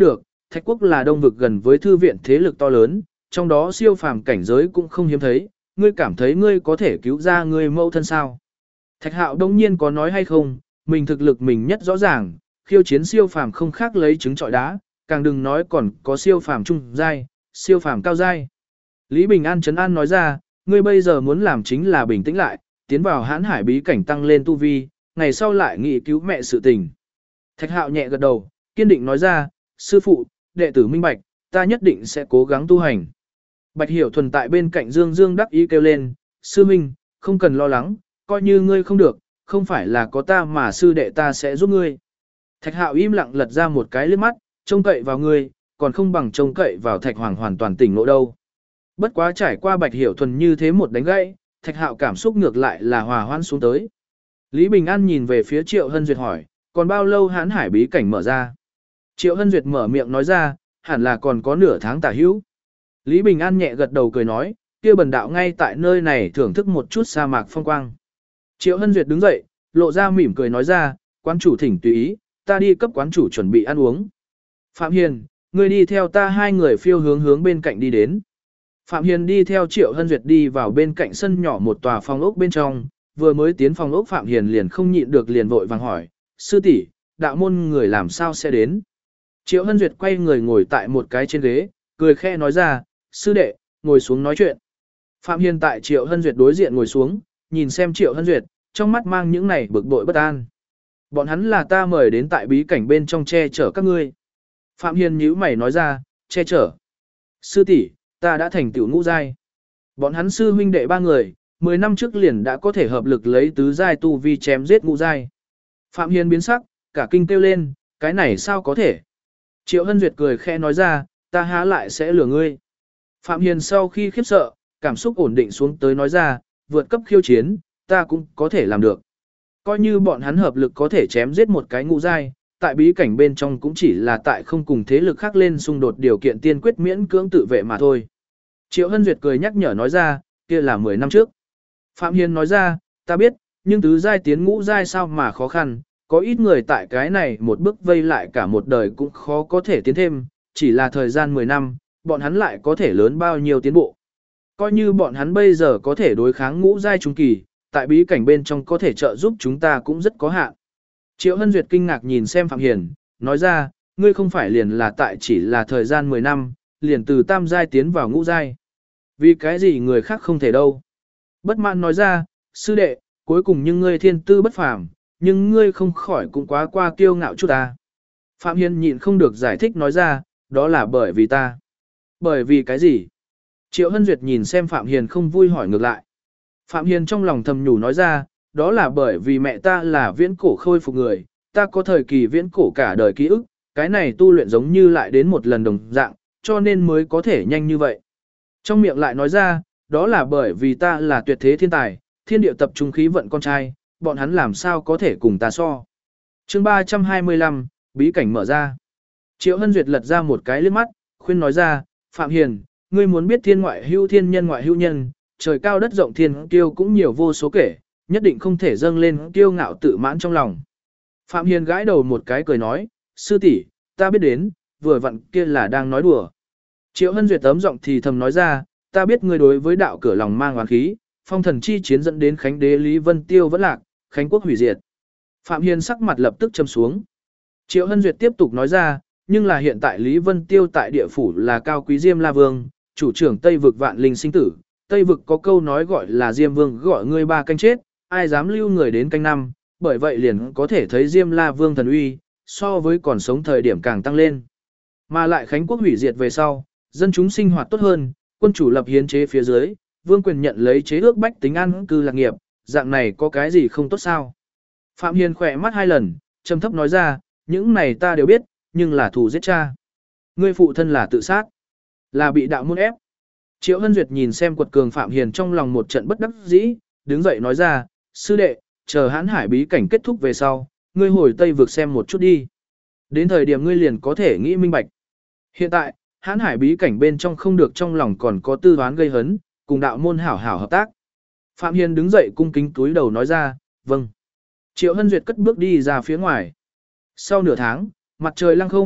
Thạch Quốc là đông vực gần với thư viện thế lực to lớn, trong đó siêu phàm cảnh giới cũng không hiếm thấy, ngươi cảm thấy ngươi có thể cứu ra ngươi mẫu thân sao? Thạch Hạo đông nhiên có nói hay không, mình thực lực mình nhất rõ ràng, khiêu chiến siêu phàm không khác lấy trứng trọi đá, càng đừng nói còn có siêu phàm trung giai, siêu phàm cao giai. Lý Bình An trấn an nói ra, ngươi bây giờ muốn làm chính là bình tĩnh lại, tiến vào hãn hải bí cảnh tăng lên tu vi, ngày sau lại nghị cứu mẹ sự tình. Thạch Hạo nhẹ gật đầu, kiên định nói ra, sư phụ, đệ tử minh bạch, ta nhất định sẽ cố gắng tu hành. Bạch Hiểu Thuần tại bên cạnh Dương Dương đắc ý kêu lên, sư minh, không cần lo lắng, coi như ngươi không được, không phải là có ta mà sư đệ ta sẽ giúp ngươi. Thạch Hạo im lặng lật ra một cái liếc mắt, trông cậy vào ngươi, còn không bằng trông cậy vào Thạch Hoàng hoàn toàn tỉnh ngộ đâu. Bất quá trải qua Bạch Hiểu Thuần như thế một đánh gãy, Thạch Hạo cảm xúc ngược lại là hòa hoãn xuống tới. Lý Bình An nhìn về phía Triệu Hân Duyệt hỏi, còn bao lâu hãn hải bí cảnh mở ra? Triệu Hân Duyệt mở miệng nói ra, hẳn là còn có nửa tháng tả hữu. Lý Bình An nhẹ gật đầu cười nói, kia bần đạo ngay tại nơi này thưởng thức một chút sa mạc phong quang. Triệu Hân Duyệt đứng dậy, lộ ra mỉm cười nói ra, quán chủ thỉnh tùy ý, ta đi cấp quán chủ chuẩn bị ăn uống. Phạm Hiền, ngươi đi theo ta, hai người phiêu hướng bên cạnh đi đến. Phạm Hiền đi theo Triệu Hân Duyệt đi vào bên cạnh sân nhỏ một tòa phòng ốc bên trong, vừa mới tiến phòng ốc Phạm Hiền liền không nhịn được liền vội vàng hỏi, sư tỷ, đạo môn người làm sao sẽ đến? Triệu Hân Duyệt quay người ngồi tại một cái trên ghế, cười khẽ nói ra, sư đệ, ngồi xuống nói chuyện. Phạm Hiền tại Triệu Hân Duyệt đối diện ngồi xuống, nhìn xem Triệu Hân Duyệt, trong mắt mang những này bực bội bất an. Bọn hắn là ta mời đến tại bí cảnh bên trong che chở các ngươi. Phạm Hiền nhíu mày nói ra, che chở. Sư tỷ, ta đã thành tựu ngũ giai. Bọn hắn sư huynh đệ ba người, 10 năm trước liền đã có thể hợp lực lấy tứ giai tu vi chém giết ngũ giai. Phạm Hiền biến sắc, cả kinh kêu lên, cái này sao có thể? Triệu Hân Duyệt cười khẽ nói ra, ta há lại sẽ lừa ngươi. Phạm Hiền sau khi khiếp sợ, cảm xúc ổn định xuống tới nói ra, vượt cấp khiêu chiến, ta cũng có thể làm được. Coi như bọn hắn hợp lực có thể chém giết một cái ngũ giai, tại bí cảnh bên trong cũng chỉ là tại không cùng thế lực khác lên xung đột điều kiện tiên quyết miễn cưỡng tự vệ mà thôi. Triệu Hân Duyệt cười nhắc nhở nói ra, kia là 10 năm trước. Phạm Hiền nói ra, ta biết, nhưng tứ giai tiến ngũ giai sao mà khó khăn, có ít người tại cái này một bước vây lại cả một đời cũng khó có thể tiến thêm, chỉ là thời gian 10 năm, bọn hắn lại có thể lớn bao nhiêu tiến bộ. Coi như bọn hắn bây giờ có thể đối kháng ngũ giai trung kỳ, tại bí cảnh bên trong có thể trợ giúp chúng ta cũng rất có hạn. Triệu Hân Duyệt kinh ngạc nhìn xem Phạm Hiền, nói ra, ngươi không phải liền là tại chỉ là thời gian 10 năm, liền từ tam giai tiến vào ngũ giai. Vì cái gì người khác không thể đâu. Bất mãn nói ra, sư đệ, cuối cùng nhưng ngươi thiên tư bất phàm, nhưng ngươi không khỏi cũng quá qua kiêu ngạo chút ta. Phạm Hiền nhịn không được giải thích nói ra, đó là bởi vì ta. Bởi vì cái gì? Triệu Hân Duyệt nhìn xem Phạm Hiền không vui hỏi ngược lại. Phạm Hiền trong lòng thầm nhủ nói ra, đó là bởi vì mẹ ta là viễn cổ khôi phục người, ta có thời kỳ viễn cổ cả đời ký ức, cái này tu luyện giống như lại đến một lần đồng dạng, cho nên mới có thể nhanh như vậy. Trong miệng lại nói ra, đó là bởi vì ta là tuyệt thế thiên tài, thiên địa tập trung khí vận con trai, bọn hắn làm sao có thể cùng ta so. Chương 325, bí cảnh mở ra. Triệu Hân Duyệt lật ra một cái liếc mắt, khuyên nói ra, Phạm Hiền, ngươi muốn biết thiên ngoại hữu thiên nhân ngoại hữu nhân, trời cao đất rộng thiên kiêu cũng nhiều vô số kể, nhất định không thể dâng lên kiêu ngạo tự mãn trong lòng. Phạm Hiền gãi đầu một cái cười nói, sư tỷ, ta biết đến, vừa vặn kia là đang nói đùa. Triệu Hân Duyệt ấm giọng thì thầm nói ra, ta biết ngươi đối với đạo cửa lòng mang oán khí, phong thần chi chiến dẫn đến Khánh đế Lý Vân Tiêu vẫn lạc, Khánh quốc hủy diệt. Phạm Hiền sắc mặt lập tức trầm xuống. Triệu Hân Duyệt tiếp tục nói ra, nhưng là hiện tại Lý Vân Tiêu tại địa phủ là cao quý Diêm La Vương, chủ trưởng Tây vực vạn linh sinh tử. Tây vực có câu nói gọi là Diêm Vương gọi ngươi ba canh chết, ai dám lưu người đến canh năm, bởi vậy liền có thể thấy Diêm La Vương thần uy, so với còn sống thời điểm càng tăng lên. Mà lại Khánh quốc hủy diệt về sau, dân chúng sinh hoạt tốt hơn, quân chủ lập hiến chế phía dưới, vương quyền nhận lấy chế ước bách tính an cư lạc nghiệp, dạng này có cái gì không tốt sao? Phạm Hiền khỏe mắt hai lần, trầm thấp nói ra, những này ta đều biết, nhưng là thù giết cha. Ngươi phụ thân là tự sát, là bị đạo môn ép. Triệu Hân Duyệt nhìn xem quật cường Phạm Hiền trong lòng một trận bất đắc dĩ, đứng dậy nói ra, sư đệ, chờ hãn hải bí cảnh kết thúc về sau, ngươi hồi Tây vực xem một chút đi. Đến thời điểm ngươi liền có thể nghĩ minh bạch. Hiện tại, hãn hải bí cảnh bên trong không được trong lòng còn có tư toán gây hấn, cùng đạo môn hảo hảo hợp tác. Phạm Hiền đứng dậy cung kính túi đầu nói ra, vâng. Triệu Hân Duyệt cất bước đi ra phía ngoài. Sau nửa tháng, mặt trời lăng không,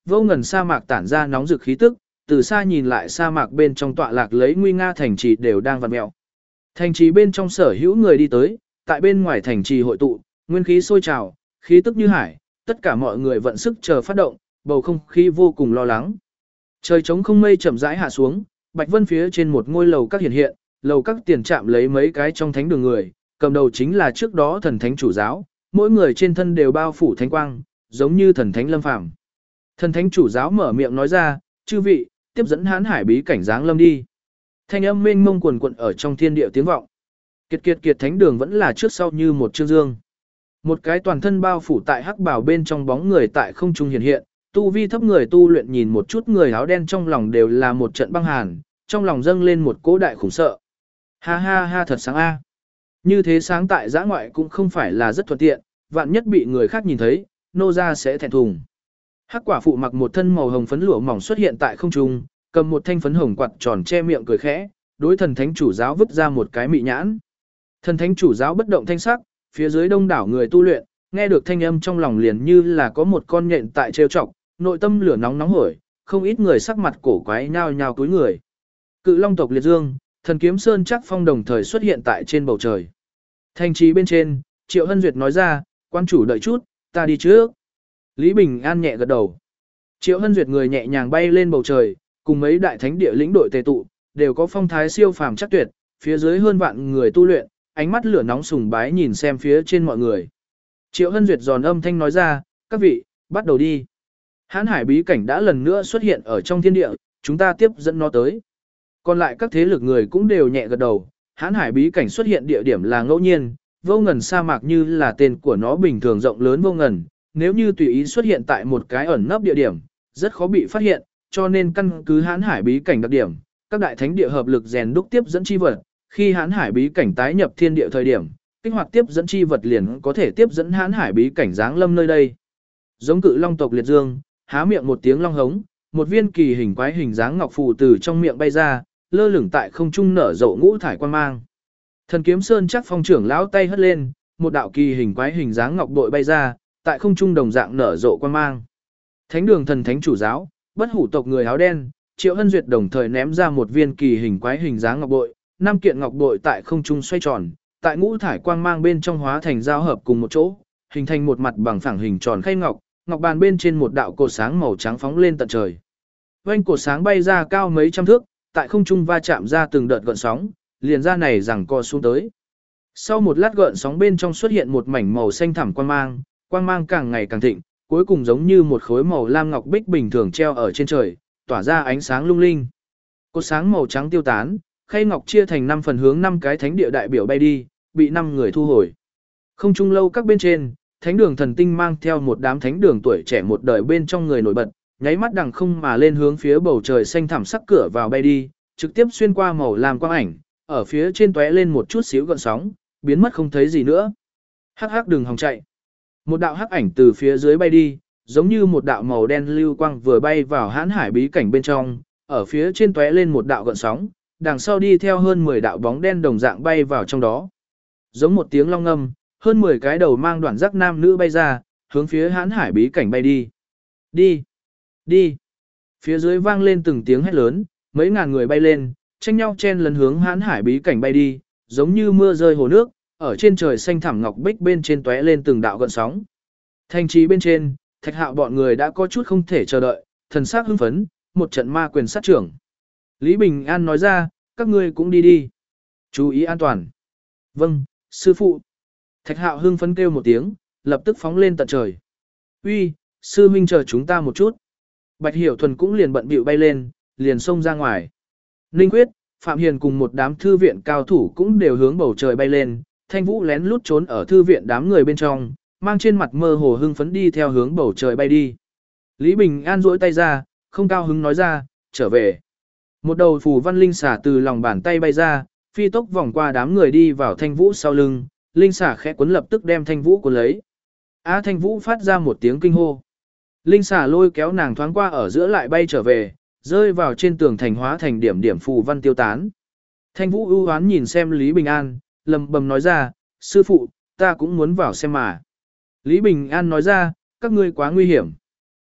vô ngần sa mạc tản ra nóng rực khí tức, từ xa nhìn lại sa mạc bên trong tọa lạc lấy nguy nga thành trì đều đang vặn mèo. Thành trì bên trong sở hữu người đi tới, tại bên ngoài thành trì hội tụ, nguyên khí sôi trào, khí tức như hải, tất cả mọi người vận sức chờ phát động, bầu không khí vô cùng lo lắng. Trời trống không mây chậm rãi hạ xuống, Bạch Vân phía trên một ngôi lầu các hiện hiện, lầu các tiền trạm lấy mấy cái trong thánh đường người, cầm đầu chính là trước đó thần thánh chủ giáo, mỗi người trên thân đều bao phủ thánh quang, giống như thần thánh lâm phàm. Thần thánh chủ giáo mở miệng nói ra, chư vị, tiếp dẫn Hán Hải bí cảnh giáng lâm đi. Thanh âm mênh mông quần quận ở trong thiên địa tiếng vọng. Kiệt kiệt kiệt thánh đường vẫn là trước sau như một chương dương. Một cái toàn thân bao phủ tại hắc bào bên trong bóng người tại không trung hiện hiện, tu vi thấp người tu luyện nhìn một chút người áo đen trong lòng đều là một trận băng hàn, trong lòng dâng lên một cỗ đại khủng sợ. Ha ha ha thật sáng a. Như thế sáng tại giã ngoại cũng không phải là rất thuận tiện, vạn nhất bị người khác nhìn thấy, nô ra sẽ thẹn thùng. Hắc quả phụ mặc một thân màu hồng phấn lụa mỏng xuất hiện tại không trung, cầm một thanh phấn hồng quạt tròn che miệng cười khẽ, đối thần thánh chủ giáo vứt ra một cái mị nhãn. Thần thánh chủ giáo bất động thanh sắc, phía dưới đông đảo người tu luyện, nghe được thanh âm trong lòng liền như là có một con nhện tại trêu chọc, nội tâm lửa nóng nóng hổi, không ít người sắc mặt cổ quái nhao nhao cúi người. Cự Long tộc liệt dương, thần kiếm sơn chắc phong đồng thời xuất hiện tại trên bầu trời. Thành trì bên trên, Triệu Hân Duyệt nói ra, quan chủ đợi chút, ta đi trước. Lý Bình An nhẹ gật đầu. Triệu Hân Duyệt người nhẹ nhàng bay lên bầu trời, cùng mấy đại thánh địa lĩnh đội tề tụ, đều có phong thái siêu phàm chắc tuyệt, phía dưới hơn vạn người tu luyện, ánh mắt lửa nóng sùng bái nhìn xem phía trên mọi người. Triệu Hân Duyệt giòn âm thanh nói ra, các vị, bắt đầu đi. Hán Hải bí cảnh đã lần nữa xuất hiện ở trong thiên địa, chúng ta tiếp dẫn nó tới. Còn lại các thế lực người cũng đều nhẹ gật đầu, Hán Hải bí cảnh xuất hiện địa điểm là ngẫu nhiên, vô ngần sa mạc như là tên của nó bình thường rộng lớn vô ngần, nếu như tùy ý xuất hiện tại một cái ẩn nấp địa điểm, rất khó bị phát hiện, cho nên căn cứ Hán Hải bí cảnh đặc điểm, các đại thánh địa hợp lực rèn đúc tiếp dẫn chi vật, khi Hán Hải bí cảnh tái nhập thiên địa thời điểm, kích hoạt tiếp dẫn chi vật liền có thể tiếp dẫn Hán Hải bí cảnh giáng lâm nơi đây. Giống Cự Long tộc liệt dương, há miệng một tiếng long hống, một viên kỳ hình quái hình dáng ngọc phù từ trong miệng bay ra, lơ lửng tại không trung nở rộ ngũ thải quang mang. Thần kiếm sơn chắc phong trưởng lão tay hất lên, một đạo kỳ hình quái hình dáng ngọc bội bay ra, tại không trung đồng dạng nở rộ quang mang. Thánh đường thần thánh chủ giáo, bất hủ tộc người áo đen, Triệu Hân Duyệt đồng thời ném ra một viên kỳ hình quái hình dáng ngọc bội, 5 kiện ngọc bội tại không trung xoay tròn, tại ngũ thải quang mang bên trong hóa thành giao hợp cùng một chỗ, hình thành một mặt bằng phẳng hình tròn khay ngọc, ngọc bàn bên trên một đạo cột sáng màu trắng phóng lên tận trời. Vành cột sáng bay ra cao mấy trăm thước, tại không trung va chạm ra từng đợt gợn sóng, liền ra này rằng co xuống tới. Sau một lát gợn sóng bên trong xuất hiện một mảnh màu xanh thẳm quang mang càng ngày càng thịnh, cuối cùng giống như một khối màu lam ngọc bích bình thường treo ở trên trời, tỏa ra ánh sáng lung linh. Cột sáng màu trắng tiêu tán, khay ngọc chia thành 5 phần hướng 5 cái thánh địa đại biểu bay đi, bị 5 người thu hồi. Không trung lâu các bên trên, thánh đường thần tinh mang theo một đám thánh đường tuổi trẻ một đời bên trong người nổi bật, nháy mắt đằng không mà lên hướng phía bầu trời xanh thẳm sắc cửa vào bay đi, trực tiếp xuyên qua màu lam quang ảnh, ở phía trên tóe lên một chút xíu gợn sóng, biến mất không thấy gì nữa. Hắc hắc đừng hòng chạy. Một đạo hắc ảnh từ phía dưới bay đi, giống như một đạo màu đen lưu quang vừa bay vào Hán Hải bí cảnh bên trong, ở phía trên tóe lên một đạo gợn sóng, đằng sau đi theo hơn 10 đạo bóng đen đồng dạng bay vào trong đó. Giống một tiếng long ngâm, hơn 10 cái đầu mang đoạn giác nam nữ bay ra, hướng phía Hán Hải bí cảnh bay đi. Đi! Đi! Phía dưới vang lên từng tiếng hét lớn, mấy ngàn người bay lên, tranh nhau chen lấn hướng Hán Hải bí cảnh bay đi, giống như mưa rơi hồ nước, ở trên trời xanh thẳm ngọc bích bên trên tóe lên từng đạo gợn sóng. Thành trì bên trên, Thạch Hạo bọn người đã có chút không thể chờ đợi, thần sắc hưng phấn, một trận ma quyền sát trưởng. Lý Bình An nói ra, các ngươi cũng đi đi. Chú ý an toàn. Vâng, sư phụ. Thạch Hạo hưng phấn kêu một tiếng, lập tức phóng lên tận trời. Uy, sư huynh chờ chúng ta một chút. Bạch Hiểu Thuần cũng liền bận bịu bay lên, liền xông ra ngoài. Ninh Quyết, Phạm Hiền cùng một đám thư viện cao thủ cũng đều hướng bầu trời bay lên, Thanh Vũ lén lút trốn ở thư viện đám người bên trong, mang trên mặt mơ hồ hưng phấn đi theo hướng bầu trời bay đi. Lý Bình An duỗi tay ra, không cao hứng nói ra, trở về. Một đầu phù văn linh xả từ lòng bàn tay bay ra, phi tốc vòng qua đám người đi vào Thanh Vũ sau lưng, linh xả khẽ cuốn lập tức đem Thanh Vũ cuốn lấy. Thanh Vũ phát ra một tiếng kinh hô. Linh xả lôi kéo nàng thoáng qua ở giữa lại bay trở về, rơi vào trên tường thành hóa thành điểm điểm phù văn tiêu tán. Thanh Vũ ưu hoán nhìn xem Lý Bình An, lầm bầm nói ra, sư phụ, ta cũng muốn vào xem mà. Lý Bình An nói ra, các ngươi quá nguy hiểm.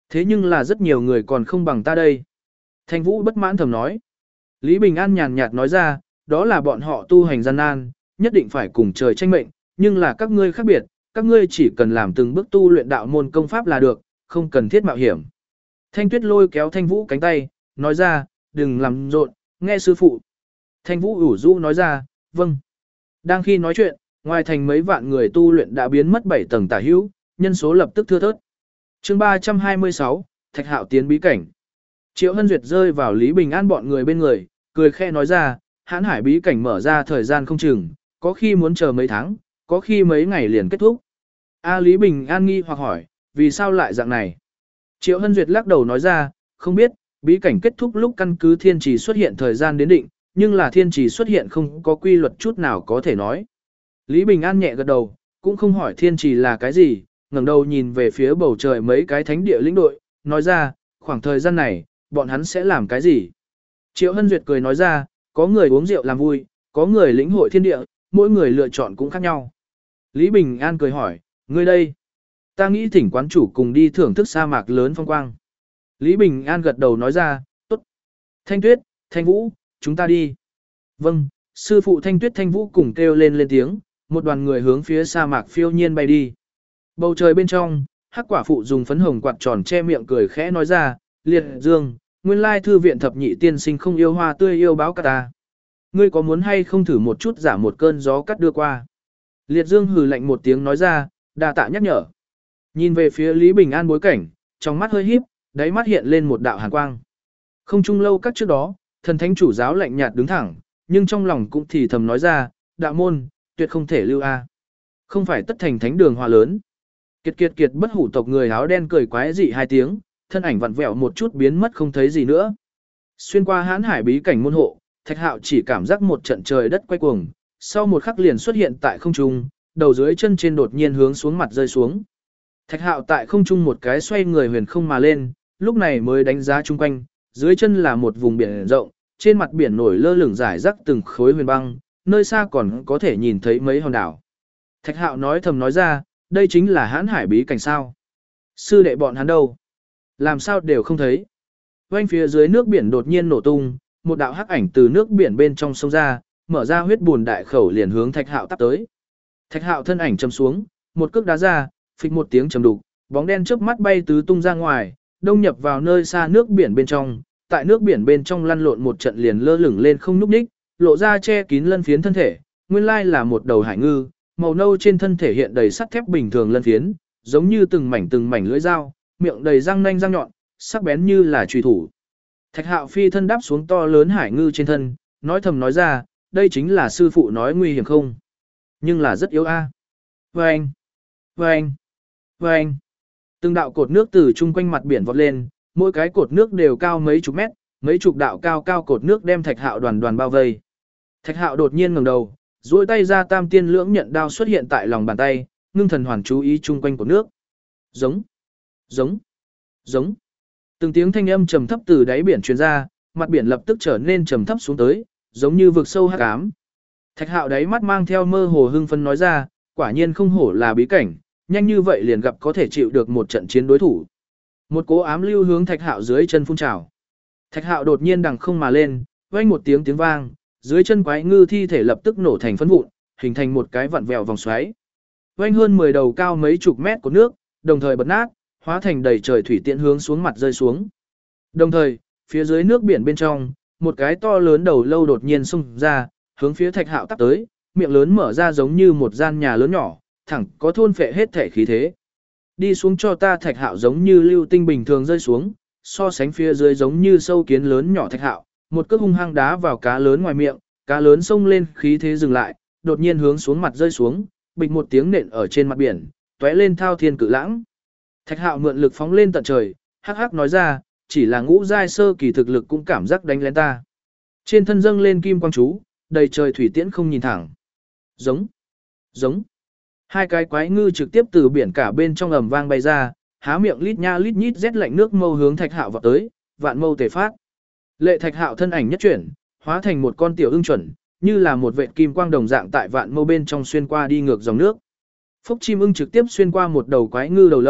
Thế nhưng là rất nhiều người còn không bằng ta đây. Thanh Vũ bất mãn thầm nói. Lý Bình An nhàn nhạt nói ra, đó là bọn họ tu hành gian nan, nhất định phải cùng trời tranh mệnh, nhưng là các ngươi khác biệt, các ngươi chỉ cần làm từng bước tu luyện đạo môn công pháp là được, không cần thiết mạo hiểm. Thanh Tuyết lôi kéo Thanh Vũ cánh tay, nói ra, đừng làm rộn, nghe sư phụ. Thanh Vũ ủ rũ nói ra, vâng. Đang khi nói chuyện, ngoài thành mấy vạn người tu luyện đã biến mất 7 tầng tả hữu, nhân số lập tức thưa thớt. Chương 326, Thạch Hạo tiến bí cảnh. Triệu Hân Duyệt rơi vào Lý Bình An bọn người bên người, cười khẽ nói ra, Hãn Hải bí cảnh mở ra thời gian không chừng, có khi muốn chờ mấy tháng, có khi mấy ngày liền kết thúc. Lý Bình An nghi hoặc hỏi, vì sao lại dạng này? Triệu Hân Duyệt lắc đầu nói ra, không biết, bí cảnh kết thúc lúc căn cứ thiên trì xuất hiện thời gian đến định, nhưng là thiên trì xuất hiện không có quy luật chút nào có thể nói. Lý Bình An nhẹ gật đầu, cũng không hỏi thiên trì là cái gì, ngẩng đầu nhìn về phía bầu trời mấy cái thánh địa lĩnh đội, nói ra, khoảng thời gian này, bọn hắn sẽ làm cái gì? Triệu Hân Duyệt cười nói ra, có người uống rượu làm vui, có người lĩnh hội thiên địa, mỗi người lựa chọn cũng khác nhau. Lý Bình An cười hỏi, ngươi đây? Ta nghĩ thỉnh quán chủ cùng đi thưởng thức sa mạc lớn phong quang. Lý Bình An gật đầu nói ra, tốt. Thanh Tuyết, Thanh Vũ, chúng ta đi. Vâng, sư phụ Thanh Tuyết Thanh Vũ cùng kêu lên tiếng, một đoàn người hướng phía sa mạc phiêu nhiên bay đi. Bầu trời bên trong, Hắc quả phụ dùng phấn hồng quạt tròn che miệng cười khẽ nói ra, Liệt Dương, nguyên lai thư viện thập nhị tiên sinh không yêu hoa tươi yêu báo cả ta. Ngươi có muốn hay không thử một chút giả một cơn gió cắt đưa qua. Liệt Dương hừ lạnh một tiếng nói ra, đa tạ nhắc nhở. Nhìn về phía Lý Bình An bối cảnh, trong mắt hơi híp, đáy mắt hiện lên một đạo hàn quang. Không chung lâu các trước đó, thần thánh chủ giáo lạnh nhạt đứng thẳng, nhưng trong lòng cũng thì thầm nói ra, đạo môn, tuyệt không thể lưu a. Không phải tất thành thánh đường hòa lớn. Kiệt kiệt kiệt bất hủ tộc người áo đen cười quái dị hai tiếng, thân ảnh vặn vẹo một chút biến mất không thấy gì nữa. Xuyên qua Hãn Hải bí cảnh môn hộ, Thạch Hạo chỉ cảm giác một trận trời đất quay cuồng, sau một khắc liền xuất hiện tại không trung, đầu dưới chân trên đột nhiên hướng xuống mặt rơi xuống. Thạch Hạo tại không trung một cái xoay người huyền không mà lên, lúc này mới đánh giá chung quanh, dưới chân là một vùng biển rộng, trên mặt biển nổi lơ lửng rải rác từng khối huyền băng, nơi xa còn có thể nhìn thấy mấy hòn đảo. Thạch Hạo nói thầm nói ra, đây chính là Hãn Hải bí cảnh sao? Sư đệ bọn hắn đâu? Làm sao đều không thấy? Quanh phía dưới nước biển đột nhiên nổ tung, một đạo hắc ảnh từ nước biển bên trong sông ra, mở ra huyết buồn đại khẩu liền hướng Thạch Hạo tắp tới. Thạch Hạo thân ảnh chầm xuống, một cước đá ra, phịch một tiếng trầm đục, bóng đen chớp mắt bay tứ tung ra ngoài, đông nhập vào nơi xa nước biển bên trong, tại nước biển bên trong lăn lộn một trận liền lơ lửng lên không nhúc nhích, lộ ra che kín lân phiến thân thể, nguyên lai là một đầu hải ngư, màu nâu trên thân thể hiện đầy sắt thép bình thường lân phiến, giống như từng mảnh lưỡi dao, miệng đầy răng nanh răng nhọn, sắc bén như là chùy thủ. Thạch Hạo phi thân đáp xuống to lớn hải ngư trên thân, nói thầm nói ra, đây chính là sư phụ nói nguy hiểm không? Nhưng là rất yếu a. Vâng, vâng, vâng. Từng đạo cột nước từ chung quanh mặt biển vọt lên, mỗi cái cột nước đều cao mấy chục mét, mấy chục đạo cao cao cột nước đem Thạch Hạo đoàn đoàn bao vây. Thạch Hạo đột nhiên ngẩng đầu, duỗi tay ra tam tiên lưỡng nhận đao xuất hiện tại lòng bàn tay, ngưng thần hoàn chú ý chung quanh cột nước. Giống, giống, giống. Từng tiếng thanh âm trầm thấp từ đáy biển truyền ra, mặt biển lập tức trở nên trầm thấp xuống tới, giống như vực sâu hắc ám. Thạch Hạo đáy mắt mang theo mơ hồ hưng phấn nói ra, quả nhiên không hổ là bí cảnh, nhanh như vậy liền gặp có thể chịu được một trận chiến đối thủ. Một cỗ ám lưu hướng Thạch Hạo dưới chân phun trào. Thạch Hạo đột nhiên đằng không mà lên, vang một tiếng tiếng vang, dưới chân quái ngư thi thể lập tức nổ thành phấn vụn, hình thành một cái vặn vẹo vòng xoáy. Vang hơn 10 đầu cao mấy chục mét của nước, đồng thời bật nát, hóa thành đầy trời thủy tiễn hướng xuống mặt rơi xuống. Đồng thời, phía dưới nước biển bên trong, một cái to lớn đầu lâu đột nhiên xông ra, hướng phía Thạch Hạo tắp tới, miệng lớn mở ra giống như một gian nhà lớn nhỏ, thẳng có thôn phệ hết thể khí thế. Đi xuống cho ta. Thạch Hạo giống như lưu tinh bình thường rơi xuống, so sánh phía dưới giống như sâu kiến lớn nhỏ Thạch Hạo, một cước hung hăng đá vào cá lớn ngoài miệng, cá lớn xông lên khí thế dừng lại, đột nhiên hướng xuống mặt rơi xuống, bịch một tiếng nện ở trên mặt biển, tóe lên thao thiên cự lãng. Thạch Hạo mượn lực phóng lên tận trời, hắc hắc nói ra, chỉ là ngũ giai sơ kỳ thực lực cũng cảm giác đánh lén ta. Trên thân dâng lên kim quang chú, đầy trời thủy tiễn không nhìn thẳng. Giống, giống. Hai cái quái ngư trực tiếp từ biển cả bên trong ầm vang bay ra, há miệng lít nha lít nhít rét lạnh nước mâu hướng Thạch Hạo vọt tới, vạn mâu tề phát. Lệ Thạch Hạo thân ảnh nhất chuyển, hóa thành một con tiểu ưng chuẩn, như là một vệt kim quang đồng dạng tại vạn mâu bên trong xuyên qua đi ngược dòng nước. Phốc chim ưng trực tiếp xuyên qua một đầu quái ngư đầu lâu,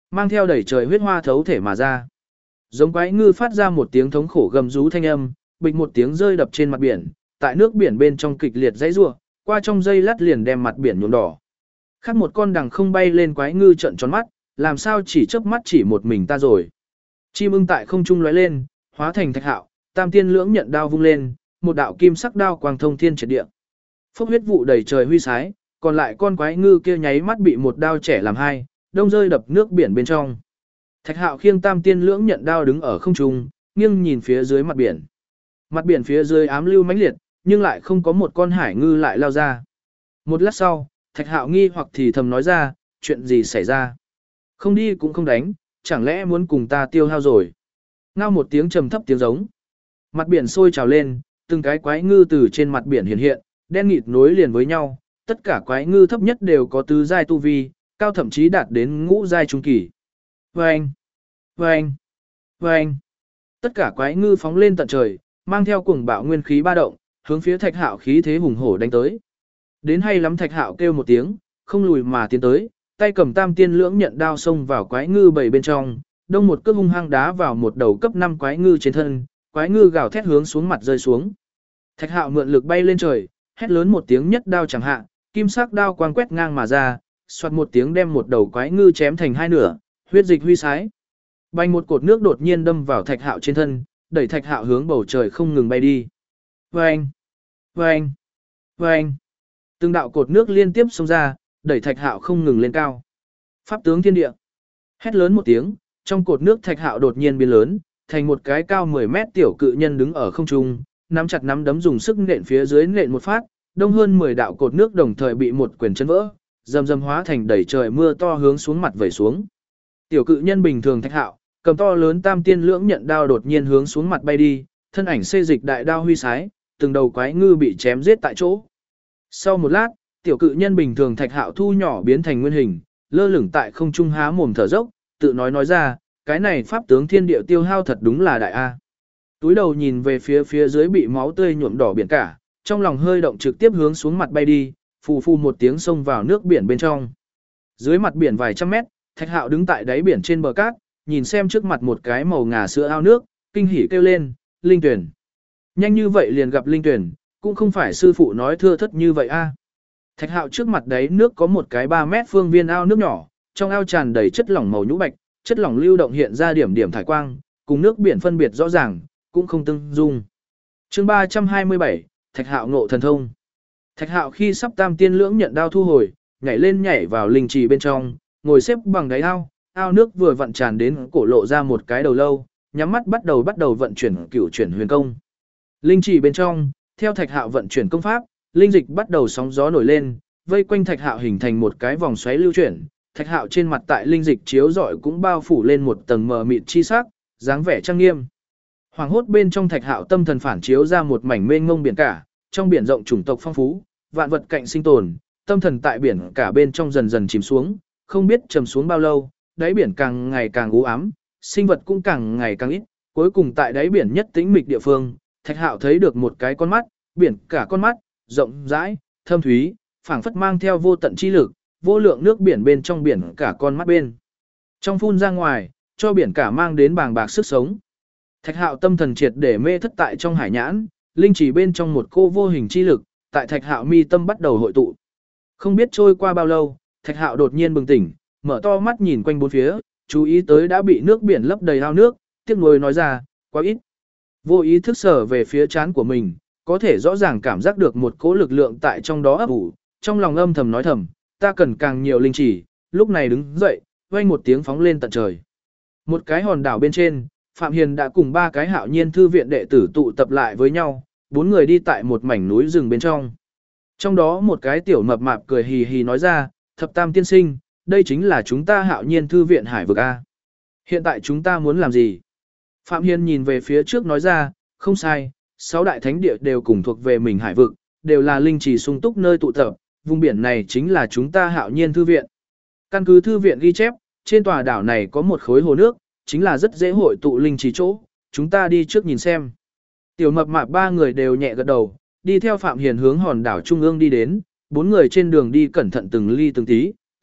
mang theo đầy trời huyết hoa thấu thể mà ra. Giống quái ngư phát ra một tiếng thống khổ gầm rú thanh âm, bịch một tiếng rơi đập trên mặt biển, tại nước biển bên trong kịch liệt dãy rủa, qua trong giây lát liền đem mặt biển nhuộm đỏ. Khác một con đằng không bay lên quái ngư trợn tròn mắt, làm sao chỉ chớp mắt chỉ một mình ta rồi. Chim ưng tại không trung lóe lên, hóa thành Thạch Hạo, Tam Tiên Lưỡng Nhận đao vung lên, một đạo kim sắc đao quang thông thiên triệt địa. Phốc huyết vụ đầy trời huy sái, còn lại con quái ngư kia nháy mắt bị một đao chẻ làm hai, đông rơi đập nước biển bên trong. Thạch Hạo khiêng Tam Tiên Lưỡng Nhận đao đứng ở không trung, nghiêng nhìn phía dưới mặt biển. Mặt biển phía dưới ám lưu mãnh liệt, nhưng lại không có một con hải ngư lại lao ra. Một lát sau, Thạch Hạo nghi hoặc thì thầm nói ra, chuyện gì xảy ra? Không đi cũng không đánh, chẳng lẽ muốn cùng ta tiêu hao rồi? Ngao một tiếng trầm thấp tiếng giống. Mặt biển sôi trào lên, từng cái quái ngư từ trên mặt biển hiện hiện, đen nghịt nối liền với nhau, tất cả quái ngư thấp nhất đều có tứ giai tu vi, cao thậm chí đạt đến ngũ giai trung kỳ. Vâng! Vâng! Vâng! Tất cả quái ngư phóng lên tận trời, mang theo cuồng bạo nguyên khí ba động, hướng phía Thạch Hạo khí thế hùng hổ đánh tới. Đến hay lắm Thạch Hạo kêu một tiếng, không lùi mà tiến tới, tay cầm Tam Tiên Lưỡng Nhận đao xông vào quái ngư bầy bên trong, đông một cước hung hăng đá vào một đầu cấp 5 quái ngư trên thân, quái ngư gào thét hướng xuống mặt rơi xuống. Thạch Hạo mượn lực bay lên trời, hét lớn một tiếng nhất đao chẳng hạ, kim sắc đao quang quét ngang mà ra, xoạt một tiếng đem một đầu quái ngư chém thành hai nửa, huyết dịch huy sái. Bành một cột nước đột nhiên đâm vào Thạch Hạo trên thân, đẩy Thạch Hạo hướng bầu trời không ngừng bay đi. Vâng! Vâng! Vâng! Từng đạo cột nước liên tiếp xông ra, đẩy Thạch Hạo không ngừng lên cao. Pháp tướng thiên địa. Hét lớn một tiếng, trong cột nước Thạch Hạo đột nhiên biến lớn, thành một cái cao 10 mét tiểu cự nhân đứng ở không trung, nắm chặt nắm đấm dùng sức nện phía dưới nện một phát, đông hơn 10 đạo cột nước đồng thời bị một quyền chân vỡ, rầm rầm hóa thành đầy trời mưa to hướng xuống mặt vẩy xuống. Tiểu cự nhân bình thường Thạch Hạo, cầm to lớn Tam Tiên Lưỡng Nhận đao đột nhiên hướng xuống mặt bay đi, thân ảnh xê dịch đại đao huy sái, từng đầu quái ngư bị chém giết tại chỗ. Sau một lát, tiểu cự nhân bình thường Thạch Hạo thu nhỏ biến thành nguyên hình, lơ lửng tại không trung há mồm thở dốc, tự nói ra, cái này pháp tướng thiên địa tiêu hao thật đúng là đại a. Túi đầu nhìn về phía dưới bị máu tươi nhuộm đỏ biển cả, trong lòng hơi động trực tiếp hướng xuống mặt bay đi, phù phù một tiếng xông vào nước biển bên trong. Dưới mặt biển vài trăm mét, Thạch Hạo đứng tại đáy biển trên bờ cát, nhìn xem trước mặt một cái màu ngà sữa ao nước, kinh hỉ kêu lên, linh tuyển. Nhanh như vậy liền gặp linh tuyển, cũng không phải sư phụ nói thưa thất như vậy a. Thạch Hạo trước mặt đáy nước có một cái 3 mét phương viên ao nước nhỏ, trong ao tràn đầy chất lỏng màu nhũ bạch, chất lỏng lưu động hiện ra điểm điểm thải quang, cùng nước biển phân biệt rõ ràng, cũng không tương dung. Chương 327, Thạch Hạo ngộ thần thông. Thạch Hạo khi sắp Tam Tiên Lưỡng Nhận đao thu hồi, nhảy lên nhảy vào linh trì bên trong, ngồi xếp bằng đáy ao, ao nước vừa vặn tràn đến cổ lộ ra một cái đầu lâu, nhắm mắt bắt đầu vận chuyển cửu chuyển huyền công. Linh trì bên trong, theo Thạch Hạo vận chuyển công pháp, linh dịch bắt đầu sóng gió nổi lên, vây quanh Thạch Hạo hình thành một cái vòng xoáy lưu chuyển. Thạch Hạo trên mặt tại linh dịch chiếu rọi cũng bao phủ lên một tầng mờ mịt chi sắc, dáng vẻ trang nghiêm. Hoàng hốt bên trong Thạch Hạo tâm thần phản chiếu ra một mảnh mênh mông biển cả, trong biển rộng chủng tộc phong phú, vạn vật cạnh sinh tồn, tâm thần tại biển cả bên trong dần dần chìm xuống, không biết trầm xuống bao lâu, đáy biển càng ngày càng u ám, sinh vật cũng càng ngày càng ít, cuối cùng tại đáy biển nhất tĩnh mịch địa phương, Thạch Hạo thấy được một cái con mắt, biển cả con mắt, rộng rãi, thâm thúy, phảng phất mang theo vô tận chi lực, vô lượng nước biển bên trong biển cả con mắt bên. Trong phun ra ngoài, cho biển cả mang đến bàng bạc sức sống. Thạch Hạo tâm thần triệt để mê thất tại trong hải nhãn, linh chỉ bên trong một cô vô hình chi lực, tại Thạch Hạo mi tâm bắt đầu hội tụ. Không biết trôi qua bao lâu, Thạch Hạo đột nhiên bừng tỉnh, mở to mắt nhìn quanh bốn phía, chú ý tới đã bị nước biển lấp đầy ao nước, tiếc nuối nói ra, quá ít. Vô ý thức sở về phía trán của mình, có thể rõ ràng cảm giác được một cỗ lực lượng tại trong đó ấp ủ, trong lòng âm thầm nói thầm, ta cần càng nhiều linh chỉ, lúc này đứng dậy, vang một tiếng phóng lên tận trời. Một cái hòn đảo bên trên, Phạm Hiền đã cùng 3 cái Hạo Nhiên thư viện đệ tử tụ tập lại với nhau, 4 người đi tại một mảnh núi rừng bên trong. Trong đó một cái tiểu mập mạp cười hì hì nói ra, Thập Tam tiên sinh, đây chính là chúng ta Hạo Nhiên thư viện hải vực A. Hiện tại chúng ta muốn làm gì? Phạm Hiền nhìn về phía trước nói ra, không sai, 6 đại thánh địa đều cùng thuộc về mình hải vực, đều là linh trì sung túc nơi tụ tập, vùng biển này chính là chúng ta Hạo Nhiên thư viện. Căn cứ thư viện ghi chép, trên tòa đảo này có một khối hồ nước, chính là rất dễ hội tụ linh trì chỗ, chúng ta đi trước nhìn xem. Tiểu mập mạp 3 người đều nhẹ gật đầu, đi theo Phạm Hiền hướng hòn đảo trung ương đi đến, 4 người trên đường đi cẩn thận từng ly từng tí,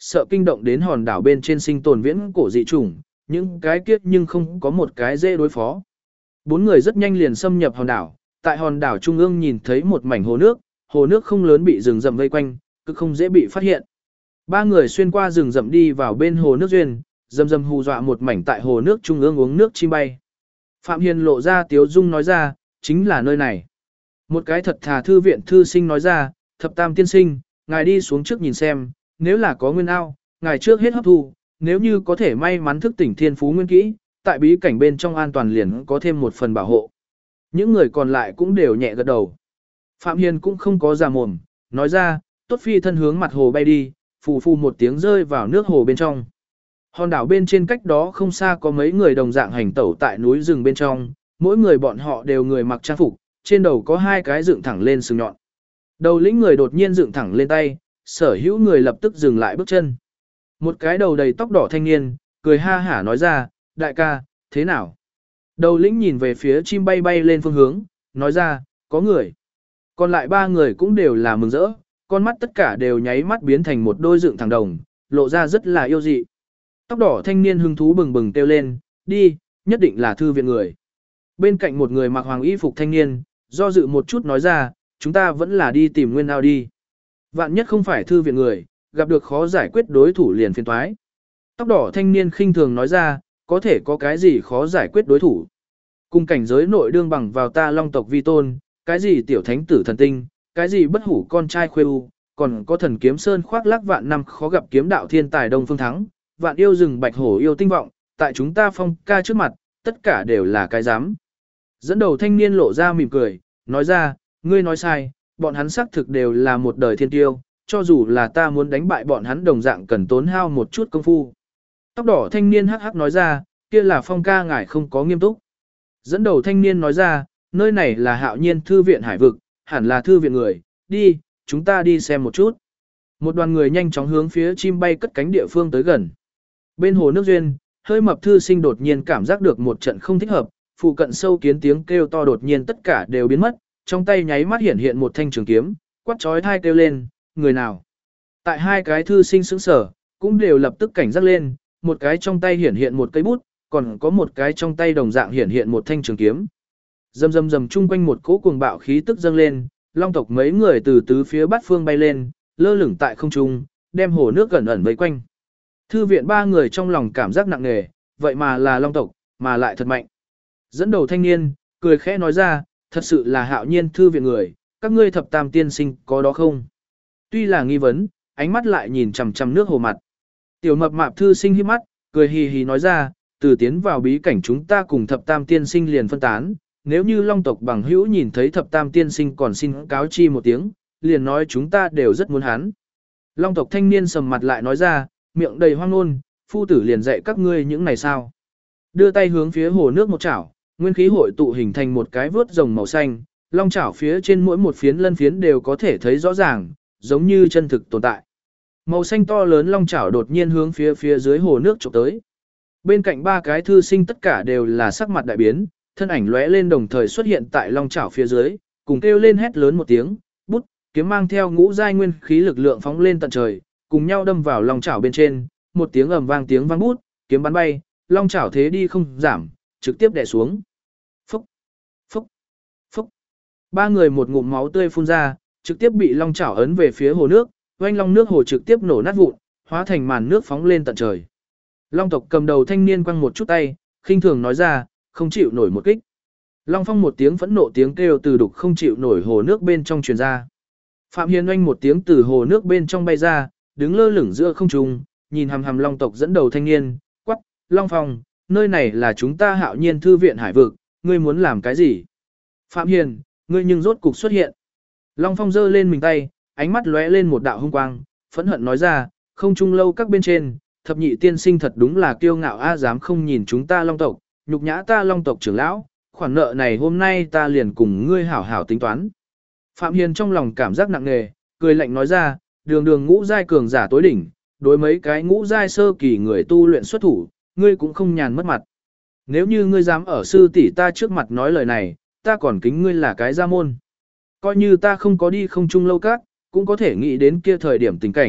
sợ kinh động đến hòn đảo bên trên sinh tồn viễn cổ dị chủng, những cái kiếp nhưng không có một cái dễ đối phó. Bốn người rất nhanh liền xâm nhập hòn đảo, tại hòn đảo trung ương nhìn thấy một mảnh hồ nước không lớn bị rừng rậm vây quanh, cứ không dễ bị phát hiện. Ba người xuyên qua rừng rậm đi vào bên hồ nước duyên, rầm rầm hù dọa một mảnh tại hồ nước trung ương uống nước chim bay. Phạm Hiền lộ ra tiếu dung nói ra, chính là nơi này. Một cái thật thà thư viện thư sinh nói ra, thập tam tiên sinh, ngài đi xuống trước nhìn xem, nếu là có nguyên ao, ngài trước hết hấp thu, nếu như có thể may mắn thức tỉnh thiên phú nguyên kỹ, tại bí cảnh bên trong an toàn liền có thêm một phần bảo hộ. Những người còn lại cũng đều nhẹ gật đầu. Phạm Hiền cũng không có già mồm, nói ra, tốt phi thân hướng mặt hồ bay đi, phù phù một tiếng rơi vào nước hồ bên trong. Hòn đảo bên trên cách đó không xa có mấy người đồng dạng hành tẩu tại núi rừng bên trong, mỗi người bọn họ đều người mặc trang phục, trên đầu có hai cái dựng thẳng lên sừng nhọn. Đầu lĩnh người đột nhiên dựng thẳng lên tay, sở hữu người lập tức dừng lại bước chân. Một cái đầu đầy tóc đỏ thanh niên, cười ha hả nói ra, đại ca, thế nào? Đầu lĩnh nhìn về phía chim bay bay lên phương hướng, nói ra, có người. Còn lại ba người cũng đều là mừng rỡ, con mắt tất cả đều nháy mắt biến thành một đôi dựng thẳng đồng, lộ ra rất là yêu dị. Tóc đỏ thanh niên hứng thú bừng bừng kêu lên, đi, nhất định là thư viện người. Bên cạnh một người mặc hoàng y phục thanh niên, do dự một chút nói ra, chúng ta vẫn là đi tìm nguyên ao đi. Vạn nhất không phải thư viện người, gặp được khó giải quyết đối thủ liền phiền toái. Tóc đỏ thanh niên khinh thường nói ra, có thể có cái gì khó giải quyết đối thủ. Cùng cảnh giới nội đương bằng vào ta long tộc vi tôn, cái gì tiểu thánh tử thần tinh, cái gì bất hủ con trai khuê u, còn có thần kiếm sơn khoác lác vạn năm khó gặp kiếm đạo thiên tài đông phương thắng, vạn yêu rừng bạch hổ yêu tinh vọng, tại chúng ta phong ca trước mặt, tất cả đều là cái dám. Dẫn đầu thanh niên lộ ra mỉm cười, nói ra, ngươi nói sai, bọn hắn xác thực đều là một đời thiên tiêu, cho dù là ta muốn đánh bại bọn hắn đồng dạng cần tốn hao một chút công phu. Tóc đỏ thanh niên hắc hắc nói ra, kia là phong ca ngài không có nghiêm túc. Dẫn đầu thanh niên nói ra, nơi này là Hạo Nhiên thư viện hải vực, hẳn là thư viện người, đi, chúng ta đi xem một chút. Một đoàn người nhanh chóng hướng phía chim bay cất cánh địa phương tới gần. Bên hồ nước duyên, hơi mập thư sinh đột nhiên cảm giác được một trận không thích hợp, phụ cận sâu kiến tiếng kêu to đột nhiên tất cả đều biến mất, trong tay nháy mắt hiện hiện một thanh trường kiếm, quát chói tai kêu lên, người nào? Tại hai cái thư sinh sững sở, cũng đều lập tức cảnh giác lên, một cái trong tay hiện hiện một cây bút, còn có một cái trong tay đồng dạng hiện hiện một thanh trường kiếm. Rầm rầm rầm chung quanh một cỗ cuồng bạo khí tức dâng lên, long tộc mấy người từ tứ phía bát phương bay lên, lơ lửng tại không trung, đem hồ nước gần ẩn vây quanh. Thư viện ba người trong lòng cảm giác nặng nề, vậy mà là long tộc, mà lại thật mạnh. Dẫn đầu thanh niên, cười khẽ nói ra, thật sự là Hạo Nhiên thư viện người, các ngươi thập tam tiên sinh có đó không? Tuy là nghi vấn, ánh mắt lại nhìn chằm chằm nước hồ mặt. Tiểu mập mạp thư sinh híp mắt, cười hì hì nói ra, từ tiến vào bí cảnh chúng ta cùng thập tam tiên sinh liền phân tán, nếu như long tộc bằng hữu nhìn thấy thập tam tiên sinh còn xin cáo chi một tiếng, liền nói chúng ta đều rất muốn hắn. Long tộc thanh niên sầm mặt lại nói ra, miệng đầy hoang ngôn, phu tử liền dạy các ngươi những này sao. Đưa tay hướng phía hồ nước một chảo, nguyên khí hội tụ hình thành một cái vớt rồng màu xanh, long chảo phía trên mỗi một phiến lân phiến đều có thể thấy rõ ràng, giống như chân thực tồn tại. Màu xanh to lớn long chảo đột nhiên hướng phía dưới hồ nước chụp tới. Bên cạnh ba cái thư sinh tất cả đều là sắc mặt đại biến, thân ảnh lóe lên đồng thời xuất hiện tại long chảo phía dưới, cùng kêu lên hét lớn một tiếng, bút, kiếm mang theo ngũ giai nguyên khí lực lượng phóng lên tận trời, cùng nhau đâm vào long chảo bên trên, một tiếng ầm vang tiếng vang bút, kiếm bắn bay, long chảo thế đi không giảm, trực tiếp đè xuống. Phúc, phúc, phúc. Ba người một ngụm máu tươi phun ra, trực tiếp bị long chảo ấn về phía hồ nước, oanh long nước hồ trực tiếp nổ nát vụn, hóa thành màn nước phóng lên tận trời. Long tộc cầm đầu thanh niên quăng một chút tay, khinh thường nói ra, không chịu nổi một kích. Long phong một tiếng phẫn nộ tiếng kêu từ đục không chịu nổi hồ nước bên trong truyền ra. Phạm Hiền oanh một tiếng từ hồ nước bên trong bay ra, đứng lơ lửng giữa không trung, nhìn hằm hằm long tộc dẫn đầu thanh niên, quắc, Long Phong, nơi này là chúng ta Hạo Nhiên thư viện hải vực, ngươi muốn làm cái gì? Phạm Hiền, ngươi nhưng rốt cục xuất hiện. Long Phong giơ lên mình tay, ánh mắt lóe lên một đạo hung quang, phẫn hận nói ra, không chung lâu các bên trên, thập nhị tiên sinh thật đúng là kiêu ngạo a, dám không nhìn chúng ta long tộc, nhục nhã ta long tộc trưởng lão, khoản nợ này hôm nay ta liền cùng ngươi hảo hảo tính toán. Phạm Hiền trong lòng cảm giác nặng nề, cười lạnh nói ra, đường đường ngũ giai cường giả tối đỉnh, đối mấy cái ngũ giai sơ kỳ người tu luyện xuất thủ, ngươi cũng không nhàn mất mặt. Nếu như ngươi dám ở sư tỷ ta trước mặt nói lời này, ta còn kính ngươi là cái gia môn. Coi như ta không có đi không chung lâu các, cũng có thể nghĩ đến kia thời điểm tình cảnh,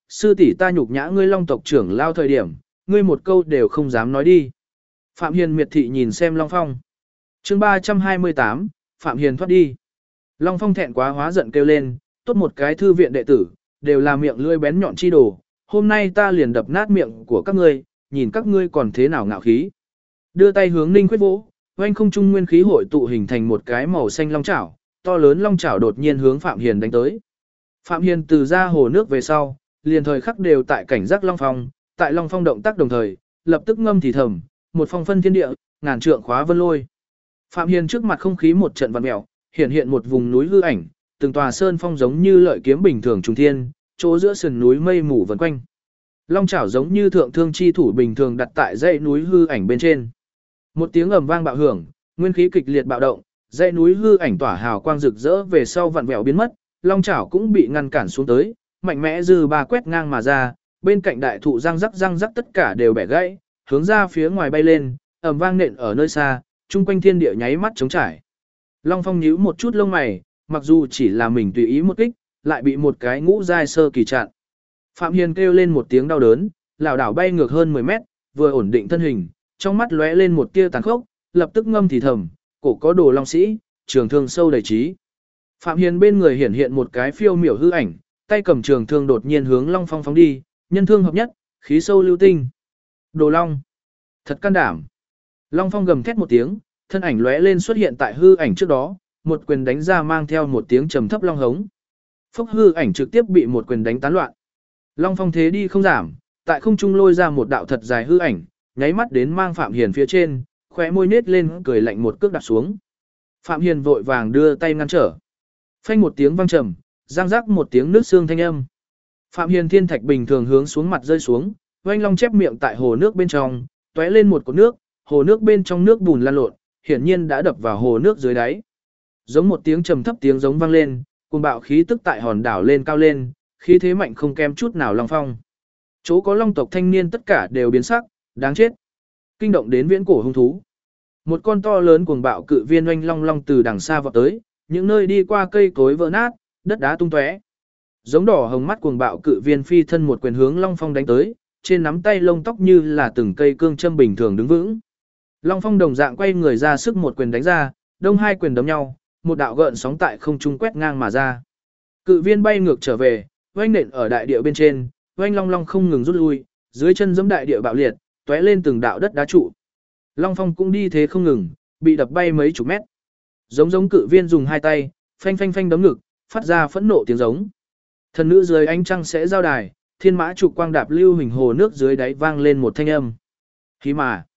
sư tỷ ta nhục nhã ngươi Long tộc trưởng lao thời điểm, ngươi một câu đều không dám nói đi. Phạm Hiền miệt thị nhìn xem Long Phong. Chương 328, Phạm Hiền thoát đi. Long Phong thẹn quá hóa giận kêu lên, tốt một cái thư viện đệ tử, đều là miệng lưỡi bén nhọn chi đồ, hôm nay ta liền đập nát miệng của các ngươi, nhìn các ngươi còn thế nào ngạo khí. Đưa tay hướng Ninh Khuyết vỗ, oanh không trung nguyên khí hội tụ hình thành một cái màu xanh long chảo, to lớn long chảo đột nhiên hướng Phạm Hiền đánh tới. Phạm Hiền từ ra hồ nước về sau, liền thời khắc đều tại cảnh giác Long Phong, tại Long Phong động tác đồng thời, lập tức ngâm thì thầm, một phong phân thiên địa, ngàn trượng khóa vân lôi. Phạm Hiền trước mặt không khí một trận vặn mèo, hiện một vùng núi hư ảnh, từng tòa sơn phong giống như lợi kiếm bình thường trùng thiên, chỗ giữa sườn núi mây mù vần quanh. Long chảo giống như thượng thương chi thủ bình thường đặt tại dãy núi hư ảnh bên trên. Một tiếng ầm vang bạo hưởng, nguyên khí kịch liệt bạo động, dãy núi hư ảnh tỏa hào quang rực rỡ về sau vặn vẹo biến mất, long chảo cũng bị ngăn cản xuống tới, mạnh mẽ dư ba quét ngang mà ra, bên cạnh đại thụ răng rắc tất cả đều bẻ gãy, hướng ra phía ngoài bay lên, ầm vang nện ở nơi xa, chung quanh thiên địa nháy mắt trống trải. Long Phong nhíu một chút lông mày, mặc dù chỉ là mình tùy ý một kích, lại bị một cái ngũ giai sơ kỳ chặn. Phạm Hiền kêu lên một tiếng đau đớn, lảo đảo bay ngược hơn 10 mét, vừa ổn định thân hình, trong mắt lóe lên một tia tàn khốc, lập tức ngâm thì thầm, cổ có đồ long sĩ, trường thương sâu đầy trí. Phạm Hiền bên người hiện một cái phiêu miểu hư ảnh, tay cầm trường thương đột nhiên hướng Long Phong phóng đi, nhân thương hợp nhất, khí sâu lưu tinh. Đồ long, thật can đảm. Long Phong gầm thét một tiếng, thân ảnh lóe lên xuất hiện tại hư ảnh trước đó, một quyền đánh ra mang theo một tiếng trầm thấp long hống. Phốc hư ảnh trực tiếp bị một quyền đánh tán loạn. Long Phong thế đi không giảm, tại không trung lôi ra một đạo thật dài hư ảnh, nháy mắt đến mang Phạm Hiền phía trên, khóe môi nết lên cười lạnh một cước đạp xuống. Phạm Hiền vội vàng đưa tay ngăn trở. Phanh một tiếng vang trầm, răng rắc một tiếng nước xương thanh âm. Phạm Hiền thiên thạch bình thường hướng xuống mặt rơi xuống, oanh long chép miệng tại hồ nước bên trong, tóe lên một cột nước, hồ nước bên trong nước bùn lan lộn, hiển nhiên đã đập vào hồ nước dưới đáy. Giống một tiếng trầm thấp tiếng giống vang lên, cuồng bạo khí tức tại hòn đảo lên cao lên, khí thế mạnh không kém chút nào Long Phong. Chỗ có long tộc thanh niên tất cả đều biến sắc, đáng chết. Kinh động đến viễn cổ hung thú. Một con to lớn cuồng bạo cự viên oanh long long từ đằng xa vọt tới, những nơi đi qua cây cối vỡ nát, đất đá tung tóe. Giống đỏ hồng mắt cuồng bạo cự viên phi thân một quyền hướng Long Phong đánh tới, trên nắm tay lông tóc như là từng cây cương châm bình thường đứng vững. Long Phong đồng dạng quay người ra sức một quyền đánh ra, đông hai quyền đấm nhau, một đạo gợn sóng tại không trung quét ngang mà ra. Cự viên bay ngược trở về, oanh nện ở đại địa bên trên, oanh long long không ngừng rút lui, dưới chân giẫm đại địa bạo liệt, tóe lên từng đạo đất đá trụ. Long Phong cũng đi thế không ngừng, bị đập bay mấy chục mét. Giống cự viên dùng hai tay, phanh phanh phanh đấm ngực, phát ra phẫn nộ tiếng giống. Thần nữ dưới ánh trăng sẽ giao đài, thiên mã trục quang đạp lưu hình hồ nước dưới đáy vang lên một thanh âm. Khí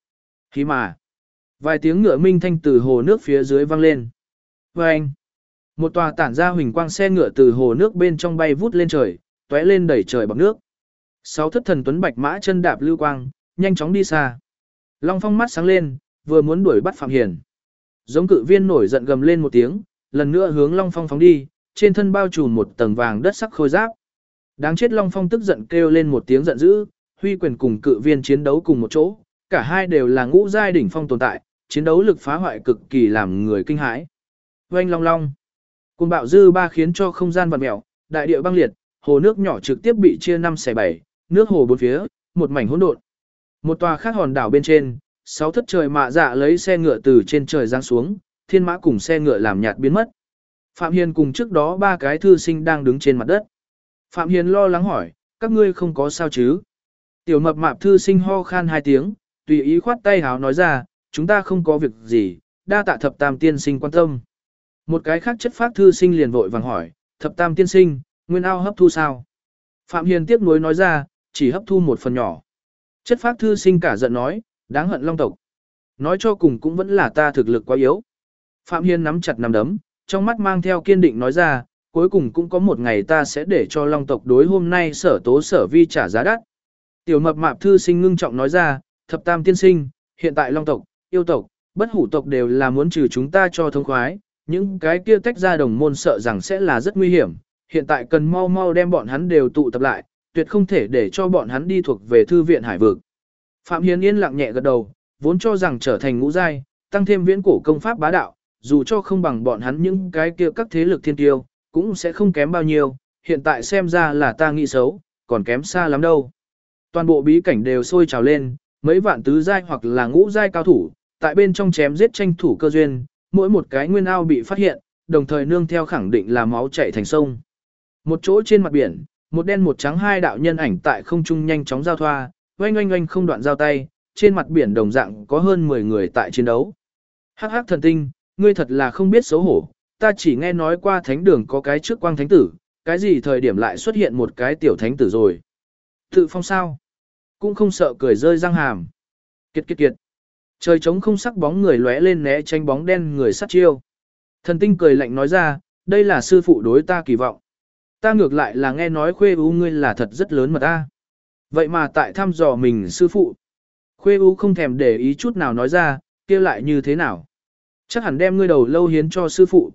mà. Vài tiếng ngựa minh thanh từ hồ nước phía dưới vang lên. Vâng. Một tòa tản ra huỳnh quang xe ngựa từ hồ nước bên trong bay vút lên trời, tóe lên đẩy trời bằng nước. Sáu thất thần tuấn bạch mã chân đạp lưu quang, nhanh chóng đi xa. Long Phong mắt sáng lên, vừa muốn đuổi bắt Phạm Hiền. Giống cự viên nổi giận gầm lên một tiếng, lần nữa hướng Long Phong phóng đi, trên thân bao trùm một tầng vàng đất sắc khôi giáp. Đáng chết Long Phong tức giận kêu lên một tiếng giận dữ, huy quyền cùng cự viên chiến đấu cùng một chỗ, cả hai đều là ngũ giai đỉnh phong tồn tại, chiến đấu lực phá hoại cực kỳ làm người kinh hãi. Oanh long long. Cuồng bạo dư ba khiến cho không gian vặn mèo, đại địa băng liệt, hồ nước nhỏ trực tiếp bị chia 5/7, nước hồ bốn phía, một mảnh hỗn độn. Một tòa khác hòn đảo bên trên, sáu thất trời mạ dạ lấy xe ngựa từ trên trời giáng xuống, thiên mã cùng xe ngựa làm nhạt biến mất. Phạm Hiền cùng trước đó ba cái thư sinh đang đứng trên mặt đất. Phạm Hiền lo lắng hỏi, các ngươi không có sao chứ? Tiểu mập mạp thư sinh ho khan hai tiếng, tùy ý khoát tay háo nói ra, chúng ta không có việc gì, đa tạ thập tam tiên sinh quan tâm. Một cái khác chất phác thư sinh liền vội vàng hỏi, thập tam tiên sinh, nguyên ao hấp thu sao? Phạm Hiền tiếc nuối nói ra, chỉ hấp thu một phần nhỏ. Chất phác thư sinh cả giận nói, đáng hận long tộc. Nói cho cùng cũng vẫn là ta thực lực quá yếu. Phạm Hiền nắm chặt nắm đấm, trong mắt mang theo kiên định nói ra, cuối cùng cũng có một ngày ta sẽ để cho long tộc đối hôm nay sở tố sở vi trả giá đắt. Tiểu mập mạp thư sinh ngưng trọng nói ra, thập tam tiên sinh, hiện tại long tộc, yêu tộc, bất hủ tộc đều là muốn trừ chúng ta cho thông khoái, những cái kia tách ra đồng môn sợ rằng sẽ là rất nguy hiểm, hiện tại cần mau mau đem bọn hắn đều tụ tập lại, tuyệt không thể để cho bọn hắn đi thuộc về thư viện hải vực. Phạm Hiền yên lặng nhẹ gật đầu, vốn cho rằng trở thành ngũ giai, tăng thêm viễn cổ công pháp bá đạo, dù cho không bằng bọn hắn những cái kia các thế lực thiên tiêu, cũng sẽ không kém bao nhiêu, hiện tại xem ra là ta nghĩ xấu, còn kém xa lắm đâu. Toàn bộ bí cảnh đều sôi trào lên, mấy vạn tứ giai hoặc là ngũ giai cao thủ, tại bên trong chém giết tranh thủ cơ duyên, mỗi một cái nguyên ao bị phát hiện, đồng thời nương theo khẳng định là máu chảy thành sông. Một chỗ trên mặt biển, một đen một trắng hai đạo nhân ảnh tại không trung nhanh chóng giao thoa, oanh oanh oanh không đoạn giao tay, trên mặt biển đồng dạng có hơn 10 người tại chiến đấu. Hắc hắc thần tinh, ngươi thật là không biết xấu hổ, ta chỉ nghe nói qua thánh đường có cái trước quang thánh tử, cái gì thời điểm lại xuất hiện một cái tiểu thánh tử rồi. Tự phong sao? Cũng không sợ cười rơi răng hàm. Kiệt kiệt kiệt. Trời trống không sắc bóng người lóe lên né tránh bóng đen người sát chiêu. Thần tinh cười lạnh nói ra, đây là sư phụ đối ta kỳ vọng. Ta ngược lại là nghe nói Khuê U ngươi là thật rất lớn mà ta. Vậy mà tại thăm dò mình sư phụ. Khuê U không thèm để ý chút nào nói ra, kia lại như thế nào. Chắc hẳn đem ngươi đầu lâu hiến cho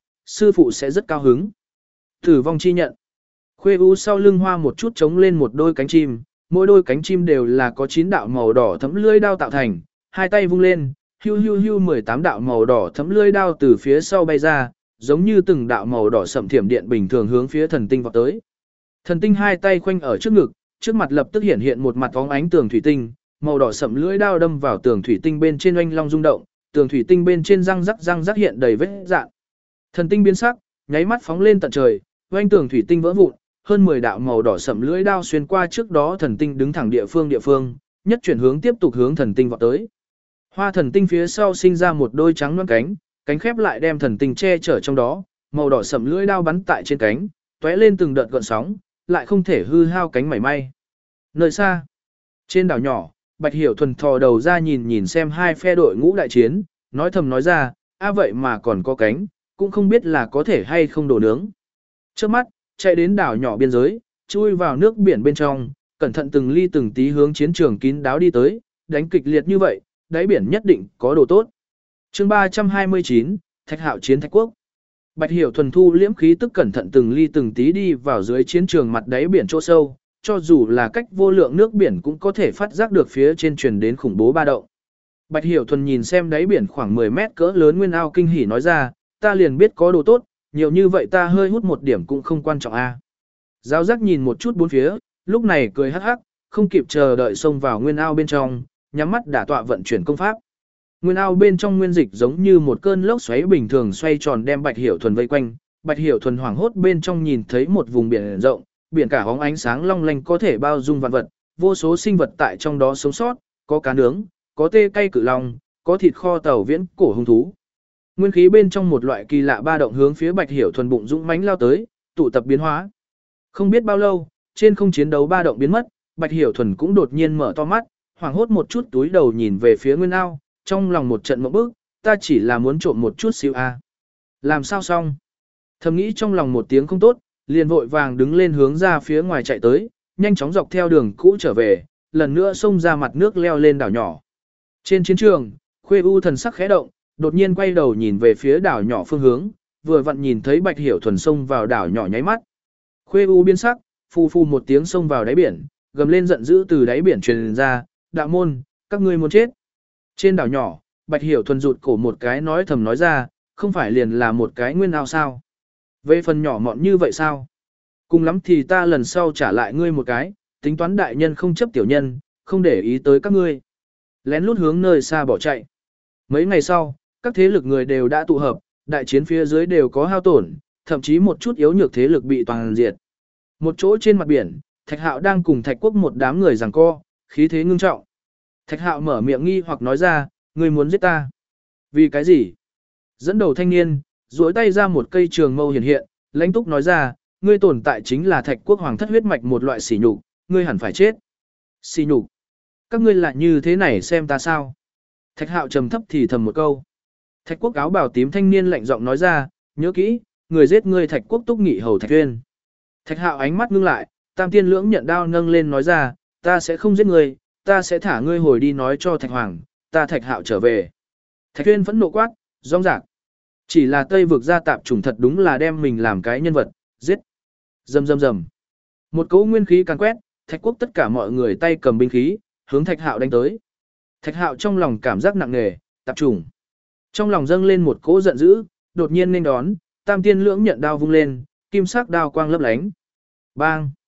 sư phụ sẽ rất cao hứng. Tử vong chi nhận. Khuê U sau lưng hoa một chút trống lên một đôi cánh chim, mỗi đôi cánh chim đều là có 9 đạo màu đỏ thấm lưỡi đao tạo thành, hai tay vung lên, hưu hưu hưu 18 đạo màu đỏ thấm lưỡi đao từ phía sau bay ra, giống như từng đạo màu đỏ sậm thiểm điện bình thường hướng phía thần tinh vọt tới. Thần tinh hai tay khoanh ở trước ngực, trước mặt lập tức hiện hiện một mặt bóng ánh tường thủy tinh, màu đỏ sậm lưỡi đao đâm vào tường thủy tinh bên trên oanh long rung động, tường thủy tinh bên trên răng rắc hiện đầy vết rạn. Thần tinh biến sắc, nháy mắt phóng lên tận trời, oanh tường thủy tinh vỡ vụn, hơn 10 đạo màu đỏ sậm lưỡi đao xuyên qua trước đó thần tinh đứng thẳng địa phương, nhất chuyển hướng tiếp tục hướng thần tinh vọt tới. Hoa thần tinh phía sau sinh ra một đôi trắng loáng cánh, cánh khép lại đem thần tinh che chở trong đó, màu đỏ sậm lưỡi đao bắn tại trên cánh, tóe lên từng đợt gợn sóng, lại không thể hư hao cánh mảy may. Nơi xa, trên đảo nhỏ, Bạch Hiểu Thuần thò đầu ra nhìn xem hai phe đội ngũ đại chiến, nói thầm nói ra, vậy mà còn có cánh, cũng không biết là có thể hay không đổ nướng. Trước mắt, chạy đến đảo nhỏ biên giới, chui vào nước biển bên trong, cẩn thận từng ly từng tí hướng chiến trường kín đáo đi tới, đánh kịch liệt như vậy, đáy biển nhất định có đồ tốt. Chương 329, Thạch Hạo chiến Thạch Quốc. Bạch Hiểu Thuần thu liễm khí tức cẩn thận từng ly từng tí đi vào dưới chiến trường mặt đáy biển chỗ sâu, cho dù là cách vô lượng nước biển cũng có thể phát giác được phía trên truyền đến khủng bố ba động. Bạch Hiểu Thuần nhìn xem đáy biển khoảng 10 mét cỡ lớn nguyên ao kinh hỉ nói ra, ta liền biết có đồ tốt, nhiều như vậy ta hơi hút một điểm cũng không quan trọng a. Giáo giác nhìn một chút bốn phía, lúc này cười hắc hắc, không kịp chờ đợi xông vào nguyên ao bên trong, nhắm mắt đả tọa vận chuyển công pháp. Nguyên ao bên trong nguyên dịch giống như một cơn lốc xoáy bình thường xoay tròn đem Bạch Hiểu Thuần vây quanh. Bạch Hiểu Thuần hoảng hốt bên trong nhìn thấy một vùng biển rộng, biển cả bóng ánh sáng long lanh có thể bao dung vạn vật, vô số sinh vật tại trong đó sống sót, có cá nướng, có tê cay cự long, có thịt kho tàu viễn cổ hung thú. Nguyên khí bên trong một loại kỳ lạ ba động hướng phía Bạch Hiểu Thuần bụng dũng mãnh lao tới, tụ tập biến hóa. Không biết bao lâu, trên không chiến đấu ba động biến mất, Bạch Hiểu Thuần cũng đột nhiên mở to mắt, hoảng hốt một chút túi đầu nhìn về phía nguyên ao, trong lòng một trận mộng bức, ta chỉ là muốn trộm một chút xíu a. Làm sao xong? Thầm nghĩ trong lòng một tiếng không tốt, liền vội vàng đứng lên hướng ra phía ngoài chạy tới, nhanh chóng dọc theo đường cũ trở về, lần nữa xông ra mặt nước leo lên đảo nhỏ. Trên chiến trường, Khuê U thần sắc khẽ động, đột nhiên quay đầu nhìn về phía đảo nhỏ phương hướng, vừa vặn nhìn thấy Bạch Hiểu Thuần xông vào đảo nhỏ nháy mắt. Khuê U biến sắc, phù phù một tiếng xông vào đáy biển, gầm lên giận dữ từ đáy biển truyền ra, đạo môn, các ngươi muốn chết. Trên đảo nhỏ, Bạch Hiểu Thuần rụt cổ một cái nói thầm nói ra, không phải liền là một cái nguyên ao sao. Về phần nhỏ mọn như vậy sao? Cùng lắm thì ta lần sau trả lại ngươi một cái, tính toán đại nhân không chấp tiểu nhân, không để ý tới các ngươi. Lén lút hướng nơi xa bỏ chạy. Mấy ngày sau, các thế lực người đều đã tụ hợp, đại chiến phía dưới đều có hao tổn, thậm chí một chút yếu nhược thế lực bị toàn diệt. Một chỗ trên mặt biển, Thạch Hạo đang cùng Thạch Quốc một đám người giằng co, khí thế ngưng trọng. Thạch Hạo mở miệng nghi hoặc nói ra, ngươi muốn giết ta. Vì cái gì? Dẫn đầu thanh niên, duỗi tay ra một cây trường mâu hiện hiện, lãnh túc nói ra, ngươi tồn tại chính là Thạch Quốc hoàng thất huyết mạch một loại sỉ nhục, ngươi hẳn phải chết. Sỉ nhục? Các ngươi lại như thế này xem ta sao? Thạch Hạo trầm thấp thì thầm một câu. Thạch Quốc áo bào tím thanh niên lạnh giọng nói ra, nhớ kỹ, người giết ngươi Thạch Quốc Túc Nghị hầu Thạch Tuyên. Thạch Hạo ánh mắt ngưng lại, Tam Tiên Lưỡng nhận đao nâng lên nói ra, ta sẽ không giết ngươi, ta sẽ thả ngươi hồi đi nói cho Thạch Hoàng, ta Thạch Hạo trở về. Thạch Tuyên phẫn nộ quát, rong rạc. Chỉ là Tây vực gia tạp trùng thật đúng là đem mình làm cái nhân vật, giết. Rầm rầm rầm. Một cỗ nguyên khí càn quét, Thạch Quốc tất cả mọi người tay cầm binh khí, hướng Thạch Hạo đánh tới. Thạch Hạo trong lòng cảm giác nặng nề, tạp trùng. Trong lòng dâng lên một cỗ giận dữ, đột nhiên nên đón, Tam Tiên Lưỡng nhận đao vung lên, kim sắc đao quang lấp lánh. Bang!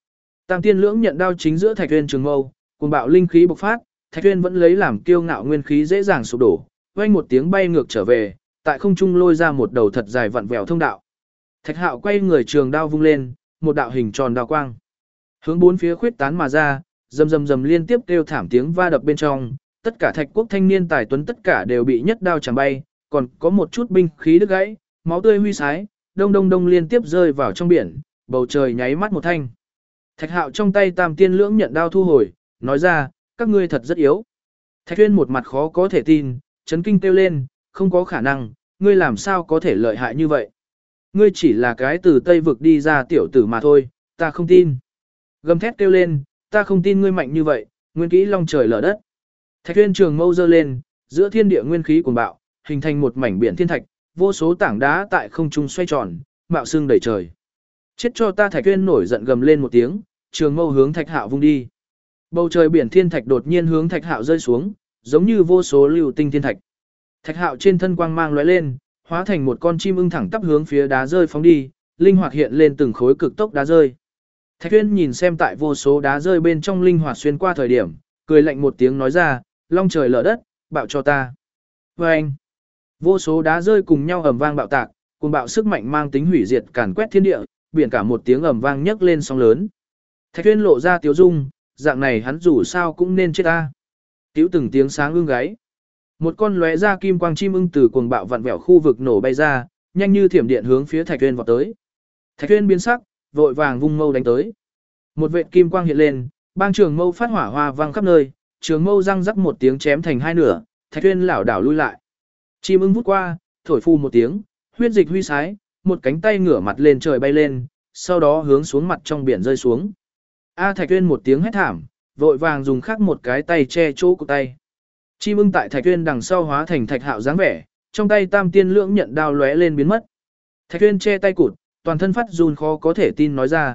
Tam tiên lưỡng nhận đao chính giữa Thạch Uyên trường mâu, cuồng bạo linh khí bộc phát, Thạch Uyên vẫn lấy làm kiêu ngạo nguyên khí dễ dàng sụp đổ, vang một tiếng bay ngược trở về, tại không trung lôi ra một đầu thật dài vặn vẹo thông đạo. Thạch Hạo quay người trường đao vung lên, một đạo hình tròn đao quang, hướng bốn phía khuyết tán mà ra, rầm rầm rầm liên tiếp kêu thảm tiếng va đập bên trong, tất cả Thạch quốc thanh niên tài tuấn tất cả đều bị nhất đao chém bay, còn có một chút binh khí đứt gãy, máu tươi huy sái, đông đông đông liên tiếp rơi vào trong biển, bầu trời nháy mắt một thanh. Thạch Hạo trong tay Tam tiên lưỡng nhận đao thu hồi, nói ra, các ngươi thật rất yếu. Thạch Uyên một mặt khó có thể tin, chấn kinh kêu lên, không có khả năng, ngươi làm sao có thể lợi hại như vậy? Ngươi chỉ là cái từ Tây vực đi ra tiểu tử mà thôi, ta không tin. Gầm thét kêu lên, ta không tin ngươi mạnh như vậy, nguyên kỹ long trời lở đất. Thạch Uyên trường mâu giơ lên, giữa thiên địa nguyên khí cuồng bạo, hình thành một mảnh biển thiên thạch, vô số tảng đá tại không trung xoay tròn, mạo sương đầy trời. Chết cho ta! Thạch Uyên nổi giận gầm lên một tiếng, trường mâu hướng Thạch Hạo vung đi. Bầu trời biển thiên thạch đột nhiên hướng Thạch Hạo rơi xuống, giống như vô số lưu tinh thiên thạch. Thạch Hạo trên thân quang mang lóe lên, hóa thành một con chim ưng thẳng tắp hướng phía đá rơi phóng đi, linh hoạt hiện lên từng khối cực tốc đá rơi. Thạch Uyên nhìn xem tại vô số đá rơi bên trong linh hoạt xuyên qua thời điểm, cười lạnh một tiếng nói ra, long trời lở đất, bạo cho ta. Oeng! Vô số đá rơi cùng nhau ầm vang bạo tạc, cùng bạo sức mạnh mang tính hủy diệt càn quét thiên địa, biển cả một tiếng ầm vang nhấc lên sóng lớn. Thạch Uyên lộ ra tiếu dung, dạng này hắn dù sao cũng nên chết ta. Tiếu từng tiếng sáng ưng gáy. Một con lóe ra kim quang chim ưng từ cuồng bạo vặn vẹo khu vực nổ bay ra, nhanh như thiểm điện hướng phía Thạch Uyên vọt tới. Thạch Uyên biến sắc, vội vàng vung mâu đánh tới. Một vệt kim quang hiện lên, bang trường mâu phát hỏa hoa vang khắp nơi, trường mâu răng rắc một tiếng chém thành hai nửa, Thạch Uyên lảo đảo lui lại. Chim ưng vút qua, thổi phu một tiếng, huyết dịch huy sái, một cánh tay ngửa mặt lên trời bay lên, sau đó hướng xuống mặt trong biển rơi xuống. Thạch Uyên một tiếng hét thảm, vội vàng dùng khác một cái tay che chỗ của tay. Chim ưng tại Thạch Uyên đằng sau hóa thành Thạch Hạo dáng vẻ, trong tay Tam tiên lưỡng nhận đao lóe lên biến mất. Thạch Uyên che tay cụt, toàn thân phát run khó có thể tin nói ra,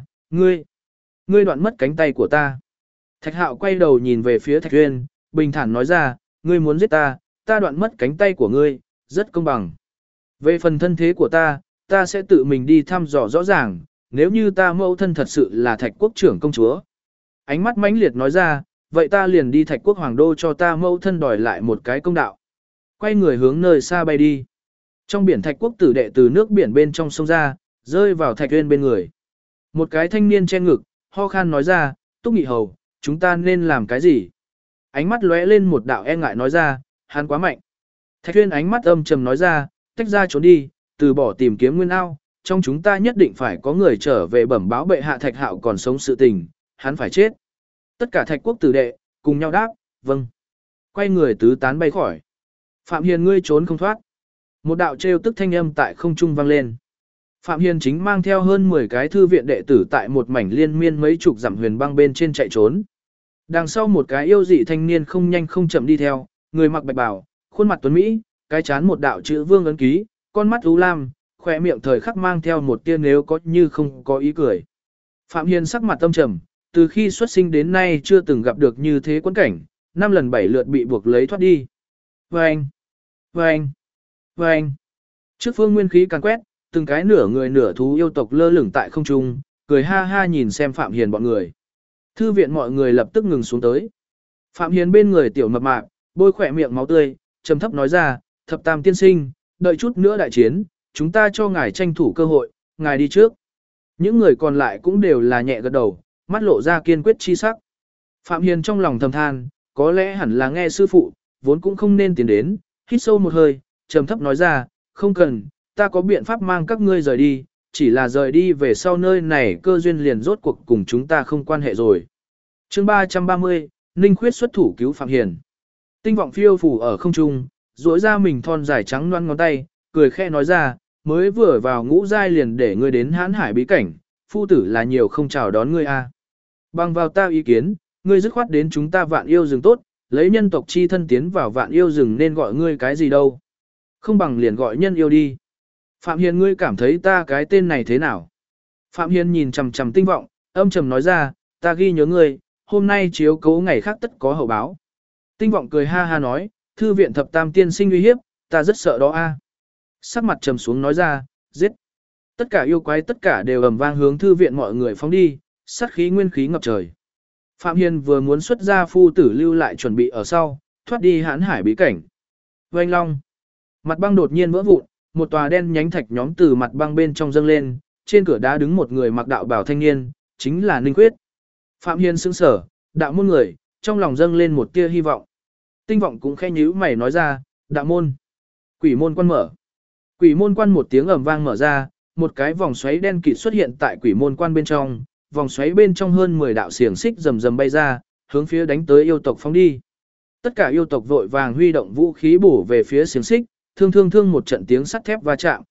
ngươi đoạn mất cánh tay của ta. Thạch Hạo quay đầu nhìn về phía Thạch Uyên, bình thản nói ra, ngươi muốn giết ta, ta đoạn mất cánh tay của ngươi, rất công bằng. Về phần thân thế của ta sẽ tự mình đi thăm dò rõ ràng, nếu như ta mẫu thân thật sự là Thạch quốc trưởng công chúa. Ánh mắt mãnh liệt nói ra, vậy ta liền đi Thạch quốc hoàng đô cho ta mẫu thân đòi lại một cái công đạo. Quay người hướng nơi xa bay đi. Trong biển Thạch quốc tử đệ từ nước biển bên trong sông ra, rơi vào Thạch Uyên bên người. Một cái thanh niên che ngực, ho khan nói ra, Túc Nghị Hầu, chúng ta nên làm cái gì? Ánh mắt lóe lên một đạo e ngại nói ra, hắn quá mạnh. Thạch Uyên ánh mắt âm trầm nói ra, tách ra trốn đi, từ bỏ tìm kiếm nguyên ao, trong chúng ta nhất định phải có người trở về bẩm báo bệ hạ Thạch Hạo còn sống sự tình, hắn phải chết. Tất cả Thạch quốc tử đệ, cùng nhau đáp, vâng. Quay người tứ tán bay khỏi. Phạm Hiền ngươi trốn không thoát. Một đạo trêu tức thanh âm tại không trung vang lên. Phạm Hiền chính mang theo hơn 10 cái thư viện đệ tử tại một mảnh liên miên mấy chục dặm huyền băng bên trên chạy trốn. Đằng sau một cái yêu dị thanh niên không nhanh không chậm đi theo, người mặc bạch bào, khuôn mặt tuấn mỹ, cái chán một đạo chữ vương ấn ký, con mắt u lam, khỏe miệng thời khắc mang theo một tia nếu có như không có ý cười. Phạm Hiền sắc mặt tâm trầm, từ khi xuất sinh đến nay chưa từng gặp được như thế quẫn cảnh, 5 lần 7 lượt bị buộc lấy thoát đi. Vâng! Vâng! Vâng! Trước phương nguyên khí càn quét, từng cái nửa người nửa thú yêu tộc lơ lửng tại không trung, cười ha ha nhìn xem Phạm Hiền bọn người. Thư viện mọi người lập tức ngừng xuống tới. Phạm Hiền bên người tiểu mập mạp, bôi khỏe miệng máu tươi, trầm thấp nói ra, Thập Tam tiên sinh, đợi chút nữa đại chiến, chúng ta cho ngài tranh thủ cơ hội, ngài đi trước. Những người còn lại cũng đều là nhẹ gật đầu, mắt lộ ra kiên quyết chi sắc. Phạm Hiền trong lòng thầm than, có lẽ hẳn là nghe sư phụ, vốn cũng không nên tiến đến, hít sâu một hơi, trầm thấp nói ra, không cần, ta có biện pháp mang các ngươi rời đi, chỉ là rời đi về sau nơi này cơ duyên liền rốt cuộc cùng chúng ta không quan hệ rồi. Chương 330, Ninh Khuyết xuất thủ cứu Phạm Hiền. Tinh vọng phiêu phủ ở không trung, duỗi ra mình thon dài trắng loăn ngón tay, cười khẽ nói ra, mới vừa vào ngũ giai liền để ngươi đến hãn hải bí cảnh, phu tử là nhiều không chào đón ngươi a. Bằng vào ta ý kiến, ngươi dứt khoát đến chúng ta Vạn Yêu rừng tốt, lấy nhân tộc chi thân tiến vào Vạn Yêu rừng nên gọi ngươi cái gì đâu. Không bằng liền gọi nhân yêu đi. Phạm Hiền ngươi cảm thấy ta cái tên này thế nào? Phạm Hiền nhìn chằm chằm Tinh vọng, âm trầm nói ra, ta ghi nhớ ngươi, hôm nay chiếu cố ngày khác tất có hậu báo. Tinh vọng cười ha ha nói, thư viện Thập Tam tiên sinh uy hiếp, ta rất sợ đó a. Sắc mặt trầm xuống nói ra, giết. Tất cả yêu quái tất cả đều ầm vang hướng thư viện mọi người phóng đi, sát khí nguyên khí ngập trời. Phạm Hiền vừa muốn xuất ra phu tử lưu lại chuẩn bị ở sau, thoát đi hãn hải bí cảnh. Oanh long. Mặt băng đột nhiên vỡ vụn, một tòa đen nhánh thạch nhóm từ mặt băng bên trong dâng lên, trên cửa đá đứng một người mặc đạo bào thanh niên, chính là Ninh Khuyết. Phạm Hiền sững sờ, đạo môn người, trong lòng dâng lên một tia hy vọng. Tinh vọng cũng khẽ nhíu mày nói ra, đạo môn. Quỷ môn quan mở. Quỷ môn quan một tiếng ầm vang mở ra, một cái vòng xoáy đen kịt xuất hiện tại quỷ môn quan bên trong, vòng xoáy bên trong hơn 10 đạo xiềng xích rầm rầm bay ra, hướng phía đánh tới yêu tộc phóng đi. Tất cả yêu tộc vội vàng huy động vũ khí bổ về phía xiềng xích, thương một trận tiếng sắt thép va chạm.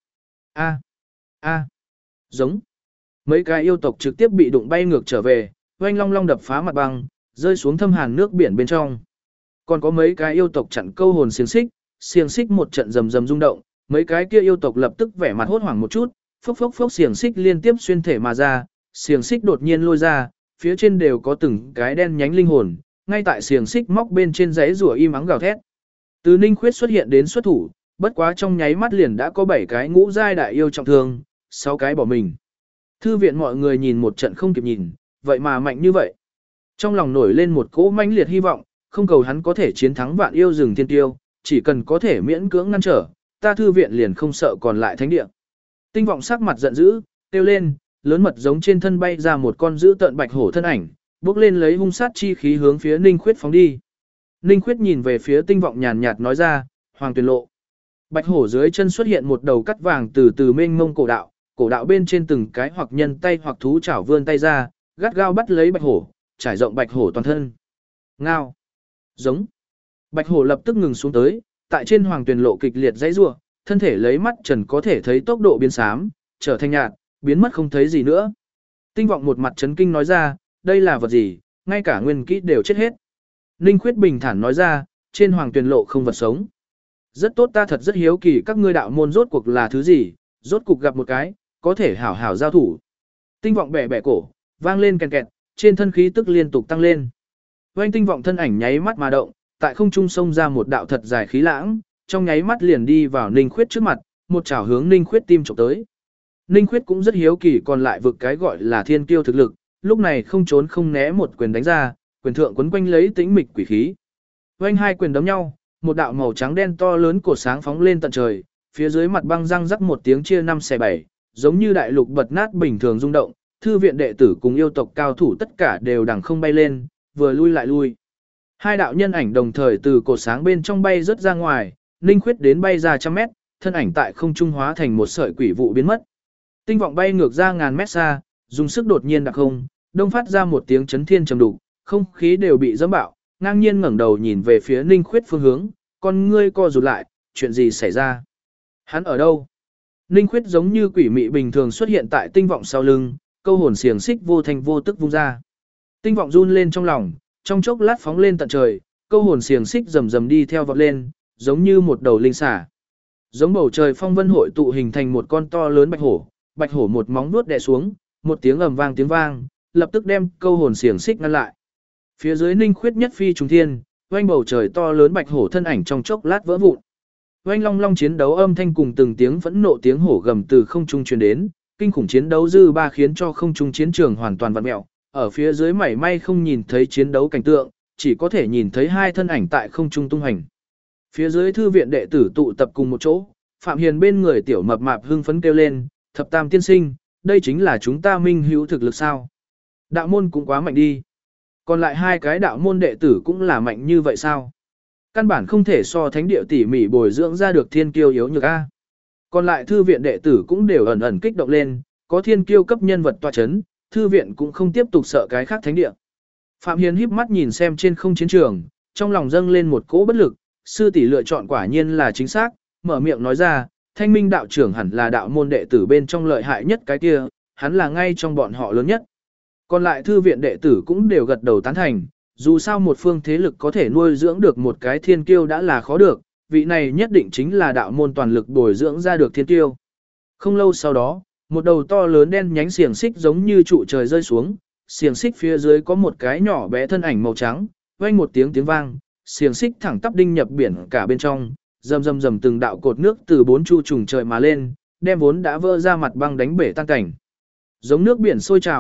A, giống. Mấy cái yêu tộc trực tiếp bị đụng bay ngược trở về, oanh long long đập phá mặt băng, rơi xuống thâm hàn nước biển bên trong. Còn có mấy cái yêu tộc chặn câu hồn xiềng xích một trận rầm rầm rung động, mấy cái kia yêu tộc lập tức vẻ mặt hốt hoảng một chút, phốc xiềng xích liên tiếp xuyên thể mà ra, xiềng xích đột nhiên lôi ra, phía trên đều có từng cái đen nhánh linh hồn, ngay tại xiềng xích móc bên trên giấy rùa im ắng gào thét. Từ Ninh Khuyết xuất hiện đến xuất thủ, bất quá trong nháy mắt liền đã có 7 cái ngũ giai đại yêu trọng thương, 6 cái bỏ mình. Thư viện mọi người nhìn một trận không kịp nhìn, vậy mà mạnh như vậy. Trong lòng nổi lên một cỗ mãnh liệt hy vọng, không cầu hắn có thể chiến thắng vạn yêu rừng thiên tiêu, chỉ cần có thể miễn cưỡng ngăn trở, ta thư viện liền không sợ còn lại thánh địa. Tinh vọng sắc mặt giận dữ, kêu lên, lớn mật giống trên thân bay ra một con dữ tợn bạch hổ thân ảnh, bước lên lấy hung sát chi khí hướng phía Ninh Khuyết phóng đi. Ninh Khuyết nhìn về phía tinh vọng nhàn nhạt nói ra, Hoàng Tuyền Lộ. Bạch hổ dưới chân xuất hiện một đầu cắt vàng từ từ mênh mông cổ đạo bên trên từng cái hoặc nhân tay hoặc thú chảo vươn tay ra, gắt gao bắt lấy bạch hổ, trải rộng bạch hổ toàn thân. Ngao. Giống. Bạch hổ lập tức ngừng xuống tới, tại trên Hoàng Tuyền Lộ kịch liệt dãy rủa, thân thể lấy mắt trần có thể thấy tốc độ biến xám, trở thành nhạt, biến mất không thấy gì nữa. Tinh vọng một mặt chấn kinh nói ra, đây là vật gì, ngay cả nguyên kỹ đều chết hết. Ninh Khuyết bình thản nói ra, trên Hoàng Tuyền Lộ không vật sống. Rất tốt, ta thật rất hiếu kỳ các ngươi đạo môn rốt cuộc là thứ gì, rốt cuộc gặp một cái, có thể hảo hảo giao thủ. Tinh vọng bẻ cổ, vang lên kèn kẹt, trên thân khí tức liên tục tăng lên. Oanh tinh vọng thân ảnh nháy mắt mà động, tại không trung xông ra một đạo thật dài khí lãng, trong nháy mắt liền đi vào Ninh Khuyết trước mặt, một chảo hướng Ninh Khuyết tim chụp tới. Ninh Khuyết cũng rất hiếu kỳ còn lại vực cái gọi là thiên kiêu thực lực, lúc này không trốn không né một quyền đánh ra, quyền thượng quấn quanh lấy tĩnh mịch quỷ khí. Oanh hai quyền đấm nhau, một đạo màu trắng đen to lớn cột sáng phóng lên tận trời, phía dưới mặt băng răng rắc một tiếng chia 5 xẻ 7, giống như đại lục bật nát bình thường rung động, thư viện đệ tử cùng yêu tộc cao thủ tất cả đều đằng không bay lên, vừa lui lại lui. Hai đạo nhân ảnh đồng thời từ cột sáng bên trong bay rất ra ngoài, Ninh Khuyết đến bay ra 100 mét, thân ảnh tại không trung hóa thành một sợi quỷ vụ biến mất. Tinh vọng bay ngược ra ngàn mét xa, dùng sức đột nhiên đặc không, đông phát ra một tiếng chấn thiên trầm đục, không khí đều bị dẫm bạo, ngang nhiên ngẩng đầu nhìn về phía Ninh Khuyết phương hướng, con ngươi co rụt lại, chuyện gì xảy ra? Hắn ở đâu? Ninh Khuyết giống như quỷ mị bình thường xuất hiện tại tinh vọng sau lưng, câu hồn xiềng xích vô thành vô tức vung ra. Tinh vọng run lên trong lòng, trong chốc lát phóng lên tận trời, câu hồn xiềng xích rầm rầm đi theo vọt lên, giống như một đầu linh xà. Giống bầu trời phong vân hội tụ hình thành một con to lớn bạch hổ một móng vuốt đè xuống, một tiếng ầm vang tiếng vang, lập tức đem câu hồn xiềng xích ngăn lại. Phía dưới Ninh Khuyết nhất phi trùng thiên, oanh bầu trời to lớn bạch hổ thân ảnh trong chốc lát vỡ vụn. Oanh long long chiến đấu âm thanh cùng từng tiếng phẫn nộ tiếng hổ gầm từ không trung truyền đến, kinh khủng chiến đấu dư ba khiến cho không trung chiến trường hoàn toàn vặn mèo. Ở phía dưới mảy may không nhìn thấy chiến đấu cảnh tượng, chỉ có thể nhìn thấy hai thân ảnh tại không trung tung hành. Phía dưới thư viện đệ tử tụ tập cùng một chỗ, Phạm Hiền bên người tiểu mập mạp hưng phấn kêu lên, thập tam tiên sinh, đây chính là chúng ta minh hữu thực lực sao? Đạo môn cũng quá mạnh đi. Còn lại hai cái đạo môn đệ tử cũng là mạnh như vậy sao? Căn bản không thể so thánh địa tỉ mỉ bồi dưỡng ra được thiên kiêu yếu nhược a. Còn lại thư viện đệ tử cũng đều ẩn ẩn kích động lên, có thiên kiêu cấp nhân vật tọa chấn, thư viện cũng không tiếp tục sợ cái khác thánh địa. Phạm Hiền híp mắt nhìn xem trên không chiến trường, trong lòng dâng lên một cỗ bất lực, sư tỷ lựa chọn quả nhiên là chính xác, mở miệng nói ra, Thanh Minh đạo trưởng hẳn là đạo môn đệ tử bên trong lợi hại nhất cái kia, hắn là ngay trong bọn họ lớn nhất. Còn lại thư viện đệ tử cũng đều gật đầu tán thành, dù sao một phương thế lực có thể nuôi dưỡng được một cái thiên kiêu đã là khó được, vị này nhất định chính là đạo môn toàn lực bồi dưỡng ra được thiên kiêu. Không lâu sau đó, một đầu to lớn đen nhánh xiềng xích giống như trụ trời rơi xuống, xiềng xích phía dưới có một cái nhỏ bé thân ảnh màu trắng, vang một tiếng vang, xiềng xích thẳng tắp đinh nhập biển cả bên trong, rầm rầm rầm từng đạo cột nước từ bốn chu trùng trời mà lên, đem vốn đã vỡ ra mặt băng đánh bể tan cảnh. Giống nước biển sôi trào,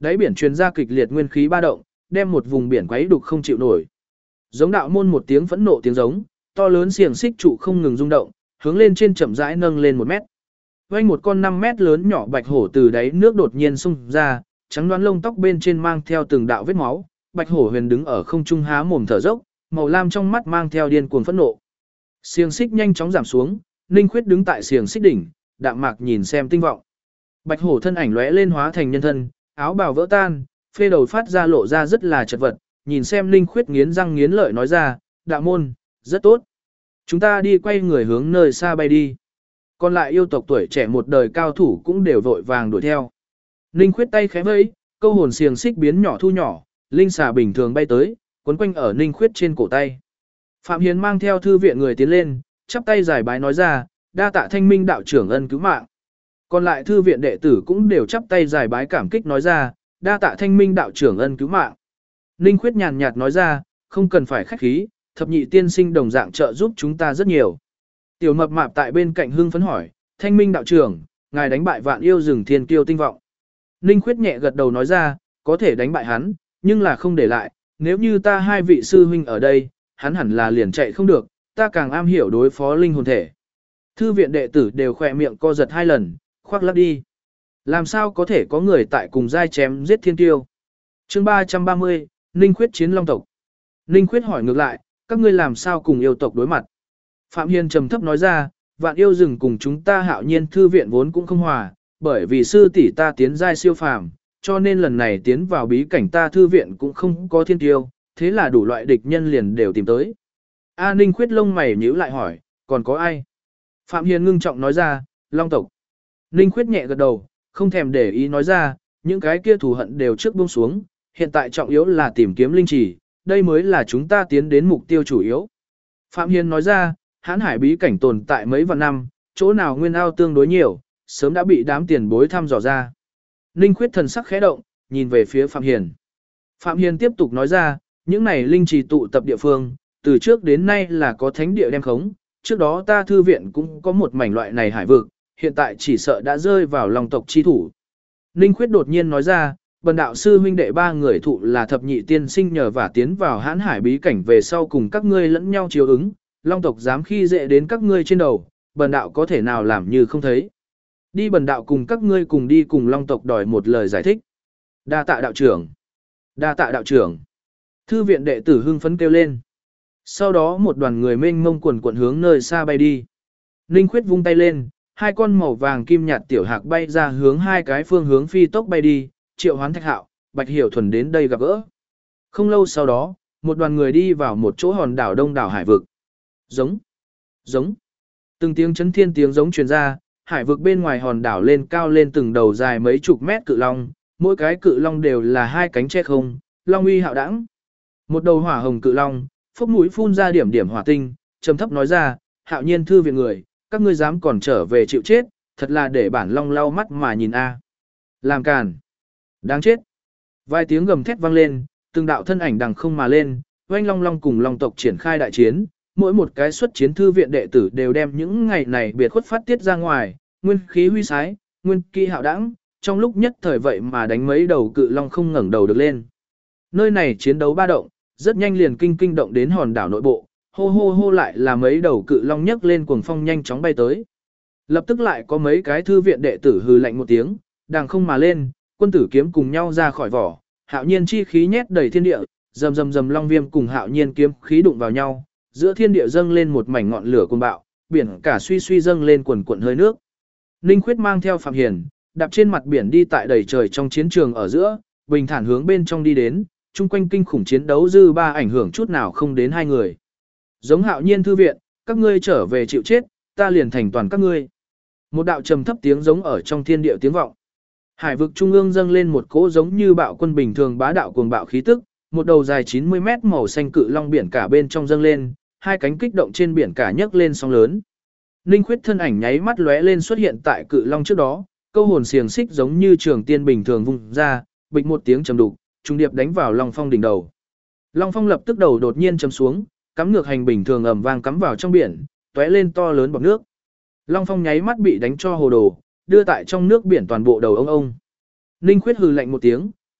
đáy biển truyền ra kịch liệt nguyên khí ba động, đem một vùng biển quấy đục không chịu nổi. Giống đạo môn một tiếng phẫn nộ tiếng giống, to lớn xiềng xích trụ không ngừng rung động, hướng lên trên chậm rãi nâng lên 1 mét. Vành một con 5 mét lớn nhỏ bạch hổ từ đáy nước đột nhiên xung ra, trắng đoán lông tóc bên trên mang theo từng đạo vết máu, bạch hổ huyền đứng ở không trung há mồm thở dốc, màu lam trong mắt mang theo điên cuồng phẫn nộ. Xiềng xích nhanh chóng giảm xuống, Ninh Khuyết đứng tại xiềng xích đỉnh, đạm mạc nhìn xem tinh vọng. Bạch hổ thân ảnh lóe lên hóa thành nhân thân, áo bào vỡ tan, phê đầu phát ra lộ ra rất là chật vật, nhìn xem Ninh Khuyết nghiến răng nghiến lợi nói ra, đạo môn, rất tốt. Chúng ta đi quay người hướng nơi xa bay đi. Còn lại yêu tộc tuổi trẻ một đời cao thủ cũng đều vội vàng đuổi theo. Ninh Khuyết tay khẽ vẫy, câu hồn xiềng xích biến nhỏ thu nhỏ, linh xà bình thường bay tới, quấn quanh ở Ninh Khuyết trên cổ tay. Phạm Hiền mang theo thư viện người tiến lên, chắp tay giải bái nói ra, đa tạ Thanh Minh đạo trưởng ân cứu mạng. Còn lại thư viện đệ tử cũng đều chắp tay giải bái cảm kích nói ra, đa tạ Thanh Minh đạo trưởng ân cứu mạng. Ninh Khuyết nhàn nhạt nói ra, không cần phải khách khí, thập nhị tiên sinh đồng dạng trợ giúp chúng ta rất nhiều. Tiểu mập mạp tại bên cạnh hưng phấn hỏi, Thanh Minh đạo trưởng, ngài đánh bại vạn yêu rừng thiên kiêu tinh vọng. Ninh Khuyết nhẹ gật đầu nói ra, có thể đánh bại hắn, nhưng là không để lại, nếu như ta hai vị sư huynh ở đây, hắn hẳn là liền chạy không được, ta càng am hiểu đối phó linh hồn thể. Thư viện đệ tử đều khỏe miệng co giật 2 lần, khoác lắc đi. Làm sao có thể có người tại cùng giai chém giết thiên tiêu? Chương 330, Ninh Khuyết chiến long tộc. Ninh Khuyết hỏi ngược lại, các ngươi làm sao cùng yêu tộc đối mặt? Phạm Hiền trầm thấp nói ra, vạn yêu rừng cùng chúng ta Hạo Nhiên thư viện vốn cũng không hòa, bởi vì sư tỷ ta tiến giai siêu phàm, cho nên lần này tiến vào bí cảnh ta thư viện cũng không có thiên tiêu, thế là đủ loại địch nhân liền đều tìm tới. A Ninh Khuyết lông mày nhíu lại hỏi, còn có ai? Phạm Hiền ngưng trọng nói ra, long tộc. Ninh Khuyết nhẹ gật đầu, không thèm để ý nói ra, những cái kia thù hận đều trước buông xuống, hiện tại trọng yếu là tìm kiếm linh chỉ, đây mới là chúng ta tiến đến mục tiêu chủ yếu. Phạm Hiền nói ra, Hán Hải bí cảnh tồn tại mấy vạn năm, chỗ nào nguyên ao tương đối nhiều, sớm đã bị đám tiền bối thăm dò ra. Ninh Khuyết thần sắc khẽ động, nhìn về phía Phạm Hiền. Phạm Hiền tiếp tục nói ra, những này linh trì tụ tập địa phương, từ trước đến nay là có thánh địa đem khống, trước đó ta thư viện cũng có một mảnh loại này hải vực, hiện tại chỉ sợ đã rơi vào lòng tộc chi thủ. Ninh Khuyết đột nhiên nói ra, bần đạo sư huynh đệ 3 người thụ là thập nhị tiên sinh nhờ và tiến vào Hán Hải bí cảnh về sau cùng các ngươi lẫn nhau chiếu ứng, long tộc dám khi dễ đến các ngươi trên đầu, bần đạo có thể nào làm như không thấy. Đi bần đạo cùng các ngươi cùng đi cùng long tộc đòi một lời giải thích. Đa tạ đạo trưởng. Đa tạ đạo trưởng. Thư viện đệ tử hưng phấn kêu lên. Sau đó một đoàn người mênh mông quần quần hướng nơi xa bay đi. Ninh Khuyết vung tay lên, 2 con màu vàng kim nhạt tiểu hạc bay ra hướng 2 cái phương hướng phi tốc bay đi, Triệu Hoán Thạch Hạo, Bạch Hiểu Thuần đến đây gặp gỡ. Không lâu sau đó, một đoàn người đi vào một chỗ hòn đảo đông đảo hải vực. Giống, giống. Từng tiếng chấn thiên tiếng giống truyền ra, hải vực bên ngoài hòn đảo lên cao lên từng đầu dài mấy chục mét cự long, mỗi cái cự long đều là 2 cánh che không, long uy hạo đãng. Một đầu hỏa hồng cự long, phốc mũi phun ra điểm điểm hỏa tinh, trầm thấp nói ra, Hạo Nhiên thư viện người, các ngươi dám còn trở về chịu chết, thật là để bản long lau mắt mà nhìn a. Làm càn. Đáng chết. Vài tiếng gầm thét vang lên, từng đạo thân ảnh đằng không mà lên, oanh long long cùng long tộc triển khai đại chiến, mỗi một cái xuất chiến thư viện đệ tử đều đem những ngày này biệt khuất phát tiết ra ngoài, nguyên khí huy sái, nguyên kỳ hạo đãng, trong lúc nhất thời vậy mà đánh mấy đầu cự long không ngẩng đầu được lên. Nơi này chiến đấu ba động, rất nhanh liền kinh động đến hòn đảo nội bộ, hô hô hô lại là mấy đầu cự long nhấc lên cuồng phong nhanh chóng bay tới. Lập tức lại có mấy cái thư viện đệ tử hừ lạnh một tiếng, đằng không mà lên, quân tử kiếm cùng nhau ra khỏi vỏ, Hạo Nhiên chi khí nhét đầy thiên địa, rầm rầm rầm long viêm cùng Hạo Nhiên kiếm khí đụng vào nhau, giữa thiên địa dâng lên một mảnh ngọn lửa cuồng bạo, biển cả suy suy dâng lên quần quần hơi nước. Ninh Khuyết mang theo Phạm Hiền, đạp trên mặt biển đi tại đầy trời trong chiến trường ở giữa, bình thản hướng bên trong đi đến, chung quanh kinh khủng chiến đấu dư ba ảnh hưởng chút nào không đến 2 người. Giống Hạo Nhiên thư viện, các ngươi trở về chịu chết, ta liền thành toàn các ngươi. Một đạo trầm thấp tiếng giống ở trong thiên địa tiếng vọng. Hải vực trung ương dâng lên một cỗ giống như bạo quân bình thường bá đạo cuồng bạo khí tức, một đầu dài 90 mét màu xanh cự long biển cả bên trong dâng lên, 2 cánh kích động trên biển cả nhấc lên sóng lớn. Ninh Khuyết thân ảnh nháy mắt lóe lên xuất hiện tại cự long trước đó, câu hồn xiềng xích giống như trường tiên bình thường vung ra, bịch một tiếng trầm đục, trùng điệp đánh vào long phong đỉnh đầu. Long phong lập tức đầu đột nhiên chầm xuống, cắm ngược hành bình thường ầm vang cắm vào trong biển, tóe lên to lớn bọt nước. Long phong nháy mắt bị đánh cho hồ đồ, đưa tại trong nước biển toàn bộ đầu ông. Ninh Khuyết hừ lạnh một tiếng,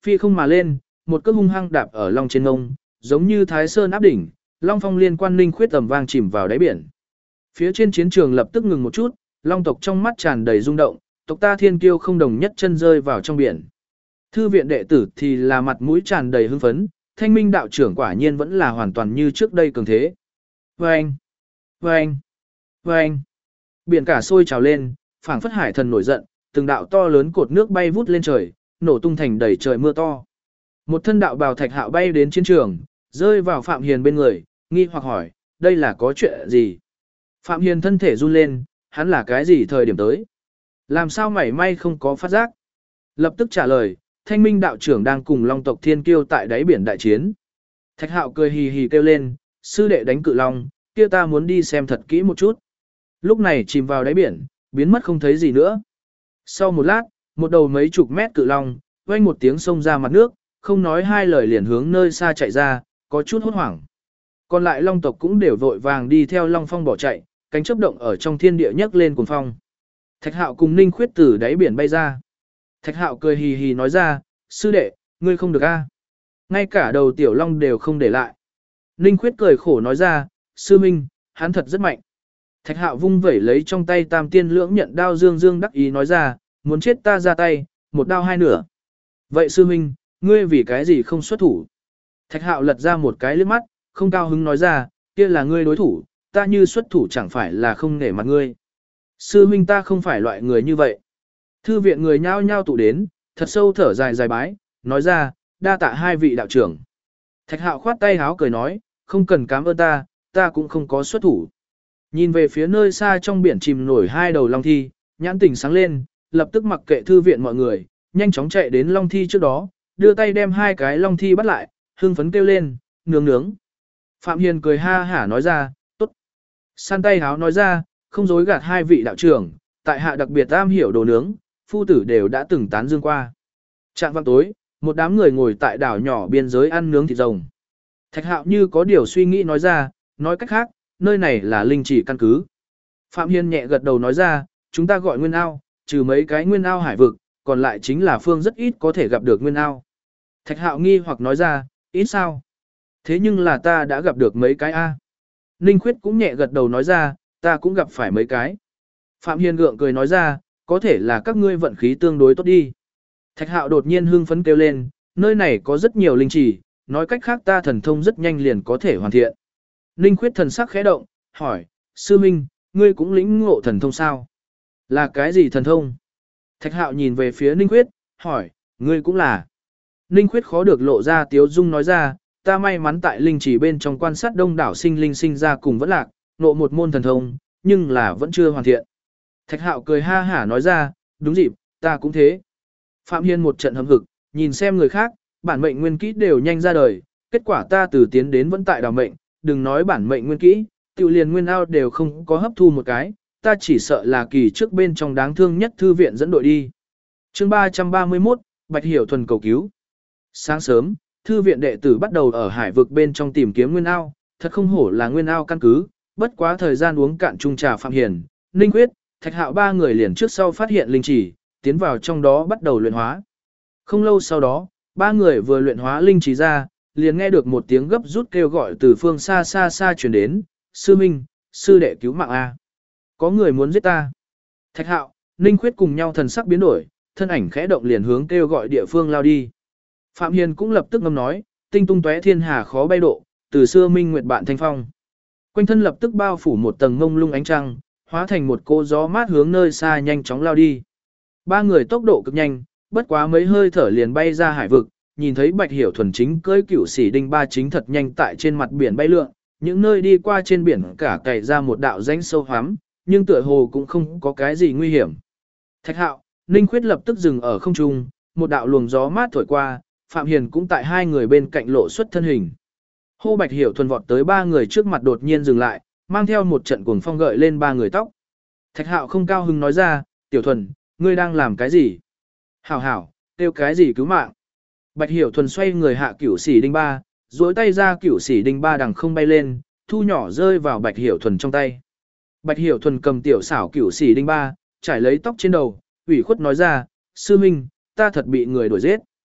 phi không mà lên, một cước hung hăng đạp ở long trên ngông, giống như Thái Sơn áp đỉnh, long phong liên quan linh khuyết tầm vang chìm vào đáy biển. Phía trên chiến trường lập tức ngừng một chút, long tộc trong mắt tràn đầy rung động, tộc ta thiên kiêu không đồng nhất chân rơi vào trong biển. Thư viện đệ tử thì là mặt mũi tràn đầy hưng phấn, Thanh Minh đạo trưởng quả nhiên vẫn là hoàn toàn như trước đây cường thế. Vâng! Vâng! Vâng! Biển cả sôi trào lên, phảng phất hải thần nổi giận, từng đạo to lớn cột nước bay vút lên trời, nổ tung thành đầy trời mưa to. Một thân đạo bào Thạch Hạo bay đến chiến trường, rơi vào Phạm Hiền bên người, nghi hoặc hỏi, đây là có chuyện gì? Phạm Hiền thân thể run lên, hắn là cái gì thời điểm tới? Làm sao mảy may không có phát giác? Lập tức trả lời, Thanh Minh đạo trưởng đang cùng Long tộc thiên kiêu tại đáy biển đại chiến. Thạch Hạo cười hì hì kêu lên, sư đệ đánh cự long, kia ta muốn đi xem thật kỹ một chút. Lúc này chìm vào đáy biển, biến mất không thấy gì nữa. Sau một lát, một đầu mấy chục mét cự long, vang một tiếng xông ra mặt nước, không nói hai lời liền hướng nơi xa chạy ra, có chút hốt hoảng. Còn lại long tộc cũng đều vội vàng đi theo long phong bỏ chạy, cánh chớp động ở trong thiên địa nhấc lên cuồng phong. Thạch Hạo cùng Ninh Khuyết từ đáy biển bay ra. Thạch Hạo cười hì hì nói ra, sư đệ, ngươi không được a, ngay cả đầu tiểu long đều không để lại. Ninh Khuyết cười khổ nói ra, sư minh, hắn thật rất mạnh. Thạch Hạo vung vẩy lấy trong tay Tam Tiên Lưỡng Nhận đao dương dương đắc ý nói ra, muốn chết ta ra tay, một đao hai nửa. Vậy sư minh, ngươi vì cái gì không xuất thủ? Thạch Hạo lật ra một cái liếc mắt, không cao hứng nói ra, kia là ngươi đối thủ, ta như xuất thủ chẳng phải là không nể mặt ngươi. Sư minh ta không phải loại người như vậy. Thư viện người nhao nhao tụ đến, thật sâu thở dài dài bái, nói ra, đa tạ hai vị đạo trưởng. Thạch Hạo khoát tay háo cười nói, không cần cảm ơn ta cũng không có xuất thủ. Nhìn về phía nơi xa trong biển chìm nổi hai đầu long thi, nhãn tỉnh sáng lên, lập tức mặc kệ thư viện mọi người, nhanh chóng chạy đến long thi trước đó, đưa tay đem hai cái long thi bắt lại, hưng phấn kêu lên, nướng nướng. Phạm Hiền cười ha hả nói ra, tốt. San tay háo nói ra, không dối gạt hai vị đạo trưởng, tại hạ đặc biệt am hiểu đồ nướng, phu tử đều đã từng tán dương qua. Trạng vạng tối, một đám người ngồi tại đảo nhỏ biên giới ăn nướng thịt rồng. Thạch Hạo như có điều suy nghĩ nói ra, nói cách khác, nơi này là linh chỉ căn cứ. Phạm Hiên nhẹ gật đầu nói ra, chúng ta gọi nguyên ao, trừ mấy cái nguyên ao hải vực, còn lại chính là phương rất ít có thể gặp được nguyên ao. Thạch Hạo nghi hoặc nói ra, ít sao? Thế nhưng là ta đã gặp được mấy cái A. Ninh Khuyết cũng nhẹ gật đầu nói ra, ta cũng gặp phải mấy cái. Phạm Hiên gượng cười nói ra, có thể là các ngươi vận khí tương đối tốt đi. Thạch Hạo đột nhiên hưng phấn kêu lên, nơi này có rất nhiều linh chỉ, nói cách khác ta thần thông rất nhanh liền có thể hoàn thiện. Ninh Khuyết thần sắc khẽ động, hỏi, sư minh, ngươi cũng lĩnh ngộ thần thông sao? Là cái gì thần thông? Thạch Hạo nhìn về phía Ninh Khuyết, hỏi, ngươi cũng là. Ninh Khuyết khó được lộ ra tiếu dung nói ra, ta may mắn tại linh chỉ bên trong quan sát đông đảo sinh linh sinh ra cùng vẫn lạc, ngộ một môn thần thông, nhưng là vẫn chưa hoàn thiện. Thạch Hạo cười ha hả nói ra, đúng dịp, ta cũng thế. Phạm Hiên một trận hâm hực, nhìn xem người khác, bản mệnh nguyên kỹ đều nhanh ra đời, kết quả ta từ tiến đến vẫn tại đào mệnh, đừng nói bản mệnh nguyên kỹ, tự liền nguyên ao đều không có hấp thu một cái, ta chỉ sợ là kỳ trước bên trong đáng thương nhất thư viện dẫn đội đi. Chương 331, Bạch Hiểu Thuần cầu cứu. Sáng sớm, thư viện đệ tử bắt đầu ở hải vực bên trong tìm kiếm nguyên ao, thật không hổ là nguyên ao căn cứ, bất quá thời gian uống cạn chung trà Phạm Hiền, Ninh Quyết, Thạch Hạo ba người liền trước sau phát hiện linh chỉ, tiến vào trong đó bắt đầu luyện hóa. Không lâu sau đó, ba người vừa luyện hóa linh chỉ ra, liền nghe được một tiếng gấp rút kêu gọi từ phương xa xa xa truyền đến, sư minh, sư đệ cứu mạng A. Có người muốn giết ta. Thạch Hạo, Ninh Khuyết cùng nhau thần sắc biến đổi, thân ảnh khẽ động liền hướng kêu gọi địa phương lao đi. Phạm Hiền cũng lập tức ngâm nói, tinh tung tóe thiên hà khó bay độ, từ xưa minh nguyệt bạn thanh phong. Quanh thân lập tức bao phủ một tầng ngông lung ánh trăng, hóa thành một cô gió mát hướng nơi xa nhanh chóng lao đi. Ba người tốc độ cực nhanh, bất quá mấy hơi thở liền bay ra hải vực, nhìn thấy Bạch Hiểu Thuần chính cưỡi Cửu Sĩ Đinh Ba chính thật nhanh tại trên mặt biển bay lượn, những nơi đi qua trên biển cả cày ra một đạo rãnh sâu hoắm, nhưng tựa hồ cũng không có cái gì nguy hiểm. Thạch Hạo, Ninh Khuyết lập tức dừng ở không trung, một đạo luồng gió mát thổi qua, Phạm Hiền cũng tại hai người bên cạnh lộ xuất thân hình. Hô Bạch Hiểu Thuần vọt tới ba người trước mặt đột nhiên dừng lại, mang theo một trận cuồng phong gợi lên ba người tóc. Thạch Hạo không cao hứng nói ra, Tiểu Thuần, ngươi đang làm cái gì? Hảo hảo, kêu cái gì cứu mạng? Bạch Hiểu Thuần xoay người hạ Cửu Sĩ Đinh Ba, duỗi tay ra Cửu Sĩ Đinh Ba đằng không bay lên, thu nhỏ rơi vào Bạch Hiểu Thuần trong tay. Bạch Hiểu Thuần cầm tiểu xảo Cửu Sĩ Đinh Ba, trải lấy tóc trên đầu, ủy khuất nói ra, sư minh, ta thật bị người đuổi giết.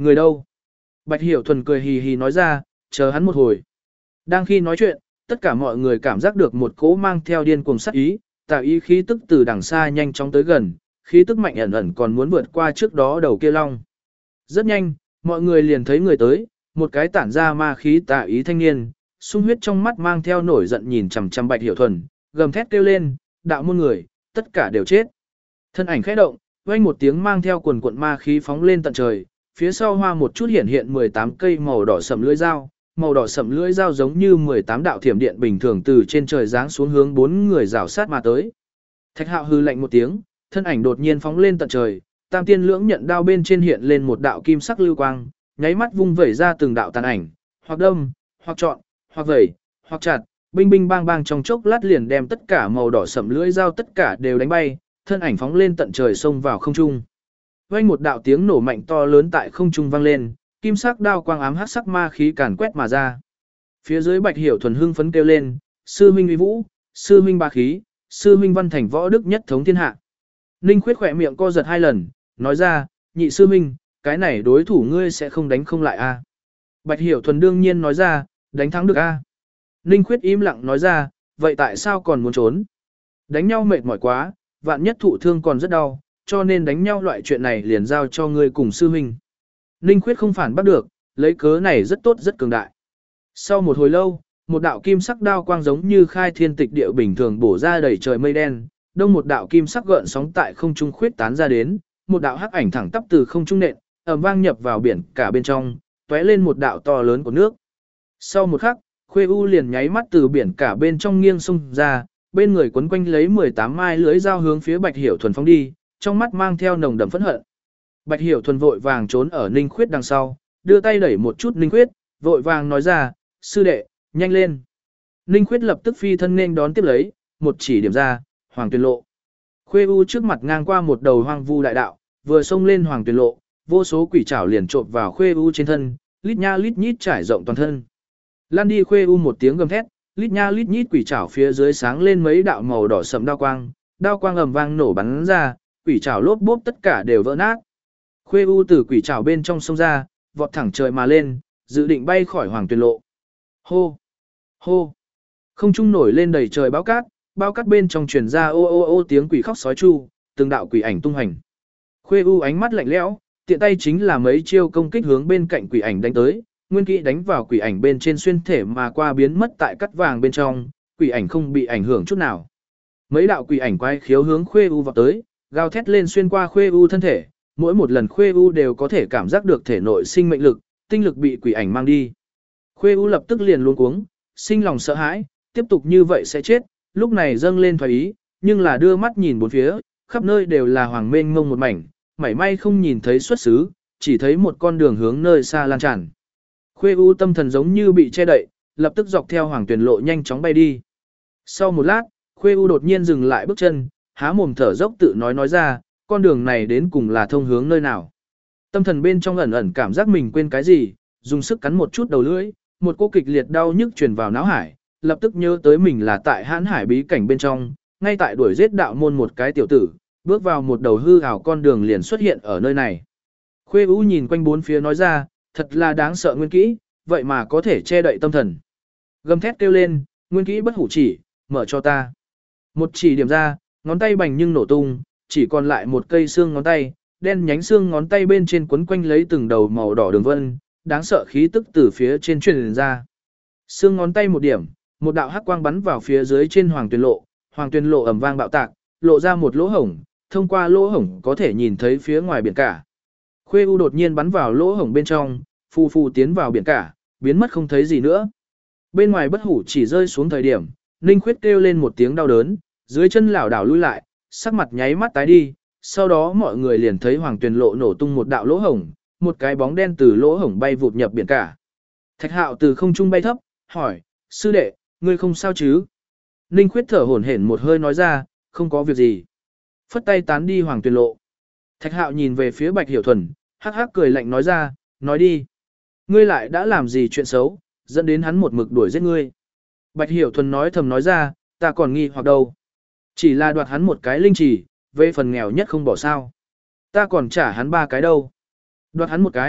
Người đâu? Bạch Hiểu Thuần cười hì hì nói ra, chờ hắn một hồi. Đang khi nói chuyện, tất cả mọi người cảm giác được một cỗ mang theo điên cuồng sát ý, tà ý khí tức từ đằng xa nhanh chóng tới gần, khí tức mạnh ẩn ẩn còn muốn vượt qua trước đó đầu kia long. Rất nhanh, mọi người liền thấy người tới, một cái tản ra ma khí tà ý thanh niên, sung huyết trong mắt mang theo nổi giận nhìn chằm chằm Bạch Hiểu Thuần, gầm thét kêu lên, đạo môn người, tất cả đều chết. Thân ảnh khẽ động, vang một tiếng mang theo quần cuộn ma khí phóng lên tận trời, phía sau hoa một chút hiện 18 cây màu đỏ sẫm lưỡi dao, màu đỏ sẫm lưỡi dao giống như 18 đạo thiểm điện bình thường từ trên trời giáng xuống hướng 4 người rảo sát mà tới. Thạch Hạo hừ lạnh một tiếng, thân ảnh đột nhiên phóng lên tận trời, Tam Tiên Lưỡng Nhận đao bên trên hiện lên một đạo kim sắc lưu quang, nháy mắt vung vẩy ra từng đạo tàn ảnh, hoặc đâm, hoặc chọn, hoặc vẩy, hoặc chặt, binh binh bang bang trong chốc lát liền đem tất cả màu đỏ sẫm lưỡi dao tất cả đều đánh bay, thân ảnh phóng lên tận trời xông vào không trung. Vang một đạo tiếng nổ mạnh to lớn tại không trung vang lên, kim sắc đao quang ám hắc sắc ma khí càn quét mà ra. Phía dưới Bạch Hiểu Thuần hưng phấn kêu lên, sư huynh uy vũ, sư huynh ba khí, sư huynh văn thành võ đức nhất thống thiên hạ. Ninh Khuyết khỏe miệng co giật 2 lần, nói ra, nhị sư huynh, cái này đối thủ ngươi sẽ không đánh không lại a? Bạch Hiểu Thuần đương nhiên nói ra, đánh thắng được a. Ninh Khuyết im lặng nói ra, vậy tại sao còn muốn trốn? Đánh nhau mệt mỏi quá, vạn nhất thụ thương còn rất đau, cho nên đánh nhau loại chuyện này liền giao cho ngươi cùng sư huynh. Ninh Khuyết không phản bắt được, lấy cớ này rất tốt rất cường đại. Sau một hồi lâu, một đạo kim sắc đao quang giống như khai thiên tịch địa bình thường bổ ra đầy trời mây đen, đông một đạo kim sắc gợn sóng tại không trung khuyết tán ra đến, một đạo hắc ảnh thẳng tắp từ không trung nện, ầm vang nhập vào biển cả bên trong, tóe lên một đạo to lớn của nước. Sau một khắc, Khuê U liền nháy mắt từ biển cả bên trong nghiêng xông ra, bên người quấn quanh lấy 18 mai lưới dao hướng phía Bạch Hiểu Thuần phóng đi, trong mắt mang theo nồng đậm phẫn hận. Bạch Hiểu Thuần vội vàng trốn ở Ninh Khuyết đằng sau, đưa tay đẩy một chút Ninh Khuyết, vội vàng nói ra, sư đệ, nhanh lên. Ninh Khuyết lập tức phi thân nên đón tiếp lấy, một chỉ điểm ra, Hoàng Tuyền Lộ. Khuê U trước mặt ngang qua một đầu hoang vu đại đạo, vừa xông lên Hoàng Tuyền Lộ, vô số quỷ trảo liền trộn vào Khuê U trên thân, lít nha lít nhít trải rộng toàn thân. Lan đi Khuê U một tiếng gầm thét, lít nha lít nhít quỷ trảo phía dưới sáng lên mấy đạo màu đỏ sẫm đao quang ầm vang nổ bắn ra, quỷ trảo lốp bốp tất cả đều vỡ nát. Khuê U từ quỷ trảo bên trong sông ra, vọt thẳng trời mà lên, dự định bay khỏi Hoàng Tuyền Lộ. Hô! Hô! Không trung nổi lên đầy trời bao cát bên trong truyền ra ô ô ô tiếng quỷ khóc sói chu, từng đạo quỷ ảnh tung hành. Khuê U ánh mắt lạnh lẽo, tiện tay chính là mấy chiêu công kích hướng bên cạnh quỷ ảnh đánh tới, nguyên kỹ đánh vào quỷ ảnh bên trên xuyên thể mà qua biến mất tại cắt vàng bên trong, quỷ ảnh không bị ảnh hưởng chút nào. Mấy đạo quỷ ảnh quay khiếu hướng Khuê U vọt tới, gào thét lên xuyên qua Khuê U thân thể, mỗi một lần Khuê U đều có thể cảm giác được thể nội sinh mệnh lực, tinh lực bị quỷ ảnh mang đi. Khuê U lập tức liền luống cuống, sinh lòng sợ hãi, tiếp tục như vậy sẽ chết, lúc này dâng lên thoái ý, nhưng là đưa mắt nhìn bốn phía, khắp nơi đều là hoàng mênh mông một mảnh, mảy may không nhìn thấy xuất xứ, chỉ thấy một con đường hướng nơi xa lan tràn. Khuê U tâm thần giống như bị che đậy, lập tức dọc theo Hoàng Tuyền Lộ nhanh chóng bay đi. Sau một lát, Khuê U đột nhiên dừng lại bước chân, há mồm thở dốc tự nói ra, con đường này đến cùng là thông hướng nơi nào. Tâm thần bên trong ẩn ẩn cảm giác mình quên cái gì, dùng sức cắn một chút đầu lưỡi, một cô kịch liệt đau nhức truyền vào não hải, lập tức nhớ tới mình là tại Hãn Hải bí cảnh bên trong, ngay tại đuổi giết đạo môn một cái tiểu tử, bước vào một đầu hư ảo con đường liền xuất hiện ở nơi này. Khuê U nhìn quanh bốn phía nói ra, thật là đáng sợ nguyên kỹ, vậy mà có thể che đậy tâm thần. Gầm thét kêu lên, nguyên kỹ bất hủ chỉ, mở cho ta. Một chỉ điểm ra, ngón tay bành nhưng nổ tung, chỉ còn lại một cây xương ngón tay, đen nhánh xương ngón tay bên trên quấn quanh lấy từng đầu màu đỏ đường vân, đáng sợ khí tức từ phía trên truyền ra. Xương ngón tay một điểm, một đạo hắc quang bắn vào phía dưới trên Hoàng Tuyền Lộ ầm vang bạo tạc, lộ ra một lỗ hổng, thông qua lỗ hổng có thể nhìn thấy phía ngoài biển cả. Khuê U đột nhiên bắn vào lỗ hổng bên trong, phù phù tiến vào biển cả, biến mất không thấy gì nữa. Bên ngoài bất hủ chỉ rơi xuống thời điểm, Ninh Khuyết kêu lên một tiếng đau đớn, dưới chân lảo đảo lui lại, sắc mặt nháy mắt tái đi, sau đó mọi người liền thấy Hoàng Tuyền Lộ nổ tung một đạo lỗ hổng, một cái bóng đen từ lỗ hổng bay vụt nhập biển cả. Thạch Hạo từ không trung bay thấp, hỏi, sư đệ, ngươi không sao chứ? Ninh Khuyết thở hổn hển một hơi nói ra, không có việc gì. Phất tay tán đi Hoàng Tuyền Lộ. Thạch Hạo nhìn về phía Bạch Hiểu Thuần, hắc hắc cười lạnh nói ra, nói đi. Ngươi lại đã làm gì chuyện xấu, dẫn đến hắn một mực đuổi giết ngươi. Bạch Hiểu Thuần nói thầm nói ra, ta còn nghi hoặc đâu. Chỉ là đoạt hắn một cái linh chỉ, về phần nghèo nhất không bỏ sao. Ta còn trả hắn 3 cái đâu. Đoạt hắn một cái,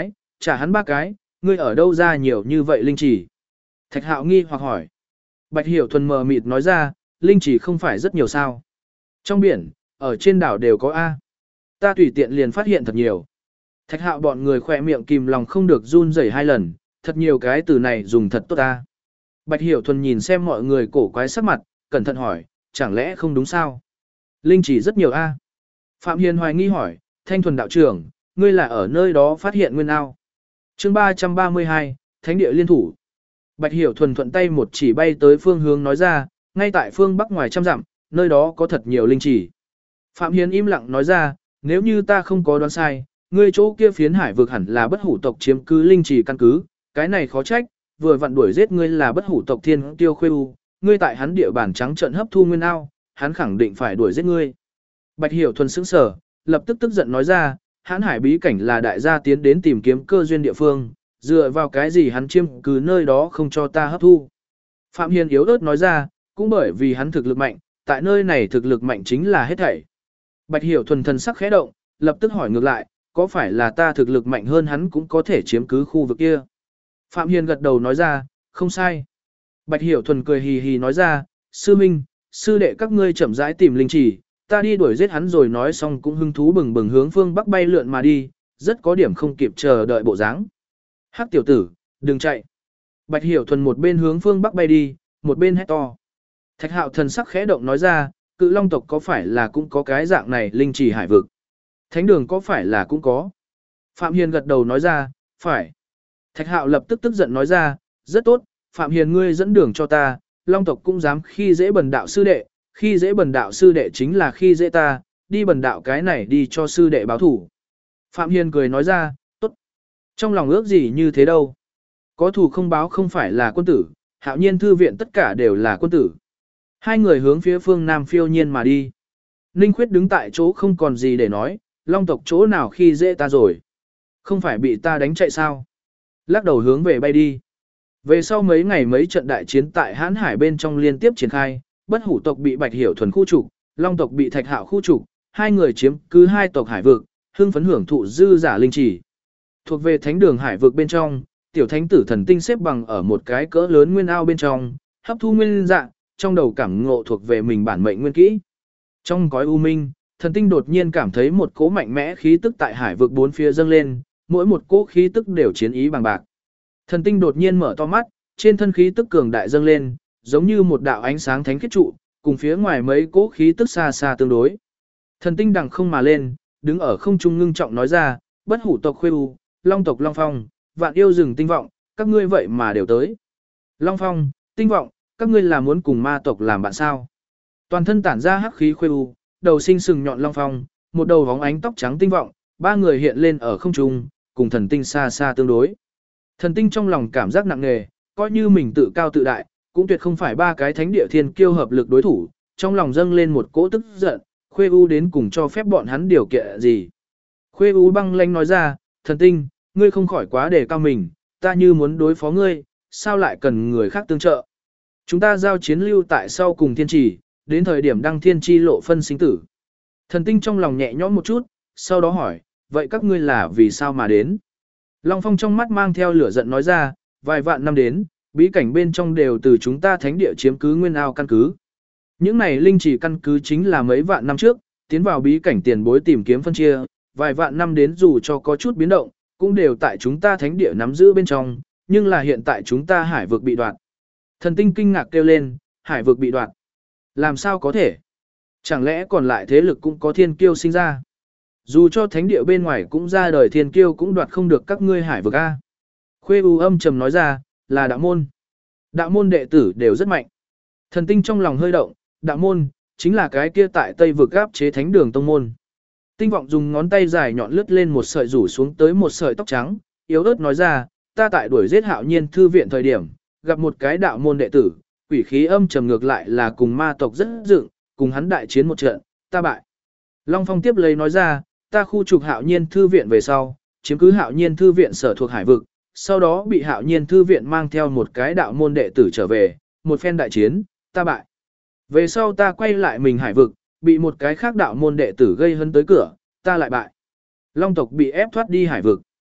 Trả hắn 3 cái, ngươi ở đâu ra nhiều như vậy linh chỉ? Thạch Hạo nghi hoặc hỏi. Bạch Hiểu Thuần mờ mịt nói ra, linh chỉ không phải rất nhiều sao? Trong biển, ở trên đảo đều có A. Ta tùy tiện liền phát hiện thật nhiều. Thạch Hạo bọn người khỏe miệng kìm lòng không được run rẩy 2 lần, thật nhiều cái từ này dùng thật tốt ta. Bạch Hiểu Thuần nhìn xem mọi người cổ quái sắc mặt, cẩn thận hỏi, chẳng lẽ không đúng sao? Linh chỉ rất nhiều A. Phạm Hiền hoài nghi hỏi, Thanh Thuần đạo trưởng, ngươi là ở nơi đó phát hiện nguyên ao. Chương 332, Thánh địa liên thủ. Bạch Hiểu Thuần thuận tay một chỉ bay tới phương hướng nói ra, ngay tại phương bắc ngoài trăm dặm, nơi đó có thật nhiều linh chỉ. Phạm Hiền im lặng nói ra, nếu như ta không có đoán sai, ngươi chỗ kia phiến hải vực hẳn là bất hủ tộc chiếm cứ linh chỉ căn cứ, cái này khó trách, vừa vặn đuổi giết ngươi là bất hủ tộc Thiên Tiêu Khuê U, ngươi tại hắn địa bàn trắng trợn hấp thu nguyên ao, hắn khẳng định phải đuổi giết ngươi. Bạch Hiểu Thuần sững sờ, lập tức tức giận nói ra, Hán Hải bí cảnh là đại gia tiến đến tìm kiếm cơ duyên địa phương, dựa vào cái gì hắn chiếm cứ nơi đó không cho ta hấp thu. Phạm Hiền yếu ớt nói ra, cũng bởi vì hắn thực lực mạnh, tại nơi này thực lực mạnh chính là hết thảy. Bạch Hiểu Thuần thần sắc khẽ động, lập tức hỏi ngược lại, có phải là ta thực lực mạnh hơn hắn cũng có thể chiếm cứ khu vực kia? Phạm Hiền gật đầu nói ra, không sai. Bạch Hiểu Thuần cười hì hì nói ra, sư minh, sư đệ các ngươi chậm rãi tìm linh chỉ, ta đi đuổi giết hắn rồi nói xong cũng hứng thú bừng bừng hướng phương bắc bay lượn mà đi, rất có điểm không kịp chờ đợi bộ dáng. Hắc tiểu tử, đừng chạy. Bạch Hiểu Thuần một bên hướng phương bắc bay đi, một bên hét to. Thạch Hạo thần sắc khẽ động nói ra, Cự Long tộc có phải là cũng có cái dạng này linh chỉ hải vực? Thánh đường có phải là cũng có? Phạm Hiền gật đầu nói ra, phải. Thạch Hạo lập tức tức giận nói ra, rất tốt, Phạm Hiền ngươi dẫn đường cho ta, Long tộc cũng dám khi dễ bần đạo sư đệ, khi dễ bần đạo sư đệ chính là khi dễ ta, đi bần đạo cái này đi cho sư đệ báo thủ. Phạm Hiền cười nói ra, tốt. Trong lòng ước gì như thế đâu. Có thủ không báo không phải là quân tử, Hạo Nhiên thư viện tất cả đều là quân tử. Hai người hướng phía phương Nam phiêu nhiên mà đi. Ninh Khuyết đứng tại chỗ không còn gì để nói, Long tộc chỗ nào khi dễ ta rồi. Không phải bị ta đánh chạy sao. Lắc đầu hướng về bay đi. Về sau mấy ngày mấy trận đại chiến tại Hán Hải bên trong liên tiếp triển khai, bất hủ tộc bị Bạch Hiểu Thuần khu trục, Long tộc bị Thạch Hạo khu trục, hai người chiếm cứ hai tộc hải vực, hưng phấn hưởng thụ dư giả linh chỉ. Thuộc về thánh đường hải vực bên trong, tiểu thánh tử thần tinh xếp bằng ở một cái cỡ lớn nguyên ao bên trong, hấp thu nguyên dạng, trong đầu cảm ngộ thuộc về mình bản mệnh nguyên kỹ. Trong cõi u minh, thần tinh đột nhiên cảm thấy một cỗ mạnh mẽ khí tức tại hải vực bốn phía dâng lên, mỗi một cỗ khí tức đều chiến ý bằng bạc. Thần tinh đột nhiên mở to mắt, trên thân khí tức cường đại dâng lên, giống như một đạo ánh sáng thánh khiết trụ, cùng phía ngoài mấy cỗ khí tức xa xa tương đối. Thần tinh đằng không mà lên, đứng ở không trung ngưng trọng nói ra, bất hủ tộc Khuê U, Long tộc Long Phong, vạn yêu rừng tinh vọng, các ngươi vậy mà đều tới. Long Phong, tinh vọng, các ngươi là muốn cùng ma tộc làm bạn sao? Toàn thân tản ra hắc khí Khuê U, đầu sinh sừng nhọn Long Phong, một đầu vóng ánh tóc trắng tinh vọng, ba người hiện lên ở không trung, cùng thần tinh xa xa tương đối. Thần tinh trong lòng cảm giác nặng nề, coi như mình tự cao tự đại, cũng tuyệt không phải ba cái thánh địa thiên kiêu hợp lực đối thủ, trong lòng dâng lên một cỗ tức giận, Khuê U đến cùng cho phép bọn hắn điều kiện gì. Khuê U băng lãnh nói ra, thần tinh, ngươi không khỏi quá đề cao mình, ta như muốn đối phó ngươi, sao lại cần người khác tương trợ. Chúng ta giao chiến lưu tại sau cùng thiên trì, đến thời điểm đăng thiên chi lộ phân sinh tử. Thần tinh trong lòng nhẹ nhõm một chút, sau đó hỏi, vậy các ngươi là vì sao mà đến? Long Phong trong mắt mang theo lửa giận nói ra, vài vạn năm đến, bí cảnh bên trong đều từ chúng ta thánh địa chiếm cứ nguyên ao căn cứ. Những này linh chỉ căn cứ chính là mấy vạn năm trước, tiến vào bí cảnh tiền bối tìm kiếm phân chia, vài vạn năm đến dù cho có chút biến động, cũng đều tại chúng ta thánh địa nắm giữ bên trong, nhưng là hiện tại chúng ta hải vực bị đoạt. Thần tinh kinh ngạc kêu lên, hải vực bị đoạt. Làm sao có thể? Chẳng lẽ còn lại thế lực cũng có thiên kiêu sinh ra? Dù cho thánh địa bên ngoài cũng ra đời thiên kiêu cũng đoạt không được các ngươi hải vực A. Khuê U âm trầm nói ra, là đạo môn. Đạo môn đệ tử đều rất mạnh. Thần tinh trong lòng hơi động, đạo môn, chính là cái kia tại Tây vực áp chế thánh đường tông môn. Tinh vọng dùng ngón tay dài nhọn lướt lên một sợi rủ xuống tới một sợi tóc trắng, yếu ớt nói ra, ta tại đuổi giết Hạo Nhiên thư viện thời điểm, gặp một cái đạo môn đệ tử, quỷ khí âm trầm ngược lại là cùng ma tộc rất dựng, cùng hắn đại chiến một trận, ta bại. Long Phong tiếp lấy nói ra, ta khu trục Hạo Nhiên thư viện về sau, chiếm cứ Hạo Nhiên thư viện sở thuộc hải vực, sau đó bị Hạo Nhiên thư viện mang theo một cái đạo môn đệ tử trở về, một phen đại chiến, ta bại. Về sau ta quay lại mình hải vực, bị một cái khác đạo môn đệ tử gây hấn tới cửa, ta lại bại. Long tộc bị ép thoát đi hải vực.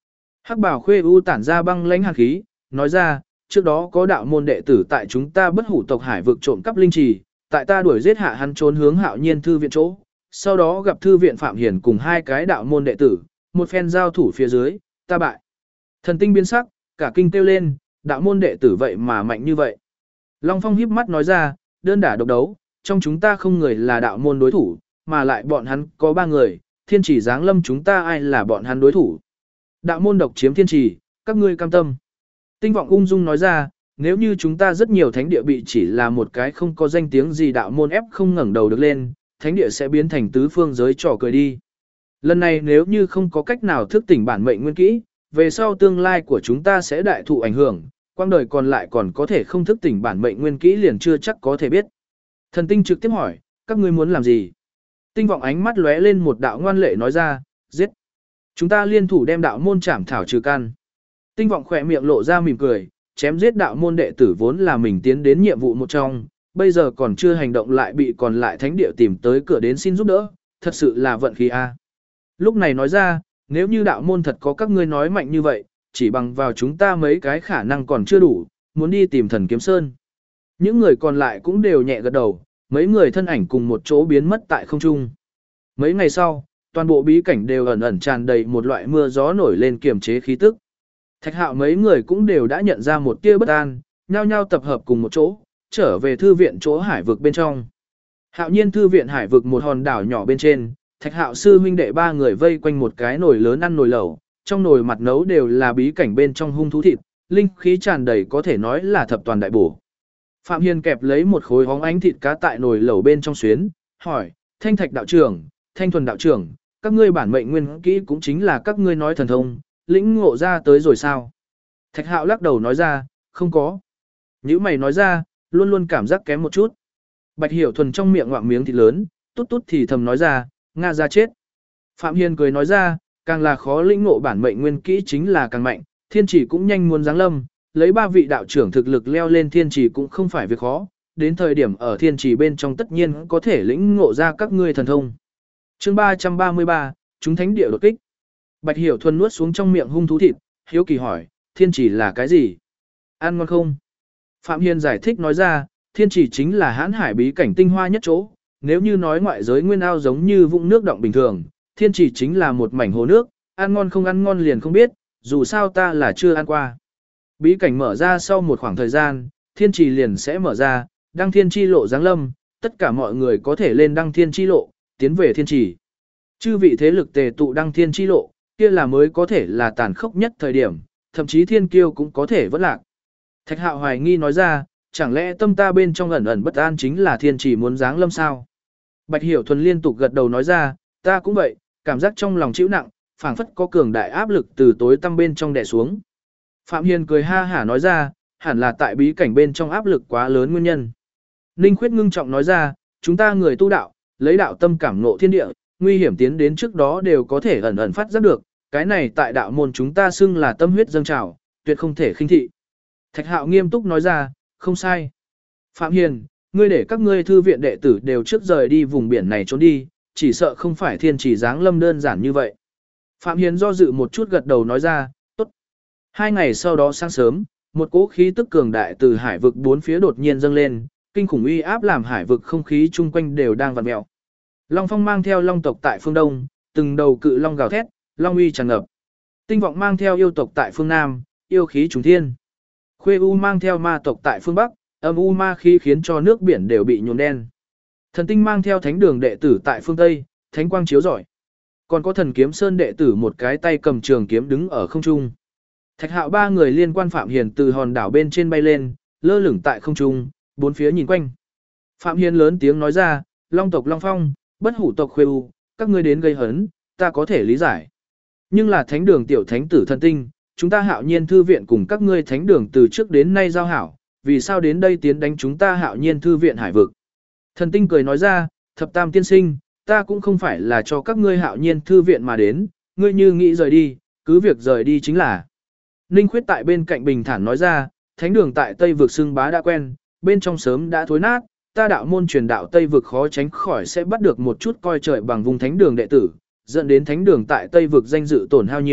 Hắc Bảo Khuê U tản ra băng lãnh hàn khí, nói ra, trước đó có đạo môn đệ tử tại chúng ta Bất Hủ tộc Hải vực trộm cắp linh trì, tại ta đuổi giết hạ hắn trốn hướng Hạo Nhiên thư viện chỗ, sau đó gặp thư viện Phạm Hiển cùng hai cái đạo môn đệ tử, một phen giao thủ phía dưới, ta bại. Thần tinh biến sắc, cả kinh kêu lên, đạo môn đệ tử vậy mà mạnh như vậy. Long Phong híp mắt nói ra, đơn đả độc đấu, trong chúng ta không người là đạo môn đối thủ, mà lại bọn hắn có 3 người, thiên chỉ giáng lâm chúng ta ai là bọn hắn đối thủ. Đạo môn độc chiếm thiên chỉ, các ngươi cam tâm. Tinh vọng ung dung nói ra, nếu như chúng ta rất nhiều thánh địa bị chỉ là một cái không có danh tiếng gì đạo môn ép không ngẩng đầu được lên, thánh địa sẽ biến thành tứ phương giới trò cười đi. Lần này nếu như không có cách nào thức tỉnh bản mệnh nguyên kỹ, về sau tương lai của chúng ta sẽ đại thụ ảnh hưởng, quang đời còn lại còn có thể không thức tỉnh bản mệnh nguyên kỹ liền chưa chắc có thể biết. Thần tinh trực tiếp hỏi, các ngươi muốn làm gì? Tinh vọng ánh mắt lóe lên một đạo ngoan lệ nói ra, giết. Chúng ta liên thủ đem đạo môn trảm thảo trừ căn. Tinh vọng khỏe miệng lộ ra mỉm cười, chém giết đạo môn đệ tử vốn là mình tiến đến nhiệm vụ một trong, bây giờ còn chưa hành động lại bị còn lại thánh địa tìm tới cửa đến xin giúp đỡ, thật sự là vận khí a. Lúc này nói ra, nếu như đạo môn thật có các ngươi nói mạnh như vậy, chỉ bằng vào chúng ta mấy cái khả năng còn chưa đủ, muốn đi tìm Thần Kiếm Sơn. Những người còn lại cũng đều nhẹ gật đầu, mấy người thân ảnh cùng một chỗ biến mất tại không trung. Mấy ngày sau, toàn bộ bí cảnh đều ẩn ẩn tràn đầy một loại mưa gió nổi lên kiềm chế khí tức. Thạch Hạo mấy người cũng đều đã nhận ra một tia bất an, nhao nhao tập hợp cùng một chỗ, trở về thư viện chỗ hải vực bên trong. Hạo Nhiên thư viện hải vực một hòn đảo nhỏ bên trên, Thạch Hạo sư huynh đệ 3 người vây quanh một cái nồi lớn ăn nồi lẩu, trong nồi mặt nấu đều là bí cảnh bên trong hung thú thịt, linh khí tràn đầy có thể nói là thập toàn đại bổ. Phạm Hiền kẹp lấy một khối hóng ánh thịt cá tại nồi lẩu bên trong xuyến, hỏi, Thanh Thạch đạo trưởng, Thanh Thuần đạo trưởng, các ngươi bản mệnh nguyên kỹ cũng chính là các ngươi nói thần thông, lĩnh ngộ ra tới rồi sao? Thạch Hạo lắc đầu nói ra, không có. Những mày nói ra, luôn luôn cảm giác kém một chút. Bạch Hiểu Thuần trong miệng ngoạm miếng thịt lớn, tút tút thì thầm nói ra, Nga ra chết. Phạm Hiền cười nói ra, càng là khó lĩnh ngộ bản mệnh nguyên kỹ chính là càng mạnh, thiên chỉ cũng nhanh muốn giáng lâm, lấy 3 vị đạo trưởng thực lực leo lên thiên chỉ cũng không phải việc khó, đến thời điểm ở thiên chỉ bên trong tất nhiên có thể lĩnh ngộ ra các ngươi thần thông. Chương 333, chúng thánh địa đột kích. Bạch Hiểu Thuần nuốt xuống trong miệng hung thú thịt, hiếu kỳ hỏi, thiên chỉ là cái gì? Ăn ngon không? Phạm Hiền giải thích nói ra, thiên chỉ chính là hãn hải bí cảnh tinh hoa nhất chỗ, nếu như nói ngoại giới nguyên ao giống như vũng nước động bình thường, thiên chỉ chính là một mảnh hồ nước, ăn ngon không ăn ngon liền không biết, dù sao ta là chưa ăn qua. Bí cảnh mở ra sau một khoảng thời gian, thiên chỉ liền sẽ mở ra, đăng thiên chi lộ giáng lâm, tất cả mọi người có thể lên đăng thiên chi lộ, tiến về thiên chỉ. Chư vị thế lực tề tụ đăng thiên chi lộ, kia là mới có thể là tàn khốc nhất thời điểm, thậm chí thiên kiêu cũng có thể vẫn lạc. Thạch Hạo hoài nghi nói ra, chẳng lẽ tâm ta bên trong ẩn ẩn bất an chính là thiên chỉ muốn giáng lâm sao? Bạch Hiểu Thuần liên tục gật đầu nói ra, ta cũng vậy, cảm giác trong lòng chịu nặng, phảng phất có cường đại áp lực từ tối tăm bên trong đè xuống. Phạm Hiền cười ha hả nói ra, hẳn là tại bí cảnh bên trong áp lực quá lớn nguyên nhân. Ninh Khuyết ngưng trọng nói ra, chúng ta người tu đạo, lấy đạo tâm cảm ngộ thiên địa, nguy hiểm tiến đến trước đó đều có thể ẩn ẩn phát giác được, cái này tại đạo môn chúng ta xưng là tâm huyết dâng trào, tuyệt không thể khinh thị. Thạch Hạo nghiêm túc nói ra, không sai. Phạm Hiền, ngươi để các ngươi thư viện đệ tử đều trước rời đi vùng biển này trốn đi, chỉ sợ không phải thiên chỉ giáng lâm đơn giản như vậy. Phạm Hiền do dự một chút gật đầu nói ra, tốt. 2 ngày sau đó sáng sớm, một cỗ khí tức cường đại từ hải vực 4 phía đột nhiên dâng lên, kinh khủng uy áp làm hải vực không khí chung quanh đều đang vặn mèo. Long Phong mang theo long tộc tại phương đông, từng đầu cự long gào thét, long uy tràn ngập. Tinh Vọng mang theo yêu tộc tại phương nam, yêu khí trùng thiên. Khuê U mang theo ma tộc tại phương bắc, âm u ma khí khiến cho nước biển đều bị nhuộm đen. Thần Tinh mang theo thánh đường đệ tử tại phương tây, thánh quang chiếu rọi. Còn có Thần Kiếm Sơn đệ tử một cái tay cầm trường kiếm đứng ở không trung. Thạch Hạo 3 người liên quan Phạm Hiền từ hòn đảo bên trên bay lên, lơ lửng tại không trung, bốn phía nhìn quanh. Phạm Hiền lớn tiếng nói ra, Long tộc Long Phong, Bất Hủ tộc Khuê U, các ngươi đến gây hấn, ta có thể lý giải. Nhưng là thánh đường tiểu thánh tử Thần Tinh, chúng ta Hạo Nhiên thư viện cùng các ngươi thánh đường từ trước đến nay giao hảo, vì sao đến đây tiến đánh chúng ta Hạo Nhiên thư viện hải vực? Thần Tinh cười nói ra, Thập Tam tiên sinh, ta cũng không phải là cho các ngươi Hạo Nhiên thư viện mà đến, ngươi như nghĩ rời đi, cứ việc rời đi chính là. Ninh Khuyết tại bên cạnh bình thản nói ra, thánh đường tại Tây vực xưng bá đã quen, bên trong sớm đã thối nát, ta đạo môn truyền đạo Tây vực khó tránh khỏi sẽ bắt được một chút coi trời bằng vùng thánh đường đệ tử, dẫn đến thánh đường tại Tây vực danh dự tổn hao nhiều,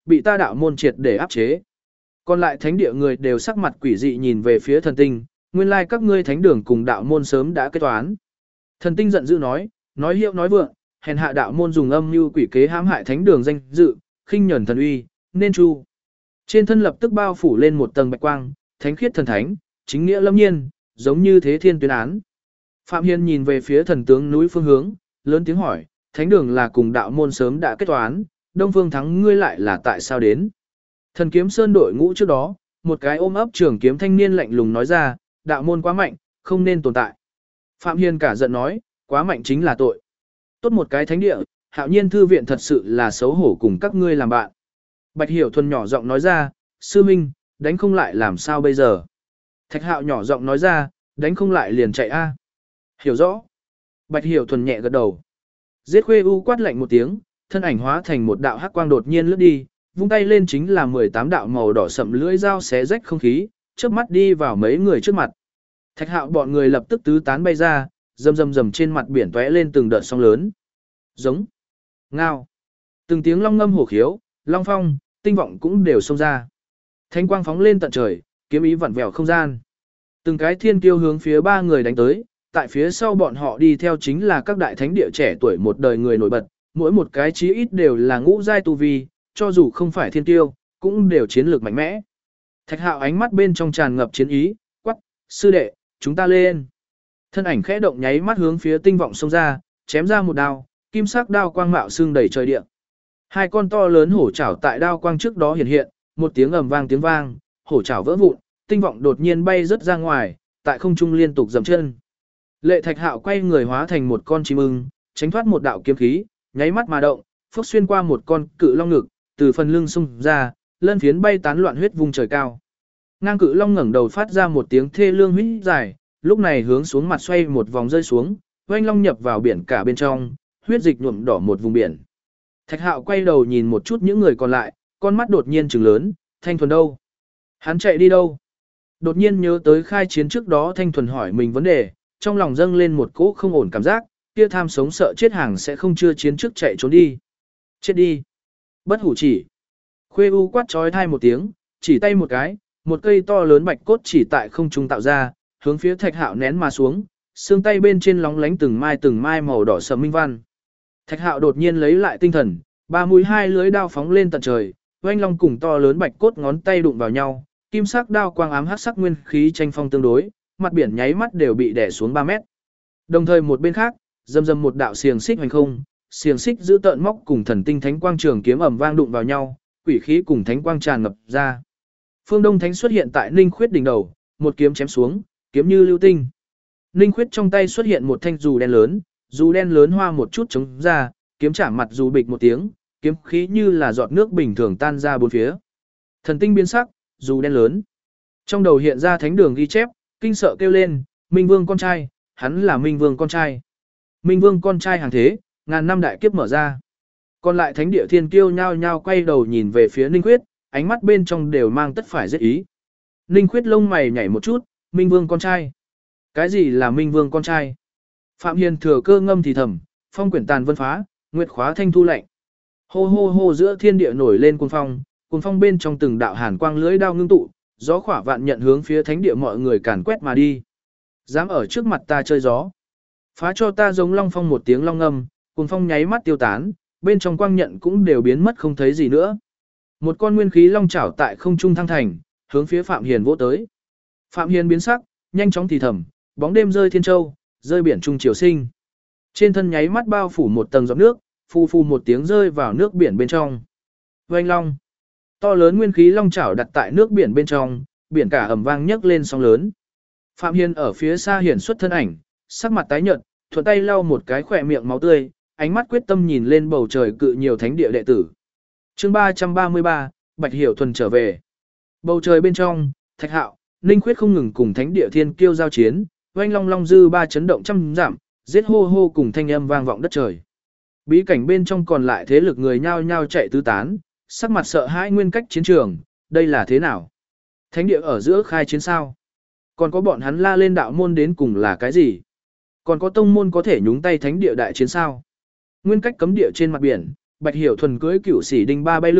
bị ta đạo môn triệt để áp chế. Còn lại thánh địa người đều sắc mặt quỷ dị nhìn về phía thần tinh, nguyên lai các ngươi thánh đường cùng đạo môn sớm đã kết toán. Thần tinh giận dữ nói hiệu nói vượng, hèn hạ đạo môn dùng âm mưu quỷ kế hãm hại thánh đường danh dự, khinh nhẫn thần uy, nên chu. Trên thân lập tức bao phủ lên một tầng bạch quang, thánh khiết thần thánh, chính nghĩa lâm nhiên, giống như thế thiên tuyên án. Phạm Hiên nhìn về phía thần tướng núi phương hướng, lớn tiếng hỏi, thánh đường là cùng đạo môn sớm đã kết toán, Đông Phương Thắng ngươi lại là tại sao đến? Thần kiếm sơn đội ngũ trước đó, một cái ôm ấp trường kiếm thanh niên lạnh lùng nói ra, đạo môn quá mạnh, không nên tồn tại. Phạm Hiên cả giận nói, quá mạnh chính là tội. Tốt một cái thánh địa, Hạo Nhiên thư viện thật sự là xấu hổ cùng các ngươi làm bạn. Bạch Hiểu Thuần nhỏ giọng nói ra, sư minh, đánh không lại làm sao bây giờ? Thạch Hạo nhỏ giọng nói ra, đánh không lại liền chạy a. Hiểu rõ. Bạch Hiểu Thuần nhẹ gật đầu. Giết Khuê U quát lạnh một tiếng, thân ảnh hóa thành một đạo hắc quang đột nhiên lướt đi, vung tay lên chính là 18 đạo màu đỏ sậm lưỡi dao xé rách không khí, chớp mắt đi vào mấy người trước mặt. Thạch Hạo bọn người lập tức tứ tán bay ra, rầm trên mặt biển tóe lên từng đợt sóng lớn. Giống, ngao, từng tiếng long ngâm hổ khiếu, long phong, tinh vọng cũng đều xông ra. Thánh quang phóng lên tận trời, kiếm ý vặn vẹo không gian. Từng cái thiên kiêu hướng phía ba người đánh tới, tại phía sau bọn họ đi theo chính là các đại thánh địa trẻ tuổi một đời người nổi bật, mỗi một cái chí ít đều là ngũ giai tu vi, cho dù không phải thiên kiêu, cũng đều chiến lược mạnh mẽ. Thạch Hạo ánh mắt bên trong tràn ngập chiến ý, quắc, sư đệ, chúng ta lên. Thân ảnh khẽ động nháy mắt hướng phía tinh vọng xông ra, chém ra một đao, kim sắc đao quang mạo xương đầy trời địa. Hai con to lớn hổ chảo tại đao quang trước đó hiện hiện, một tiếng ầm vang tiếng vang, hổ chảo vỡ vụn, tinh vọng đột nhiên bay rất ra ngoài, tại không trung liên tục dậm chân. Lệ Thạch Hạo quay người hóa thành một con chim ưng, tránh thoát một đạo kiếm khí, nháy mắt mà động, phốc xuyên qua một con cự long ngực, từ phần lưng xung ra, lân phiến bay tán loạn huyết vùng trời cao. Ngang cự long ngẩng đầu phát ra một tiếng thê lương huýt dài, lúc này hướng xuống mặt xoay một vòng rơi xuống, oanh long nhập vào biển cả bên trong, huyết dịch nhuộm đỏ một vùng biển. Thạch Hạo quay đầu nhìn một chút những người còn lại, con mắt đột nhiên trừng lớn, Thanh Thuần đâu? Hắn chạy đi đâu? Đột nhiên nhớ tới khai chiến trước đó Thanh Thuần hỏi mình vấn đề, trong lòng dâng lên một cỗ không ổn cảm giác, kia tham sống sợ chết hàng sẽ không chưa chiến trước chạy trốn đi. Chết đi. Bất hủ chỉ. Khuê U quát trói thai một tiếng, chỉ tay một cái, một cây to lớn bạch cốt chỉ tại không trung tạo ra, hướng phía Thạch Hạo nén mà xuống, xương tay bên trên lóng lánh từng mai màu đỏ sẫm minh văn. Thạch Hạo đột nhiên lấy lại tinh thần, ba mũi hai lưới đao phóng lên tận trời, oanh long cùng to lớn bạch cốt ngón tay đụng vào nhau, kim sắc đao quang ám hắc sắc nguyên khí tranh phong tương đối, mặt biển nháy mắt đều bị đè xuống 3 mét. Đồng thời một bên khác, rầm một đạo xiềng xích hoành không, xiềng xích giữ tợn móc cùng thần tinh thánh quang trường kiếm ầm vang đụng vào nhau, quỷ khí cùng thánh quang tràn ngập ra. Phương Đông Thánh xuất hiện tại Ninh Khuyết đỉnh đầu, một kiếm chém xuống, kiếm như lưu tinh. Ninh Khuyết trong tay xuất hiện một thanh dù đen lớn hoa một chút chống ra, kiếm chạm mặt dù bịch một tiếng, kiếm khí như là giọt nước bình thường tan ra bốn phía. Thần tinh biến sắc, dù đen lớn. Trong đầu hiện ra thánh đường ghi chép, kinh sợ kêu lên, Minh Vương con trai, hắn là Minh Vương con trai. Minh Vương con trai hàng thế, ngàn năm đại kiếp mở ra. Còn lại thánh địa thiên kiêu nhao nhao quay đầu nhìn về phía Ninh Khuyết, ánh mắt bên trong đều mang tất phải giết ý. Ninh Khuyết lông mày nhảy một chút, Minh Vương con trai. Cái gì là Minh Vương con trai? Phạm Hiền thừa cơ ngâm thì thầm, phong quyển tàn vân phá, nguyệt khóa thanh thu lạnh. Hô hô hô giữa thiên địa nổi lên cuồng phong bên trong từng đạo hàn quang lưỡi đao ngưng tụ, gió khỏa vạn nhận hướng phía thánh địa mọi người càn quét mà đi. Dám ở trước mặt ta chơi gió. Phá cho ta giống long phong một tiếng long ngâm, cuồng phong nháy mắt tiêu tán, bên trong quang nhận cũng đều biến mất không thấy gì nữa. Một con nguyên khí long chảo tại không trung thăng thành, hướng phía Phạm Hiền vỗ tới. Phạm Hiền biến sắc, nhanh chóng thì thầm, bóng đêm rơi thiên châu, rơi biển trung triều sinh. Trên thân nháy mắt bao phủ một tầng giọt nước, phù phù một tiếng rơi vào nước biển bên trong. Oanh long. To lớn nguyên khí long chảo đặt tại nước biển bên trong, biển cả ầm vang nhấc lên sóng lớn. Phạm Hiền ở phía xa hiển xuất thân ảnh, sắc mặt tái nhợt, thuận tay lau một cái khỏe miệng máu tươi, ánh mắt quyết tâm nhìn lên bầu trời cự nhiều thánh địa đệ tử. Chương 333, Bạch Hiểu Thuần trở về. Bầu trời bên trong, Thạch Hạo, Ninh Khuyết không ngừng cùng thánh địa thiên kiêu giao chiến, oanh long long dư ba chấn động trăm giảm, giết hô hô cùng thanh âm vang vọng đất trời. Bí cảnh bên trong còn lại thế lực người nhao nhao chạy tứ tán, sắc mặt sợ hãi nguyên cách chiến trường, đây là thế nào? Thánh địa ở giữa khai chiến sao? Còn có bọn hắn la lên đạo môn đến cùng là cái gì? Còn có tông môn có thể nhúng tay thánh địa đại chiến sao? Nguyên cách cấm địa trên mặt biển, Bạch Hiểu Thuần cưỡi cửu sĩ đinh ba bay lượn,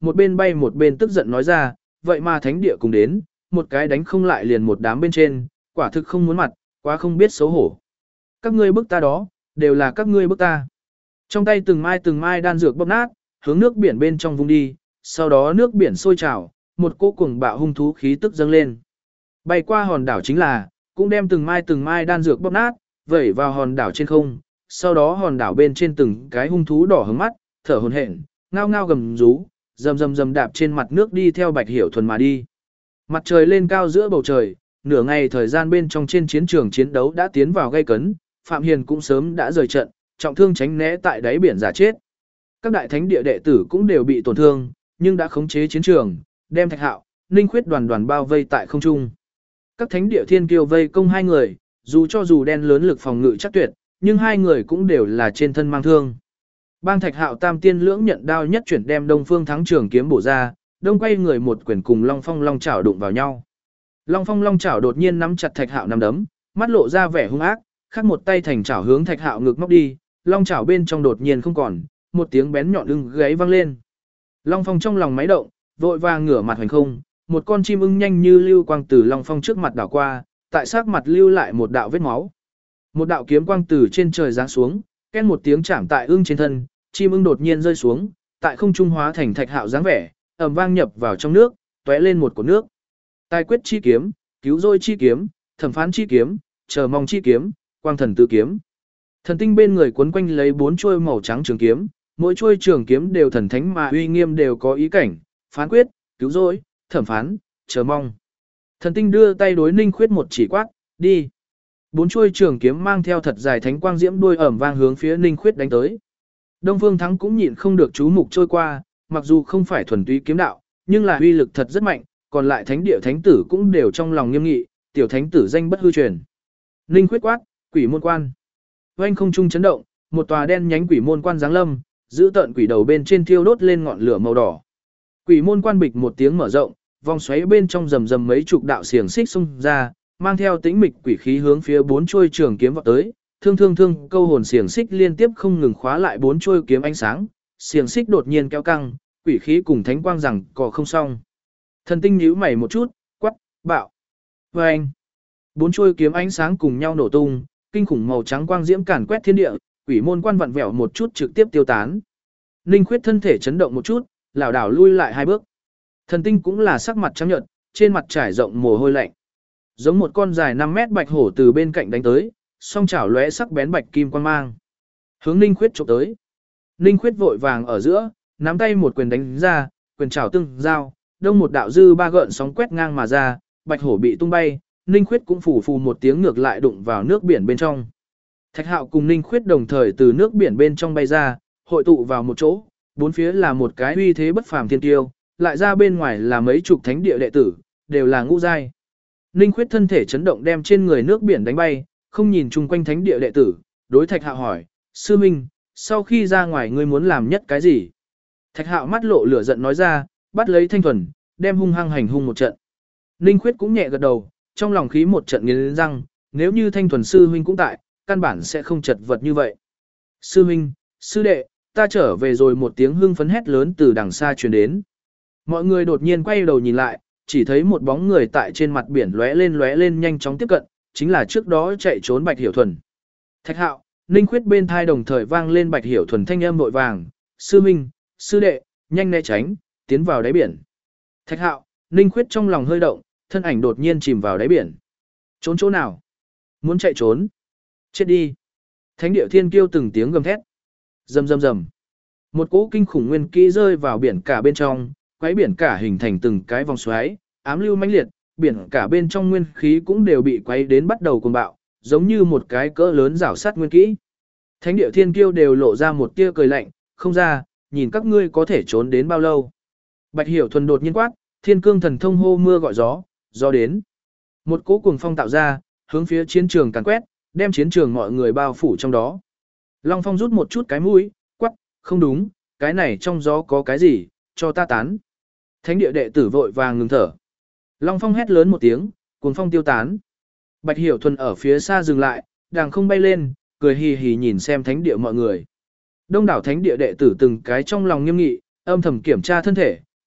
một bên bay một bên tức giận nói ra, vậy mà thánh địa cùng đến, một cái đánh không lại liền một đám bên trên, quả thực không muốn mặt, quá không biết xấu hổ. Các ngươi bức ta đó, đều là các ngươi bức ta. Trong tay từng mai đan dược bóp nát, hướng nước biển bên trong vung đi, sau đó nước biển sôi trào, một cỗ cuồng bạo hung thú khí tức dâng lên. Bay qua hòn đảo chính là, cũng đem từng mai đan dược bóp nát, vẩy vào hòn đảo trên không, sau đó hòn đảo bên trên từng cái hung thú đỏ hứng mắt, thở hổn hển, ngao ngao gầm rú, rầm rầm rầm đạp trên mặt nước đi theo Bạch Hiểu Thuần mà đi. Mặt trời lên cao giữa bầu trời, nửa ngày thời gian bên trong trên chiến trường chiến đấu đã tiến vào gay cấn, Phạm Hiền cũng sớm đã rời trận, trọng thương tránh né tại đáy biển giả chết. Các đại thánh địa đệ tử cũng đều bị tổn thương, nhưng đã khống chế chiến trường, đem Thạch Hạo, Ninh Khuyết đoàn đoàn bao vây tại không trung. Các thánh địa thiên kiêu vây công hai người, dù đen lớn lực phòng ngự chắc tuyệt, nhưng hai người cũng đều là trên thân mang thương. Bang Thạch Hạo tam tiên lưỡng nhận đao nhất chuyển đem Đông Phương Thắng trường kiếm bổ ra, đông quay người một quyền cùng Long Phong Long Chảo đụng vào nhau. Long Phong Long Chảo đột nhiên nắm chặt Thạch Hạo nắm đấm, mắt lộ ra vẻ hung ác, khác một tay thành chảo hướng Thạch Hạo ngực móc đi, Long Chảo bên trong đột nhiên không còn, một tiếng bén nhọn ưng gáy vang lên. Long Phong trong lòng máy động, vội vàng ngửa mặt hoành không, một con chim ưng nhanh như lưu quang từ Long Phong trước mặt đảo qua, tại sát mặt lưu lại một đạo vết máu. Một đạo kiếm quang từ trên trời giáng xuống, ken một tiếng chạm tại ưng trên thân, chim ưng đột nhiên rơi xuống, tại không trung hóa thành Thạch Hạo dáng vẻ, ầm vang nhập vào trong nước, tóe lên một cột nước. Tài quyết chi kiếm, cứu rỗi chi kiếm, thẩm phán chi kiếm, chờ mong chi kiếm, quang thần tứ kiếm. Thần tinh bên người quấn quanh lấy 4 chuôi màu trắng trường kiếm, mỗi chuôi trường kiếm đều thần thánh mà uy nghiêm đều có ý cảnh, phán quyết, cứu rỗi, thẩm phán, chờ mong. Thần tinh đưa tay đối Ninh Khuyết một chỉ quát, đi. 4 chuôi trường kiếm mang theo thật dài thánh quang diễm đuôi ẩm vang hướng phía Ninh Khuyết đánh tới. Đông Phương Thắng cũng nhịn không được chú mục trôi qua, mặc dù không phải thuần túy kiếm đạo, nhưng là uy lực thật rất mạnh, còn lại thánh địa thánh tử cũng đều trong lòng nghiêm nghị, tiểu thánh tử danh bất hư truyền. Ninh Khuyết quát, quỷ môn quan. Oanh không trung chấn động, một tòa đen nhánh quỷ môn quan giáng lâm, giữ tận quỷ đầu bên trên thiêu đốt lên ngọn lửa màu đỏ. Quỷ môn quan bịch một tiếng mở rộng, vòng xoáy bên trong rầm rầm mấy chục đạo xiềng xích xung ra, mang theo tĩnh mịch quỷ khí hướng phía 4 chuôi trường kiếm vọt tới, thương câu hồn xiềng xích liên tiếp không ngừng khóa lại 4 chuôi kiếm ánh sáng, xiềng xích đột nhiên kéo căng, quỷ khí cùng thánh quang rằng cò không xong. Thần tinh nhíu mày một chút, quắc, bạo. Oanh. 4 chuôi kiếm ánh sáng cùng nhau nổ tung, kinh khủng màu trắng quang diễm càn quét thiên địa, quỷ môn quan vặn vẹo một chút trực tiếp tiêu tán. Ninh Khuyết thân thể chấn động một chút, lảo đảo lui lại 2 bước. Thần tinh cũng là sắc mặt trắng nhợt, trên mặt trải rộng mồ hôi lạnh. Giống một con dài 5 mét bạch hổ từ bên cạnh đánh tới, song chảo lóe sắc bén bạch kim quang mang. Hướng Ninh Khuyết chụp tới. Ninh Khuyết vội vàng ở giữa, nắm tay một quyền đánh ra, quyền chảo tương giao, đông một đạo dư ba gợn sóng quét ngang mà ra, bạch hổ bị tung bay, Ninh Khuyết cũng phủ phù một tiếng ngược lại đụng vào nước biển bên trong. Thạch Hạo cùng Ninh Khuyết đồng thời từ nước biển bên trong bay ra, hội tụ vào một chỗ, bốn phía là một cái uy thế bất phàm thiên tiêu, lại ra bên ngoài là mấy chục thánh địa đệ tử, đều là ngũ giai. Ninh Khuyết thân thể chấn động đem trên người nước biển đánh bay, không nhìn chung quanh thánh địa đệ tử, đối Thạch Hạo hỏi, sư minh, sau khi ra ngoài ngươi muốn làm nhất cái gì? Thạch Hạo mắt lộ lửa giận nói ra, bắt lấy Thanh Thuần, đem hung hăng hành hung một trận. Ninh Khuyết cũng nhẹ gật đầu, trong lòng khí một trận nghiến răng, nếu như Thanh Thuần sư huynh cũng tại, căn bản sẽ không chật vật như vậy. Sư huynh, sư đệ, ta trở về rồi, một tiếng hưng phấn hét lớn từ đằng xa truyền đến. Mọi người đột nhiên quay đầu nhìn lại, chỉ thấy một bóng người tại trên mặt biển lóe lên nhanh chóng tiếp cận, chính là trước đó chạy trốn Bạch Hiểu Thuần. Thạch Hạo, Ninh Khuyết bên thai đồng thời vang lên Bạch Hiểu Thuần thanh âm vội vàng, sư huynh, sư đệ, nhanh né tránh, tiến vào đáy biển. Thạch Hạo, Ninh Khuyết trong lòng hơi động, thân ảnh đột nhiên chìm vào đáy biển. Trốn chỗ nào? Muốn chạy trốn? Chết đi. Thánh địa thiên kiêu từng tiếng gầm thét. Rầm rầm rầm. Một cỗ kinh khủng nguyên khí rơi vào biển cả bên trong, quấy biển cả hình thành từng cái vòng xoáy, ám lưu mãnh liệt, biển cả bên trong nguyên khí cũng đều bị quấy đến bắt đầu cuồng bạo, giống như một cái cỡ lớn rảo sát nguyên khí. Thánh địa thiên kiêu đều lộ ra một tia cười lạnh, không ra, nhìn các ngươi có thể trốn đến bao lâu. Bạch Hiểu Thuần đột nhiên quát, Thiên Cương Thần Thông hô mưa gọi gió, gió đến. Một cỗ cuồng phong tạo ra, hướng phía chiến trường càn quét, đem chiến trường mọi người bao phủ trong đó. Long Phong rút một chút cái mũi, quát, không đúng, cái này trong gió có cái gì, cho ta tán. Thánh địa đệ tử vội vàng ngừng thở. Long Phong hét lớn một tiếng, cuồng phong tiêu tán. Bạch Hiểu Thuần ở phía xa dừng lại, đàng không bay lên, cười hì hì nhìn xem thánh địa mọi người. Đông đảo thánh địa đệ tử từng cái trong lòng nghiêm nghị, âm thầm kiểm tra thân thể,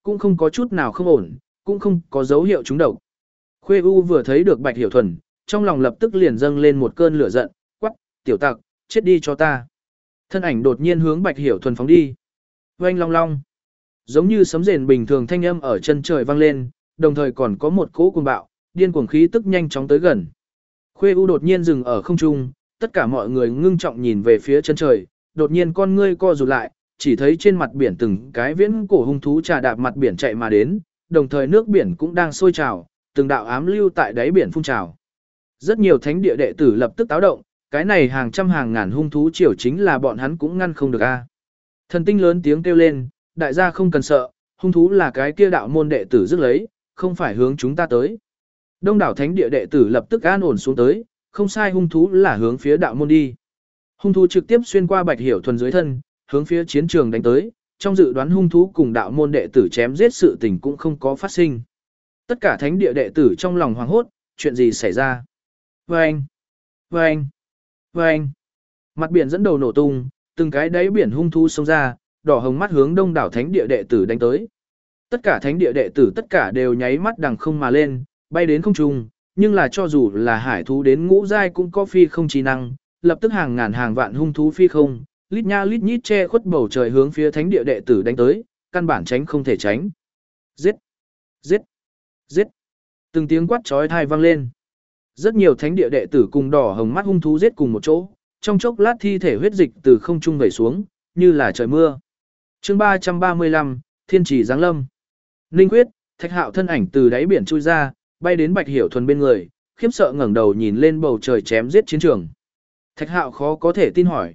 cũng không có chút nào không ổn, cũng không có dấu hiệu trúng độc. Khuê U vừa thấy được Bạch Hiểu Thuần, trong lòng lập tức liền dâng lên một cơn lửa giận, quắc, tiểu tặc, chết đi cho ta. Thân ảnh đột nhiên hướng Bạch Hiểu Thuần phóng đi. Oanh long long. Giống như sấm rền bình thường thanh âm ở chân trời vang lên, đồng thời còn có một cỗ cuồng bạo, điên cuồng khí tức nhanh chóng tới gần. Khuê U đột nhiên dừng ở không trung, tất cả mọi người ngưng trọng nhìn về phía chân trời, đột nhiên con ngươi co rụt lại, chỉ thấy trên mặt biển từng cái viễn cổ hung thú trà đạp mặt biển chạy mà đến, đồng thời nước biển cũng đang sôi trào, từng đạo ám lưu tại đáy biển phun trào. Rất nhiều thánh địa đệ tử lập tức táo động, cái này hàng trăm hàng ngàn hung thú triều chính là bọn hắn cũng ngăn không được a. Thần tinh lớn tiếng kêu lên, đại gia không cần sợ, hung thú là cái kia đạo môn đệ tử rước lấy, không phải hướng chúng ta tới. Đông đảo thánh địa đệ tử lập tức an ổn xuống tới, không sai, hung thú là hướng phía đạo môn đi. Hung thú trực tiếp xuyên qua Bạch Hiểu Thuần dưới thân, hướng phía chiến trường đánh tới, trong dự đoán hung thú cùng đạo môn đệ tử chém giết sự tình cũng không có phát sinh. Tất cả thánh địa đệ tử trong lòng hoảng hốt, chuyện gì xảy ra? Vâng! Vâng! Vâng! Mặt biển dẫn đầu nổ tung, từng cái đáy biển hung thú xông ra, đỏ hồng mắt hướng đông đảo thánh địa đệ tử đánh tới. Tất cả thánh địa đệ tử tất cả đều nháy mắt đằng không mà lên, bay đến không trung, nhưng là cho dù là hải thú đến ngũ giai cũng có phi không trí năng, lập tức hàng ngàn hàng vạn hung thú phi không, lít nha lít nhít che khuất bầu trời hướng phía thánh địa đệ tử đánh tới, căn bản tránh không thể tránh. Giết! Giết! Giết! Từng tiếng quát chói tai vang lên. Rất nhiều thánh địa đệ tử cùng đỏ hồng mắt hung thú giết cùng một chỗ, trong chốc lát thi thể huyết dịch từ không trung vẩy xuống, như là trời mưa. Chương 335, Thiên Chỉ giáng lâm. Ninh Quyết, Thạch Hạo thân ảnh từ đáy biển chui ra, bay đến Bạch Hiểu Thuần bên người, khiếp sợ ngẩng đầu nhìn lên bầu trời chém giết chiến trường. Thạch Hạo khó có thể tin hỏi,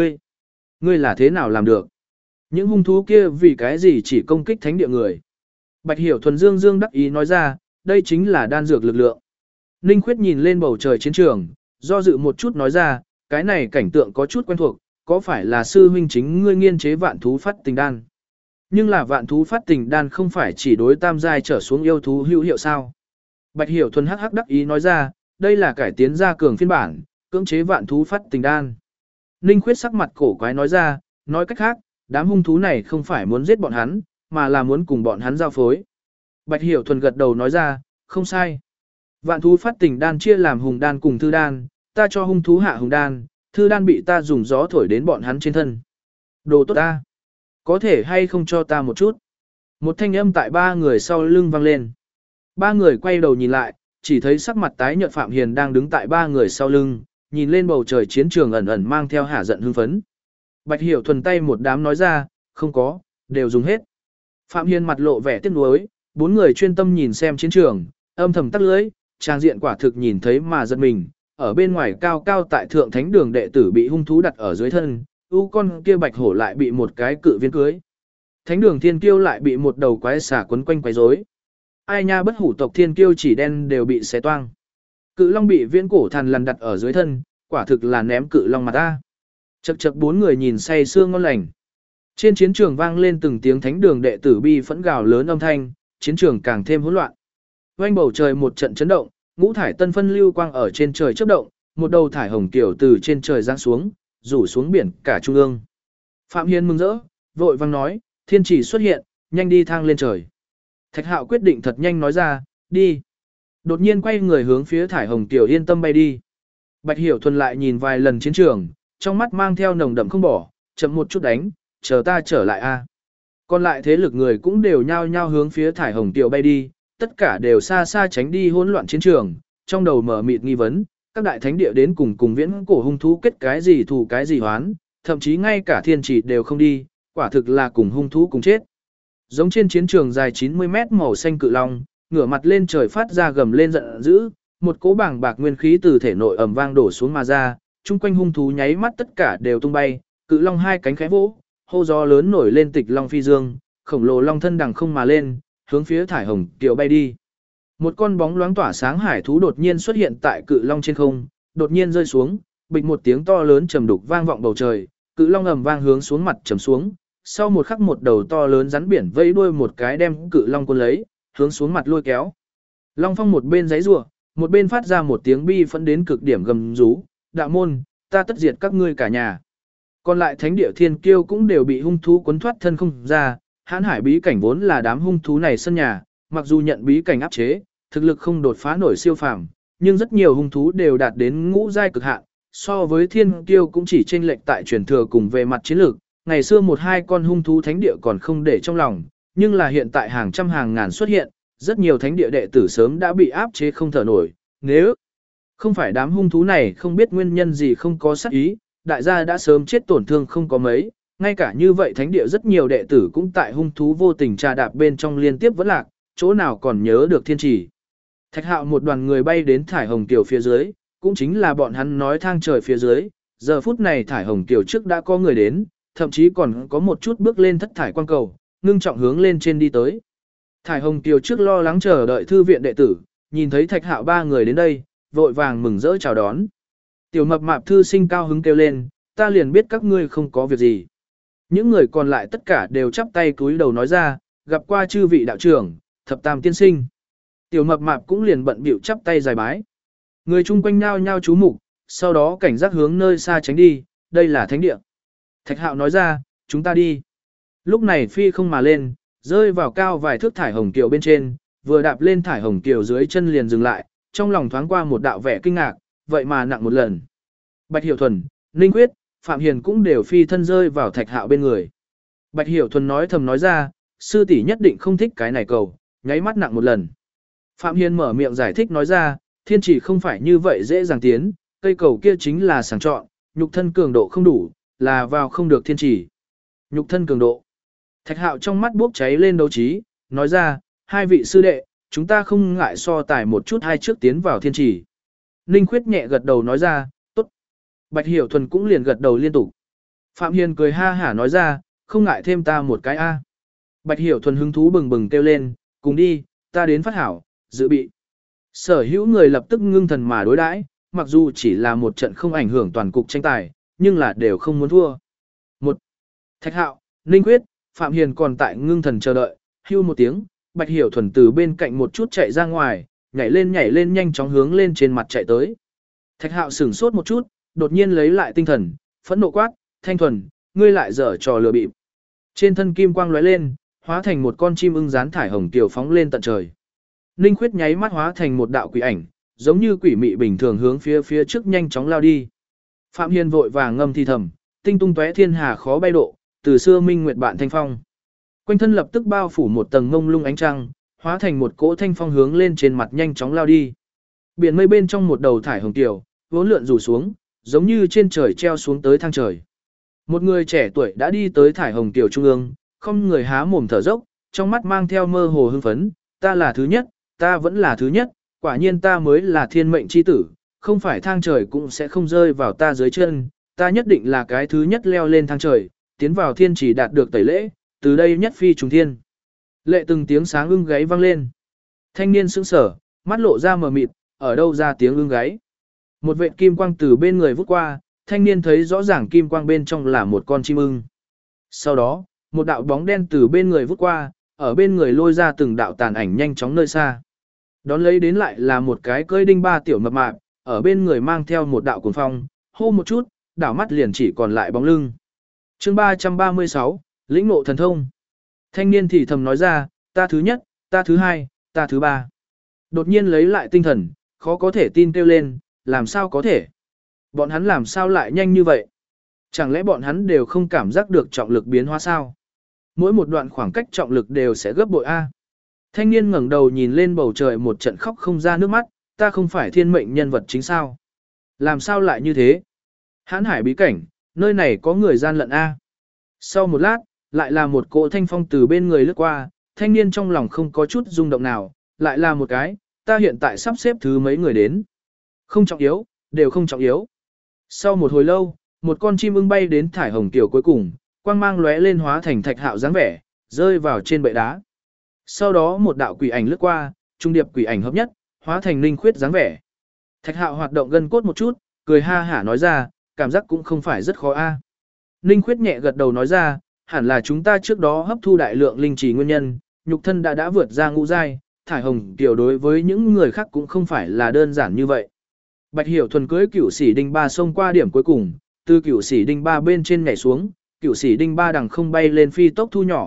ngươi là thế nào làm được? Những hung thú kia vì cái gì chỉ công kích thánh địa người? Bạch Hiểu Thuần dương dương đắc ý nói ra, đây chính là đan dược lực lượng. Ninh Khuyết nhìn lên bầu trời chiến trường, do dự một chút nói ra, cái này cảnh tượng có chút quen thuộc, có phải là sư huynh chính ngươi nghiên chế vạn thú phát tình đan? Nhưng là vạn thú phát tình đan không phải chỉ đối tam giai trở xuống yêu thú hữu hiệu sao? Bạch Hiểu Thuần hắc hắc đắc ý nói ra, đây là cải tiến gia cường phiên bản, cưỡng chế vạn thú phát tình đan. Ninh Khuyết sắc mặt cổ quái nói ra, nói cách khác, đám hung thú này không phải muốn giết bọn hắn, mà là muốn cùng bọn hắn giao phối. Bạch Hiểu Thuần gật đầu nói ra, không sai. Vạn thú phát tình đan chia làm hùng đan cùng thư đan, ta cho hung thú hạ hùng đan, thư đan bị ta dùng gió thổi đến bọn hắn trên thân. Đồ tốt ta. Có thể hay không cho ta một chút? Một thanh âm tại ba người sau lưng vang lên. Ba người quay đầu nhìn lại, chỉ thấy sắc mặt tái nhợt Phạm Hiền đang đứng tại ba người sau lưng, nhìn lên bầu trời chiến trường ẩn ẩn mang theo hả giận hưng phấn. Bạch Hiểu Thuần tay một đám nói ra, không có, đều dùng hết. Phạm Hiền mặt lộ vẻ tiếc nuối, bốn người chuyên tâm nhìn xem chiến trường, âm thầm tắc lưỡi, trang diện quả thực nhìn thấy mà giật mình. Ở bên ngoài cao cao tại thượng thánh đường đệ tử bị hung thú đặt ở dưới thân, con kia bạch hổ lại bị một cái cự viên cưới. Thánh đường thiên kiêu lại bị một đầu quái xà quấn quanh quấy rối. Ai nha bất hủ tộc thiên kiêu chỉ đen đều bị xé toang. Cự long bị viễn cổ thần lằn đặt ở dưới thân, quả thực là ném cự long mặt ta. Chậc chậc bốn người nhìn say sương ngon lành. Trên chiến trường vang lên từng tiếng thánh đường đệ tử bi phẫn gào lớn âm thanh, chiến trường càng thêm hỗn loạn. Oanh bầu trời một trận chấn động, ngũ thải tân phân lưu quang ở trên trời chớp động, một đầu thải hồng tiểu từ trên trời giáng xuống, rủ xuống biển cả trung ương. Phạm Hiên mừng rỡ, vội vang nói, thiên chỉ xuất hiện, nhanh đi thang lên trời. Thạch Hạo quyết định thật nhanh nói ra, đi. Đột nhiên quay người hướng phía thải hồng tiểu yên tâm bay đi. Bạch Hiểu Thuần lại nhìn vài lần chiến trường, trong mắt mang theo nồng đậm không bỏ, chậm một chút đánh, chờ ta trở lại a. Còn lại thế lực người cũng đều nhao nhao hướng phía thải hồng tiểu bay đi, tất cả đều xa xa tránh đi hỗn loạn chiến trường, trong đầu mở mịt nghi vấn, các đại thánh địa đến cùng viễn cổ hung thú kết cái gì thù cái gì hoán, thậm chí ngay cả thiên chỉ đều không đi, quả thực là cùng hung thú cùng chết. Giống trên chiến trường dài 90 mét màu xanh cự long, ngửa mặt lên trời phát ra gầm lên giận dữ, một cỗ bảng bạc nguyên khí từ thể nội ầm vang đổ xuống mà ra, chung quanh hung thú nháy mắt tất cả đều tung bay, cự long hai cánh khẽ vỗ, hô gió lớn nổi lên tịch long phi dương, khổng lồ long thân đằng không mà lên, hướng phía thải hồng tiểu bay đi. Một con bóng loáng tỏa sáng hải thú đột nhiên xuất hiện tại cự long trên không, đột nhiên rơi xuống, bịch một tiếng to lớn trầm đục vang vọng bầu trời, cự long ầm vang hướng xuống mặt trầm xuống, sau một khắc một đầu to lớn rắn biển vẫy đuôi một cái đem cự long cuốn lấy, hướng xuống mặt lôi kéo. Long Phong một bên giãy giụa, một bên phát ra một tiếng bi phẫn đến cực điểm gầm rú, "Đạo môn, ta tất diệt các ngươi cả nhà." Còn lại thánh địa thiên kiêu cũng đều bị hung thú cuốn thoát thân không ra, Hãn hải bí cảnh vốn là đám hung thú này sân nhà, mặc dù nhận bí cảnh áp chế, thực lực không đột phá nổi siêu phàm, nhưng rất nhiều hung thú đều đạt đến ngũ giai cực hạn, so với thiên kiêu cũng chỉ chênh lệch tại truyền thừa cùng về mặt chiến lược. Ngày xưa một hai con hung thú thánh địa còn không để trong lòng, nhưng là hiện tại hàng trăm hàng ngàn xuất hiện, rất nhiều thánh địa đệ tử sớm đã bị áp chế không thở nổi. Nếu không phải đám hung thú này không biết nguyên nhân gì không có sát ý, đại gia đã sớm chết tổn thương không có mấy, ngay cả như vậy thánh địa rất nhiều đệ tử cũng tại hung thú vô tình trà đạp bên trong liên tiếp vẫn lạc, chỗ nào còn nhớ được thiên trì. Thạch Hạo một đoàn người bay đến thải hồng tiểu phía dưới, cũng chính là bọn hắn nói thang trời phía dưới, giờ phút này thải hồng tiểu trước đã có người đến, thậm chí còn có một chút bước lên thất thải quang cầu, ngưng trọng hướng lên trên đi tới. Thải hồng tiểu trước lo lắng chờ đợi thư viện đệ tử, nhìn thấy Thạch Hạo ba người đến đây, vội vàng mừng rỡ chào đón. Tiểu mập mạp thư sinh cao hứng kêu lên, ta liền biết các ngươi không có việc gì. Những người còn lại tất cả đều chắp tay cúi đầu nói ra, gặp qua chư vị đạo trưởng, thập tam tiên sinh. Tiểu mập mạp cũng liền bận bịu chắp tay dài bái. Người chung quanh nhao nhao chú mục, sau đó cảnh giác hướng nơi xa tránh đi, đây là thánh địa. Thạch Hạo nói ra, chúng ta đi. Lúc này phi không mà lên, rơi vào cao vài thước thải hồng kiều bên trên, vừa đạp lên thải hồng kiều dưới chân liền dừng lại, trong lòng thoáng qua một đạo vẻ kinh ngạc, vậy mà nặng một lần. Bạch Hiểu Thuần, Ninh Quyết, Phạm Hiền cũng đều phi thân rơi vào Thạch Hạo bên người. Bạch Hiểu Thuần nói thầm nói ra, sư tỷ nhất định không thích cái này cầu, nháy mắt nặng một lần. Phạm Hiền mở miệng giải thích nói ra, thiên chỉ không phải như vậy dễ dàng tiến, cây cầu kia chính là sàng chọn, nhục thân cường độ không đủ, là vào không được thiên chỉ. Nhục thân cường độ. Thạch Hạo trong mắt bốc cháy lên đấu trí, nói ra, hai vị sư đệ, chúng ta không ngại so tài một chút hai trước tiến vào thiên chỉ. Ninh Khuyết nhẹ gật đầu nói ra, tốt. Bạch Hiểu Thuần cũng liền gật đầu liên tục. Phạm Hiền cười ha hả nói ra, không ngại thêm ta một cái A. Bạch Hiểu Thuần hứng thú bừng bừng kêu lên, cùng đi, ta đến phát hảo, dự bị. Sở hữu người lập tức ngưng thần mà đối đãi, mặc dù chỉ là một trận không ảnh hưởng toàn cục tranh tài, nhưng là đều không muốn thua. Một, Thạch Hạo, Ninh Khuyết, Phạm Hiền còn tại ngưng thần chờ đợi, hưu một tiếng, Bạch Hiểu Thuần từ bên cạnh một chút chạy ra ngoài, nhảy lên nhanh chóng hướng lên trên mặt chạy tới. Thạch Hạo sửng sốt một chút, đột nhiên lấy lại tinh thần, phẫn nộ quát, Thanh Thuần, ngươi lại dở trò lừa bịp. Trên thân kim quang lóe lên, hóa thành một con chim ưng rán thải hồng tiểu phóng lên tận trời. Ninh Khuyết nháy mắt hóa thành một đạo quỷ ảnh, giống như quỷ mị bình thường hướng phía trước nhanh chóng lao đi. Phạm Hiền vội vàng ngâm thì thầm, tinh tung tóe thiên hà khó bay độ, từ xưa minh nguyệt bạn thanh phong. Quanh thân lập tức bao phủ một tầng mông lung ánh trăng, hóa thành một cỗ thanh phong hướng lên trên mặt nhanh chóng lao đi. Biển mây bên trong một đầu thải hồng tiểu, vốn lượn rủ xuống, giống như trên trời treo xuống tới thang trời. Một người trẻ tuổi đã đi tới thải hồng tiểu trung ương, không người há mồm thở dốc, trong mắt mang theo mơ hồ hưng phấn, ta là thứ nhất, ta vẫn là thứ nhất, quả nhiên ta mới là thiên mệnh chi tử, không phải thang trời cũng sẽ không rơi vào ta dưới chân, ta nhất định là cái thứ nhất leo lên thang trời, tiến vào thiên chỉ đạt được tẩy lễ, từ đây nhất phi trùng thiên. Lệ từng tiếng sáng ưng gáy vang lên. Thanh niên sững sờ, mắt lộ ra mờ mịt, ở đâu ra tiếng ưng gáy. Một vệt kim quang từ bên người vút qua, thanh niên thấy rõ ràng kim quang bên trong là một con chim ưng. Sau đó, một đạo bóng đen từ bên người vút qua, ở bên người lôi ra từng đạo tàn ảnh nhanh chóng nơi xa. Đón lấy đến lại là một cái cơi đinh ba tiểu mập mạp, ở bên người mang theo một đạo cuồng phong, hô một chút, đảo mắt liền chỉ còn lại bóng lưng. Chương 336, lĩnh ngộ thần thông. Thanh niên thì thầm nói ra, ta thứ nhất, ta thứ hai, ta thứ ba. Đột nhiên lấy lại tinh thần, khó có thể tin kêu lên, làm sao có thể? Bọn hắn làm sao lại nhanh như vậy? Chẳng lẽ bọn hắn đều không cảm giác được trọng lực biến hóa sao? Mỗi một đoạn khoảng cách trọng lực đều sẽ gấp bội A. Thanh niên ngẩng đầu nhìn lên bầu trời một trận khóc không ra nước mắt, ta không phải thiên mệnh nhân vật chính sao? Làm sao lại như thế? Hãn hải bí cảnh, nơi này có người gian lận A. Sau một lát, lại là một cỗ thanh phong từ bên người lướt qua, thanh niên trong lòng không có chút rung động nào, lại là một cái, ta hiện tại sắp xếp thứ mấy người đến. Không trọng yếu, đều không trọng yếu. Sau một hồi lâu, một con chim ưng bay đến thải hồng tiểu cuối cùng, quang mang lóe lên hóa thành Thạch Hạo dáng vẻ, rơi vào trên bệ đá. Sau đó một đạo quỷ ảnh lướt qua, trung điệp quỷ ảnh hợp nhất, hóa thành Ninh Khuyết dáng vẻ. Thạch Hạo hoạt động gân cốt một chút, cười ha hả nói ra, cảm giác cũng không phải rất khó a. Ninh Khuyết nhẹ gật đầu nói ra, hẳn là chúng ta trước đó hấp thu đại lượng linh trì nguyên nhân, nhục thân đã vượt ra ngũ giai, thải hồng tiểu đối với những người khác cũng không phải là đơn giản như vậy. Bạch Hiểu Thuần cưới Cửu Sĩ Đinh Ba xông qua điểm cuối cùng, từ Cửu Sĩ Đinh Ba bên trên nhảy xuống, Cửu Sĩ Đinh Ba đằng không bay lên phi tốc thu nhỏ,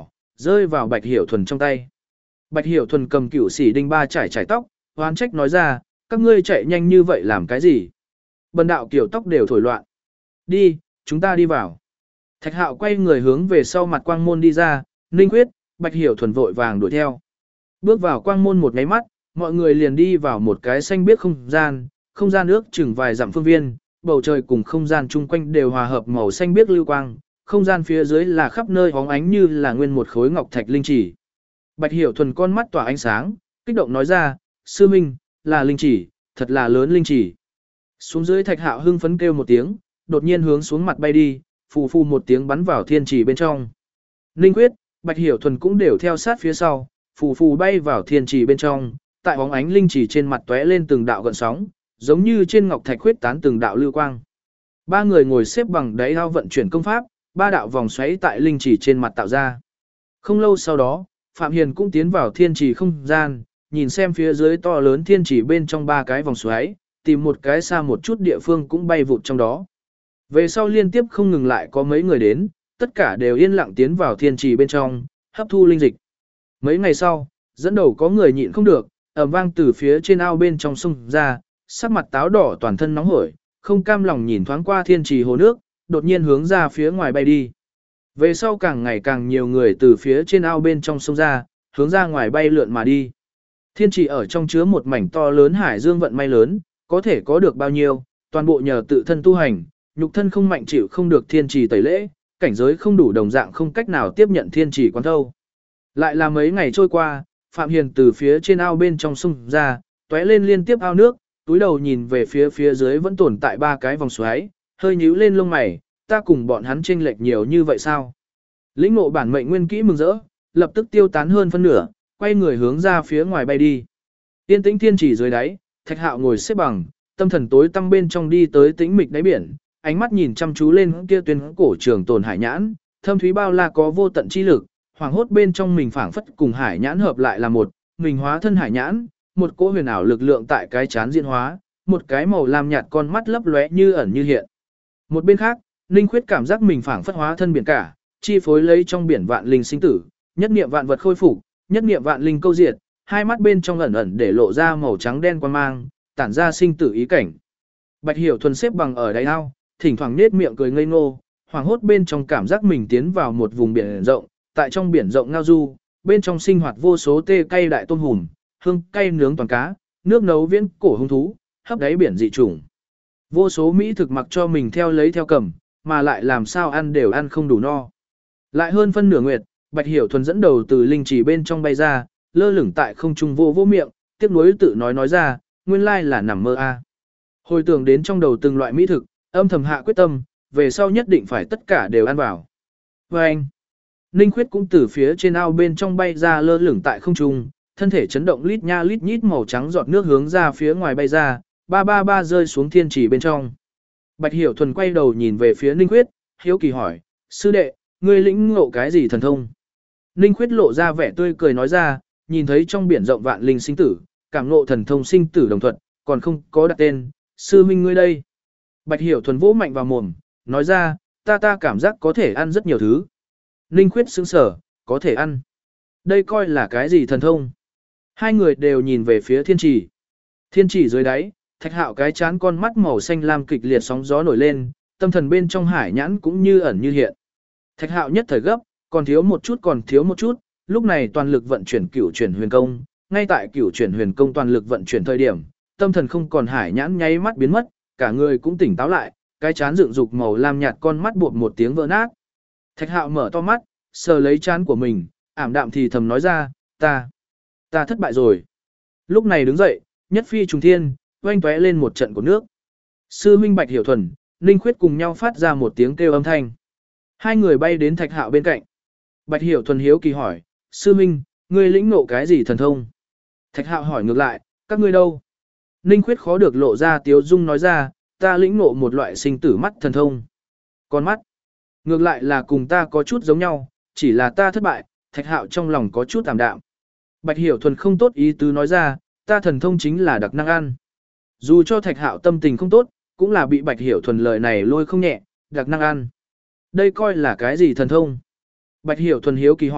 rơi vào Bạch Hiểu Thuần trong tay. Bạch Hiểu Thuần cầm cửu xỉ đinh ba trải tóc, oán trách nói ra, các ngươi chạy nhanh như vậy làm cái gì? Bần đạo kiểu tóc đều thổi loạn. Đi, chúng ta đi vào. Thạch Hạo quay người hướng về sau mặt quang môn đi ra, Ninh Quyết, Bạch Hiểu Thuần vội vàng đuổi theo. Bước vào quang môn một nháy mắt, mọi người liền đi vào một cái xanh biếc không gian ước chừng vài dặm phương viên, bầu trời cùng không gian chung quanh đều hòa hợp màu xanh biếc lưu quang, không gian phía dưới là khắp nơi hóng ánh như là nguyên một khối ngọc thạch linh chỉ. Bạch Hiểu Thuần con mắt tỏa ánh sáng, kích động nói ra, sư minh, là linh chỉ, thật là lớn linh chỉ. Xuống dưới Thạch Hạo hưng phấn kêu một tiếng, đột nhiên hướng xuống mặt bay đi, phù phù một tiếng bắn vào thiên chỉ bên trong. Ninh Quyết, Bạch Hiểu Thuần cũng đều theo sát phía sau, phù phù bay vào thiên chỉ bên trong, tại bóng ánh linh chỉ trên mặt tóe lên từng đạo gợn sóng, giống như trên ngọc thạch khuyết tán từng đạo lưu quang. Ba người ngồi xếp bằng đáy ao vận chuyển công pháp, ba đạo vòng xoáy tại linh chỉ trên mặt tạo ra. Không lâu sau đó, Phạm Hiền cũng tiến vào thiên chỉ không gian, nhìn xem phía dưới to lớn thiên chỉ bên trong ba cái vòng xoáy, tìm một cái xa một chút địa phương cũng bay vụt trong đó. Về sau liên tiếp không ngừng lại có mấy người đến, tất cả đều yên lặng tiến vào thiên trì bên trong, hấp thu linh dịch. Mấy ngày sau, dẫn đầu có người nhịn không được, ầm vang từ phía trên ao bên trong sông ra, sắc mặt táo đỏ toàn thân nóng hổi, không cam lòng nhìn thoáng qua thiên trì hồ nước, đột nhiên hướng ra phía ngoài bay đi. Về sau càng ngày càng nhiều người từ phía trên ao bên trong sông ra, hướng ra ngoài bay lượn mà đi. Thiên trì ở trong chứa một mảnh to lớn hải dương vận may lớn, có thể có được bao nhiêu, toàn bộ nhờ tự thân tu hành, nhục thân không mạnh chịu không được thiên trì tẩy lễ, cảnh giới không đủ đồng dạng không cách nào tiếp nhận thiên trì quán thâu. Lại là mấy ngày trôi qua, Phạm Hiền từ phía trên ao bên trong sông ra, tóe lên liên tiếp ao nước, túi đầu nhìn về phía dưới vẫn tồn tại ba cái vòng xoáy, hơi nhíu lên lông mày, ta cùng bọn hắn chênh lệch nhiều như vậy sao? Lĩnh ngộ bản mệnh nguyên kỹ mừng rỡ, lập tức tiêu tán hơn phân nửa, quay người hướng ra phía ngoài bay đi. Tiên tĩnh thiên trì dưới đáy, Thạch Hạo ngồi xếp bằng, tâm thần tối tăm bên trong đi tới tĩnh mịch đáy biển, ánh mắt nhìn chăm chú lên kia tuyến cổ trường tồn hải nhãn, thâm thúy bao la có vô tận chi lực, hoàng hốt bên trong mình phảng phất cùng hải nhãn hợp lại là một, mình hóa thân hải nhãn, một cỗ huyền ảo lực lượng tại cái chán diễn hóa, một cái màu lam nhạt con mắt lấp lóe như ẩn như hiện. Một bên khác, Ninh Khuyết cảm giác mình phảng phất hóa thân biển cả, chi phối lấy trong biển vạn linh sinh tử, nhất niệm vạn vật khôi phục, nhất niệm vạn linh câu diệt, hai mắt bên trong ẩn ẩn để lộ ra màu trắng đen quang mang, tản ra sinh tử ý cảnh. Bạch Hiểu Thuần xếp bằng ở đáy ao, thỉnh thoảng nết miệng cười ngây ngô, hoàng hốt bên trong cảm giác mình tiến vào một vùng biển rộng, tại trong biển rộng ngao du, bên trong sinh hoạt vô số tê cay đại tôm hùm, hương cay nướng toàn cá, nước nấu viễn cổ hung thú, hấp đáy biển dị trùng. Vô số mỹ thực mặc cho mình theo lấy theo cầm, mà lại làm sao ăn đều ăn không đủ no. Lại hơn phân nửa nguyệt, Bạch Hiểu Thuần dẫn đầu từ linh trì bên trong bay ra, lơ lửng tại không trung vô miệng, tiếc nuối tự nói ra, nguyên lai là nằm mơ a. Hồi tưởng đến trong đầu từng loại mỹ thực, âm thầm hạ quyết tâm, về sau nhất định phải tất cả đều ăn vào. Và anh, Ninh Khuyết cũng từ phía trên ao bên trong bay ra lơ lửng tại không trung, thân thể chấn động lít nha lít nhít màu trắng giọt nước hướng ra phía ngoài bay ra, ba rơi xuống thiên trì bên trong. Bạch Hiểu Thuần quay đầu nhìn về phía Ninh Khuyết, hiếu kỳ hỏi, sư đệ, ngươi lĩnh ngộ cái gì thần thông? Ninh Khuyết lộ ra vẻ tươi cười nói ra, nhìn thấy trong biển rộng vạn linh sinh tử, cảm ngộ thần thông sinh tử đồng thuận, còn không có đặt tên, sư minh ngươi đây. Bạch Hiểu Thuần vỗ mạnh vào mồm, nói ra, ta cảm giác có thể ăn rất nhiều thứ. Ninh Khuyết sững sờ, có thể ăn. Đây coi là cái gì thần thông? Hai người đều nhìn về phía thiên trì. Thiên trì dưới đáy, Thạch Hạo cái chán con mắt màu xanh lam kịch liệt sóng gió nổi lên, tâm thần bên trong hải nhãn cũng như ẩn như hiện. Thạch Hạo nhất thời gấp, còn thiếu một chút, lúc này toàn lực vận chuyển cửu chuyển huyền công, ngay tại cửu chuyển huyền công toàn lực vận chuyển thời điểm, tâm thần không còn hải nhãn nháy mắt biến mất, cả người cũng tỉnh táo lại, cái chán dựng dục màu lam nhạt con mắt buộc một tiếng vỡ nát. Thạch Hạo mở to mắt, sờ lấy chán của mình, ảm đạm thì thầm nói ra, ta thất bại rồi. Lúc này đứng dậy, nhất phi trùng thiên, oanh tóe lên một trận của nước. Sư huynh Bạch Hiểu Thuần, Ninh Khuyết cùng nhau phát ra một tiếng kêu âm thanh. Hai người bay đến Thạch Hạo bên cạnh. Bạch Hiểu Thuần hiếu kỳ hỏi, sư huynh, ngươi lĩnh ngộ cái gì thần thông? Thạch Hạo hỏi ngược lại, các ngươi đâu? Ninh Khuyết khó được lộ ra tiếu dung nói ra, ta lĩnh ngộ một loại sinh tử mắt thần thông. Con mắt, ngược lại là cùng ta có chút giống nhau, chỉ là ta thất bại, Thạch Hạo trong lòng có chút tạm đạm. Bạch Hiểu Thuần không tốt ý tứ nói ra, ta thần thông chính là đặc năng ăn. Dù cho Thạch Hạo tâm tình không tốt, cũng là bị Bạch Hiểu Thuần lời này lôi không nhẹ, đặc năng ăn. Đây coi là cái gì thần thông? Bạch Hiểu Thuần hiếu kỳ hỏi,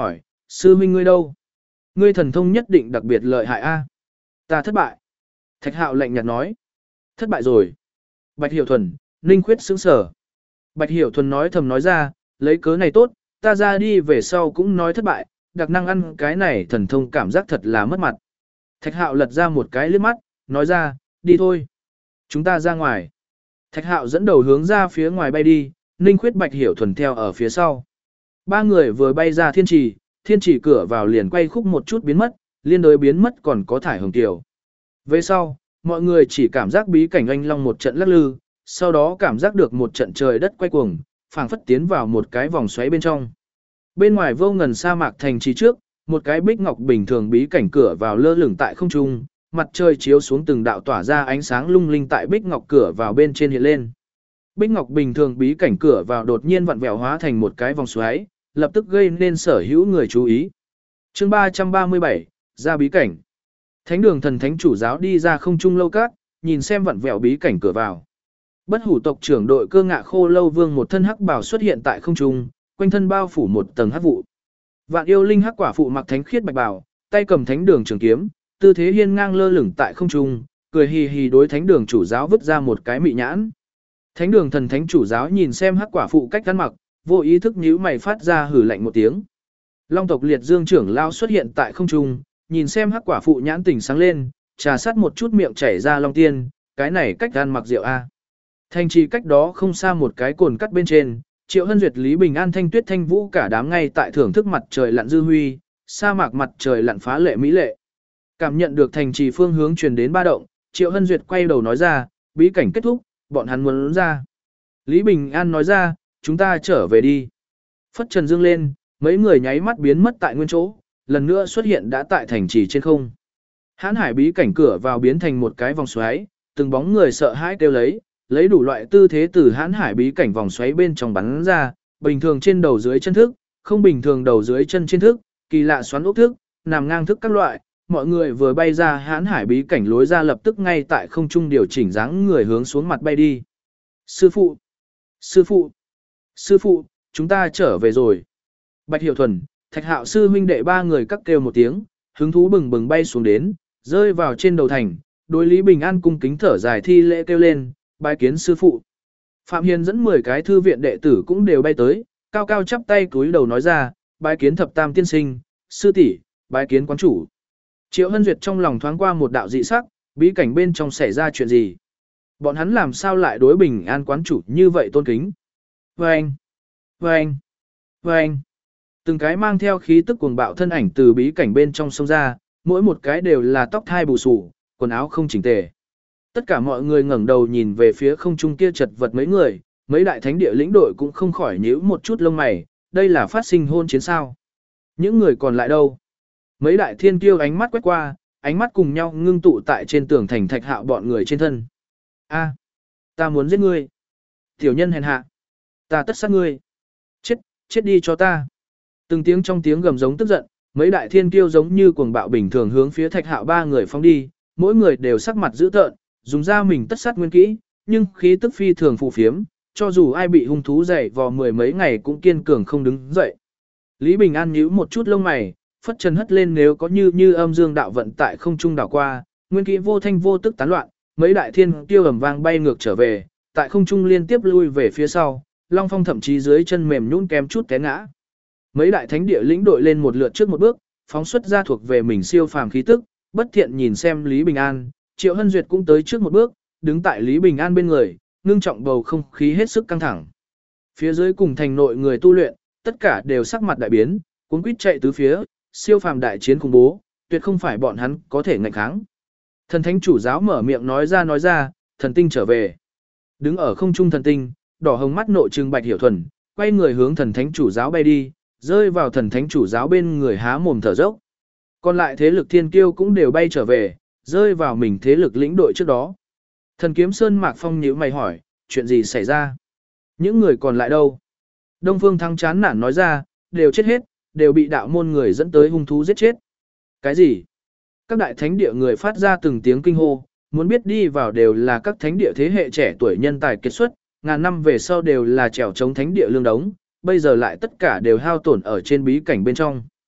sư huynh ngươi đâu? Ngươi thần thông nhất định đặc biệt lợi hại a. Ta thất bại. Thạch Hạo lạnh nhạt nói. Thất bại rồi. Bạch Hiểu Thuần, Ninh Khuyết sững sờ. Bạch Hiểu Thuần nói thầm nói ra, lấy cớ này tốt, ta ra đi về sau cũng nói thất bại, đặc năng ăn cái này thần thông cảm giác thật là mất mặt. Thạch Hạo lật ra một cái liếc mắt, nói ra, đi thôi. Chúng ta ra ngoài. Thạch Hạo dẫn đầu hướng ra phía ngoài bay đi, Ninh Khuyết Bạch Hiểu Thuần theo ở phía sau. Ba người vừa bay ra thiên trì cửa vào liền quay khúc một chút biến mất, liên đối biến mất còn có thải hồng tiểu. Về sau, mọi người chỉ cảm giác bí cảnh anh long một trận lắc lư, sau đó cảm giác được một trận trời đất quay cuồng, phảng phất tiến vào một cái vòng xoáy bên trong. Bên ngoài vô ngần sa mạc thành trì trước, một cái bích ngọc bình thường bí cảnh cửa vào lơ lửng tại không trung, mặt trời chiếu xuống từng đạo tỏa ra ánh sáng lung linh tại bích ngọc cửa vào bên trên hiện lên. Bích ngọc bình thường bí cảnh cửa vào đột nhiên vặn vẹo hóa thành một cái vòng xoáy, lập tức gây nên sở hữu người chú ý. Chương 337, ra bí cảnh. Thánh đường thần thánh chủ giáo đi ra không trung lâu các, nhìn xem vặn vẹo bí cảnh cửa vào. Bất hủ tộc trưởng đội Cơ Ngạ Khô Lâu Vương một thân hắc bào xuất hiện tại không trung, quanh thân bao phủ một tầng hắc vụ. Vạn yêu linh hắc quả phụ mặc thánh khiết bạch bào, tay cầm thánh đường trường kiếm, tư thế hiên ngang lơ lửng tại không trung, cười hì hì đối thánh đường chủ giáo vứt ra một cái mị nhãn. Thánh đường thần thánh chủ giáo nhìn xem hắc quả phụ cách ăn mặc, vô ý thức nhíu mày phát ra hử lạnh một tiếng. Long tộc liệt dương trưởng lao xuất hiện tại không trung, nhìn xem hắc quả phụ nhãn tỉnh sáng lên, trà sát một chút miệng chảy ra long tiên, cái này cách ăn mặc rượu a. Thành trì cách đó không xa một cái cồn cắt bên trên, Triệu Hân Duyệt Lý Bình An Thanh Tuyết Thanh Vũ cả đám ngay tại thưởng thức mặt trời lặn dư huy, sa mạc mặt trời lặn phá lệ mỹ lệ. Cảm nhận được thành trì phương hướng truyền đến ba động, Triệu Hân Duyệt quay đầu nói ra, bí cảnh kết thúc, bọn hắn muốn ra. Lý Bình An nói ra, chúng ta trở về đi. Phất trần dương lên, mấy người nháy mắt biến mất tại nguyên chỗ, lần nữa xuất hiện đã tại thành trì trên không. Hán hải bí cảnh cửa vào biến thành một cái vòng xoáy, từng bóng người sợ hãi kêu lấy đủ loại tư thế từ hán hải bí cảnh vòng xoáy bên trong bắn ra, bình thường trên đầu dưới chân thức, không bình thường đầu dưới chân trên thức, kỳ lạ xoắn ốc thức, nằm ngang thức các loại, mọi người vừa bay ra hán hải bí cảnh lối ra lập tức ngay tại không trung điều chỉnh dáng người hướng xuống mặt bay đi. Sư phụ! Sư phụ! Sư phụ! Chúng ta trở về rồi. Bạch Hiểu Thuần, Thạch Hạo sư huynh đệ ba người cắt kêu một tiếng, hứng thú bừng bừng bay xuống đến, rơi vào trên đầu thành, đối Lý Bình An cung kính thở dài thi lễ kêu lên, bái kiến sư phụ. Phạm Hiền dẫn 10 cái thư viện đệ tử cũng đều bay tới, cao cao chắp tay cúi đầu nói ra, bái kiến thập tam tiên sinh, sư tỷ, bái kiến quán chủ. Triệu Hân Duyệt trong lòng thoáng qua một đạo dị sắc, bí cảnh bên trong xảy ra chuyện gì? Bọn hắn làm sao lại đối Bình An quán chủ như vậy tôn kính? Vâng! Vâng! Vâng! Từng cái mang theo khí tức cuồng bạo thân ảnh từ bí cảnh bên trong sông ra, mỗi một cái đều là tóc thai bù xù, quần áo không chỉnh tề. Tất cả mọi người ngẩng đầu nhìn về phía không trung kia chật vật mấy người, mấy đại thánh địa lĩnh đội cũng không khỏi nhíu một chút lông mày, đây là phát sinh hôn chiến sao? Những người còn lại đâu? Mấy đại thiên kiêu ánh mắt quét qua, ánh mắt cùng nhau ngưng tụ tại trên tường thành Thạch Hạo bọn người trên thân. A, ta muốn giết ngươi. Tiểu nhân hèn hạ. Ta tất sát ngươi. Chết đi cho ta. Từng tiếng trong tiếng gầm giống tức giận, mấy đại thiên kiêu giống như cuồng bạo bình thường hướng phía Thạch Hạo ba người phóng đi, mỗi người đều sắc mặt dữ tợn, dùng ra mình tất sát nguyên kỹ, nhưng khí tức phi thường phù phiếm, cho dù ai bị hung thú dày vò mười mấy ngày cũng kiên cường không đứng dậy. Lý Bình An nhíu một chút lông mày, phất trần hất lên nếu có như âm dương đạo vận tại không trung đảo qua, nguyên kỹ vô thanh vô tức tán loạn, mấy đại thiên kiêu ầm vang bay ngược trở về, tại không trung liên tiếp lui về phía sau, Long Phong thậm chí dưới chân mềm nhũn kém chút té ngã. Mấy đại thánh địa lĩnh đội lên một lượt trước một bước, phóng xuất ra thuộc về mình siêu phàm khí tức, bất thiện nhìn xem Lý Bình An, Triệu Hân Duyệt cũng tới trước một bước, đứng tại Lý Bình An bên người, ngưng trọng bầu không khí hết sức căng thẳng. Phía dưới cùng thành nội người tu luyện, tất cả đều sắc mặt đại biến, cuống quýt chạy tứ phía, siêu phàm đại chiến khủng bố, tuyệt không phải bọn hắn có thể ngạnh kháng. Thần thánh chủ giáo mở miệng nói ra, thần tinh trở về. Đứng ở không trung thần tinh, đỏ hồng mắt nội trừng Bạch Hiểu Thuần, quay người hướng thần thánh chủ giáo bay đi, rơi vào thần thánh chủ giáo bên người há mồm thở dốc. Còn lại thế lực thiên kiêu cũng đều bay trở về, rơi vào mình thế lực lĩnh đội trước đó. Thần kiếm Sơn Mạc Phong nhíu mày hỏi, chuyện gì xảy ra? Những người còn lại đâu? Đông Phương Thắng chán nản nói ra, đều chết hết, đều bị đạo môn người dẫn tới hung thú giết chết. Cái gì? Các đại thánh địa người phát ra từng tiếng kinh hô, muốn biết đi vào đều là các thánh địa thế hệ trẻ tuổi nhân tài kiệt xuất, ngàn năm về sau đều là trèo chống thánh địa lương đống, bây giờ lại tất cả đều hao tổn ở trên bí cảnh bên trong.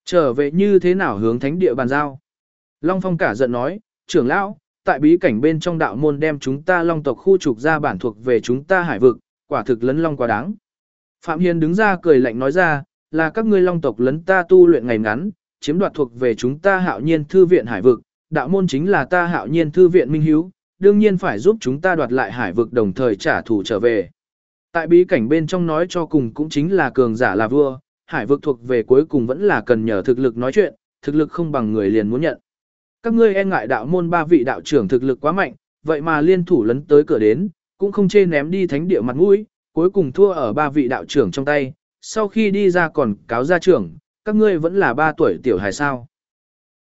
Trở về như thế nào hướng thánh địa bàn giao? Long Phong cả giận nói, trưởng lão, tại bí cảnh bên trong đạo môn đem chúng ta Long tộc khu trục ra bản thuộc về chúng ta hải vực, quả thực lấn long quá đáng. Phạm Hiền đứng ra cười lạnh nói ra, là các ngươi Long tộc lấn ta tu luyện ngày ngắn, chiếm đoạt thuộc về chúng ta Hạo Nhiên thư viện hải vực, đạo môn chính là ta Hạo Nhiên thư viện minh hiếu, đương nhiên phải giúp chúng ta đoạt lại hải vực đồng thời trả thù trở về. Tại bí cảnh bên trong nói cho cùng cũng chính là cường giả là vua, hải vực thuộc về cuối cùng vẫn là cần nhờ thực lực nói chuyện, thực lực không bằng người liền muốn nhận. Các ngươi e ngại đạo môn 3 vị đạo trưởng thực lực quá mạnh, vậy mà liên thủ lấn tới cửa đến, cũng không chê ném đi thánh địa mặt mũi, cuối cùng thua ở 3 vị đạo trưởng trong tay, sau khi đi ra còn cáo gia trưởng, các ngươi vẫn là 3 tuổi tiểu hài sao.